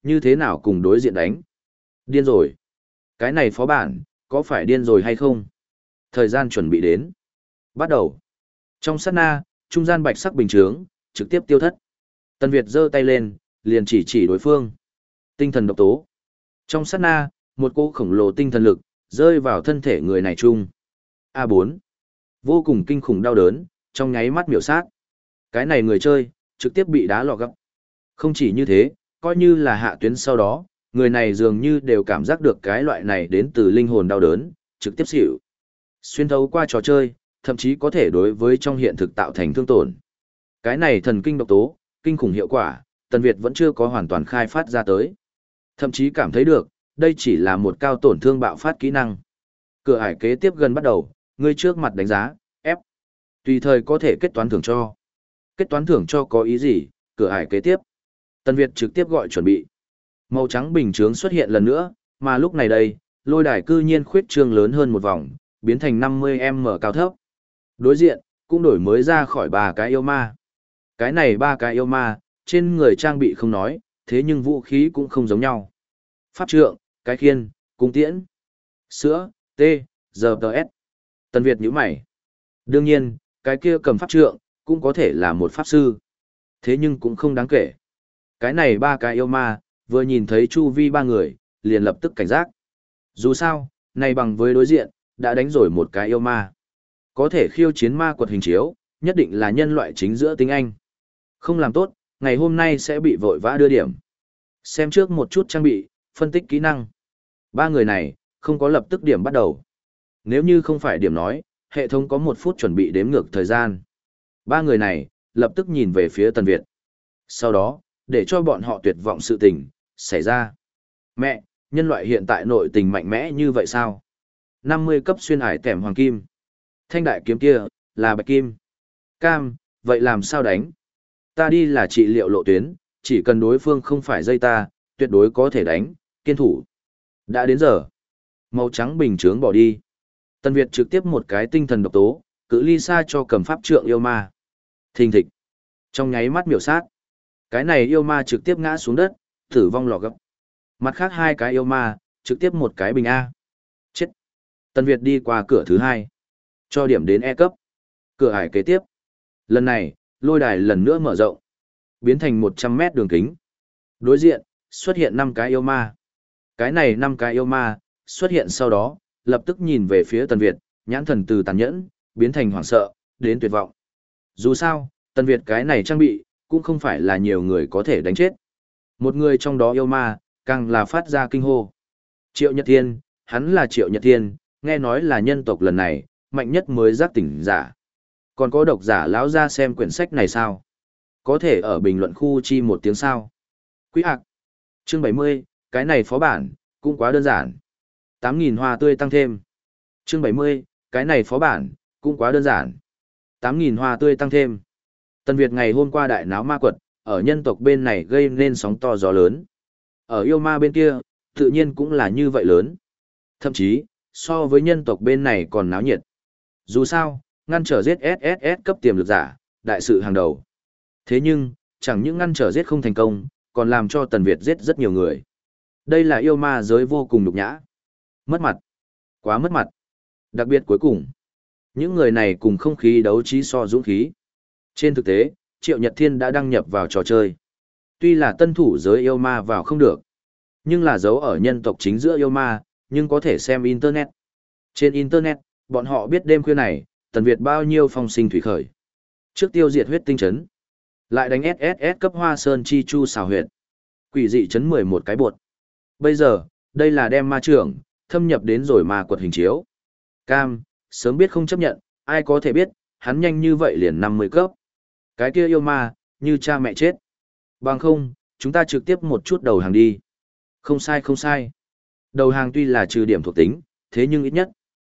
như thế nào cùng đối diện đánh? Điên rồi. Cái này phó bản, có phải điên rồi hay không? Thời gian chuẩn bị đến. Bắt đầu. Trong sát na, trung gian bạch sắc bình chướng, trực tiếp tiêu thất. Tần Việt giơ tay lên, liền chỉ chỉ đối phương. Tinh thần độc tố. Trong sát na, một cỗ khổng lồ tinh thần lực, rơi vào thân thể người này chung. a bốn. Vô cùng kinh khủng đau đớn, trong nháy mắt miểu sát. Cái này người chơi, trực tiếp bị đá lò gấp. Không chỉ như thế, coi như là hạ tuyến sau đó, người này dường như đều cảm giác được cái loại này đến từ linh hồn đau đớn, trực tiếp xỉu. Xuyên thấu qua trò chơi, thậm chí có thể đối với trong hiện thực tạo thành thương tổn. Cái này thần kinh độc tố, kinh khủng hiệu quả, Tần Việt vẫn chưa có hoàn toàn khai phát ra tới. Thậm chí cảm thấy được, đây chỉ là một cao tổn thương bạo phát kỹ năng. Cửa ải kế tiếp gần bắt đầu, người trước mặt đánh giá, ép. Tùy thời có thể kết toán thưởng cho. Kết toán thưởng cho có ý gì, cửa ải kế tiếp. Tần Việt trực tiếp gọi chuẩn bị. Màu trắng bình chướng xuất hiện lần nữa, mà lúc này đây, lôi đài cư nhiên khuyết trương lớn hơn một vòng, biến thành năm mươi mét cao thấp. Đối diện, cũng đổi mới ra khỏi ba cái yêu ma. Cái này ba cái yêu ma, trên người trang bị không nói, thế nhưng vũ khí cũng không giống nhau. Pháp trượng, cái khiên, cung tiễn, sữa, tê, giờ tờ s. Tần Việt nhíu mày. Đương nhiên, cái kia cầm pháp trượng, cũng có thể là một pháp sư. Thế nhưng cũng không đáng kể. Cái này ba cái yêu ma, vừa nhìn thấy chu vi ba người, liền lập tức cảnh giác. Dù sao, này bằng với đối diện, đã đánh rồi một cái yêu ma. Có thể khiêu chiến ma quật hình chiếu, nhất định là nhân loại chính giữa tinh anh. Không làm tốt, ngày hôm nay sẽ bị vội vã đưa điểm. Xem trước một chút trang bị, phân tích kỹ năng. Ba người này, không có lập tức điểm bắt đầu. Nếu như không phải điểm nói, hệ thống có một phút chuẩn bị đếm ngược thời gian. Ba người này, lập tức nhìn về phía Tần Việt. Sau đó, để cho bọn họ tuyệt vọng sự tình, xảy ra. Mẹ, nhân loại hiện tại nội tình mạnh mẽ như vậy sao? năm mươi cấp xuyên ải tẻm hoàng kim. Thanh đại kiếm kia, là bạch kim. Cam, vậy làm sao đánh? Ta đi là trị liệu lộ tuyến, chỉ cần đối phương không phải dây ta, tuyệt đối có thể đánh, kiên thủ. Đã đến giờ. Màu trắng bình chướng bỏ đi. Tần Việt trực tiếp một cái tinh thần độc tố, cự ly xa cho cầm pháp trượng yêu ma. Thình thịch. Trong nháy mắt miểu sát. Cái này yêu ma trực tiếp ngã xuống đất, tử vong lò gấp. Mặt khác hai cái yêu ma, trực tiếp một cái bình A. Chết. Tần Việt đi qua cửa thứ hai. Cho điểm đến E cấp. Cửa ải kế tiếp. Lần này, lôi đài lần nữa mở rộng. Biến thành một trăm mét đường kính. Đối diện, xuất hiện năm cái yêu ma. Cái này năm cái yêu ma, xuất hiện sau đó, lập tức nhìn về phía Tần Việt, nhãn thần từ tàn nhẫn, biến thành hoảng sợ, đến tuyệt vọng. Dù sao, Tần Việt cái này trang bị, cũng không phải là nhiều người có thể đánh chết. Một người trong đó yêu ma, càng là phát ra kinh hô. Triệu Nhật Thiên, hắn là Triệu Nhật Thiên, nghe nói là nhân tộc lần này, mạnh nhất mới giác tỉnh giả. Còn có độc giả lão ra xem quyển sách này sao? Có thể ở bình luận khu chi một tiếng sao? Quý hạc. Chương bảy mươi, cái này phó bản, cũng quá đơn giản. tám nghìn hoa tươi tăng thêm. Chương bảy mươi, cái này phó bản, cũng quá đơn giản. tám nghìn hoa tươi tăng thêm. Tần Việt ngày hôm qua đại náo ma quật, ở nhân tộc bên này gây nên sóng to gió lớn. Ở yêu ma bên kia, tự nhiên cũng là như vậy lớn. Thậm chí, so với nhân tộc bên này còn náo nhiệt. Dù sao, ngăn trở giết ét ét ét cấp tiềm lực giả, đại sự hàng đầu. Thế nhưng, chẳng những ngăn trở giết không thành công, còn làm cho Tần Việt giết rất nhiều người. Đây là yêu ma giới vô cùng nhục nhã. Mất mặt. Quá mất mặt. Đặc biệt cuối cùng, những người này cùng không khí đấu trí so dũng khí. Trên thực tế, Triệu Nhật Thiên đã đăng nhập vào trò chơi. Tuy là tân thủ giới yêu ma vào không được, nhưng là dấu ở nhân tộc chính giữa yêu ma, nhưng có thể xem Internet. Trên Internet, bọn họ biết đêm khuya này, Tần Việt bao nhiêu phong sinh thủy khởi. Trước tiêu diệt huyết tinh trấn, lại đánh ét ét ét cấp hoa sơn chi chu xào huyệt. Quỷ dị trấn mười một cái bột. Bây giờ, đây là đem ma trưởng, thâm nhập đến rồi ma quật hình chiếu. Cam, sớm biết không chấp nhận, ai có thể biết, hắn nhanh như vậy liền năm mươi cấp. Cái kia yêu ma, như cha mẹ chết. Bằng không, chúng ta trực tiếp một chút đầu hàng đi. Không sai không sai. Đầu hàng tuy là trừ điểm thuộc tính, thế nhưng ít nhất,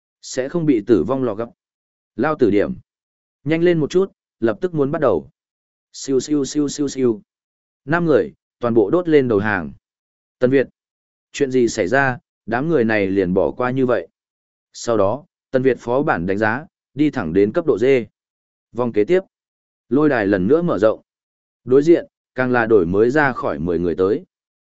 sẽ không bị tử vong lò gấp. Lao tử điểm. Nhanh lên một chút, lập tức muốn bắt đầu. Siêu siêu siêu siêu siêu. Năm người, toàn bộ đốt lên đầu hàng. Tần Việt. Chuyện gì xảy ra, đám người này liền bỏ qua như vậy. Sau đó, Tần Việt phó bản đánh giá, đi thẳng đến cấp độ D. Vòng kế tiếp. Lôi đài lần nữa mở rộng. Đối diện, càng là đổi mới ra khỏi mười người tới.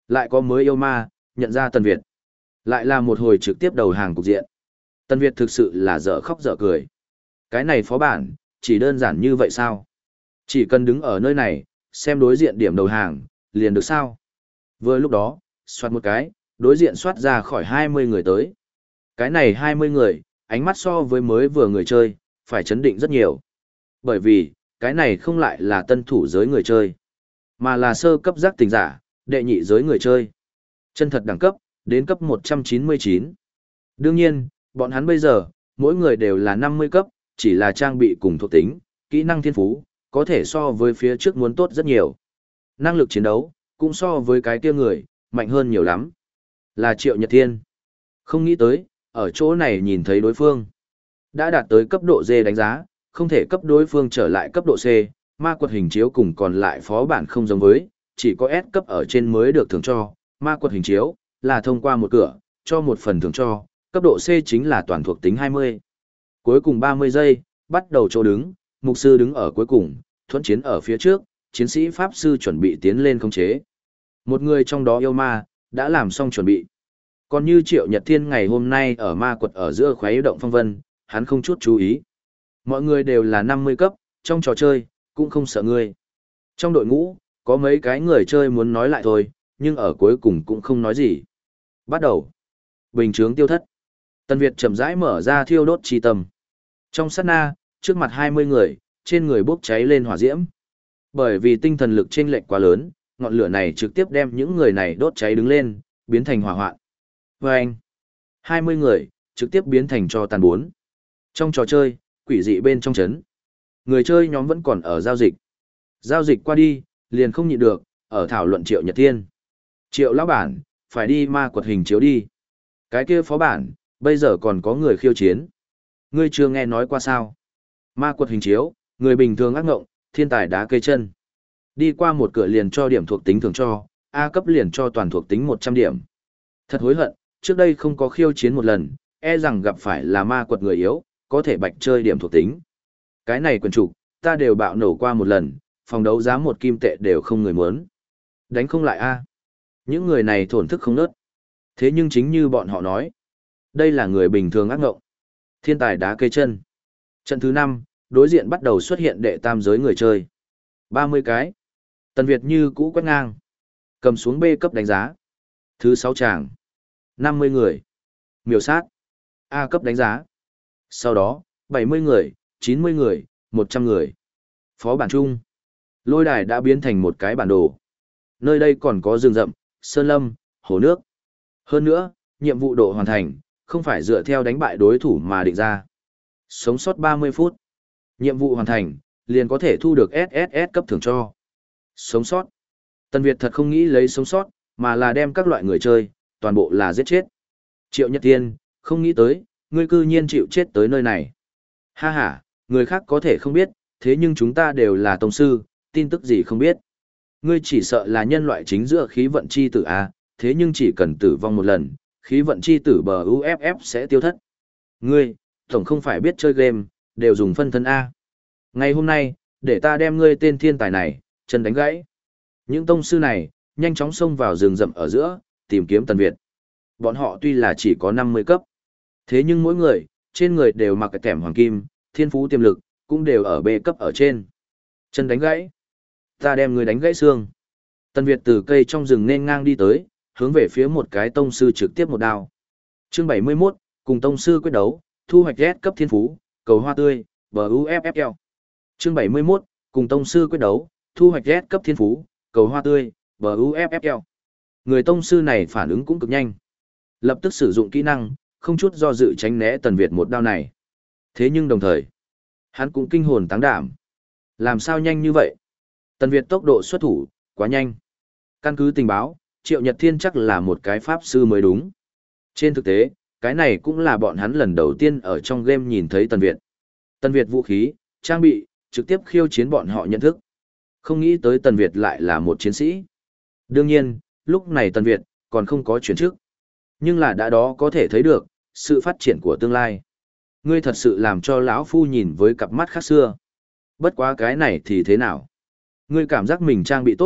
Lại có mới yêu ma, nhận ra Tần Việt. Lại là một hồi trực tiếp đầu hàng cục diện. Tần Việt thực sự là dở khóc dở cười. Cái này phó bản, chỉ đơn giản như vậy sao? Chỉ cần đứng ở nơi này, xem đối diện điểm đầu hàng, liền được sao? Vừa lúc đó, soát một cái, đối diện soát ra khỏi hai mươi người tới. Cái này hai mươi người, ánh mắt so với mới vừa người chơi, phải chấn định rất nhiều. Bởi vì, cái này không lại là tân thủ giới người chơi, mà là sơ cấp giác tình giả, đệ nhị giới người chơi. Chân thật đẳng cấp, đến cấp một trăm chín mươi chín. Đương nhiên, bọn hắn bây giờ, mỗi người đều là năm mươi cấp, chỉ là trang bị cùng thuộc tính, kỹ năng thiên phú, có thể so với phía trước muốn tốt rất nhiều. Năng lực chiến đấu, cũng so với cái kia người, mạnh hơn nhiều lắm. Là Triệu Nhật Thiên. Không nghĩ tới, ở chỗ này nhìn thấy đối phương. Đã đạt tới cấp độ D đánh giá, không thể cấp đối phương trở lại cấp độ C, ma quật hình chiếu cùng còn lại phó bản không giống với, chỉ có S cấp ở trên mới được thưởng cho, ma quật hình chiếu, là thông qua một cửa, cho một phần thưởng cho, cấp độ C chính là toàn thuộc tính hai mươi. Cuối cùng ba mươi giây, bắt đầu chỗ đứng, mục sư đứng ở cuối cùng, thuẫn chiến ở phía trước, chiến sĩ pháp sư chuẩn bị tiến lên khống chế. Một người trong đó yêu ma, đã làm xong chuẩn bị. Còn như Triệu Nhật Thiên ngày hôm nay ở ma quật ở giữa khuấy động phong vân, hắn không chút chú ý. Mọi người đều là năm mươi cấp, trong trò chơi, cũng không sợ ngươi. Trong đội ngũ, có mấy cái người chơi muốn nói lại thôi, nhưng ở cuối cùng cũng không nói gì. Bắt đầu. Bình chướng tiêu thất. Tần Việt chậm rãi mở ra thiêu đốt chi tâm. Trong sát na, trước mặt hai mươi người, trên người bốc cháy lên hỏa diễm. Bởi vì tinh thần lực chênh lệch quá lớn, ngọn lửa này trực tiếp đem những người này đốt cháy đứng lên, biến thành hỏa hoạn. Và anh, hai mươi người, trực tiếp biến thành cho tàn bốn. Trong trò chơi, quỷ dị bên trong chấn. Người chơi nhóm vẫn còn ở giao dịch. Giao dịch qua đi, liền không nhịn được, ở thảo luận Triệu Nhật Thiên. Triệu lão bản, phải đi ma quật hình chiếu đi. Cái kia phó bản, bây giờ còn có người khiêu chiến. Ngươi chưa nghe nói qua sao? Ma quật hình chiếu, người bình thường ác ngộng, thiên tài đá cây chân. Đi qua một cửa liền cho điểm thuộc tính thường cho, A cấp liền cho toàn thuộc tính một trăm điểm. Thật hối hận, trước đây không có khiêu chiến một lần, e rằng gặp phải là ma quật người yếu, có thể bạch chơi điểm thuộc tính. Cái này quần trục, ta đều bạo nổ qua một lần, phòng đấu giá một kim tệ đều không người muốn. Đánh không lại A. Những người này thổn thức không nớt. Thế nhưng chính như bọn họ nói, đây là người bình thường ác ngộng. Thiên tài đá cây chân. Trận thứ năm, đối diện bắt đầu xuất hiện đệ tam giới người chơi. ba mươi cái. Tần Việt như cũ quét ngang. Cầm xuống B cấp đánh giá. Thứ sáu tràng. năm mươi người. Miểu sát. A cấp đánh giá. Sau đó, bảy mươi người, chín mươi người, một trăm người. Phó bản chung. Lôi đài đã biến thành một cái bản đồ. Nơi đây còn có rừng rậm, sơn lâm, hồ nước. Hơn nữa, nhiệm vụ độ hoàn thành, không phải dựa theo đánh bại đối thủ mà định ra. Sống sót ba mươi phút. Nhiệm vụ hoàn thành, liền có thể thu được ét ét ét cấp thưởng cho. Sống sót. Tần Việt thật không nghĩ lấy sống sót, mà là đem các loại người chơi, toàn bộ là giết chết. Triệu Nhật Thiên, không nghĩ tới, ngươi cư nhiên chịu chết tới nơi này. Ha ha, người khác có thể không biết, thế nhưng chúng ta đều là tông sư, tin tức gì không biết. Ngươi chỉ sợ là nhân loại chính giữa khí vận chi tử A, thế nhưng chỉ cần tử vong một lần, khí vận chi tử bờ u ép ép sẽ tiêu thất. Ngươi, tổng không phải biết chơi game, đều dùng phân thân A. Ngày hôm nay, để ta đem ngươi tên thiên tài này, chân đánh gãy. Những tông sư này, nhanh chóng xông vào rừng rậm ở giữa, tìm kiếm Tần Việt. Bọn họ tuy là chỉ có năm mươi cấp, thế nhưng mỗi người, trên người đều mặc cái kèm hoàng kim, thiên phú tiềm lực, cũng đều ở B cấp ở trên. Chân đánh gãy. Ta đem ngươi đánh gãy xương. Tần Việt từ cây trong rừng nên ngang đi tới, hướng về phía một cái tông sư trực tiếp một đao. Chương bảy mươi mốt, cùng tông sư quyết đấu, thu hoạch S cấp thiên phú, cầu hoa tươi, bờ u ép ép lờ. Chương bảy mươi mốt, cùng tông sư quyết đấu, thu hoạch S cấp thiên phú, cầu hoa tươi, bờ u ép ép lờ. Người tông sư này phản ứng cũng cực nhanh. Lập tức sử dụng kỹ năng, không chút do dự tránh né Tần Việt một đao này. Thế nhưng đồng thời, hắn cũng kinh hồn táng đảm. Làm sao nhanh như vậy? Tần Việt tốc độ xuất thủ, quá nhanh. Căn cứ tình báo, Triệu Nhật Thiên chắc là một cái pháp sư mới đúng. Trên thực tế, cái này cũng là bọn hắn lần đầu tiên ở trong game nhìn thấy Tần Việt. Tần Việt vũ khí, trang bị, trực tiếp khiêu chiến bọn họ nhận thức. Không nghĩ tới Tần Việt lại là một chiến sĩ. Đương nhiên, lúc này Tần Việt còn không có chuyển chức. Nhưng là đã đó có thể thấy được, sự phát triển của tương lai. Ngươi thật sự làm cho lão phu nhìn với cặp mắt khác xưa. Bất quá cái này thì thế nào? Ngươi cảm giác mình trang bị tốt,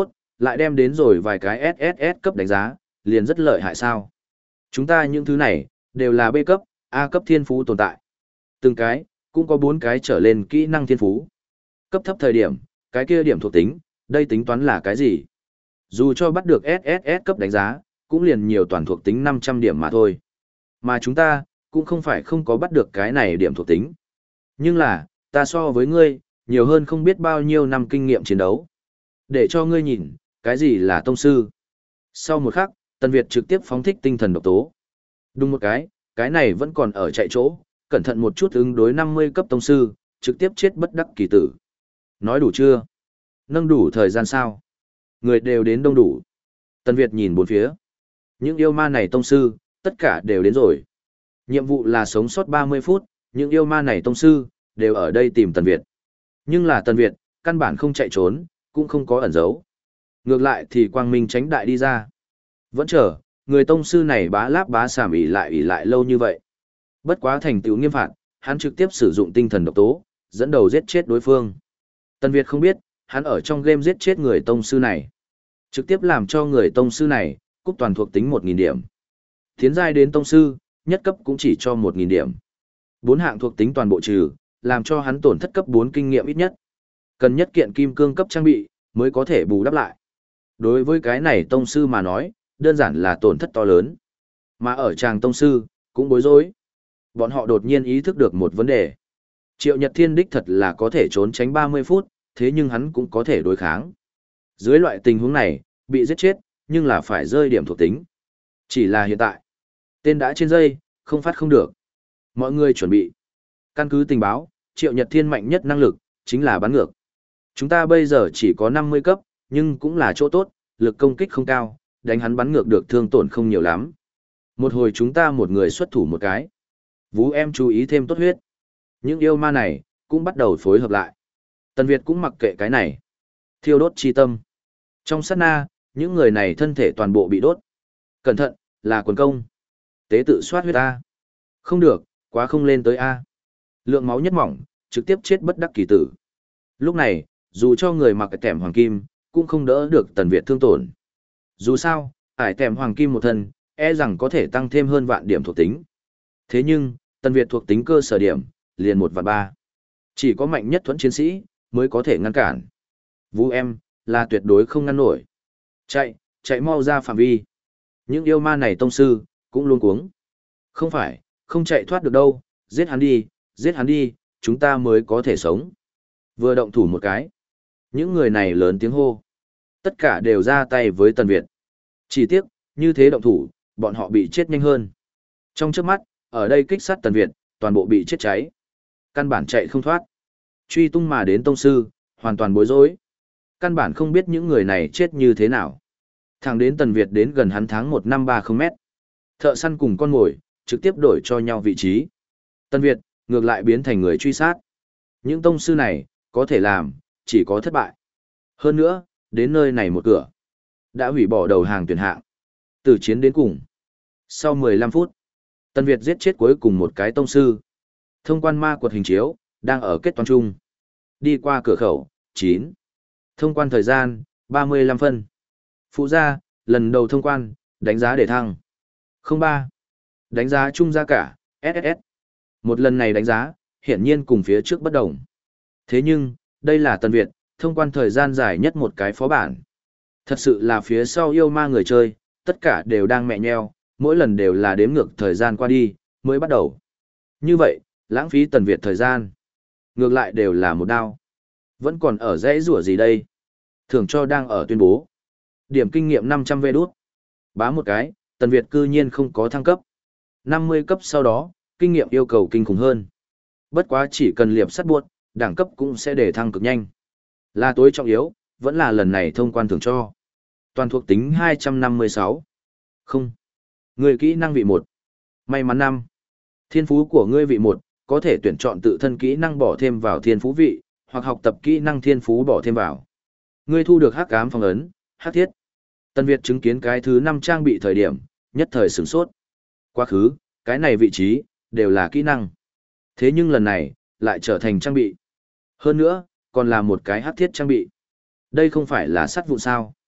lại đem đến rồi vài cái ét ét ét cấp đánh giá, liền rất lợi hại sao. Chúng ta những thứ này, đều là B cấp, A cấp thiên phú tồn tại. Từng cái, cũng có bốn cái trở lên kỹ năng thiên phú. Cấp thấp thời điểm, cái kia điểm thuộc tính, đây tính toán là cái gì? Dù cho bắt được ét ét ét cấp đánh giá, cũng liền nhiều toàn thuộc tính năm trăm điểm mà thôi. Mà chúng ta, cũng không phải không có bắt được cái này điểm thuộc tính. Nhưng là, ta so với ngươi, nhiều hơn không biết bao nhiêu năm kinh nghiệm chiến đấu. Để cho ngươi nhìn, cái gì là tông sư. Sau một khắc, Tần Việt trực tiếp phóng thích tinh thần độc tố. Đúng một cái, cái này vẫn còn ở chạy chỗ, cẩn thận một chút ứng đối năm mươi cấp tông sư, trực tiếp chết bất đắc kỳ tử. Nói đủ chưa? Nâng đủ thời gian sao? Người đều đến đông đủ. Tần Việt nhìn bốn phía. Những yêu ma này tông sư, tất cả đều đến rồi. Nhiệm vụ là sống sót ba mươi phút, những yêu ma này tông sư, đều ở đây tìm Tần Việt. Nhưng là Tần Việt, căn bản không chạy trốn, cũng không có ẩn giấu. Ngược lại thì quang minh tránh đại đi ra. Vẫn chờ, người tông sư này bá láp bá sàm ỉ lại ỉ lại lâu như vậy. Bất quá thành tựu nghiêm phạt, hắn trực tiếp sử dụng tinh thần độc tố, dẫn đầu giết chết đối phương. Tần Việt không biết, hắn ở trong game giết chết người tông sư này. Trực tiếp làm cho người tông sư này, cúp toàn thuộc tính một nghìn điểm. Tiến giai đến tông sư, nhất cấp cũng chỉ cho một nghìn điểm. Bốn hạng thuộc tính toàn bộ trừ, làm cho hắn tổn thất cấp bốn kinh nghiệm ít nhất. Cần nhất kiện kim cương cấp trang bị, mới có thể bù đắp lại. Đối với cái này tông sư mà nói, đơn giản là tổn thất to lớn. Mà ở tràng tông sư, cũng bối rối. Bọn họ đột nhiên ý thức được một vấn đề. Triệu Nhật Thiên đích thật là có thể trốn tránh ba mươi phút, thế nhưng hắn cũng có thể đối kháng. Dưới loại tình huống này, bị giết chết, nhưng là phải rơi điểm thuộc tính. Chỉ là hiện tại, tên đã trên dây, không phát không được. Mọi người chuẩn bị. Căn cứ tình báo, Triệu Nhật Thiên mạnh nhất năng lực, chính là bắn ngược. Chúng ta bây giờ chỉ có năm mươi cấp, nhưng cũng là chỗ tốt, lực công kích không cao, đánh hắn bắn ngược được thương tổn không nhiều lắm. Một hồi chúng ta một người xuất thủ một cái. Vú em chú ý thêm tốt huyết. Những yêu ma này, cũng bắt đầu phối hợp lại. Tần Việt cũng mặc kệ cái này. Thiêu đốt chi tâm. Trong sát na, những người này thân thể toàn bộ bị đốt. Cẩn thận, là quần công. Tế tự soát huyết A. Không được, quá không lên tới A. Lượng máu nhất mỏng, trực tiếp chết bất đắc kỳ tử. Lúc này, dù cho người mặc tẻm hoàng kim, cũng không đỡ được Tần Việt thương tổn. Dù sao, ải tẻm hoàng kim một thân, e rằng có thể tăng thêm hơn vạn điểm thuộc tính. Thế nhưng, Tần Việt thuộc tính cơ sở điểm, liền một vạn ba. Chỉ có mạnh nhất thuẫn chiến sĩ, mới có thể ngăn cản. Vũ em, là tuyệt đối không ngăn nổi. Chạy, chạy mau ra phạm vi. Những yêu ma này tông sư, cũng luôn cuống. Không phải, không chạy thoát được đâu, giết hắn đi, giết hắn đi, chúng ta mới có thể sống. Vừa động thủ một cái. Những người này lớn tiếng hô. Tất cả đều ra tay với Tần Việt. Chỉ tiếc, như thế động thủ, bọn họ bị chết nhanh hơn. Trong trước mắt, ở đây kích sát Tần Việt, toàn bộ bị chết cháy. Căn bản chạy không thoát. Truy tung mà đến tông sư, hoàn toàn bối rối. Căn bản không biết những người này chết như thế nào. Thẳng đến Tần Việt đến gần hắn tháng một năm ba không mét. Thợ săn cùng con mồi, trực tiếp đổi cho nhau vị trí. Tần Việt, ngược lại biến thành người truy sát. Những tông sư này, có thể làm, chỉ có thất bại. Hơn nữa, đến nơi này một cửa. Đã hủy bỏ đầu hàng tuyển hạng. Từ chiến đến cùng. Sau mười lăm phút, Tần Việt giết chết cuối cùng một cái tông sư. Thông quan ma quật hình chiếu, đang ở kết toán chung. Đi qua cửa khẩu, chín. Thông quan thời gian, ba mươi lăm phân. Phụ gia, lần đầu thông quan, đánh giá để thăng. không ba. Đánh giá chung giá cả, ét ét ét. Một lần này đánh giá, hiển nhiên cùng phía trước bất đồng. Thế nhưng, đây là Tần Việt, thông quan thời gian dài nhất một cái phó bản. Thật sự là phía sau yêu ma người chơi, tất cả đều đang mẹ nheo, mỗi lần đều là đếm ngược thời gian qua đi, mới bắt đầu. Như vậy, lãng phí Tần Việt thời gian. Ngược lại đều là một đao. Vẫn còn ở dãy rủa gì đây? Thưởng cho đang ở tuyên bố. Điểm kinh nghiệm năm trăm vê đút. Bá một cái, Tần Việt cư nhiên không có thăng cấp. năm mươi cấp sau đó, kinh nghiệm yêu cầu kinh khủng hơn. Bất quá chỉ cần liệp sắt buộc, đẳng cấp cũng sẽ để thăng cực nhanh. Là tối trọng yếu, vẫn là lần này thông quan thưởng cho. Toàn thuộc tính hai trăm năm mươi sáu. Không. Người kỹ năng vị một. May mắn năm. Thiên phú của ngươi vị một, có thể tuyển chọn tự thân kỹ năng bỏ thêm vào thiên phú vị, hoặc học tập kỹ năng thiên phú bỏ thêm vào. Ngươi thu được hắc ám phong ấn, hắc thiết. Tần Việt chứng kiến cái thứ năm trang bị thời điểm, nhất thời sửng sốt. Quá khứ, cái này vị trí, đều là kỹ năng. Thế nhưng lần này, lại trở thành trang bị. Hơn nữa, còn là một cái hắc thiết trang bị. Đây không phải là sắt vụn sao.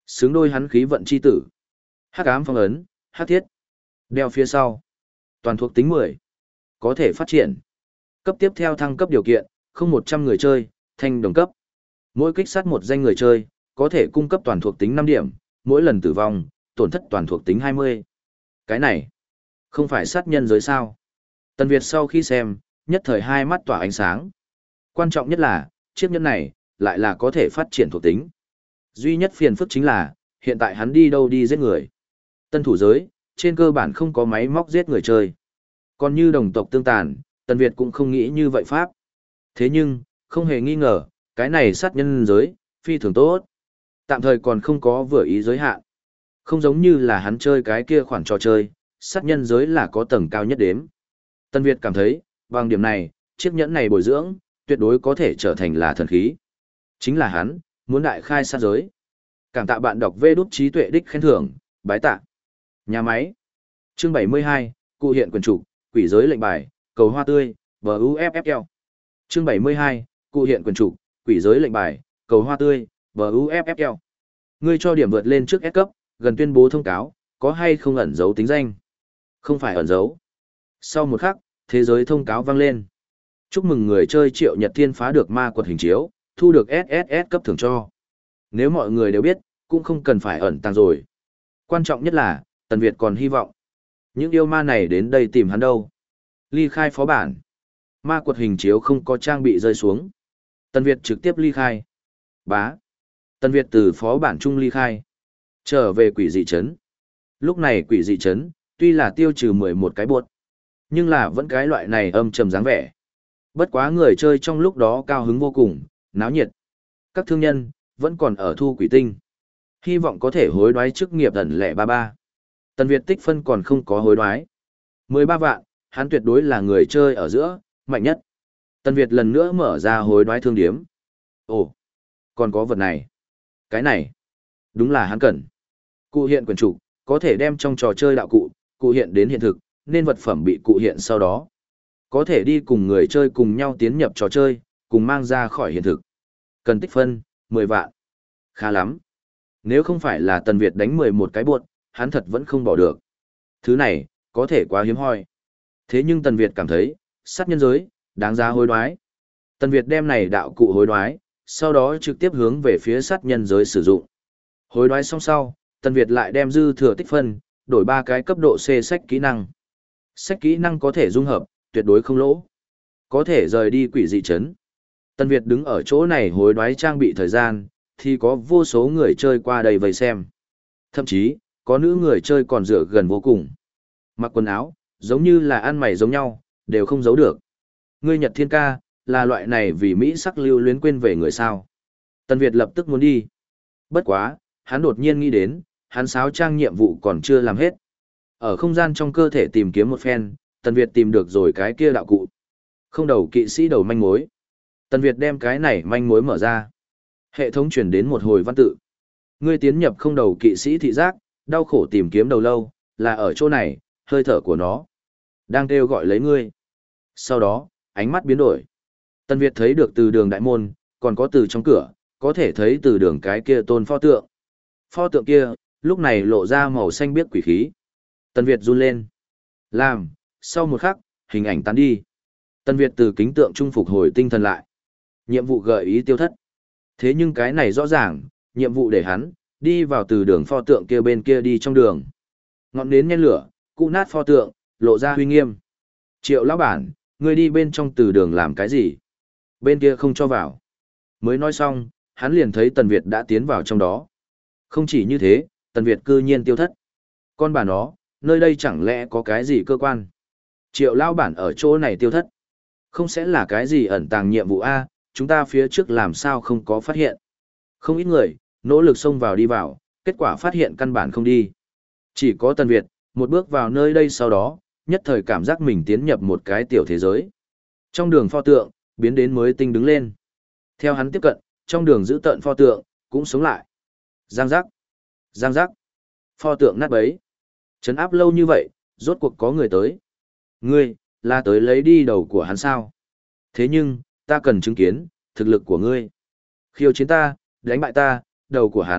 Xứng đôi hắn khí vận chi tử. Hắc ám phong ấn, hắc thiết. Đeo phía sau. Toàn thuộc tính mười. Có thể phát triển. Cấp tiếp theo thăng cấp điều kiện, không một trăm người chơi, thanh đồng cấp. Mỗi kích sát một danh người chơi, có thể cung cấp toàn thuộc tính năm điểm, mỗi lần tử vong, tổn thất toàn thuộc tính hai mươi. Cái này, không phải sát nhân giới sao? Tần Việt sau khi xem, nhất thời hai mắt tỏa ánh sáng. Quan trọng nhất là, chiếc nhẫn này, lại là có thể phát triển thuộc tính. Duy nhất phiền phức chính là, hiện tại hắn đi đâu đi giết người. Tân thủ giới, trên cơ bản không có máy móc giết người chơi. Còn như đồng tộc tương tàn, Tần Việt cũng không nghĩ như vậy pháp. Thế nhưng, không hề nghi ngờ, cái này sát nhân giới, phi thường tốt. Tạm thời còn không có vừa ý giới hạn. Không giống như là hắn chơi cái kia khoản trò chơi, sát nhân giới là có tầng cao nhất đếm. Tần Việt cảm thấy, bằng điểm này, chiếc nhẫn này bồi dưỡng, tuyệt đối có thể trở thành là thần khí. Chính là hắn, muốn đại khai sát giới. Cảm tạ bạn đọc vê đút trí tuệ đích khen thưởng, bái tạ. Nhà máy. Chương bảy mươi hai, cụ hiện quyền trục, quỷ giới lệnh bài, cầu hoa tươi, bờ u ép ép lờ. Chương bảy mươi hai, cụ hiện quyền trục, quỷ giới lệnh bài, cầu hoa tươi, bờ u ép ép lờ. Ngươi cho điểm vượt lên trước S cấp, gần tuyên bố thông cáo, có hay không ẩn dấu tính danh? Không phải ẩn dấu. Sau một khắc, thế giới thông cáo vang lên. Chúc mừng người chơi Triệu Nhật Thiên phá được ma quật hình chiếu, thu được ét ét ét cấp thưởng cho. Nếu mọi người đều biết, cũng không cần phải ẩn tàng rồi. Quan trọng nhất là, Tần Việt còn hy vọng. Những yêu ma này đến đây tìm hắn đâu. Ly khai phó bản. Ma quật hình chiếu không có trang bị rơi xuống. Tần Việt trực tiếp ly khai. Bá. Tần Việt từ phó bản trung ly khai. Trở về quỷ dị trấn. Lúc này quỷ dị trấn, tuy là tiêu trừ mười một cái buột, nhưng là vẫn cái loại này âm trầm dáng vẻ. Bất quá người chơi trong lúc đó cao hứng vô cùng, náo nhiệt. Các thương nhân, vẫn còn ở thu quỷ tinh. Hy vọng có thể hối đoái chức nghiệp ẩn lẻ ba ba. Tần Việt tích phân còn không có hối đoái. mười ba vạn, hắn tuyệt đối là người chơi ở giữa, mạnh nhất. Tần Việt lần nữa mở ra hối đoái thương điếm. Ồ, còn có vật này. Cái này, đúng là hắn cần. Cụ hiện quyền chủ, có thể đem trong trò chơi đạo cụ, cụ hiện đến hiện thực, nên vật phẩm bị cụ hiện sau đó. Có thể đi cùng người chơi cùng nhau tiến nhập trò chơi, cùng mang ra khỏi hiện thực. Cần tích phân, mười vạn. Khá lắm. Nếu không phải là Tần Việt đánh mười một cái buột, hắn thật vẫn không bỏ được. Thứ này, có thể quá hiếm hoi. Thế nhưng Tần Việt cảm thấy, sát nhân giới, đáng giá hối đoái. Tần Việt đem này đạo cụ hối đoái, sau đó trực tiếp hướng về phía sát nhân giới sử dụng. Hối đoái xong sau, Tần Việt lại đem dư thừa tích phân, đổi ba cái cấp độ C sách kỹ năng. Sách kỹ năng có thể dung hợp, tuyệt đối không lỗ. Có thể rời đi quỷ dị trấn. Tần Việt đứng ở chỗ này hối đoái trang bị thời gian, thì có vô số người chơi qua đây vây xem. Thậm chí, có nữ người chơi còn dựa gần vô cùng. Mặc quần áo, giống như là ăn mày giống nhau, đều không giấu được. Ngươi Nhật Thiên ca, là loại này vì Mỹ sắc lưu luyến quên về người sao. Tần Việt lập tức muốn đi. Bất quá, hắn đột nhiên nghĩ đến, hắn sáo trang nhiệm vụ còn chưa làm hết. Ở không gian trong cơ thể tìm kiếm một phen, Tần Việt tìm được rồi cái kia đạo cụ. Không đầu kỵ sĩ đầu manh mối. Tần Việt đem cái này manh mối mở ra. Hệ thống truyền đến một hồi văn tự. Ngươi tiến nhập không đầu kỵ sĩ thị giác, đau khổ tìm kiếm đầu lâu, là ở chỗ này, hơi thở của nó đang kêu gọi lấy ngươi. Sau đó, ánh mắt biến đổi. Tần Việt thấy được từ đường đại môn, còn có từ trong cửa, có thể thấy từ đường cái kia tôn pho tượng. Pho tượng kia, lúc này lộ ra màu xanh biếc quỷ khí. Tần Việt run lên. Làm, sau một khắc, hình ảnh tán đi. Tần Việt từ kính tượng trung phục hồi tinh thần lại. Nhiệm vụ gợi ý tiêu thất. Thế nhưng cái này rõ ràng, nhiệm vụ để hắn, đi vào từ đường pho tượng kia bên kia đi trong đường. Ngọn nến nhen lửa, cụ nát pho tượng, lộ ra huy nghiêm. Triệu lão bản, ngươi đi bên trong từ đường làm cái gì? Bên kia không cho vào. Mới nói xong, hắn liền thấy Tần Việt đã tiến vào trong đó. Không chỉ như thế, Tần Việt cư nhiên tiêu thất. Con bà nó, nơi đây chẳng lẽ có cái gì cơ quan? Triệu lão bản ở chỗ này tiêu thất. Không sẽ là cái gì ẩn tàng nhiệm vụ A, chúng ta phía trước làm sao không có phát hiện. Không ít người, nỗ lực xông vào đi vào, kết quả phát hiện căn bản không đi. Chỉ có Tần Việt, một bước vào nơi đây sau đó, nhất thời cảm giác mình tiến nhập một cái tiểu thế giới. Trong đường pho tượng, biến đến mới tinh đứng lên. Theo hắn tiếp cận, trong đường giữ tợn pho tượng, cũng sống lại. Giang giác, giang giác, pho tượng nát bấy. Trấn áp lâu như vậy, rốt cuộc có người tới. Ngươi, là tới lấy đi đầu của hắn sao? Thế nhưng, ta cần chứng kiến, thực lực của ngươi. Khiêu chiến ta, đánh bại ta, đầu của hắn,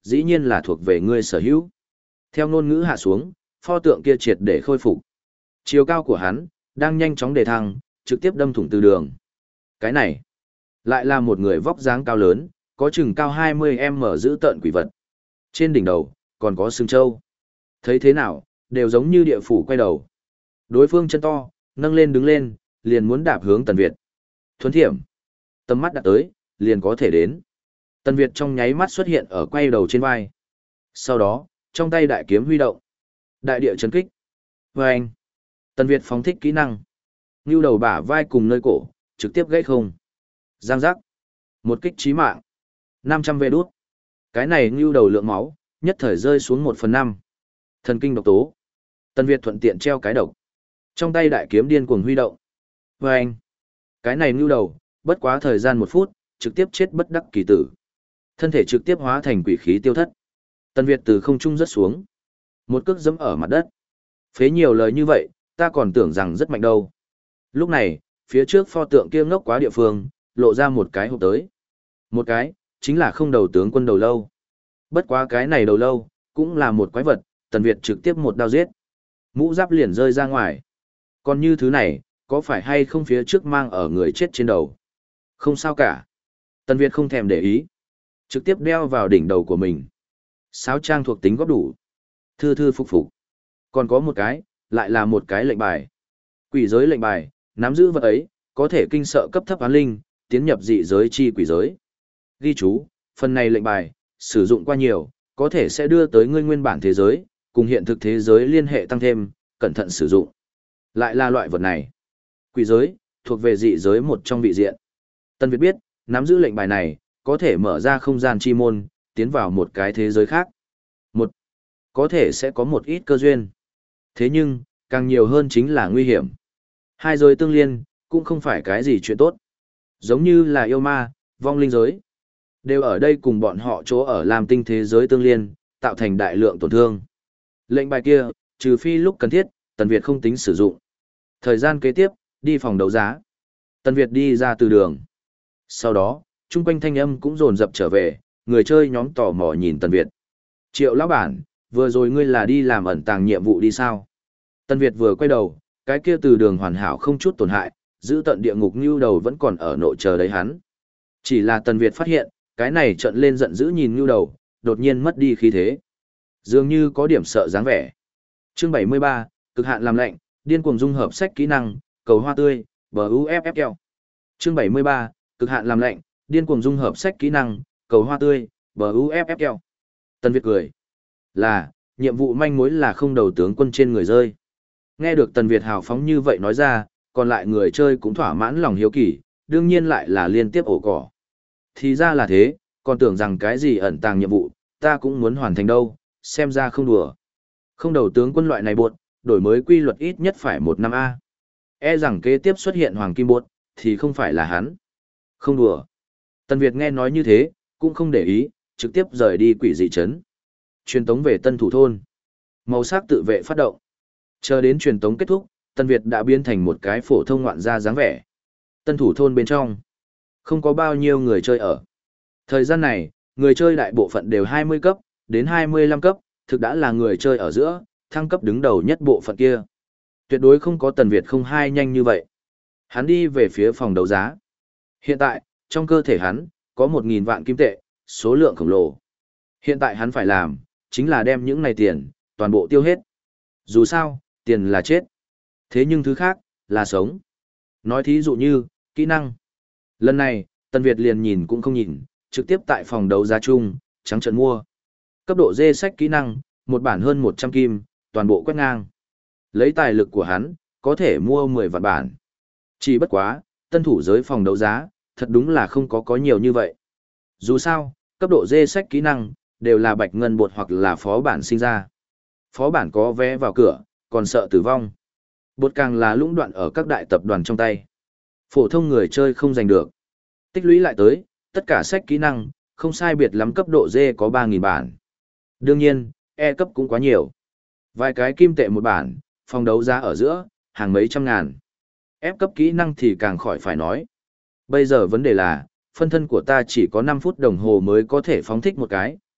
dĩ nhiên là thuộc về ngươi sở hữu. Theo ngôn ngữ hạ xuống, pho tượng kia triệt để khôi phục. Chiều cao của hắn đang nhanh chóng đề thăng, trực tiếp đâm thủng từ đường. Cái này lại là một người vóc dáng cao lớn, có chừng cao hai mươi mét giữ tợn quỷ vật. Trên đỉnh đầu còn có xương trâu. Thấy thế nào, đều giống như địa phủ quay đầu. Đối phương chân to, nâng lên đứng lên, liền muốn đạp hướng Tần Việt. Thuấn thiểm, tầm mắt đặt tới, liền có thể đến. Tần Việt trong nháy mắt xuất hiện ở quay đầu trên vai. Sau đó, trong tay đại kiếm huy động. Đại địa chấn kích. Và anh, Tần Việt phóng thích kỹ năng. Ngưu đầu bả vai cùng nơi cổ, trực tiếp gãy không. Giang giác. Một kích chí mạng. năm trăm vê đút. Cái này ngưu đầu lượng máu, nhất thời rơi xuống một phần năm. Thần kinh độc tố. Tần Việt thuận tiện treo cái độc. Trong tay đại kiếm điên cuồng huy động. Và anh, cái này ngưu đầu, bất quá thời gian một phút, trực tiếp chết bất đắc kỳ tử. Thân thể trực tiếp hóa thành quỷ khí tiêu thất. Tần Việt từ không trung rớt xuống. Một cước dẫm ở mặt đất. Phế nhiều lời như vậy, ta còn tưởng rằng rất mạnh đâu. Lúc này, phía trước pho tượng kia ngốc quá địa phương, lộ ra một cái hộp tới. Một cái, chính là không đầu tướng quân đầu lâu. Bất quá cái này đầu lâu, cũng là một quái vật, Tần Việt trực tiếp một đao giết. Mũ giáp liền rơi ra ngoài. Còn như thứ này, có phải hay không phía trước mang ở người chết trên đầu? Không sao cả. Tần Việt không thèm để ý. Trực tiếp đeo vào đỉnh đầu của mình. Sáo trang thuộc tính góp đủ. Thư thư phục phục. Còn có một cái, lại là một cái lệnh bài. Quỷ giới lệnh bài, nắm giữ vật ấy, có thể kinh sợ cấp thấp án linh, tiến nhập dị giới chi quỷ giới. Ghi chú, phần này lệnh bài, sử dụng qua nhiều, có thể sẽ đưa tới ngươi nguyên bản thế giới, cùng hiện thực thế giới liên hệ tăng thêm, cẩn thận sử dụng. Lại là loại vật này. Quỷ giới, thuộc về dị giới một trong vị diện. Tân Việt biết, nắm giữ lệnh bài này, có thể mở ra không gian chi môn, tiến vào một cái thế giới khác. Một, có thể sẽ có một ít cơ duyên. Thế nhưng, càng nhiều hơn chính là nguy hiểm. Hai giới tương liên, cũng không phải cái gì chuyện tốt. Giống như là yêu ma, vong linh giới. Đều ở đây cùng bọn họ chỗ ở làm tinh thế giới tương liên, tạo thành đại lượng tổn thương. Lệnh bài kia, trừ phi lúc cần thiết, Tần Việt không tính sử dụng. Thời gian kế tiếp, đi phòng đấu giá. Tần Việt đi ra từ đường. Sau đó, chung quanh thanh âm cũng dồn dập trở về, người chơi nhóm tò mò nhìn Tần Việt. Triệu lão bản, vừa rồi ngươi là đi làm ẩn tàng nhiệm vụ đi sao? Tần Việt vừa quay đầu, cái kia từ đường hoàn hảo không chút tổn hại, giữ tận địa ngục như đầu vẫn còn ở nội chờ đấy hắn. Chỉ là Tần Việt phát hiện, cái này trận lên giận dữ nhìn như đầu, đột nhiên mất đi khí thế. Dường như có điểm sợ dáng vẻ. Chương bảy mươi ba, cực hạn làm lạnh, điên cuồng dung hợp sách kỹ năng, cầu hoa tươi, bờ u ép ép keo. Chương bảy mươi ba, cực hạn làm lạnh, điên cuồng dung hợp sách kỹ năng, cầu hoa tươi, bờ u ép ép keo. Tần Việt cười. Là, nhiệm vụ manh mối là không đầu tướng quân trên người rơi. Nghe được Tần Việt hào phóng như vậy nói ra, còn lại người chơi cũng thỏa mãn lòng hiếu kỳ, đương nhiên lại là liên tiếp ổ cỏ. Thì ra là thế, còn tưởng rằng cái gì ẩn tàng nhiệm vụ, ta cũng muốn hoàn thành đâu, xem ra không đùa. Không đầu tướng quân loại này buộc, đổi mới quy luật ít nhất phải một năm A. E rằng kế tiếp xuất hiện Hoàng Kim Bột, thì không phải là hắn. Không đùa. Tần Việt nghe nói như thế, cũng không để ý, trực tiếp rời đi quỷ dị trấn. Truyền tống về Tân Thủ Thôn. Màu sắc tự vệ phát động. Chờ đến truyền tống kết thúc, Tần Việt đã biến thành một cái phổ thông ngoạn gia dáng vẻ. Tân Thủ Thôn bên trong, không có bao nhiêu người chơi ở. Thời gian này, người chơi đại bộ phận đều hai mươi cấp, đến hai mươi lăm cấp, thực đã là người chơi ở giữa, thăng cấp đứng đầu nhất bộ phận kia. Tuyệt đối không có Tần Việt không hai nhanh như vậy. Hắn đi về phía phòng đấu giá. Hiện tại, trong cơ thể hắn, có một nghìn vạn kim tệ, số lượng khổng lồ. Hiện tại hắn phải làm, chính là đem những này tiền, toàn bộ tiêu hết. Dù sao, tiền là chết. Thế nhưng thứ khác, là sống. Nói thí dụ như, kỹ năng. Lần này, Tần Việt liền nhìn cũng không nhìn, trực tiếp tại phòng đấu giá chung, trắng trợn mua. Cấp độ dê sách kỹ năng, một bản hơn một trăm kim, toàn bộ quét ngang. Lấy tài lực của hắn, có thể mua mười vạn bản. Chỉ bất quá, tân thủ giới phòng đấu giá, thật đúng là không có có nhiều như vậy. Dù sao, cấp độ dê sách kỹ năng, đều là bạch ngân bột hoặc là phó bản sinh ra. Phó bản có vé vào cửa, còn sợ tử vong. Bột càng là lũng đoạn ở các đại tập đoàn trong tay. Phổ thông người chơi không giành được. Tích lũy lại tới, tất cả sách kỹ năng, không sai biệt lắm cấp độ D có ba nghìn bản. Đương nhiên, E cấp cũng quá nhiều. Vài cái kim tệ một bản, phòng đấu giá ở giữa, hàng mấy trăm ngàn. F cấp kỹ năng thì càng khỏi phải nói. Bây giờ vấn đề là, phân thân của ta chỉ có năm phút đồng hồ mới có thể phóng thích một cái,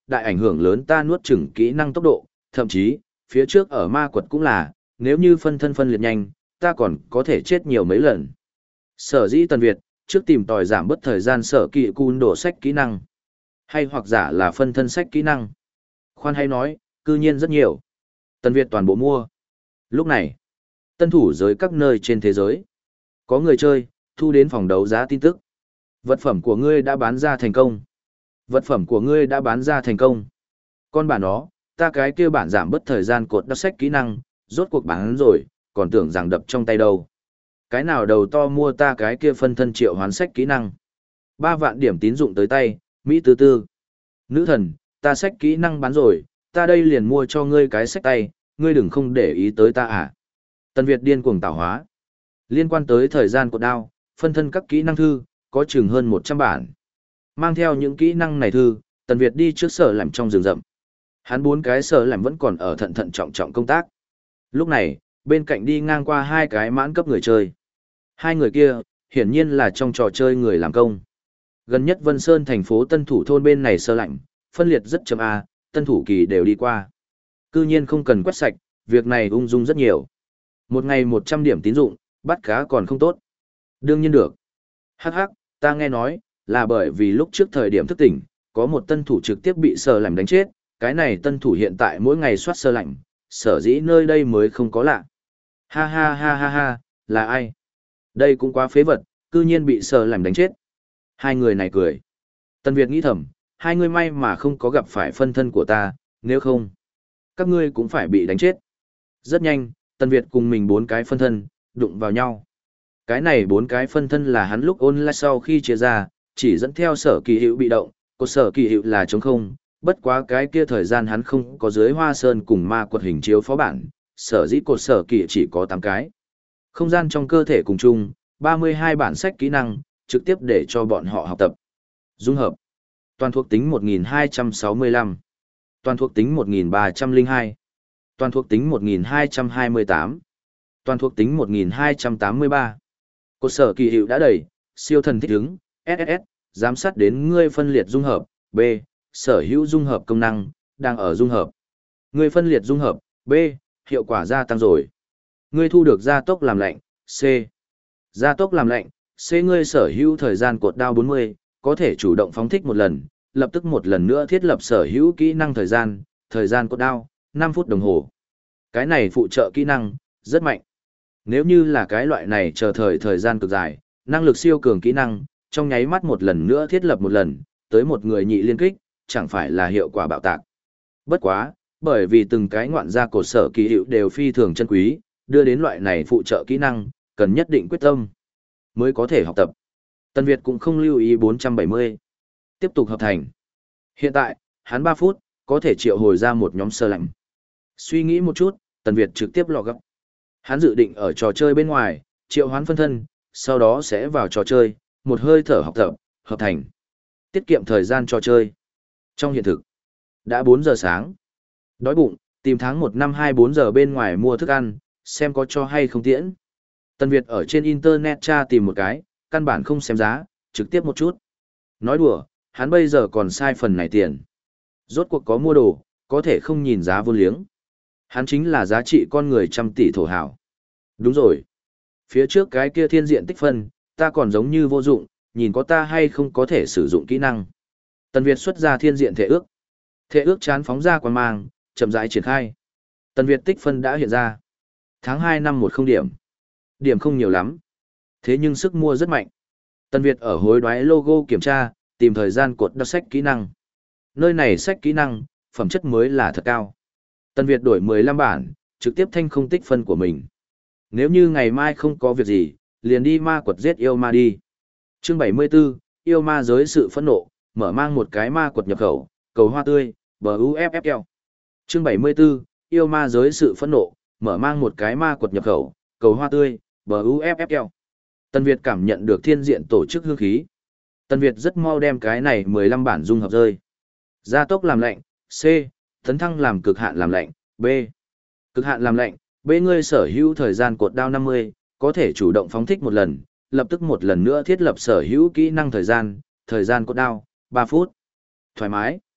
đại ảnh hưởng lớn ta nuốt chửng kỹ năng tốc độ, thậm chí, phía trước ở ma quật cũng là, nếu như phân thân phân liệt nhanh, ta còn có thể chết nhiều mấy lần. Sở dĩ Tần Việt, trước tìm tòi giảm bớt thời gian sở kỵ cun đổ sách kỹ năng, hay hoặc giả là phân thân sách kỹ năng. Khoan hay nói, cư nhiên rất nhiều. Tần Việt toàn bộ mua. Lúc này, tân thủ giới các nơi trên thế giới, có người chơi, thu đến phòng đấu giá tin tức. Vật phẩm của ngươi đã bán ra thành công. Vật phẩm của ngươi đã bán ra thành công. Con bản đó, ta cái kia bản giảm bớt thời gian cột đắp sách kỹ năng, rốt cuộc bán rồi, còn tưởng rằng đập trong tay đâu. Cái nào đầu to mua ta cái kia phân thân triệu hoán sách kỹ năng. Ba vạn điểm tín dụng tới tay, Mỹ tư tư. Nữ thần, ta sách kỹ năng bán rồi, ta đây liền mua cho ngươi cái sách tay, ngươi đừng không để ý tới ta à. Tần Việt điên cuồng tạo hóa. Liên quan tới thời gian cột đao, phân thân các kỹ năng thư, có chừng hơn một trăm bản. Mang theo những kỹ năng này thư, Tần Việt đi trước sở làm trong rừng rậm. Hắn bốn cái sở làm vẫn còn ở thận thận trọng trọng công tác. Lúc này, bên cạnh đi ngang qua hai cái mãn cấp người chơi. Hai người kia, hiển nhiên là trong trò chơi người làm công. Gần nhất Vân Sơn thành phố Tân Thủ thôn bên này sơ lạnh, phân liệt rất chậm A, Tân Thủ kỳ đều đi qua. Cư nhiên không cần quét sạch, việc này ung dung rất nhiều. Một ngày một trăm điểm tín dụng, bắt cá còn không tốt. Đương nhiên được. Hắc hắc, ta nghe nói, là bởi vì lúc trước thời điểm thức tỉnh, có một tân thủ trực tiếp bị sơ lạnh đánh chết, cái này tân thủ hiện tại mỗi ngày soát sơ lạnh, sở dĩ nơi đây mới không có lạ. Ha ha ha ha ha, là ai? Đây cũng quá phế vật, cư nhiên bị sơ lạnh đánh chết. Hai người này cười. Tân Việt nghĩ thầm, hai người may mà không có gặp phải phân thân của ta, nếu không, các ngươi cũng phải bị đánh chết. Rất nhanh, Tân Việt cùng mình bốn cái phân thân, đụng vào nhau. Cái này bốn cái phân thân là hắn lúc online sau khi chia ra, chỉ dẫn theo sở kỳ hiệu bị động, có sở kỳ hiệu là trống không, bất quá cái kia thời gian hắn không có dưới hoa sơn cùng ma quật hình chiếu phó bản, sở dĩ cột sở kỳ chỉ có tám cái. Không gian trong cơ thể cùng chung, ba mươi hai bản sách kỹ năng, trực tiếp để cho bọn họ học tập. Dung hợp. Toàn thuộc tính một nghìn hai trăm sáu mươi lăm. Toàn thuộc tính một nghìn ba trăm lẻ hai. Toàn thuộc tính một nghìn hai trăm hai mươi tám. Toàn thuộc tính một nghìn hai trăm tám mươi ba. Cột sở kỳ hiệu đã đầy, siêu thần thích ứng, ét ét ét, giám sát đến ngươi phân liệt dung hợp, B, sở hữu dung hợp công năng, đang ở dung hợp. Ngươi phân liệt dung hợp, B, hiệu quả gia tăng rồi. Ngươi thu được gia tốc làm lạnh, C. Gia tốc làm lạnh, C ngươi sở hữu thời gian cột đao bốn mươi, có thể chủ động phóng thích một lần, lập tức một lần nữa thiết lập sở hữu kỹ năng thời gian, thời gian cột đao, năm phút đồng hồ. Cái này phụ trợ kỹ năng, rất mạnh. Nếu như là cái loại này chờ thời thời gian cực dài, năng lực siêu cường kỹ năng, trong nháy mắt một lần nữa thiết lập một lần, tới một người nhị liên kích, chẳng phải là hiệu quả bạo tạc. Bất quá, bởi vì từng cái ngoạn gia cột sở kỳ hiệu đều phi thường chân quý, đưa đến loại này phụ trợ kỹ năng, cần nhất định quyết tâm, mới có thể học tập. Tân Việt cũng không lưu ý bốn trăm bảy mươi. Tiếp tục hợp thành. Hiện tại, hắn ba phút, có thể triệu hồi ra một nhóm sơ lạnh. Suy nghĩ một chút, Tân Việt trực tiếp lọ gấp. Hắn dự định ở trò chơi bên ngoài, triệu hoán phân thân, sau đó sẽ vào trò chơi, một hơi thở học tập, hợp thành. Tiết kiệm thời gian trò chơi. Trong hiện thực, đã bốn giờ sáng. Đói bụng, tìm tháng một năm hai bốn giờ bên ngoài mua thức ăn, xem có cho hay không tiễn. Tân Việt ở trên internet tra tìm một cái, căn bản không xem giá, trực tiếp một chút. Nói đùa, hắn bây giờ còn sai phần này tiền. Rốt cuộc có mua đồ, có thể không nhìn giá vô liếng. Hắn chính là giá trị con người trăm tỷ thổ hảo. Đúng rồi. Phía trước cái kia thiên diện tích phân, ta còn giống như vô dụng, nhìn có ta hay không có thể sử dụng kỹ năng. Tần Việt xuất ra thiên diện thể ước. Thể ước chán phóng ra quan mang, chậm rãi triển khai. Tần Việt tích phân đã hiện ra. Tháng hai năm một không điểm. Điểm không nhiều lắm. Thế nhưng sức mua rất mạnh. Tần Việt ở hối đoái logo kiểm tra, tìm thời gian cột đọc sách kỹ năng. Nơi này sách kỹ năng, phẩm chất mới là thật cao. Tần Việt đổi mười lăm bản, trực tiếp thanh không tích phân của mình. Nếu như ngày mai không có việc gì, liền đi ma quật giết yêu ma đi. Chương bảy mươi 74, yêu ma giới sự phẫn nộ, mở mang một cái ma quật nhập khẩu, cầu hoa tươi, bờ u ép ép lờ. Chương bảy mươi 74, yêu ma giới sự phẫn nộ, mở mang một cái ma quật nhập khẩu, cầu hoa tươi, bờ u ép ép lờ. Tần Việt cảm nhận được thiên diện tổ chức hương khí. Tần Việt rất mau đem cái này mười lăm bản dung hợp rơi. Gia tốc làm lạnh, C. Tấn thăng làm cực hạn làm lạnh, B. Cực hạn làm lạnh, B ngươi sở hữu thời gian cột đao năm mươi, có thể chủ động phóng thích một lần, lập tức một lần nữa thiết lập sở hữu kỹ năng thời gian, thời gian cột đao, ba phút. Thoải mái.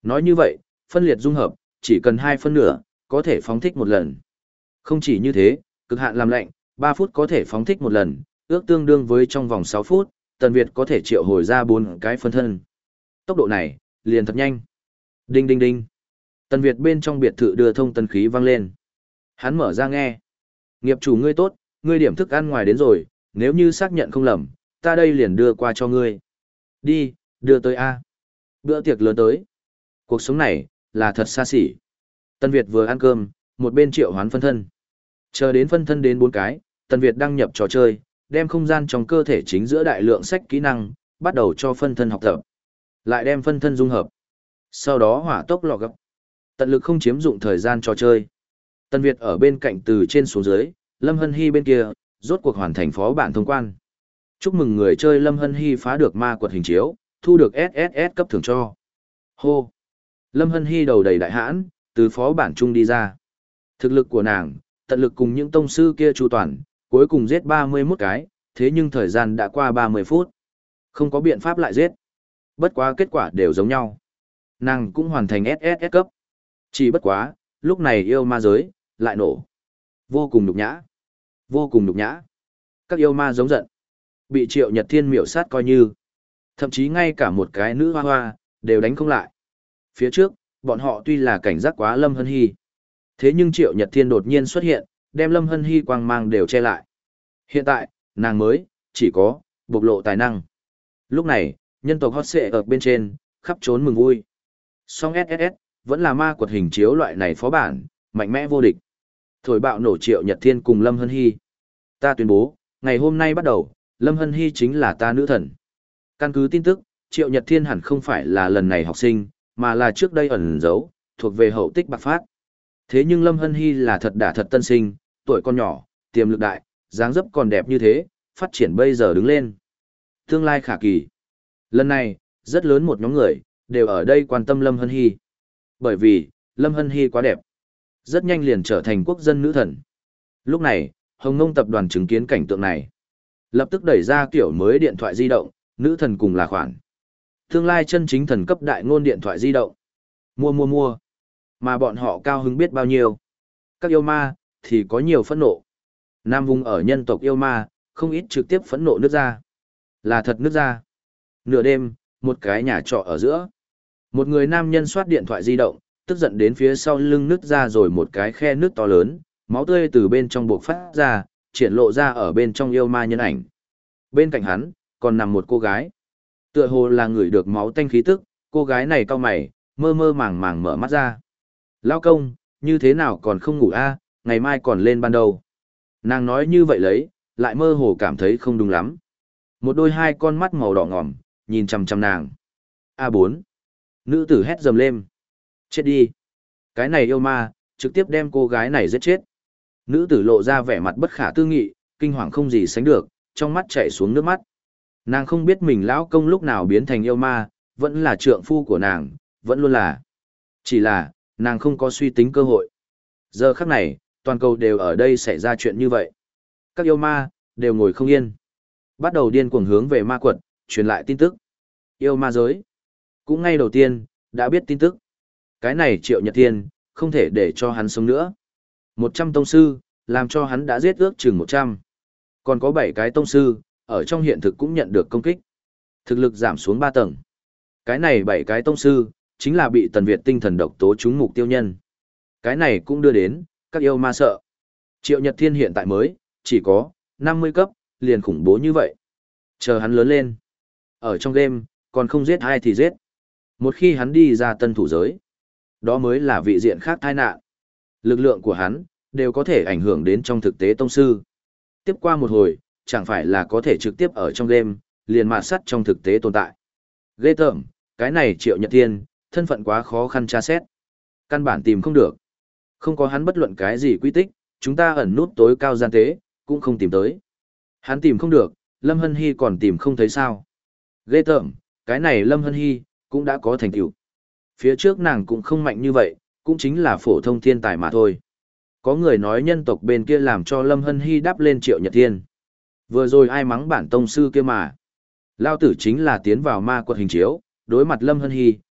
Nói như vậy, phân liệt dung hợp, chỉ cần hai phân nửa, có thể phóng thích một lần. Không chỉ như thế, cực hạn làm lạnh, ba phút có thể phóng thích một lần, ước tương đương với trong vòng sáu phút, Tần Việt có thể triệu hồi ra bốn cái phân thân. Tốc độ này, liền thật nhanh. Đinh đinh đinh. Tần Việt bên trong biệt thự đưa thông tần khí vang lên. Hắn mở ra nghe. Nghiệp chủ ngươi tốt, ngươi điểm thức ăn ngoài đến rồi, nếu như xác nhận không lầm, ta đây liền đưa qua cho ngươi. Đi, đưa tới A. Bữa tiệc lớn tới. Cuộc sống này, là thật xa xỉ. Tần Việt vừa ăn cơm, một bên triệu hoán phân thân. Chờ đến phân thân đến bốn cái, Tần Việt đăng nhập trò chơi, đem không gian trong cơ thể chính giữa đại lượng sách kỹ năng, bắt đầu cho phân thân học tập. Lại đem phân thân dung hợp. Sau đó hỏa tốc lọ gấp. Tận lực không chiếm dụng thời gian trò chơi. Tần Việt ở bên cạnh từ trên xuống dưới, Lâm Hân Hy bên kia, rốt cuộc hoàn thành phó bản thông quan. Chúc mừng người chơi Lâm Hân Hy phá được ma quật hình chiếu, thu được ét ét ét cấp thưởng cho. Hô! Lâm Hân Hy đầu đầy đại hãn, từ phó bản chung đi ra. Thực lực của nàng, tận lực cùng những tông sư kia chu toàn, cuối cùng giết ba mươi mốt cái, thế nhưng thời gian đã qua ba mươi phút. Không có biện pháp lại giết. Bất quá kết quả đều giống nhau. Nàng cũng hoàn thành ét ét ét cấp. Chỉ bất quá, lúc này yêu ma giới, lại nổ. Vô cùng nhục nhã. Vô cùng nhục nhã. Các yêu ma giống giận. Bị Triệu Nhật Thiên miểu sát coi như. Thậm chí ngay cả một cái nữ hoa hoa, đều đánh không lại. Phía trước, bọn họ tuy là cảnh giác quá Lâm Hân Hy. Thế nhưng Triệu Nhật Thiên đột nhiên xuất hiện, đem Lâm Hân Hy quang mang đều che lại. Hiện tại, nàng mới, chỉ có, bộc lộ tài năng. Lúc này, nhân tộc hot xệ ở bên trên, khắp trốn mừng vui. Song ét ét ét, vẫn là ma quật hình chiếu loại này phó bản, mạnh mẽ vô địch. Thổi bạo nổ Triệu Nhật Thiên cùng Lâm Hân Hy. Ta tuyên bố, ngày hôm nay bắt đầu, Lâm Hân Hy chính là ta nữ thần. Căn cứ tin tức, Triệu Nhật Thiên hẳn không phải là lần này học sinh, mà là trước đây ẩn giấu, thuộc về hậu tích bạc phát. Thế nhưng Lâm Hân Hy là thật đả thật tân sinh, tuổi con nhỏ, tiềm lực đại, dáng dấp còn đẹp như thế, phát triển bây giờ đứng lên. Tương lai khả kỳ. Lần này, rất lớn một nhóm người, đều ở đây quan tâm Lâm Hân Hy. Bởi vì, Lâm Hân Hy quá đẹp. Rất nhanh liền trở thành quốc dân nữ thần. Lúc này, Hồng Ngông tập đoàn chứng kiến cảnh tượng này. Lập tức đẩy ra kiểu mới điện thoại di động, nữ thần cùng là khoản. Tương lai chân chính thần cấp đại ngôn điện thoại di động. Mua mua mua. Mà bọn họ cao hứng biết bao nhiêu. Các yêu ma, thì có nhiều phẫn nộ. Nam vùng ở nhân tộc yêu ma, không ít trực tiếp phẫn nộ nước ra. Là thật nước ra. Nửa đêm, một cái nhà trọ ở giữa. Một người nam nhân soát điện thoại di động, tức giận đến phía sau lưng nứt ra rồi một cái khe nước to lớn, máu tươi từ bên trong buộc phát ra, triển lộ ra ở bên trong yêu ma nhân ảnh. Bên cạnh hắn, còn nằm một cô gái. Tựa hồ là người được máu tanh khí tức, cô gái này cau mày, mơ mơ màng màng mở mắt ra. Lao công, như thế nào còn không ngủ a? Ngày mai còn lên ban đầu. Nàng nói như vậy lấy, lại mơ hồ cảm thấy không đúng lắm. Một đôi hai con mắt màu đỏ ngòm, nhìn chằm chằm nàng. a bốn. Nữ tử hét dầm lên. Chết đi. Cái này yêu ma, trực tiếp đem cô gái này giết chết. Nữ tử lộ ra vẻ mặt bất khả tư nghị, kinh hoàng không gì sánh được, trong mắt chảy xuống nước mắt. Nàng không biết mình lão công lúc nào biến thành yêu ma, vẫn là trượng phu của nàng, vẫn luôn là. Chỉ là, nàng không có suy tính cơ hội. Giờ khắc này, toàn cầu đều ở đây xảy ra chuyện như vậy. Các yêu ma, đều ngồi không yên. Bắt đầu điên cuồng hướng về ma quật, truyền lại tin tức. Yêu ma giới. Cũng ngay đầu tiên, đã biết tin tức. Cái này Triệu Nhật Thiên, không thể để cho hắn sống nữa. Một trăm tông sư, làm cho hắn đã giết ước chừng một trăm. Còn có bảy cái tông sư, ở trong hiện thực cũng nhận được công kích. Thực lực giảm xuống ba tầng. Cái này bảy cái tông sư, chính là bị Tần Việt tinh thần độc tố trúng mục tiêu nhân. Cái này cũng đưa đến, các yêu ma sợ. Triệu Nhật Thiên hiện tại mới, chỉ có, năm mươi cấp, liền khủng bố như vậy. Chờ hắn lớn lên. Ở trong game, còn không giết ai thì giết. Một khi hắn đi ra tân thủ giới, đó mới là vị diện khác tai nạn. Lực lượng của hắn, đều có thể ảnh hưởng đến trong thực tế tông sư. Tiếp qua một hồi, chẳng phải là có thể trực tiếp ở trong game, liền mạt sắt trong thực tế tồn tại. Ghê tởm, cái này Triệu Nhật Thiên, thân phận quá khó khăn tra xét. Căn bản tìm không được. Không có hắn bất luận cái gì quy tích, chúng ta ẩn nút tối cao gian tế, cũng không tìm tới. Hắn tìm không được, Lâm Hân Hy còn tìm không thấy sao. Ghê tởm, cái này Lâm Hân Hy, cũng đã có thành tựu. Phía trước nàng cũng không mạnh như vậy, cũng chính là phổ thông thiên tài mà thôi. Có người nói nhân tộc bên kia làm cho Lâm Hân Hy đáp lên Triệu Nhật Thiên. Vừa rồi ai mắng bản tông sư kia mà. Lao tử chính là tiến vào ma quật hình chiếu, đối mặt Lâm Hân Hy,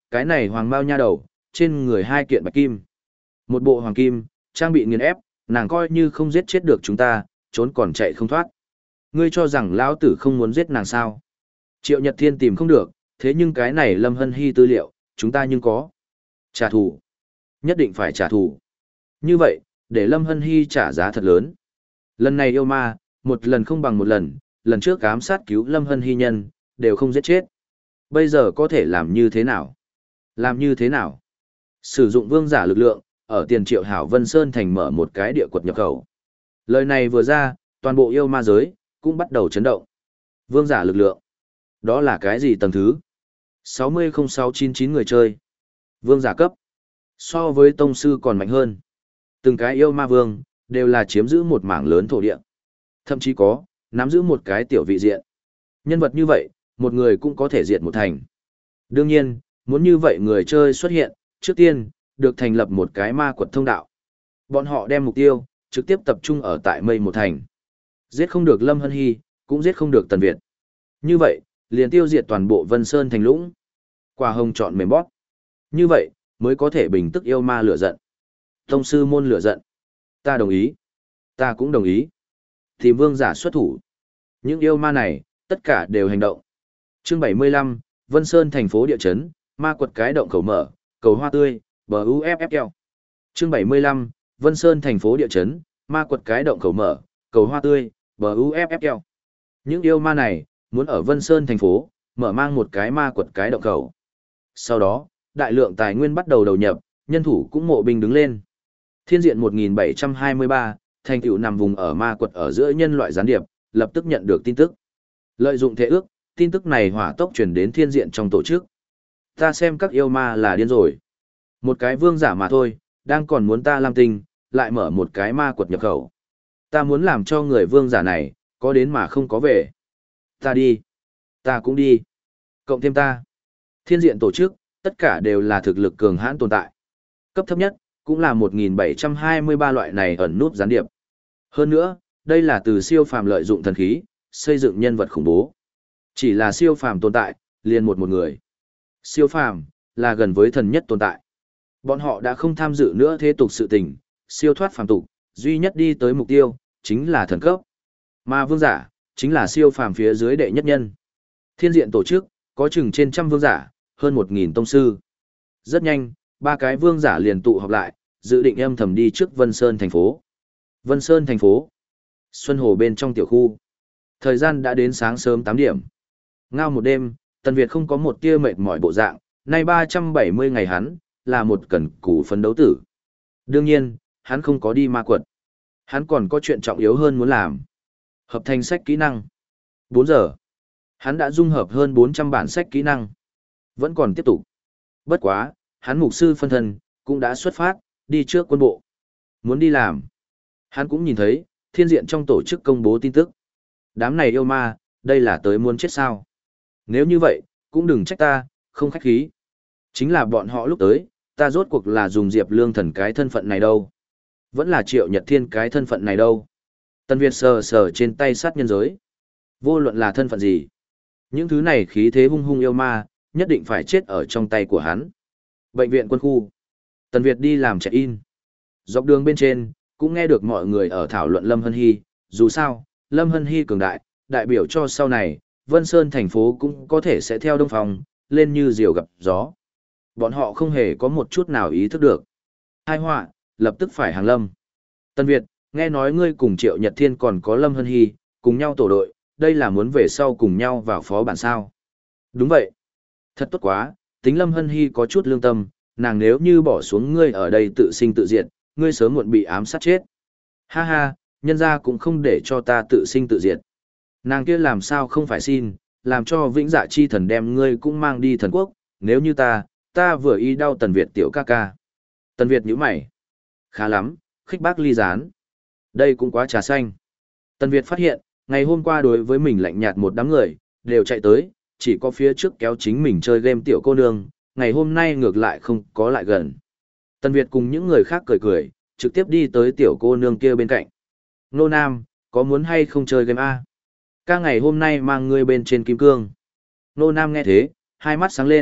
cái này hoàng bao nha đầu, trên người hai kiện bạch kim. Một bộ hoàng kim, trang bị nghiền ép, nàng coi như không giết chết được chúng ta, trốn còn chạy không thoát. Ngươi cho rằng lão tử không muốn giết nàng sao? Triệu Nhật Thiên tìm không được, thế nhưng cái này Lâm Hân Hy tư liệu, chúng ta nhưng có. Trả thù. Nhất định phải trả thù. Như vậy, để Lâm Hân Hy trả giá thật lớn. Lần này yêu ma, một lần không bằng một lần, lần trước ám sát cứu Lâm Hân Hy nhân, đều không giết chết. Bây giờ có thể làm như thế nào? Làm như thế nào? Sử dụng vương giả lực lượng, ở tiền triệu hảo Vân Sơn thành mở một cái địa quật nhập khẩu. Lời này vừa ra, toàn bộ yêu ma giới, cũng bắt đầu chấn động. Vương giả lực lượng. Đó là cái gì tầng thứ? sáu mươi không sáu chín chín người chơi. Vương giả cấp. So với tông sư còn mạnh hơn. Từng cái yêu ma vương, đều là chiếm giữ một mảng lớn thổ địa. Thậm chí có, nắm giữ một cái tiểu vị diện. Nhân vật như vậy, một người cũng có thể diệt một thành. Đương nhiên, muốn như vậy người chơi xuất hiện, trước tiên, được thành lập một cái ma quật thông đạo. Bọn họ đem mục tiêu, trực tiếp tập trung ở tại mây một thành. Giết không được Lâm Hân Hy, cũng giết không được Tần Việt. Như vậy, liền tiêu diệt toàn bộ Vân Sơn thành lũng. Quả hồng chọn mềm bóp. Như vậy, mới có thể bình tức yêu ma lửa giận. Tông sư môn lửa giận. Ta đồng ý. Ta cũng đồng ý. Tìm vương giả xuất thủ. Những yêu ma này, tất cả đều hành động. Chương bảy mươi lăm, Vân Sơn thành phố địa chấn, ma quật cái động khẩu mở, cầu hoa tươi, bờ u ép ép keo. Chương bảy mươi lăm, Vân Sơn thành phố địa chấn, ma quật cái động khẩu mở, cầu hoa tươi, bờ u ép ép keo. Những yêu ma này, muốn ở Vân Sơn thành phố, mở mang một cái ma quật cái động khẩu. Sau đó, đại lượng tài nguyên bắt đầu đầu nhập, nhân thủ cũng mộ binh đứng lên. Thiên diện một nghìn bảy trăm hai mươi ba, thành tựu nằm vùng ở ma quật ở giữa nhân loại gián điệp, lập tức nhận được tin tức. Lợi dụng thể ước, tin tức này hỏa tốc truyền đến thiên diện trong tổ chức. Ta xem các yêu ma là điên rồi. Một cái vương giả mà thôi, đang còn muốn ta làm tình, lại mở một cái ma quật nhập khẩu. Ta muốn làm cho người vương giả này, có đến mà không có về. Ta đi. Ta cũng đi. Cộng thêm ta. Thiên diện tổ chức, tất cả đều là thực lực cường hãn tồn tại. Cấp thấp nhất, cũng là một nghìn bảy trăm hai mươi ba loại này ẩn núp gián điệp. Hơn nữa, đây là từ siêu phàm lợi dụng thần khí, xây dựng nhân vật khủng bố. Chỉ là siêu phàm tồn tại, liền một một người. Siêu phàm, là gần với thần nhất tồn tại. Bọn họ đã không tham dự nữa thế tục sự tình, siêu thoát phàm tục, duy nhất đi tới mục tiêu, chính là thần cấp. Mà vương giả, chính là siêu phàm phía dưới đệ nhất nhân. Thiên diện tổ chức, có chừng trên trăm vương giả, hơn một nghìn tông sư. Rất nhanh, ba cái vương giả liền tụ họp lại, dự định âm thầm đi trước Vân Sơn thành phố. Vân Sơn thành phố. Xuân Hồ bên trong tiểu khu. Thời gian đã đến sáng sớm tám điểm. Ngao một đêm, Tần Việt không có một tia mệt mỏi bộ dạng, nay ba trăm bảy mươi ngày hắn, là một cẩn cù phấn đấu tử. Đương nhiên, hắn không có đi ma quật. Hắn còn có chuyện trọng yếu hơn muốn làm. Hợp thành sách kỹ năng. bốn giờ. Hắn đã dung hợp hơn bốn trăm bản sách kỹ năng. Vẫn còn tiếp tục. Bất quá, hắn mục sư phân thân, cũng đã xuất phát, đi trước quân bộ. Muốn đi làm. Hắn cũng nhìn thấy, thiên diện trong tổ chức công bố tin tức. Đám này yêu ma, đây là tới muốn chết sao. Nếu như vậy, cũng đừng trách ta, không khách khí. Chính là bọn họ lúc tới, ta rốt cuộc là dùng Diệp Lương Thần cái thân phận này đâu. Vẫn là Triệu Nhật Thiên cái thân phận này đâu. Tần Việt sờ sờ trên tay sát nhân giới. Vô luận là thân phận gì. Những thứ này khí thế hung hung yêu ma, nhất định phải chết ở trong tay của hắn. Bệnh viện quân khu. Tần Việt đi làm check-in. Dọc đường bên trên, cũng nghe được mọi người ở thảo luận Lâm Hân Hy. Dù sao, Lâm Hân Hy cường đại, đại biểu cho sau này, Vân Sơn thành phố cũng có thể sẽ theo đông phòng, lên như diều gặp gió. Bọn họ không hề có một chút nào ý thức được. Hai họa, lập tức phải hàng lâm. Tần Việt, nghe nói ngươi cùng Triệu Nhật Thiên còn có Lâm Hân Hy, cùng nhau tổ đội, đây là muốn về sau cùng nhau vào phó bản sao. Đúng vậy. Thật tốt quá, tính Lâm Hân Hy có chút lương tâm, nàng nếu như bỏ xuống ngươi ở đây tự sinh tự diệt, ngươi sớm muộn bị ám sát chết. Ha ha, nhân ra cũng không để cho ta tự sinh tự diệt. Nàng kia làm sao không phải xin, làm cho vĩnh dạ chi thần đem ngươi cũng mang đi thần quốc, nếu như ta, ta vừa ý đau Tần Việt tiểu ca ca. Tần Việt nhíu mày. Khá lắm, khích bác ly gián. Đây cũng quá trà xanh. Tần Việt phát hiện, ngày hôm qua đối với mình lạnh nhạt một đám người, đều chạy tới, chỉ có phía trước kéo chính mình chơi game tiểu cô nương, ngày hôm nay ngược lại không có lại gần. Tần Việt cùng những người khác cười cười, trực tiếp đi tới tiểu cô nương kia bên cạnh. Nô Nam, có muốn hay không chơi game A? Ca ngày hôm nay mang ngươi bên trên kim cương. Nô Nam nghe thế, hai mắt sáng lên,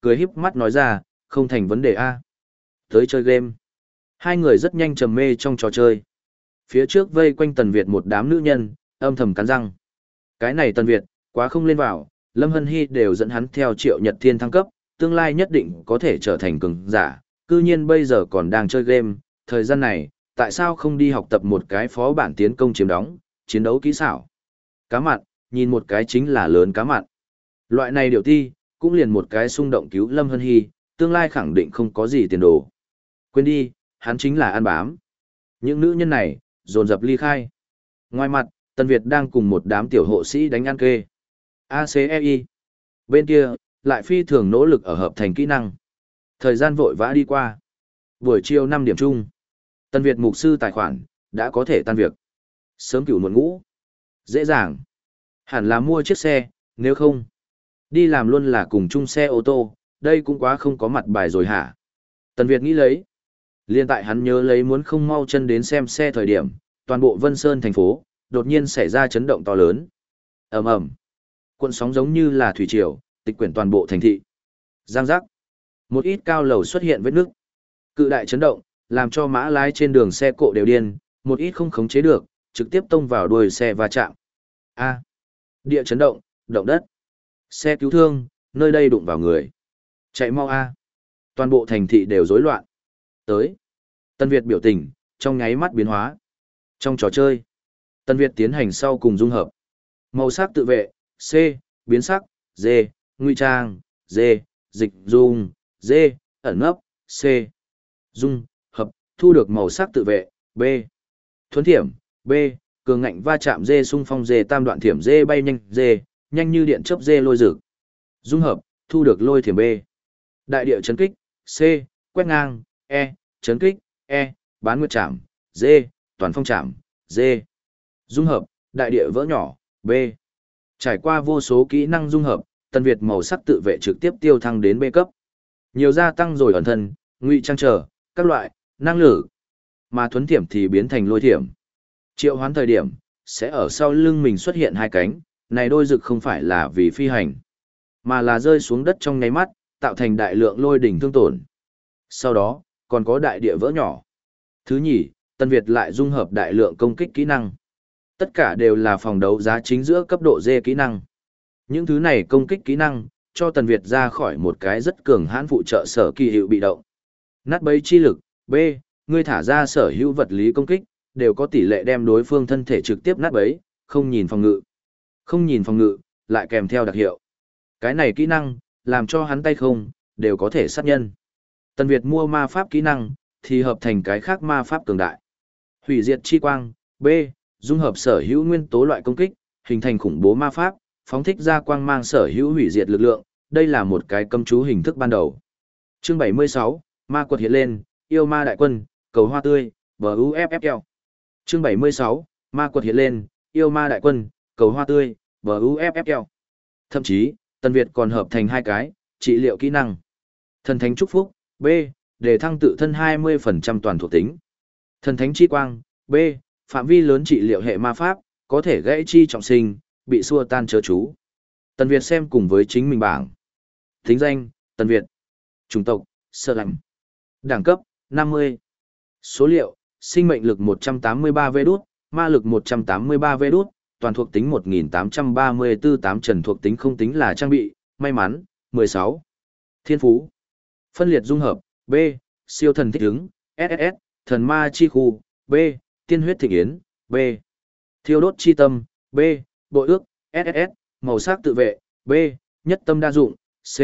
cười híp mắt nói ra, không thành vấn đề a. Tới chơi game. Hai người rất nhanh trầm mê trong trò chơi. Phía trước vây quanh Tần Việt một đám nữ nhân, âm thầm cắn răng. Cái này Tần Việt, quá không lên vào, Lâm Hân Hy đều dẫn hắn theo Triệu Nhật Thiên thăng cấp, tương lai nhất định có thể trở thành cường giả, cư nhiên bây giờ còn đang chơi game, thời gian này, tại sao không đi học tập một cái phó bản tiến công chiếm đóng, chiến đấu kỹ xảo. Cá mặn, nhìn một cái chính là lớn cá mặn. Loại này điều ti, cũng liền một cái xung động cứu Lâm Hân Hy, tương lai khẳng định không có gì tiền đồ. Quên đi, hắn chính là ăn bám. Những nữ nhân này, dồn dập ly khai. Ngoài mặt, Tần Việt đang cùng một đám tiểu hộ sĩ đánh ăn kê. a xê e i. Bên kia, lại phi thường nỗ lực ở hợp thành kỹ năng. Thời gian vội vã đi qua. Buổi chiều năm điểm chung. Tần Việt mục sư tài khoản, đã có thể tan việc. Sớm cửu muộn ngũ. Dễ dàng. Hẳn là mua chiếc xe, nếu không. Đi làm luôn là cùng chung xe ô tô, đây cũng quá không có mặt bài rồi hả? Tần Việt nghĩ lấy. Liên tại hắn nhớ lấy muốn không mau chân đến xem xe thời điểm, toàn bộ Vân Sơn thành phố, đột nhiên xảy ra chấn động to lớn. Ầm ầm. Cuộn sóng giống như là thủy triều, tịch quyển toàn bộ thành thị. Giang giác. Một ít cao lầu xuất hiện vết nứt. Cự đại chấn động, làm cho mã lái trên đường xe cộ đều điên, một ít không khống chế được, trực tiếp tông vào đuôi xe va chạm. A. Địa chấn động, động đất. Xe cứu thương, nơi đây đụng vào người. Chạy mau a. Toàn bộ thành thị đều rối loạn. Tới. Tân Việt biểu tình, trong nháy mắt biến hóa. Trong trò chơi, Tân Việt tiến hành sau cùng dung hợp. Màu sắc tự vệ, C, biến sắc, D, nguy trang, D, dịch dung, D, ẩn nấp, C. Dung, hợp, thu được màu sắc tự vệ, B. Thuấn thiểm, B, cường ngạnh va chạm D xung phong D tam đoạn thiểm D bay nhanh D, nhanh như điện chớp D lôi rực. Dung hợp, thu được lôi thiểm B. Đại địa chấn kích, C, quét ngang, E, chấn kích, E, bán nguyệt chạm, D, toàn phong chạm, D. Dung hợp, đại địa vỡ nhỏ, B. Trải qua vô số kỹ năng dung hợp, Tần Việt màu sắc tự vệ trực tiếp tiêu thăng đến B cấp. Nhiều gia tăng rồi ẩn thân, ngụy trang trở, các loại, năng lực. Mà thuấn thiểm thì biến thành lôi thiểm. Triệu hoán thời điểm, sẽ ở sau lưng mình xuất hiện hai cánh, này đôi rực không phải là vì phi hành, mà là rơi xuống đất trong nháy mắt, tạo thành đại lượng lôi đỉnh thương tổn. Sau đó, còn có đại địa vỡ nhỏ. Thứ nhì, Tần Việt lại dung hợp đại lượng công kích kỹ năng. Tất cả đều là phòng đấu giá chính giữa cấp độ D kỹ năng. Những thứ này công kích kỹ năng, cho Tần Việt ra khỏi một cái rất cường hãn phụ trợ sở kỳ hiệu bị động. Nát bấy chi lực, B, ngươi thả ra sở hữu vật lý công kích, đều có tỷ lệ đem đối phương thân thể trực tiếp nát bấy, không nhìn phòng ngự. Không nhìn phòng ngự, lại kèm theo đặc hiệu. Cái này kỹ năng, làm cho hắn tay không, đều có thể sát nhân. Tần Việt mua ma pháp kỹ năng, thì hợp thành cái khác ma pháp cường đại. Hủy diệt chi quang, B, dung hợp sở hữu nguyên tố loại công kích, hình thành khủng bố ma pháp, phóng thích ra quang mang sở hữu hủy diệt lực lượng, đây là một cái cấm chú hình thức ban đầu. Chương bảy mươi sáu, ma quật hiện lên, yêu ma đại quân, cầu hoa tươi, bờ u ép ép lờ. Chương bảy mươi sáu, ma quật hiện lên, yêu ma đại quân, cầu hoa tươi, bờ u ép ép lờ. Thậm chí, Tần Việt còn hợp thành hai cái, trị liệu kỹ năng. Thần thánh chúc phúc, B, để thăng tự thân hai mươi phần trăm toàn thuộc tính. Thần thánh chi quang, B, phạm vi lớn trị liệu hệ ma pháp, có thể gãy chi trọng sinh, bị xua tan chớ chú. Tần Việt xem cùng với chính mình bảng. Thính danh, Tần Việt. Chủng tộc, Sơ Lạnh. Đẳng cấp, năm mươi. Số liệu, sinh mệnh lực một trăm tám mươi ba vê đút, ma lực một trăm tám mươi ba vê đút, toàn thuộc tính một nghìn tám trăm ba mươi tư, tám trần thuộc tính không tính là trang bị, may mắn, mười sáu. Thiên phú. Phân liệt dung hợp, B, siêu thần thích ứng, ét ét ét, thần ma chi khu, B, tiên huyết thịnh yến, B. Thiêu đốt chi tâm, B, bội ước, ét ét ét, màu sắc tự vệ, B, nhất tâm đa dụng, C.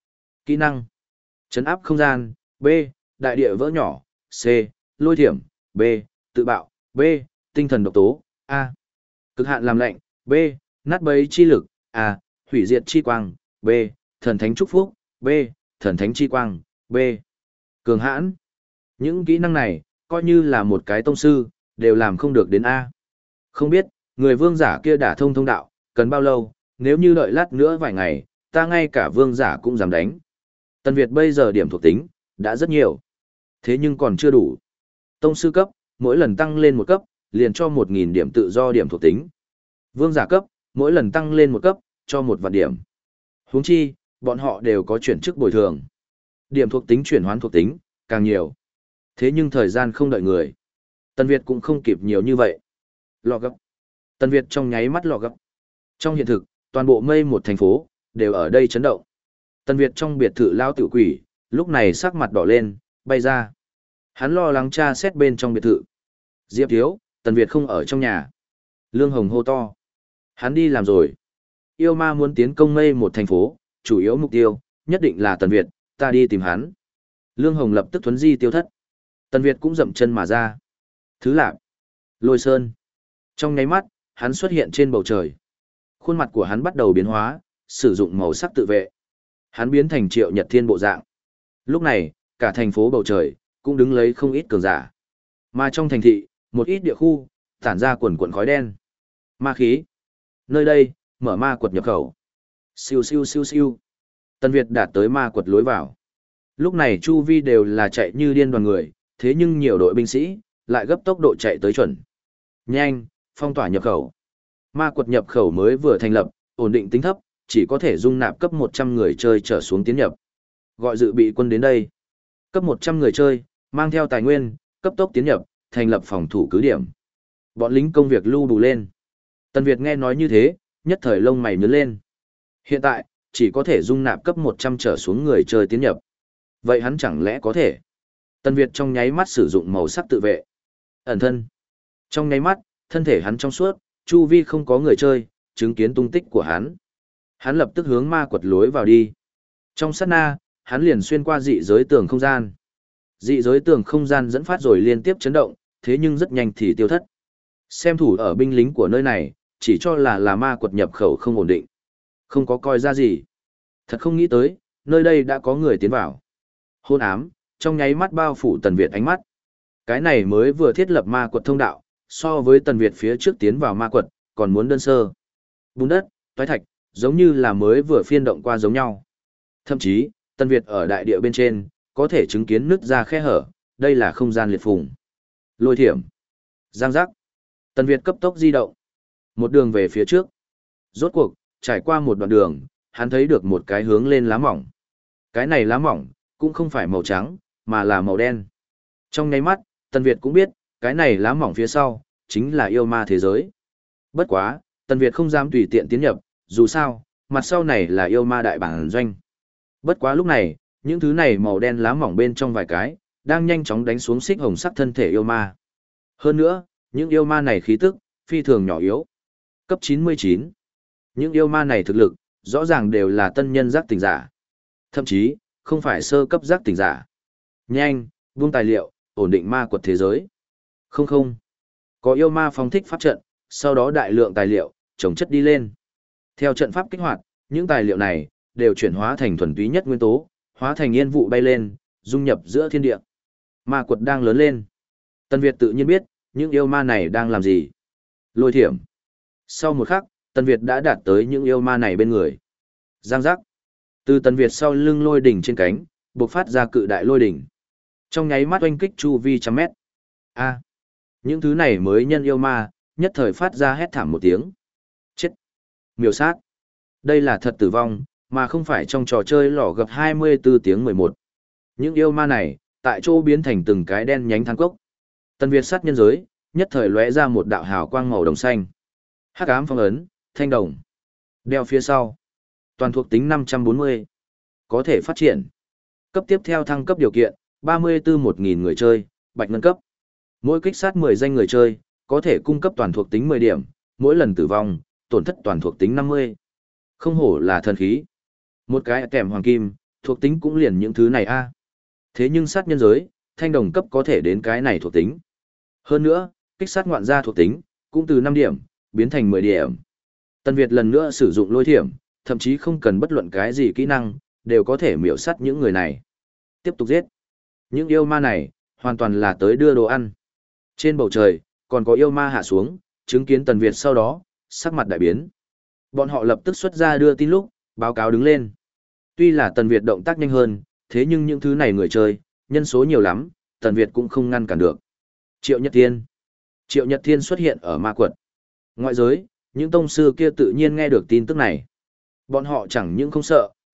Kỹ năng. Trấn áp không gian, B, đại địa vỡ nhỏ, C, lôi thiểm, B, tự bạo, B, tinh thần độc tố, A. Cực hạn làm lạnh, B, nát bấy chi lực, A, hủy diệt chi quang, B, thần thánh chúc phúc, B, thần thánh chi quang, B. Cường hãn. Những kỹ năng này, coi như là một cái tông sư, đều làm không được đến A. Không biết, người vương giả kia đã thông thông đạo, cần bao lâu, nếu như đợi lát nữa vài ngày, ta ngay cả vương giả cũng dám đánh. Tần Việt bây giờ điểm thuộc tính, đã rất nhiều. Thế nhưng còn chưa đủ. Tông sư cấp, mỗi lần tăng lên một cấp, liền cho một nghìn điểm tự do điểm thuộc tính. Vương giả cấp, mỗi lần tăng lên một cấp, cho một vạn điểm. Huống chi, bọn họ đều có chuyển chức bồi thường. Điểm thuộc tính chuyển hoán thuộc tính, càng nhiều. Thế nhưng thời gian không đợi người. Tần Việt cũng không kịp nhiều như vậy. Lọ gấp. Tần Việt trong nháy mắt lọ gấp. Trong hiện thực, toàn bộ mây một thành phố, đều ở đây chấn động. Tần Việt trong biệt thự lao tiểu quỷ, lúc này sắc mặt đỏ lên, bay ra. Hắn lo lắng tra xét bên trong biệt thự. Diệp Thiếu, Tần Việt không ở trong nhà. Lương Hồng hô to. Hắn đi làm rồi. Yêu ma muốn tiến công mây một thành phố, chủ yếu mục tiêu, nhất định là Tần Việt, ta đi tìm hắn. Lương Hồng lập tức thuấn di tiêu thất. Tần Việt cũng dậm chân mà ra. Thứ lạc. Lôi Sơn. Trong nháy mắt, hắn xuất hiện trên bầu trời. Khuôn mặt của hắn bắt đầu biến hóa, sử dụng màu sắc tự vệ. Hắn biến thành Triệu Nhật Thiên bộ dạng. Lúc này, cả thành phố bầu trời, cũng đứng lấy không ít cường giả. Mà trong thành thị, một ít địa khu, tản ra quần quần khói đen. Ma khí. Nơi đây, mở ma quật nhập khẩu. Siêu siêu siêu siêu. Tần Việt đạt tới ma quật lối vào. Lúc này chu vi đều là chạy như điên đoàn người, thế nhưng nhiều đội binh sĩ, lại gấp tốc độ chạy tới chuẩn. Nhanh, phong tỏa nhập khẩu. Ma quật nhập khẩu mới vừa thành lập, ổn định tính thấp, chỉ có thể dung nạp cấp một trăm người chơi trở xuống tiến nhập. Gọi dự bị quân đến đây. Cấp một trăm người chơi, mang theo tài nguyên, cấp tốc tiến nhập, thành lập phòng thủ cứ điểm. Bọn lính công việc lưu đủ lên. Tần Việt nghe nói như thế, nhất thời lông mày nhướng lên. Hiện tại, chỉ có thể dung nạp cấp một trăm trở xuống người chơi tiến nhập. Vậy hắn chẳng lẽ có thể? Tần Việt trong nháy mắt sử dụng màu sắc tự vệ. Ẩn thân. Trong nháy mắt, thân thể hắn trong suốt, chu vi không có người chơi, chứng kiến tung tích của hắn. Hắn lập tức hướng ma quật lối vào đi. Trong sát na, hắn liền xuyên qua dị giới tường không gian. Dị giới tường không gian dẫn phát rồi liên tiếp chấn động, thế nhưng rất nhanh thì tiêu thất. Xem thủ ở binh lính của nơi này, chỉ cho là là ma quật nhập khẩu không ổn định. Không có coi ra gì. Thật không nghĩ tới, nơi đây đã có người tiến vào. Hôn ám, trong nháy mắt bao phủ Tần Việt ánh mắt. Cái này mới vừa thiết lập ma quật thông đạo, so với Tần Việt phía trước tiến vào ma quật, còn muốn đơn sơ. Bùn đất, toái thạch, giống như là mới vừa phiên động qua giống nhau. Thậm chí, Tần Việt ở đại địa bên trên, có thể chứng kiến nứt ra khe hở, đây là không gian liệt phùng. Lôi thiểm. Giang giác. Tần Việt cấp tốc di động. Một đường về phía trước. Rốt cuộc, trải qua một đoạn đường, hắn thấy được một cái hướng lên lá mỏng. Cái này lá mỏng, cũng không phải màu trắng, mà là màu đen. Trong nháy mắt, Tần Việt cũng biết, cái này lá mỏng phía sau, chính là yêu ma thế giới. Bất quá, Tần Việt không dám tùy tiện tiến nhập, dù sao, mặt sau này là yêu ma đại bản doanh. Bất quá lúc này, những thứ này màu đen lá mỏng bên trong vài cái, đang nhanh chóng đánh xuống xích hồng sắc thân thể yêu ma. Hơn nữa, những yêu ma này khí tức, phi thường nhỏ yếu. Cấp chín mươi chín. Những yêu ma này thực lực, rõ ràng đều là tân nhân giác tỉnh giả. Thậm chí, không phải sơ cấp giác tỉnh giả. Nhanh, buông tài liệu, ổn định ma quật thế giới. Không không. Có yêu ma phóng thích pháp trận, sau đó đại lượng tài liệu, trồng chất đi lên. Theo trận pháp kích hoạt, những tài liệu này, đều chuyển hóa thành thuần túy nhất nguyên tố, hóa thành yên vụ bay lên, dung nhập giữa thiên địa. Ma quật đang lớn lên. Tần Việt tự nhiên biết, những yêu ma này đang làm gì. Lôi thiểm. Sau một khắc, Tần Việt đã đạt tới những yêu ma này bên người. Giang giác. Từ Tần Việt sau lưng lôi đỉnh trên cánh, bộc phát ra cự đại lôi đỉnh. Trong nháy mắt oanh kích chu vi trăm mét. A. Những thứ này mới nhân yêu ma, nhất thời phát ra hét thảm một tiếng. Chết. Miểu sát. Đây là thật tử vong, mà không phải trong trò chơi lò gặp hai mươi tư tiếng mười một. Những yêu ma này, tại chỗ biến thành từng cái đen nhánh than cốc. Tần Việt sát nhân giới, nhất thời lóe ra một đạo hào quang màu đồng xanh. Hắc ám phong ấn, thanh đồng. Đeo phía sau. Toàn thuộc tính năm trăm bốn mươi. Có thể phát triển. Cấp tiếp theo thăng cấp điều kiện, ba mươi tư một nghìn người chơi, bạch ngân cấp. Mỗi kích sát mười danh người chơi, có thể cung cấp toàn thuộc tính mười điểm, mỗi lần tử vong, tổn thất toàn thuộc tính năm mươi. Không hổ là thần khí. Một cái kèm hoàng kim, thuộc tính cũng liền những thứ này a. Thế nhưng sát nhân giới, thanh đồng cấp có thể đến cái này thuộc tính. Hơn nữa, kích sát ngoạn gia thuộc tính, cũng từ năm điểm, biến thành mười điểm. Tần Việt lần nữa sử dụng lôi thiểm, thậm chí không cần bất luận cái gì kỹ năng, đều có thể miểu sát những người này. Tiếp tục giết. Những yêu ma này, hoàn toàn là tới đưa đồ ăn. Trên bầu trời, còn có yêu ma hạ xuống, chứng kiến Tần Việt sau đó, sắc mặt đại biến. Bọn họ lập tức xuất ra đưa tin lúc, báo cáo đứng lên. Tuy là Tần Việt động tác nhanh hơn, thế nhưng những thứ này người chơi, nhân số nhiều lắm, Tần Việt cũng không ngăn cản được. Triệu Nhật Thiên. Triệu Nhật Thiên xuất hiện ở ma quật. Ngoại giới, những tông sư kia tự nhiên nghe được tin tức này. Bọn họ chẳng những không sợ,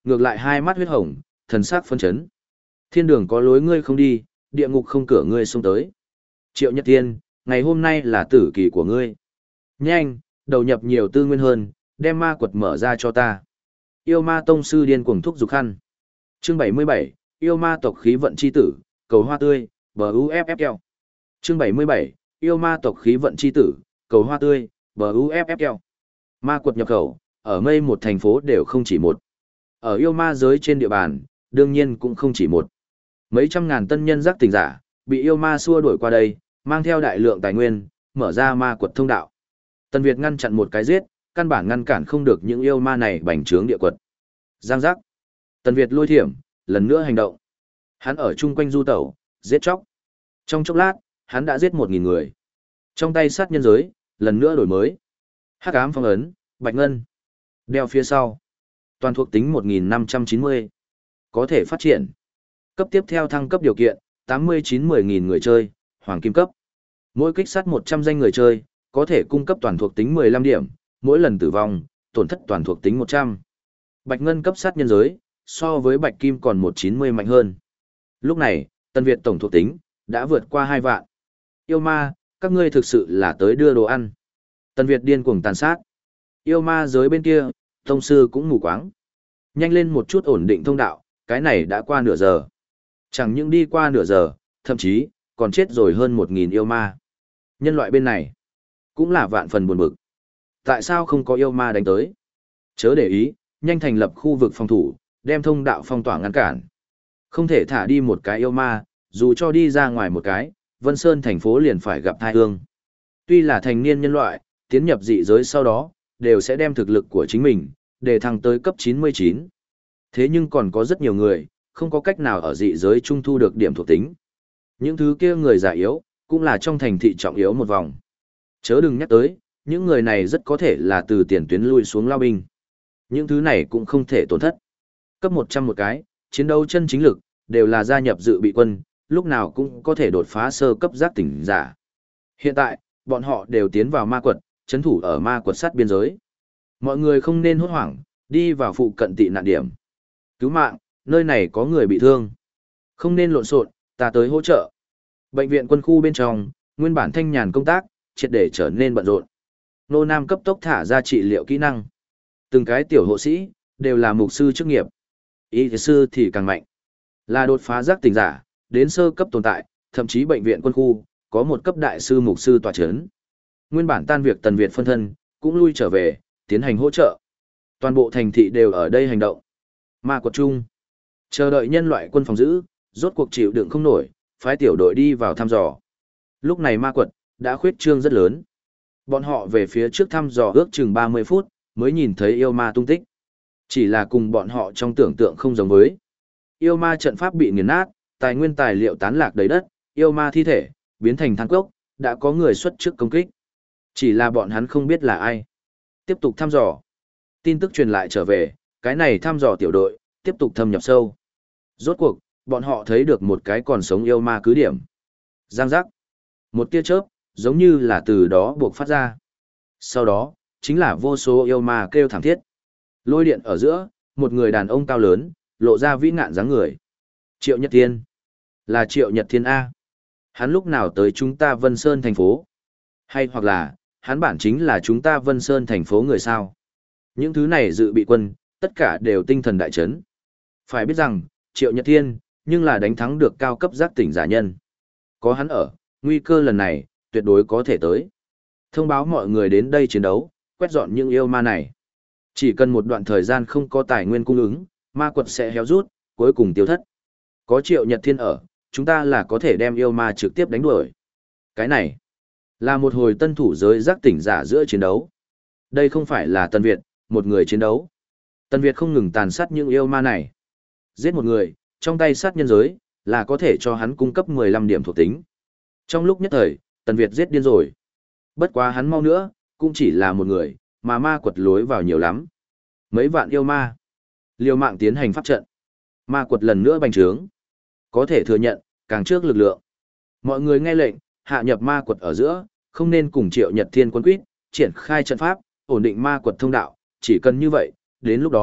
ngược lại hai mắt huyết hồng, thần sắc phân chấn. Thiên đường có lối ngươi không đi, địa ngục không cửa ngươi xông tới. Triệu Nhật Thiên, ngày hôm nay là tử kỳ của ngươi. Nhanh, đầu nhập nhiều tư nguyên hơn, đem ma quật mở ra cho ta. Yêu ma tông sư điên cuồng thúc giục khăn. Chương bảy mươi bảy, yêu ma tộc khí vận chi tử, cầu hoa tươi, bờ u ép ép keo. Chương bảy mươi bảy, yêu ma tộc khí vận chi tử, cầu hoa tươi, bờ u ép ép keo. Ma quật nhập khẩu, ở mây một thành phố đều không chỉ một. Ở yêu ma giới trên địa bàn, đương nhiên cũng không chỉ một. Mấy trăm ngàn tân nhân giác tỉnh giả, bị yêu ma xua đuổi qua đây, mang theo đại lượng tài nguyên, mở ra ma quật thông đạo. Tần Việt ngăn chặn một cái giết, căn bản ngăn cản không được những yêu ma này bành trướng địa quật. Giang giác. Tần Việt lôi thiểm, lần nữa hành động. Hắn ở chung quanh du tẩu, giết chóc. Trong chốc lát, hắn đã giết một nghìn người. Trong tay sát nhân giới, lần nữa đổi mới. Hắc ám phong ấn, bạch ngân. Đeo phía sau. Toàn thuộc tính một nghìn năm trăm chín mươi. Có thể phát triển. Cấp tiếp theo thăng cấp điều kiện, tám mươi chín mười nghìn người chơi, hoàng kim cấp. Mỗi kích sát một trăm danh người chơi, có thể cung cấp toàn thuộc tính mười lăm điểm, mỗi lần tử vong, tổn thất toàn thuộc tính một trăm. Bạch ngân cấp sát nhân giới, so với bạch kim còn một trăm chín mươi mạnh hơn. Lúc này, Tân Việt tổng thuộc tính đã vượt qua hai vạn. Yêu ma, các ngươi thực sự là tới đưa đồ ăn. Tân Việt điên cuồng tàn sát. Yêu ma giới bên kia, tông sư cũng mù quáng. Nhanh lên một chút ổn định thông đạo, cái này đã qua nửa giờ. Chẳng những đi qua nửa giờ, thậm chí còn chết rồi hơn một nghìn yêu ma. Nhân loại bên này cũng là vạn phần buồn bực. Tại sao không có yêu ma đánh tới? Chớ để ý, nhanh thành lập khu vực phòng thủ, đem thông đạo phong tỏa ngăn cản. Không thể thả đi một cái yêu ma, dù cho đi ra ngoài một cái, Vân Sơn thành phố liền phải gặp tai ương. Tuy là thành niên nhân loại, tiến nhập dị giới sau đó, đều sẽ đem thực lực của chính mình, để thăng tới cấp chín mươi chín. Thế nhưng còn có rất nhiều người, không có cách nào ở dị giới trung thu được điểm thuộc tính. Những thứ kia người già yếu, cũng là trong thành thị trọng yếu một vòng. Chớ đừng nhắc tới, những người này rất có thể là từ tiền tuyến lui xuống lao binh. Những thứ này cũng không thể tổn thất. Cấp một trăm một cái, chiến đấu chân chính lực, đều là gia nhập dự bị quân, lúc nào cũng có thể đột phá sơ cấp giác tỉnh giả. Hiện tại, bọn họ đều tiến vào ma quật, chấn thủ ở ma quật sát biên giới. Mọi người không nên hốt hoảng, đi vào phụ cận tị nạn điểm. Cứu mạng, nơi này có người bị thương. Không nên lộn xộn, ta tới hỗ trợ. Bệnh viện quân khu bên trong, nguyên bản thanh nhàn công tác, triệt để trở nên bận rộn. Nô Nam cấp tốc thả ra trị liệu kỹ năng. Từng cái tiểu hộ sĩ, đều là mục sư chức nghiệp. Y sư thì càng mạnh. Là đột phá giác tỉnh giả, đến sơ cấp tồn tại, thậm chí bệnh viện quân khu, có một cấp đại sư mục sư tòa chấn. Nguyên bản tan việc Tần Việt phân thân, cũng lui trở về, tiến hành hỗ trợ. Toàn bộ thành thị đều ở đây hành động. Ma quật chung. Chờ đợi nhân loại quân phòng giữ, rốt cuộc chịu đựng không nổi, phái tiểu đội đi vào thăm dò. Lúc này ma quật, đã khuyết trương rất lớn. Bọn họ về phía trước thăm dò ước chừng ba mươi phút, mới nhìn thấy yêu ma tung tích. Chỉ là cùng bọn họ trong tưởng tượng không giống với. Yêu ma trận pháp bị nghiền nát, tài nguyên tài liệu tán lạc đầy đất, yêu ma thi thể, biến thành than cốc, đã có người xuất trước công kích. Chỉ là bọn hắn không biết là ai. Tiếp tục thăm dò. Tin tức truyền lại trở về, cái này thăm dò tiểu đội, tiếp tục thâm nhập sâu. Rốt cuộc, bọn họ thấy được một cái còn sống yêu ma cứ điểm. Giang giác. Một tia chớp, giống như là từ đó buộc phát ra. Sau đó, chính là vô số yêu ma kêu thảm thiết. Lôi điện ở giữa, một người đàn ông cao lớn, lộ ra vĩ ngạn dáng người. Triệu Nhật Thiên. Là Triệu Nhật Thiên A. Hắn lúc nào tới chúng ta Vân Sơn thành phố? Hay hoặc là, hắn bản chính là chúng ta Vân Sơn thành phố người sao? Những thứ này dự bị quân, tất cả đều tinh thần đại chấn. Phải biết rằng, Triệu Nhật Thiên, nhưng là đánh thắng được cao cấp giác tỉnh giả nhân. Có hắn ở, nguy cơ lần này, tuyệt đối có thể tới. Thông báo mọi người đến đây chiến đấu, quét dọn những yêu ma này. Chỉ cần một đoạn thời gian không có tài nguyên cung ứng, ma quật sẽ héo rút, cuối cùng tiêu thất. Có Triệu Nhật Thiên ở, chúng ta là có thể đem yêu ma trực tiếp đánh đuổi. Cái này, là một hồi tân thủ giới giác tỉnh giả giữa chiến đấu. Đây không phải là Tân Việt, một người chiến đấu. Tân Việt không ngừng tàn sát những yêu ma này. Giết một người, trong tay sát nhân giới, là có thể cho hắn cung cấp mười lăm điểm thuộc tính. Trong lúc nhất thời, Tần Việt giết điên rồi. Bất quá hắn mau nữa, cũng chỉ là một người, mà ma quật lối vào nhiều lắm. Mấy vạn yêu ma. Liều mạng tiến hành pháp trận. Ma quật lần nữa bành trướng. Có thể thừa nhận, càng trước lực lượng. Mọi người nghe lệnh, hạ nhập ma quật ở giữa, không nên cùng Triệu Nhật Thiên quân quýt, triển khai trận pháp, ổn định ma quật thông đạo. Chỉ cần như vậy, đến lúc đó,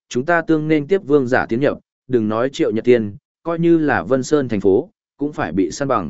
chúng ta tương nên tiếp vương giả tiến nhập, đừng nói Triệu Nhật Tiên, coi như là Vân Sơn thành phố, cũng phải bị săn bằng.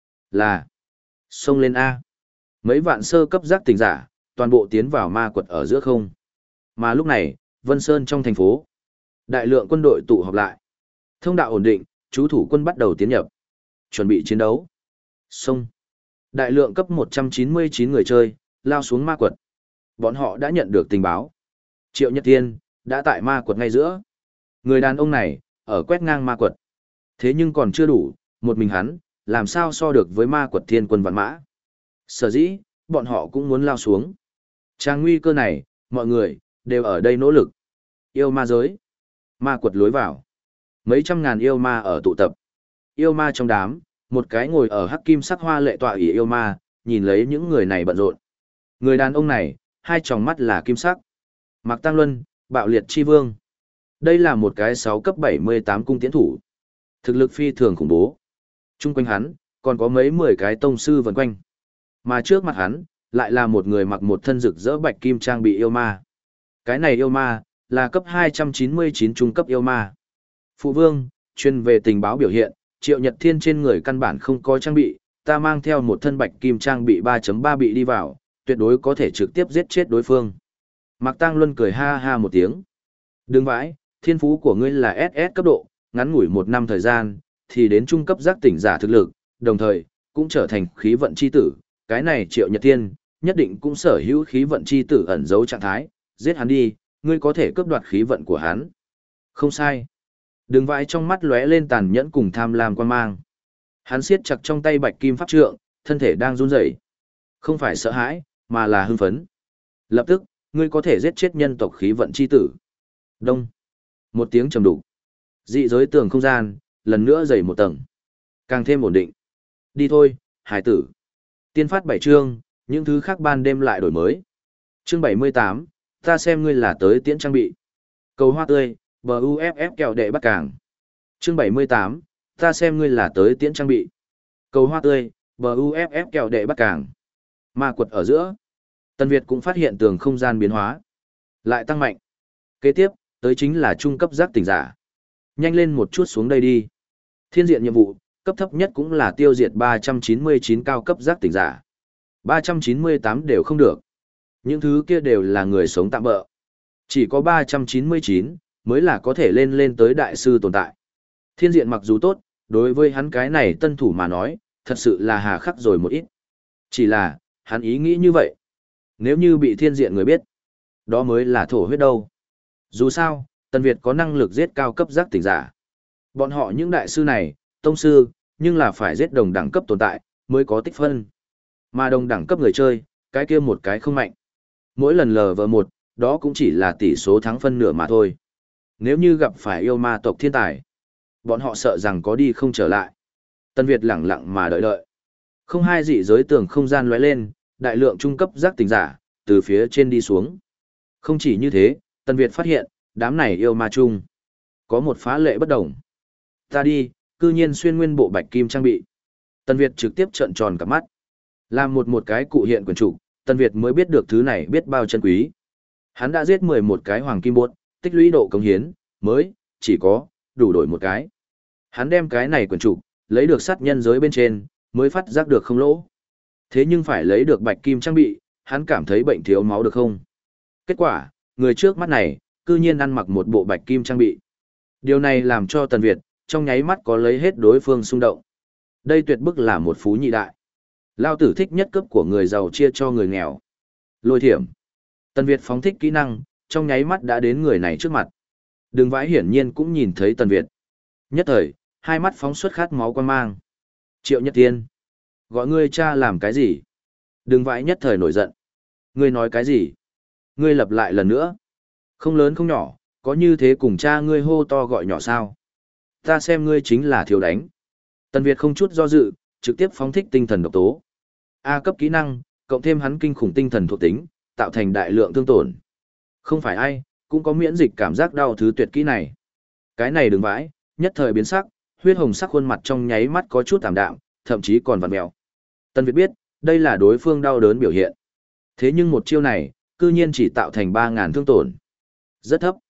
Là, xông lên A. Mấy vạn sơ cấp giác tỉnh giả, toàn bộ tiến vào ma quật ở giữa không. Mà lúc này, Vân Sơn trong thành phố, đại lượng quân đội tụ họp lại. Thông đạo ổn định, chú thủ quân bắt đầu tiến nhập. Chuẩn bị chiến đấu. Xông. Đại lượng cấp một trăm chín mươi chín người chơi, lao xuống ma quật. Bọn họ đã nhận được tình báo. Triệu Nhật Tiên, đã tại ma quật ngay giữa. Người đàn ông này, ở quét ngang ma quật. Thế nhưng còn chưa đủ, một mình hắn, làm sao so được với ma quật thiên quân vạn mã. Sở dĩ, bọn họ cũng muốn lao xuống. Trang nguy cơ này, mọi người, đều ở đây nỗ lực. Yêu ma giới. Ma quật lối vào. Mấy trăm ngàn yêu ma ở tụ tập. Yêu ma trong đám, một cái ngồi ở hắc kim sắc hoa lệ tọa ỷ yêu ma, nhìn lấy những người này bận rộn. Người đàn ông này, hai tròng mắt là kim sắc. Mạc Tăng Luân, bạo liệt chi vương. Đây là một cái sáu cấp bảy mươi tám cung tiễn thủ. Thực lực phi thường khủng bố. Trung quanh hắn, còn có mấy mười cái tông sư vần quanh. Mà trước mặt hắn, lại là một người mặc một thân rực rỡ bạch kim trang bị yêu ma. Cái này yêu ma, là cấp hai trăm chín mươi chín trung cấp yêu ma. Phụ vương, chuyên về tình báo biểu hiện, Triệu Nhật Thiên trên người căn bản không có trang bị, ta mang theo một thân bạch kim trang bị ba chấm ba bị đi vào, tuyệt đối có thể trực tiếp giết chết đối phương. Mạc Tăng Luân cười ha ha một tiếng. Đừng vãi, thiên phú của ngươi là ét ét cấp độ, ngắn ngủi một năm thời gian, thì đến trung cấp giác tỉnh giả thực lực, đồng thời, cũng trở thành khí vận chi tử. Cái này Triệu Nhật Thiên, nhất định cũng sở hữu khí vận chi tử ẩn giấu trạng thái, giết hắn đi, ngươi có thể cướp đoạt khí vận của hắn. Không sai. Đừng vãi trong mắt lóe lên tàn nhẫn cùng tham lam quan mang. Hắn siết chặt trong tay bạch kim pháp trượng, thân thể đang run rẩy. Không phải sợ hãi, mà là hưng phấn. Lập tức, ngươi có thể giết chết nhân tộc khí vận chi tử. Đông. Một tiếng trầm đục. Dị giới tường không gian, lần nữa dày một tầng. Càng thêm ổn định. Đi thôi, hải tử. Tiên phát bảy chương, những thứ khác ban đêm lại đổi mới. Chương bảy mươi tám, ta xem ngươi là tới tiễn trang bị. Cầu hoa tươi, bờ u ép ép kẹo đệ bắt càng. Chương bảy mươi tám, ta xem ngươi là tới tiễn trang bị. Cầu hoa tươi, bờ u ép ép kẹo đệ bắt càng. Ma quật ở giữa. Tân Việt cũng phát hiện tường không gian biến hóa. Lại tăng mạnh. Kế tiếp, tới chính là trung cấp giác tỉnh giả. Nhanh lên một chút xuống đây đi. Thiên diện nhiệm vụ, cấp thấp nhất cũng là tiêu diệt ba trăm chín mươi chín cao cấp giác tỉnh giả. ba trăm chín mươi tám đều không được. Những thứ kia đều là người sống tạm bỡ. Chỉ có ba trăm chín mươi chín mới là có thể lên lên tới đại sư tồn tại. Thiên diện mặc dù tốt, đối với hắn cái này tân thủ mà nói, thật sự là hà khắc rồi một ít. Chỉ là, hắn ý nghĩ như vậy. Nếu như bị thiên diện người biết, đó mới là thổ huyết đâu. Dù sao, Tần Việt có năng lực giết cao cấp giác tỉnh giả. Bọn họ những đại sư này, tông sư, nhưng là phải giết đồng đẳng cấp tồn tại, mới có tích phân. Mà đồng đẳng cấp người chơi, cái kia một cái không mạnh. Mỗi lần lờ vờ một, đó cũng chỉ là tỷ số thắng phân nửa mà thôi. Nếu như gặp phải yêu ma tộc thiên tài, bọn họ sợ rằng có đi không trở lại. Tân Việt lẳng lặng mà đợi đợi. Không hai dị giới tường không gian lóe lên, đại lượng trung cấp giác tỉnh giả, từ phía trên đi xuống. Không chỉ như thế, Tân Việt phát hiện, đám này yêu ma chung. Có một phá lệ bất đồng. Ta đi, cư nhiên xuyên nguyên bộ bạch kim trang bị. Tân Việt trực tiếp trợn tròn cả mắt. Làm một một cái cụ hiện quyền chủ, Tân Việt mới biết được thứ này biết bao chân quý. Hắn đã giết mười một cái hoàng kim bột, tích lũy độ công hiến, mới, chỉ có, đủ đổi một cái. Hắn đem cái này quyền chủ, lấy được sát nhân giới bên trên, mới phát giác được không lỗ. Thế nhưng phải lấy được bạch kim trang bị, hắn cảm thấy bệnh thiếu máu được không? Kết quả, người trước mắt này, cư nhiên ăn mặc một bộ bạch kim trang bị. Điều này làm cho Tần Việt, trong nháy mắt có lấy hết đối phương xung động. Đây tuyệt bức là một phú nhị đại. Lao tử thích nhất cấp của người giàu chia cho người nghèo. Lôi thiểm. Tần Việt phóng thích kỹ năng, trong nháy mắt đã đến người này trước mặt. Đường vãi hiển nhiên cũng nhìn thấy Tần Việt. Nhất thời, hai mắt phóng xuất khát máu quan mang. Triệu Nhất Tiên. Gọi ngươi cha làm cái gì? Đường vãi nhất thời nổi giận. Ngươi nói cái gì? Ngươi lặp lại lần nữa. Không lớn không nhỏ, có như thế cùng cha ngươi hô to gọi nhỏ sao? Ta xem ngươi chính là thiếu đánh. Tần Việt không chút do dự, trực tiếp phóng thích tinh thần độc tố. A cấp kỹ năng, cộng thêm hắn kinh khủng tinh thần thuộc tính, tạo thành đại lượng thương tổn. Không phải ai, cũng có miễn dịch cảm giác đau thứ tuyệt kỹ này. Cái này đừng vãi, nhất thời biến sắc, huyết hồng sắc khuôn mặt trong nháy mắt có chút tạm đạm, thậm chí còn vặn mèo. Tần Việt biết, đây là đối phương đau đớn biểu hiện. Thế nhưng một chiêu này, cư nhiên chỉ tạo thành ba ngàn thương tổn. Rất thấp.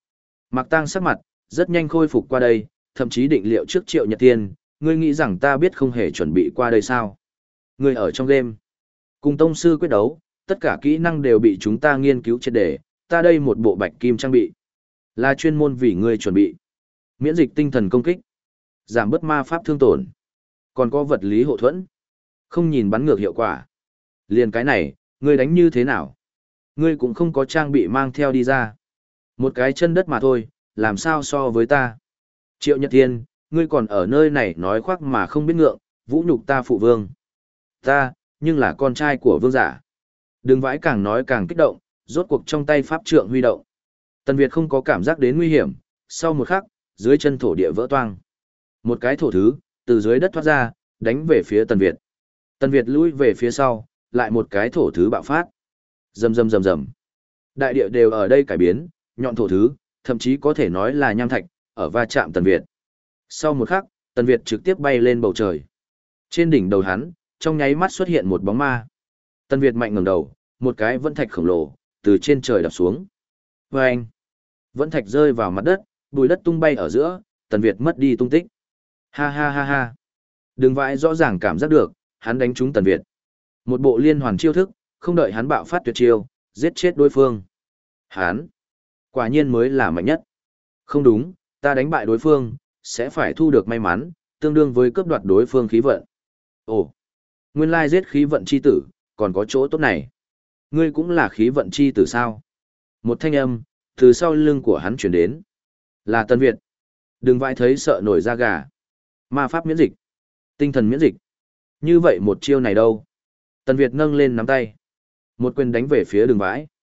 Mạc Tăng sắc mặt, rất nhanh khôi phục qua đây, thậm chí định liệu trước Triệu Nhật Thiên, ngươi nghĩ rằng ta biết không hề chuẩn bị qua đây sao? Ngươi ở trong game, cùng tông sư quyết đấu, tất cả kỹ năng đều bị chúng ta nghiên cứu triệt để, ta đây một bộ bạch kim trang bị, là chuyên môn vì ngươi chuẩn bị. Miễn dịch tinh thần công kích, giảm bớt ma pháp thương tổn, còn có vật lý hộ thuẫn. Không nhìn bắn ngược hiệu quả. Liền cái này, ngươi đánh như thế nào? Ngươi cũng không có trang bị mang theo đi ra. Một cái chân đất mà thôi, làm sao so với ta? Triệu Nhật Thiên, ngươi còn ở nơi này nói khoác mà không biết ngượng, vũ nhục ta phụ vương. Ta, nhưng là con trai của vương giả. Đừng vãi càng nói càng kích động, rốt cuộc trong tay pháp trượng huy động. Tần Việt không có cảm giác đến nguy hiểm, sau một khắc, dưới chân thổ địa vỡ toang. Một cái thổ thứ, từ dưới đất thoát ra, đánh về phía Tần Việt. Tần Việt lùi về phía sau, lại một cái thổ thứ bạo phát. Rầm rầm rầm rầm. Đại địa đều ở đây cải biến, nhọn thổ thứ, thậm chí có thể nói là nham thạch, ở va chạm Tần Việt. Sau một khắc, Tần Việt trực tiếp bay lên bầu trời. Trên đỉnh đầu hắn, trong nháy mắt xuất hiện một bóng ma. Tần Việt mạnh ngẩng đầu, một cái vân thạch khổng lồ, từ trên trời đập xuống. Vâng! Vân thạch rơi vào mặt đất, bùi đất tung bay ở giữa, Tần Việt mất đi tung tích. Ha ha ha ha! Đừng vãi rõ ràng cảm giác được, hắn đánh trúng Tần Việt. Một bộ liên hoàn chiêu thức, không đợi hắn bạo phát tuyệt chiêu, giết chết đối phương. Hắn! Quả nhiên mới là mạnh nhất. Không đúng, ta đánh bại đối phương, sẽ phải thu được may mắn, tương đương với cướp đoạt đối phương khí vận. Ồ! Nguyên lai giết khí vận chi tử, còn có chỗ tốt này. Ngươi cũng là khí vận chi tử sao? Một thanh âm, từ sau lưng của hắn chuyển đến. Là Tần Việt. Đừng vãi thấy sợ nổi da gà. Ma pháp miễn dịch. Tinh thần miễn dịch. Như vậy một chiêu này đâu? Tần Việt nâng lên nắm tay. Một quyền đánh về phía đường vãi.